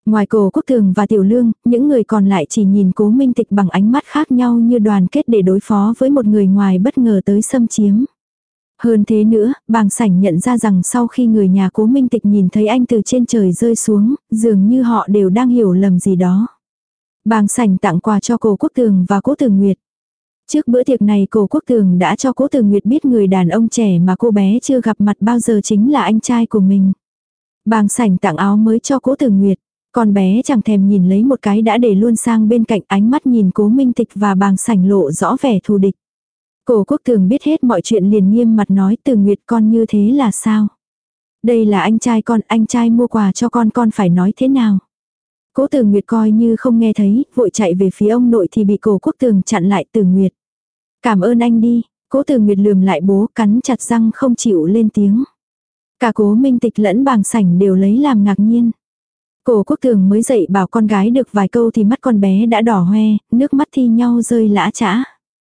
Ngoài Cố Quốc Tường và Tiểu Lương, những người còn lại chỉ nhìn Cố Minh Tịch bằng ánh mắt khác nhau như đoàn kết để đối phó với một người ngoài bất ngờ tới xâm chiếm. Hơn thế nữa, Bàng Sảnh nhận ra rằng sau khi người nhà Cố Minh Tịch nhìn thấy anh từ trên trời rơi xuống, dường như họ đều đang hiểu lầm gì đó. Bàng Sảnh tặng quà cho Cố Quốc Tường và Cố Tử Nguyệt. Trước bữa tiệc này Cố Quốc Tường đã cho Cố Tử Nguyệt biết người đàn ông trẻ mà cô bé chưa gặp mặt bao giờ chính là anh trai của mình. Bàng Sảnh tặng áo mới cho Cố Tử Nguyệt. Con bé chẳng thèm nhìn lấy một cái đã để luôn sang bên cạnh, ánh mắt nhìn Cố Minh Tịch và Bàng Sảnh lộ rõ vẻ thù địch. Cố Quốc Tường biết hết mọi chuyện liền nghiêm mặt nói, Tử Nguyệt con như thế là sao? Đây là anh trai con, anh trai mua quà cho con, con phải nói thế nào? Cố Tử Nguyệt coi như không nghe thấy, vội chạy về phía ông nội thì bị Cố Quốc Tường chặn lại. Tử Nguyệt, cảm ơn anh đi. Cố Tử Nguyệt lườm lại bố, cắn chặt răng không chịu lên tiếng. Cả Cố Minh Tịch lẫn Bàng Sảnh đều lấy làm ngạc nhiên. Cố Quốc Tường mới dậy bảo con gái được vài câu thì mắt con bé đã đỏ hoe, nước mắt thi nhau rơi lã chã.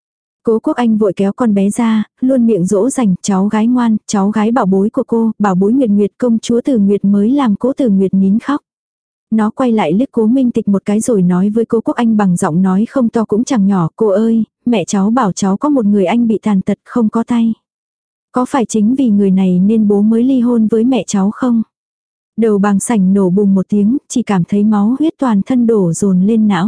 Cố Quốc Anh vội kéo con bé ra, luôn miệng dỗ dành, cháu gái ngoan, cháu gái bảo bối của cô, bảo bối Nguyệt Nguyệt, công chúa Tử Nguyệt mới làm Cố Tử Nguyệt nín khóc. Nó quay lại liếc Cố Minh Tịch một cái rồi nói với Cố Quốc Anh bằng giọng nói không to cũng chẳng nhỏ, cô ơi, mẹ cháu bảo cháu có một người anh bị tàn tật không có tay. Có phải chính vì người này nên bố mới ly hôn với mẹ cháu không? Đầu Bàng Sảnh nổ bùng một tiếng, chỉ cảm thấy máu huyết toàn thân đổ dồn lên não.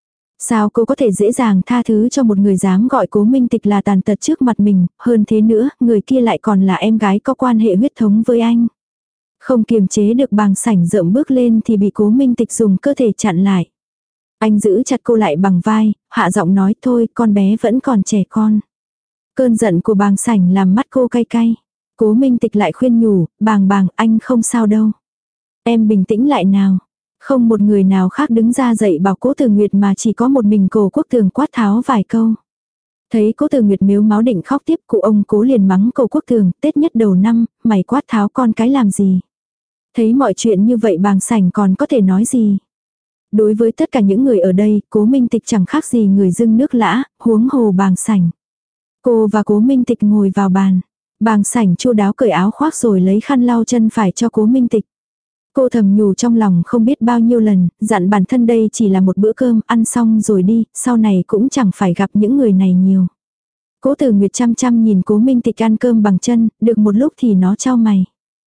Sao cô có thể dễ dàng tha thứ cho một người dám gọi Cố Minh Tịch là tàn tật trước mặt mình, hơn thế nữa, người kia lại còn là em gái có quan hệ huyết thống với anh. Không kiềm chế được Bàng Sảnh rợm bước lên thì bị Cố Minh Tịch dùng cơ thể chặn lại. Anh giữ chặt cô lại bằng vai, hạ giọng nói thôi con bé vẫn còn trẻ con. Cơn giận của Bàng Sảnh làm mắt cô cay cay. Cố Minh Tịch lại khuyên nhủ, Bàng Bàng anh không sao đâu. Em bình tĩnh lại nào. Không một người nào khác đứng ra dạy bảo Cố Tử Nguyệt mà chỉ có một mình Cố Quốc Tường quát tháo vài câu. Thấy Cố Tử Nguyệt mếu máu định khóc tiếp, cụ ông Cố liền mắng Cố Quốc Tường, Tết nhất đầu năm, mày quát tháo con cái làm gì. Thấy mọi chuyện như vậy Bàng Sảnh còn có thể nói gì. Đối với tất cả những người ở đây, Cố Minh Tịch chẳng khác gì người dưng nước lã, huống hồ Bàng Sảnh. Cô và Cố Minh Tịch ngồi vào bàn. Bàng Sảnh chu đáo cởi áo khoác rồi lấy khăn lau chân phải cho Cố Minh Tịch. Cô thầm nhủ trong lòng không biết bao nhiêu lần, dặn bản thân đây chỉ là một bữa cơm, ăn xong rồi đi, sau này cũng chẳng phải gặp những người này nhiều. Cố Tử Nguyệt chăm chăm nhìn Cố Minh Tịch ăn cơm bằng chân, được một lúc thì nó chau mày.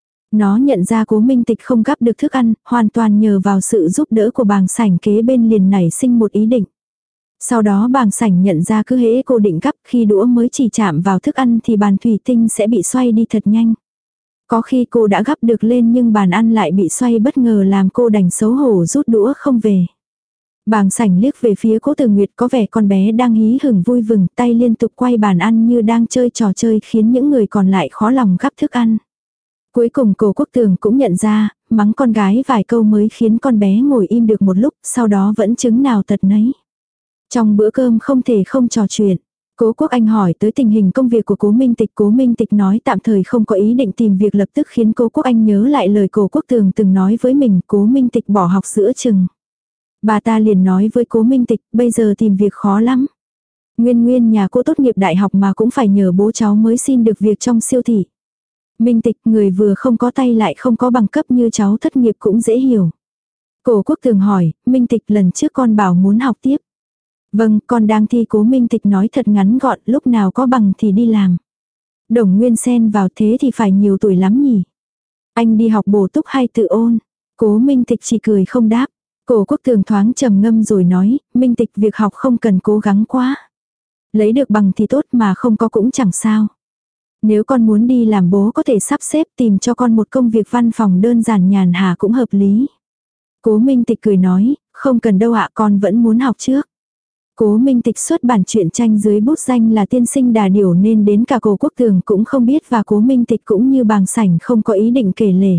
Nó nhận ra Cố Minh Tịch không gắp được thức ăn, hoàn toàn nhờ vào sự giúp đỡ của Bàng Sảnh kế bên liền nảy sinh một ý định. Sau đó Bàng Sảnh nhận ra cứ hễ cô định gắp, khi đũa mới chỉ chạm vào thức ăn thì bàn thủy tinh sẽ bị xoay đi thật nhanh. Có khi cô đã gắp được lên nhưng bàn ăn lại bị xoay bất ngờ làm cô đành xấu hổ rút đũa không về. Bàng Sảnh liếc về phía Cố Tử Nguyệt, có vẻ con bé đang hí hửng vui vừng, tay liên tục quay bàn ăn như đang chơi trò chơi khiến những người còn lại khó lòng gắp thức ăn. Cuối cùng Cố Quốc Tường cũng nhận ra, mắng con gái vài câu mới khiến con bé ngồi im được một lúc, sau đó vẫn chứng nào tật nấy. Trong bữa cơm không thể không trò chuyện. Cố Quốc Anh hỏi tới tình hình công việc của Cố Minh Tịch. Cố Minh Tịch nói tạm thời không có ý định tìm việc, lập tức khiến Cố Quốc Anh nhớ lại lời Cố Quốc Tường từng nói với mình. Cố Minh Tịch bỏ học giữa chừng. Bà ta liền nói với Cố Minh Tịch, bây giờ tìm việc khó lắm. Nguyên Nguyên nhà cô tốt nghiệp đại học mà cũng phải nhờ bố cháu mới xin được việc trong siêu thị. Minh Tịch, người vừa không có tay lại không có bằng cấp như cháu thất nghiệp cũng dễ hiểu. Cố Quốc Tường hỏi, Minh Tịch lần trước con bảo muốn học tiếp. Vâng, con đang thi. Cố Minh Tịch nói thật ngắn gọn, lúc nào có bằng thì đi làm. Đồng Nguyên xen vào, thế thì phải nhiều tuổi lắm nhỉ. Anh đi học bổ túc hay tự ôn? Cố Minh Tịch chỉ cười không đáp. Cố Quốc Tường thoáng trầm ngâm rồi nói, Minh Tịch việc học không cần cố gắng quá. Lấy được bằng thì tốt mà không có cũng chẳng sao. Nếu con muốn đi làm bố có thể sắp xếp tìm cho con một công việc văn phòng đơn giản nhàn hạ cũng hợp lý. Cố Minh Tịch cười nói, không cần đâu ạ, con vẫn muốn học trước. Cố Minh Tịch xuất bản truyện tranh dưới bút danh là Tiên Sinh Đà Điểu nên đến cả Cố Quốc Tường cũng không biết và Cố Minh Tịch cũng như Bàng Sảnh không có ý định kể lể.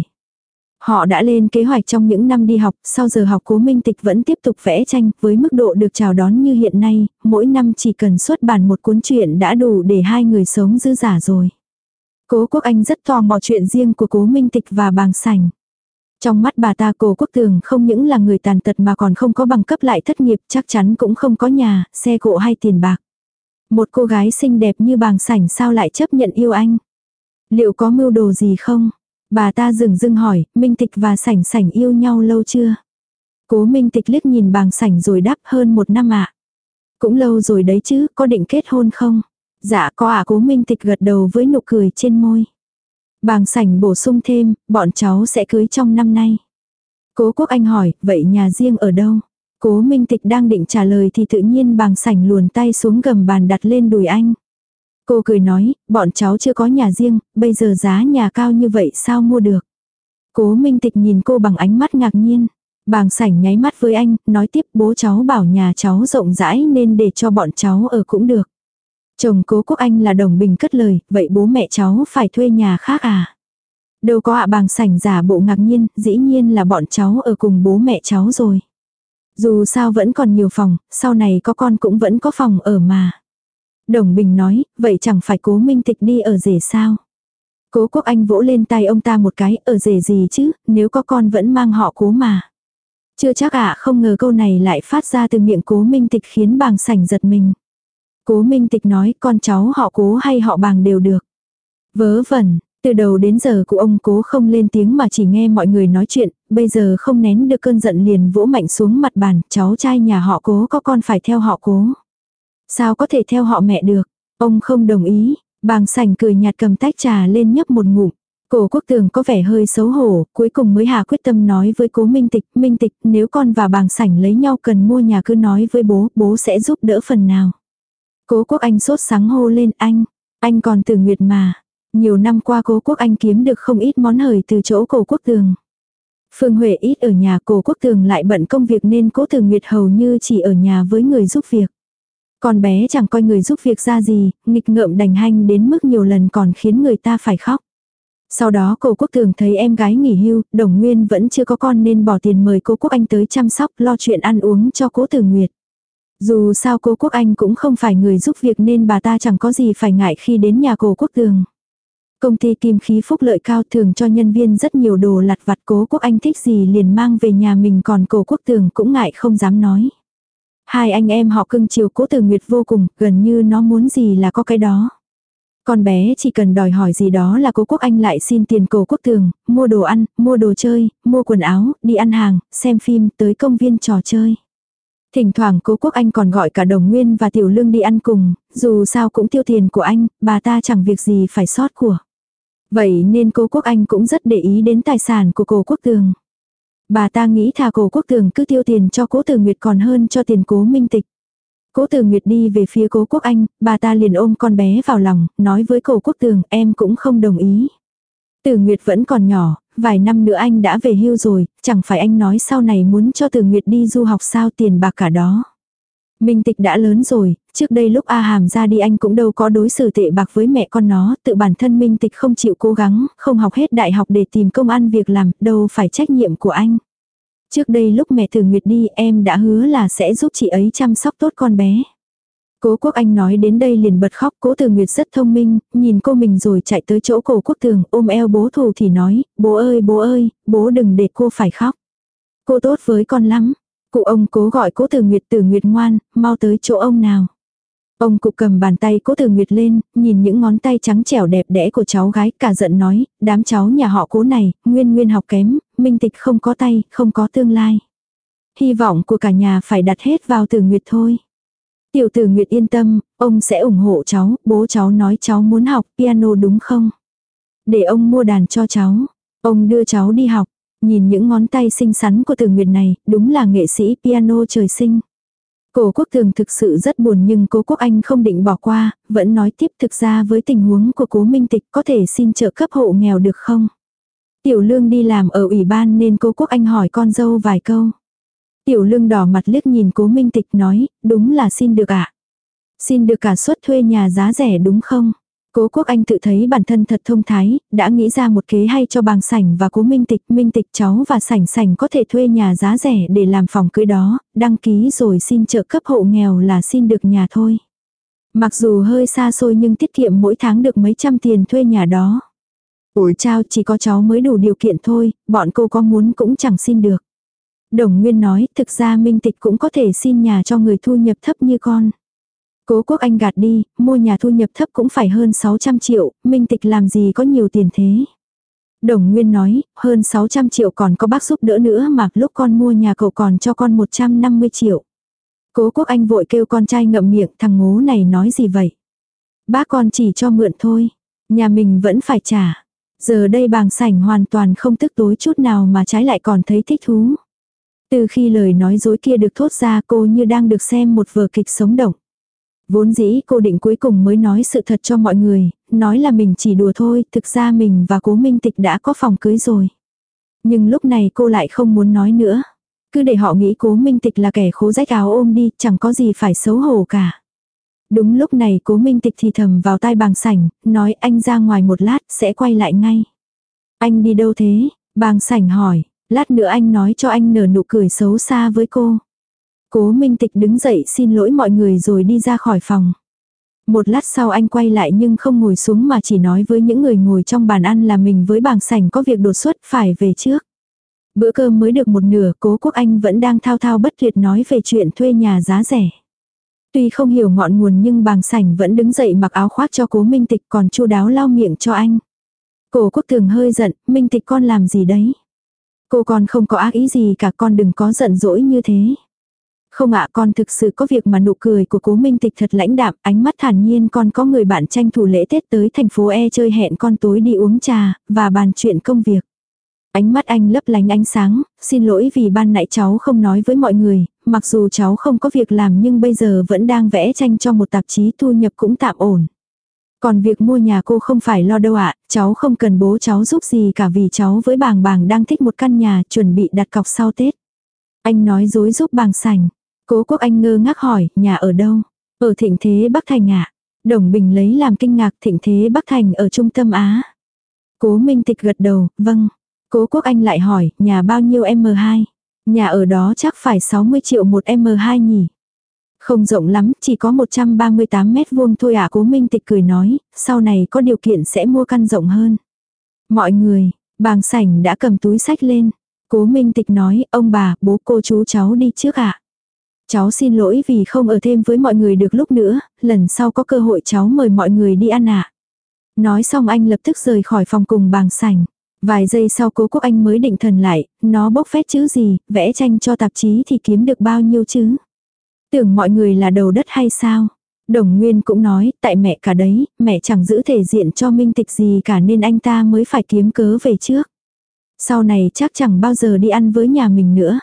Họ đã lên kế hoạch trong những năm đi học, sau giờ học Cố Minh Tịch vẫn tiếp tục vẽ tranh, với mức độ được chào đón như hiện nay, mỗi năm chỉ cần xuất bản một cuốn truyện đã đủ để hai người sống dư giả rồi. Cố Quốc Anh rất tò mò chuyện riêng của Cố Minh Tịch và Bàng Sảnh. Trong mắt bà ta Cố Quốc Tường không những là người tàn tật mà còn không có bằng cấp lại thất nghiệp, chắc chắn cũng không có nhà, xe cộ hay tiền bạc. Một cô gái xinh đẹp như Bàng Sảnh sao lại chấp nhận yêu anh? Liệu có mưu đồ gì không? Bà ta dừng dưng hỏi, Minh Tịch và Sảnh Sảnh yêu nhau lâu chưa? Cố Minh Tịch liếc nhìn Bàng Sảnh rồi đáp hơn một năm ạ. Cũng lâu rồi đấy chứ, có định kết hôn không? Dạ có ạ, Cố Minh Tịch gật đầu với nụ cười trên môi. Bàng Sảnh bổ sung thêm, bọn cháu sẽ cưới trong năm nay. Cố Quốc Anh hỏi, vậy nhà riêng ở đâu? Cố Minh Tịch đang định trả lời thì tự nhiên Bàng Sảnh luồn tay xuống gầm bàn đặt lên đùi anh. Cô cười nói, bọn cháu chưa có nhà riêng, bây giờ giá nhà cao như vậy sao mua được? Cố Minh Tịch nhìn cô bằng ánh mắt ngạc nhiên. Bàng Sảnh nháy mắt với anh, nói tiếp bố cháu bảo nhà cháu rộng rãi nên để cho bọn cháu ở cũng được. Chồng Cố Quốc Anh là Đồng Bình cất lời, vậy bố mẹ cháu phải thuê nhà khác à? Đâu có ạ. Bàng Sảnh giả bộ ngạc nhiên, dĩ nhiên là bọn cháu ở cùng bố mẹ cháu rồi. Dù sao vẫn còn nhiều phòng, sau này có con cũng vẫn có phòng ở mà. Đồng Bình nói, vậy chẳng phải Cố Minh Tịch đi ở rể sao? Cố Quốc Anh vỗ lên tay ông ta một cái, ở rể gì chứ, nếu có con vẫn mang họ Cố mà. Chưa chắc ạ. Không ngờ câu này lại phát ra từ miệng Cố Minh Tịch khiến Bàng Sảnh giật mình. Cố Minh Tịch nói, con cháu họ Cố hay họ Bàng đều được. Vớ vẩn, từ đầu đến giờ cụ ông Cố không lên tiếng mà chỉ nghe mọi người nói chuyện, bây giờ không nén được cơn giận liền vỗ mạnh xuống mặt bàn, cháu trai nhà họ Cố có con phải theo họ Cố. Sao có thể theo họ mẹ được? Ông không đồng ý. Bàng Sảnh cười nhạt cầm tách trà lên nhấp một ngụm. Cố Quốc Tường có vẻ hơi xấu hổ, cuối cùng mới hạ quyết tâm nói với Cố Minh Tịch, Minh Tịch, nếu con và Bàng Sảnh lấy nhau cần mua nhà cứ nói với bố, bố sẽ giúp đỡ phần nào. Cố Quốc Anh sốt sắng hô lên, anh, anh còn Tử Nguyệt mà. Nhiều năm qua Cố Quốc Anh kiếm được không ít món hời từ chỗ Cố Quốc Tường. Phương Huệ ít ở nhà, Cố Quốc Tường lại bận công việc nên Cố Tử Nguyệt hầu như chỉ ở nhà với người giúp việc. Con bé chẳng coi người giúp việc ra gì, nghịch ngợm đành hanh đến mức nhiều lần còn khiến người ta phải khóc. Sau đó Cố Quốc Tường thấy em gái nghỉ hưu, Đồng Nguyên vẫn chưa có con nên bỏ tiền mời Cố Quốc Anh tới chăm sóc lo chuyện ăn uống cho Cố Tử Nguyệt. Dù sao Cố Quốc Anh cũng không phải người giúp việc nên bà ta chẳng có gì phải ngại khi đến nhà Cố Quốc Tường. Công ty kim khí phúc lợi cao thường cho nhân viên rất nhiều đồ lặt vặt, Cố Quốc Anh thích gì liền mang về nhà mình, còn Cố Quốc Tường cũng ngại không dám nói. Hai anh em họ cưng chiều Cố Tử Nguyệt vô cùng, gần như nó muốn gì là có cái đó. Con bé chỉ cần đòi hỏi gì đó là Cố Quốc Anh lại xin tiền Cố Quốc Tường, mua đồ ăn, mua đồ chơi, mua quần áo, đi ăn hàng, xem phim, tới công viên trò chơi. Thỉnh thoảng Cố Quốc Anh còn gọi cả Đồng Nguyên và Tiểu Lương đi ăn cùng, dù sao cũng tiêu tiền của anh, bà ta chẳng việc gì phải sót của. Vậy nên Cố Quốc Anh cũng rất để ý đến tài sản của Cố Quốc Tường. Bà ta nghĩ thà Cố Quốc Tường cứ tiêu tiền cho Cố Tử Nguyệt còn hơn cho tiền Cố Minh Tịch. Cố Tử Nguyệt đi về phía Cố Quốc Anh, bà ta liền ôm con bé vào lòng, nói với Cố Quốc Tường, em cũng không đồng ý. Tử Nguyệt vẫn còn nhỏ, vài năm nữa anh đã về hưu rồi, chẳng phải anh nói sau này muốn cho Tử Nguyệt đi du học sao, tiền bạc cả đó. Minh Tịch đã lớn rồi, trước đây lúc A Hàm ra đi anh cũng đâu có đối xử tệ bạc với mẹ con nó, tự bản thân Minh Tịch không chịu cố gắng, không học hết đại học để tìm công ăn việc làm, đâu phải trách nhiệm của anh. Trước đây lúc mẹ Tử Nguyệt đi em đã hứa là sẽ giúp chị ấy chăm sóc tốt con bé. Cố Quốc Anh nói đến đây liền bật khóc. Cố Tử Nguyệt rất thông minh, nhìn cô mình rồi chạy tới chỗ Cố Quốc Tường ôm eo bố thủ thì nói, bố ơi bố ơi, bố đừng để cô phải khóc. Cô tốt với con lắm. Cụ ông Cố gọi Cố Tử Nguyệt, Tử Nguyệt ngoan, mau tới chỗ ông nào. Ông cụ cầm bàn tay Cố Tử Nguyệt lên, nhìn những ngón tay trắng trẻo đẹp đẽ của cháu gái, cả giận nói, đám cháu nhà họ Cố này, nguyên nguyên học kém, Minh Tịch không có tay, không có tương lai. Hy vọng của cả nhà phải đặt hết vào Tử Nguyệt thôi. Tiểu Tử Nguyệt yên tâm, ông sẽ ủng hộ cháu, bố cháu nói cháu muốn học piano đúng không? Để ông mua đàn cho cháu, ông đưa cháu đi học. Nhìn những ngón tay xinh xắn của Tử Nguyệt này, đúng là nghệ sĩ piano trời sinh. Cố Quốc Tường thực sự rất buồn nhưng Cố Quốc Anh không định bỏ qua, vẫn nói tiếp, thực ra với tình huống của Cố Minh Tịch có thể xin trợ cấp hộ nghèo được không? Tiểu Lương đi làm ở ủy ban nên Cố Quốc Anh hỏi con dâu vài câu. Tiểu Lương đỏ mặt liếc nhìn Cố Minh Tịch nói, đúng là xin được ạ. À? Xin được cả suất thuê nhà giá rẻ đúng không? Cố Quốc Anh tự thấy bản thân thật thông thái, đã nghĩ ra một kế hay cho Bàng Sảnh và Cố Minh Tịch. Minh Tịch cháu và Sảnh Sảnh có thể thuê nhà giá rẻ để làm phòng cưới đó, đăng ký rồi xin trợ cấp hộ nghèo là xin được nhà thôi. Mặc dù hơi xa xôi nhưng tiết kiệm mỗi tháng được mấy trăm tiền thuê nhà đó. Ủi chao, chỉ có cháu mới đủ điều kiện thôi, bọn cô có muốn cũng chẳng xin được. Đồng Nguyên nói, thực ra Minh Tịch cũng có thể xin nhà cho người thu nhập thấp như con. Cố Quốc Anh gạt đi, mua nhà thu nhập thấp cũng phải hơn sáu trăm triệu, Minh Tịch làm gì có nhiều tiền thế. Đồng Nguyên nói, hơn sáu trăm triệu còn có bác giúp đỡ nữa mà, lúc con mua nhà cậu còn cho con một trăm năm mươi triệu. Cố Quốc Anh vội kêu con trai ngậm miệng, thằng ngố này nói gì vậy? Bác con chỉ cho mượn thôi, nhà mình vẫn phải trả. Giờ đây Bàng Sảnh hoàn toàn không tức tối chút nào mà trái lại còn thấy thích thú. Từ khi lời nói dối kia được thốt ra, cô như đang được xem một vở kịch sống động. Vốn dĩ cô định cuối cùng mới nói sự thật cho mọi người, nói là mình chỉ đùa thôi, thực ra mình và Cố Minh Tịch đã có phòng cưới rồi. Nhưng lúc này cô lại không muốn nói nữa. Cứ để họ nghĩ Cố Minh Tịch là kẻ khố rách áo ôm đi, chẳng có gì phải xấu hổ cả. Đúng lúc này Cố Minh Tịch thì thầm vào tai Bàng Sảnh, nói anh ra ngoài một lát, sẽ quay lại ngay. Anh đi đâu thế? Bàng Sảnh hỏi, lát nữa anh nói cho anh nở nụ cười xấu xa với cô. Cố Minh Tịch đứng dậy xin lỗi mọi người rồi đi ra khỏi phòng. Một lát sau anh quay lại nhưng không ngồi xuống mà chỉ nói với những người ngồi trong bàn ăn là mình với Bàng Sảnh có việc đột xuất phải về trước. Bữa cơm mới được một nửa, Cố Quốc Anh vẫn đang thao thao bất tuyệt nói về chuyện thuê nhà giá rẻ. Tuy không hiểu ngọn nguồn nhưng Bàng Sảnh vẫn đứng dậy mặc áo khoác cho Cố Minh Tịch còn chu đáo lau miệng cho anh. Cố Quốc Tường hơi giận, Minh Tịch con làm gì đấy? Cô con không có ác ý gì cả, con đừng có giận dỗi như thế. Không ạ, con thực sự có việc mà. Nụ cười của Cố Minh Tịch thật lãnh đạm, ánh mắt thản nhiên. Con có người bạn tranh thủ lễ Tết tới thành phố E chơi, hẹn con tối đi uống trà, và bàn chuyện công việc. Ánh mắt anh lấp lánh ánh sáng, xin lỗi vì ban nãy cháu không nói với mọi người, mặc dù cháu không có việc làm nhưng bây giờ vẫn đang vẽ tranh cho một tạp chí, thu nhập cũng tạm ổn. Còn việc mua nhà cô không phải lo đâu ạ, cháu không cần bố cháu giúp gì cả vì cháu với Bàng Bàng đang thích một căn nhà chuẩn bị đặt cọc sau Tết. Anh nói dối giúp Bàng Sảnh. Cố Quốc Anh ngơ ngác hỏi, nhà ở đâu? Ở Thịnh Thế Bắc Thành ạ. Đồng Bình lấy làm kinh ngạc, Thịnh Thế Bắc Thành ở trung tâm Á. Cố Minh Tịch gật đầu, vâng. Cố Quốc Anh lại hỏi, nhà bao nhiêu em hai? Nhà ở đó chắc phải sáu mươi triệu một em hai nhỉ? Không rộng lắm, chỉ có một trăm ba mươi tám mét vuông thôi ạ. Cố Minh Tịch cười nói, sau này có điều kiện sẽ mua căn rộng hơn. Mọi người, Bàng Sảnh đã cầm túi sách lên. Cố Minh Tịch nói, ông bà, bố cô chú cháu đi trước ạ. Cháu xin lỗi vì không ở thêm với mọi người được lúc nữa, lần sau có cơ hội cháu mời mọi người đi ăn ạ. Nói xong anh lập tức rời khỏi phòng cùng Bàng Sảnh. Vài giây sau Cố Quốc Anh mới định thần lại, nó bốc phét chữ gì, vẽ tranh cho tạp chí thì kiếm được bao nhiêu chứ? Tưởng mọi người là đầu đất hay sao? Đồng Nguyên cũng nói, tại mẹ cả đấy, mẹ chẳng giữ thể diện cho Minh Tịch gì cả nên anh ta mới phải kiếm cớ về trước. Sau này chắc chẳng bao giờ đi ăn với nhà mình nữa.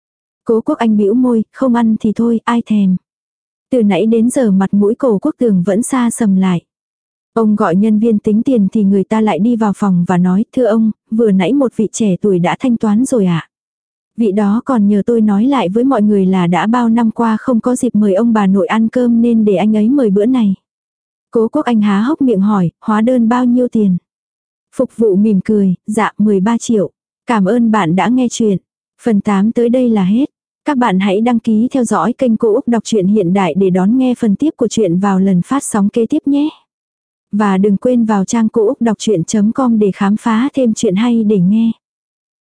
Cố Quốc Anh bĩu môi, không ăn thì thôi, ai thèm. Từ nãy đến giờ mặt mũi Cố Quốc Tường vẫn xa sầm lại. Ông gọi nhân viên tính tiền thì người ta lại đi vào phòng và nói, thưa ông, vừa nãy một vị trẻ tuổi đã thanh toán rồi ạ. À? Vị đó còn nhờ tôi nói lại với mọi người là đã bao năm qua không có dịp mời ông bà nội ăn cơm nên để anh ấy mời bữa này. Cố Quốc Anh há hốc miệng hỏi, hóa đơn bao nhiêu tiền? Phục vụ mỉm cười, dạ mười ba triệu. Cảm ơn bạn đã nghe chuyện. Phần tám tới đây là hết. Các bạn hãy đăng ký theo dõi kênh Cô Úc Đọc truyện Hiện Đại để đón nghe phần tiếp của chuyện vào lần phát sóng kế tiếp nhé. Và đừng quên vào trang cô úc đọc chuyện chấm com để khám phá thêm chuyện hay để nghe.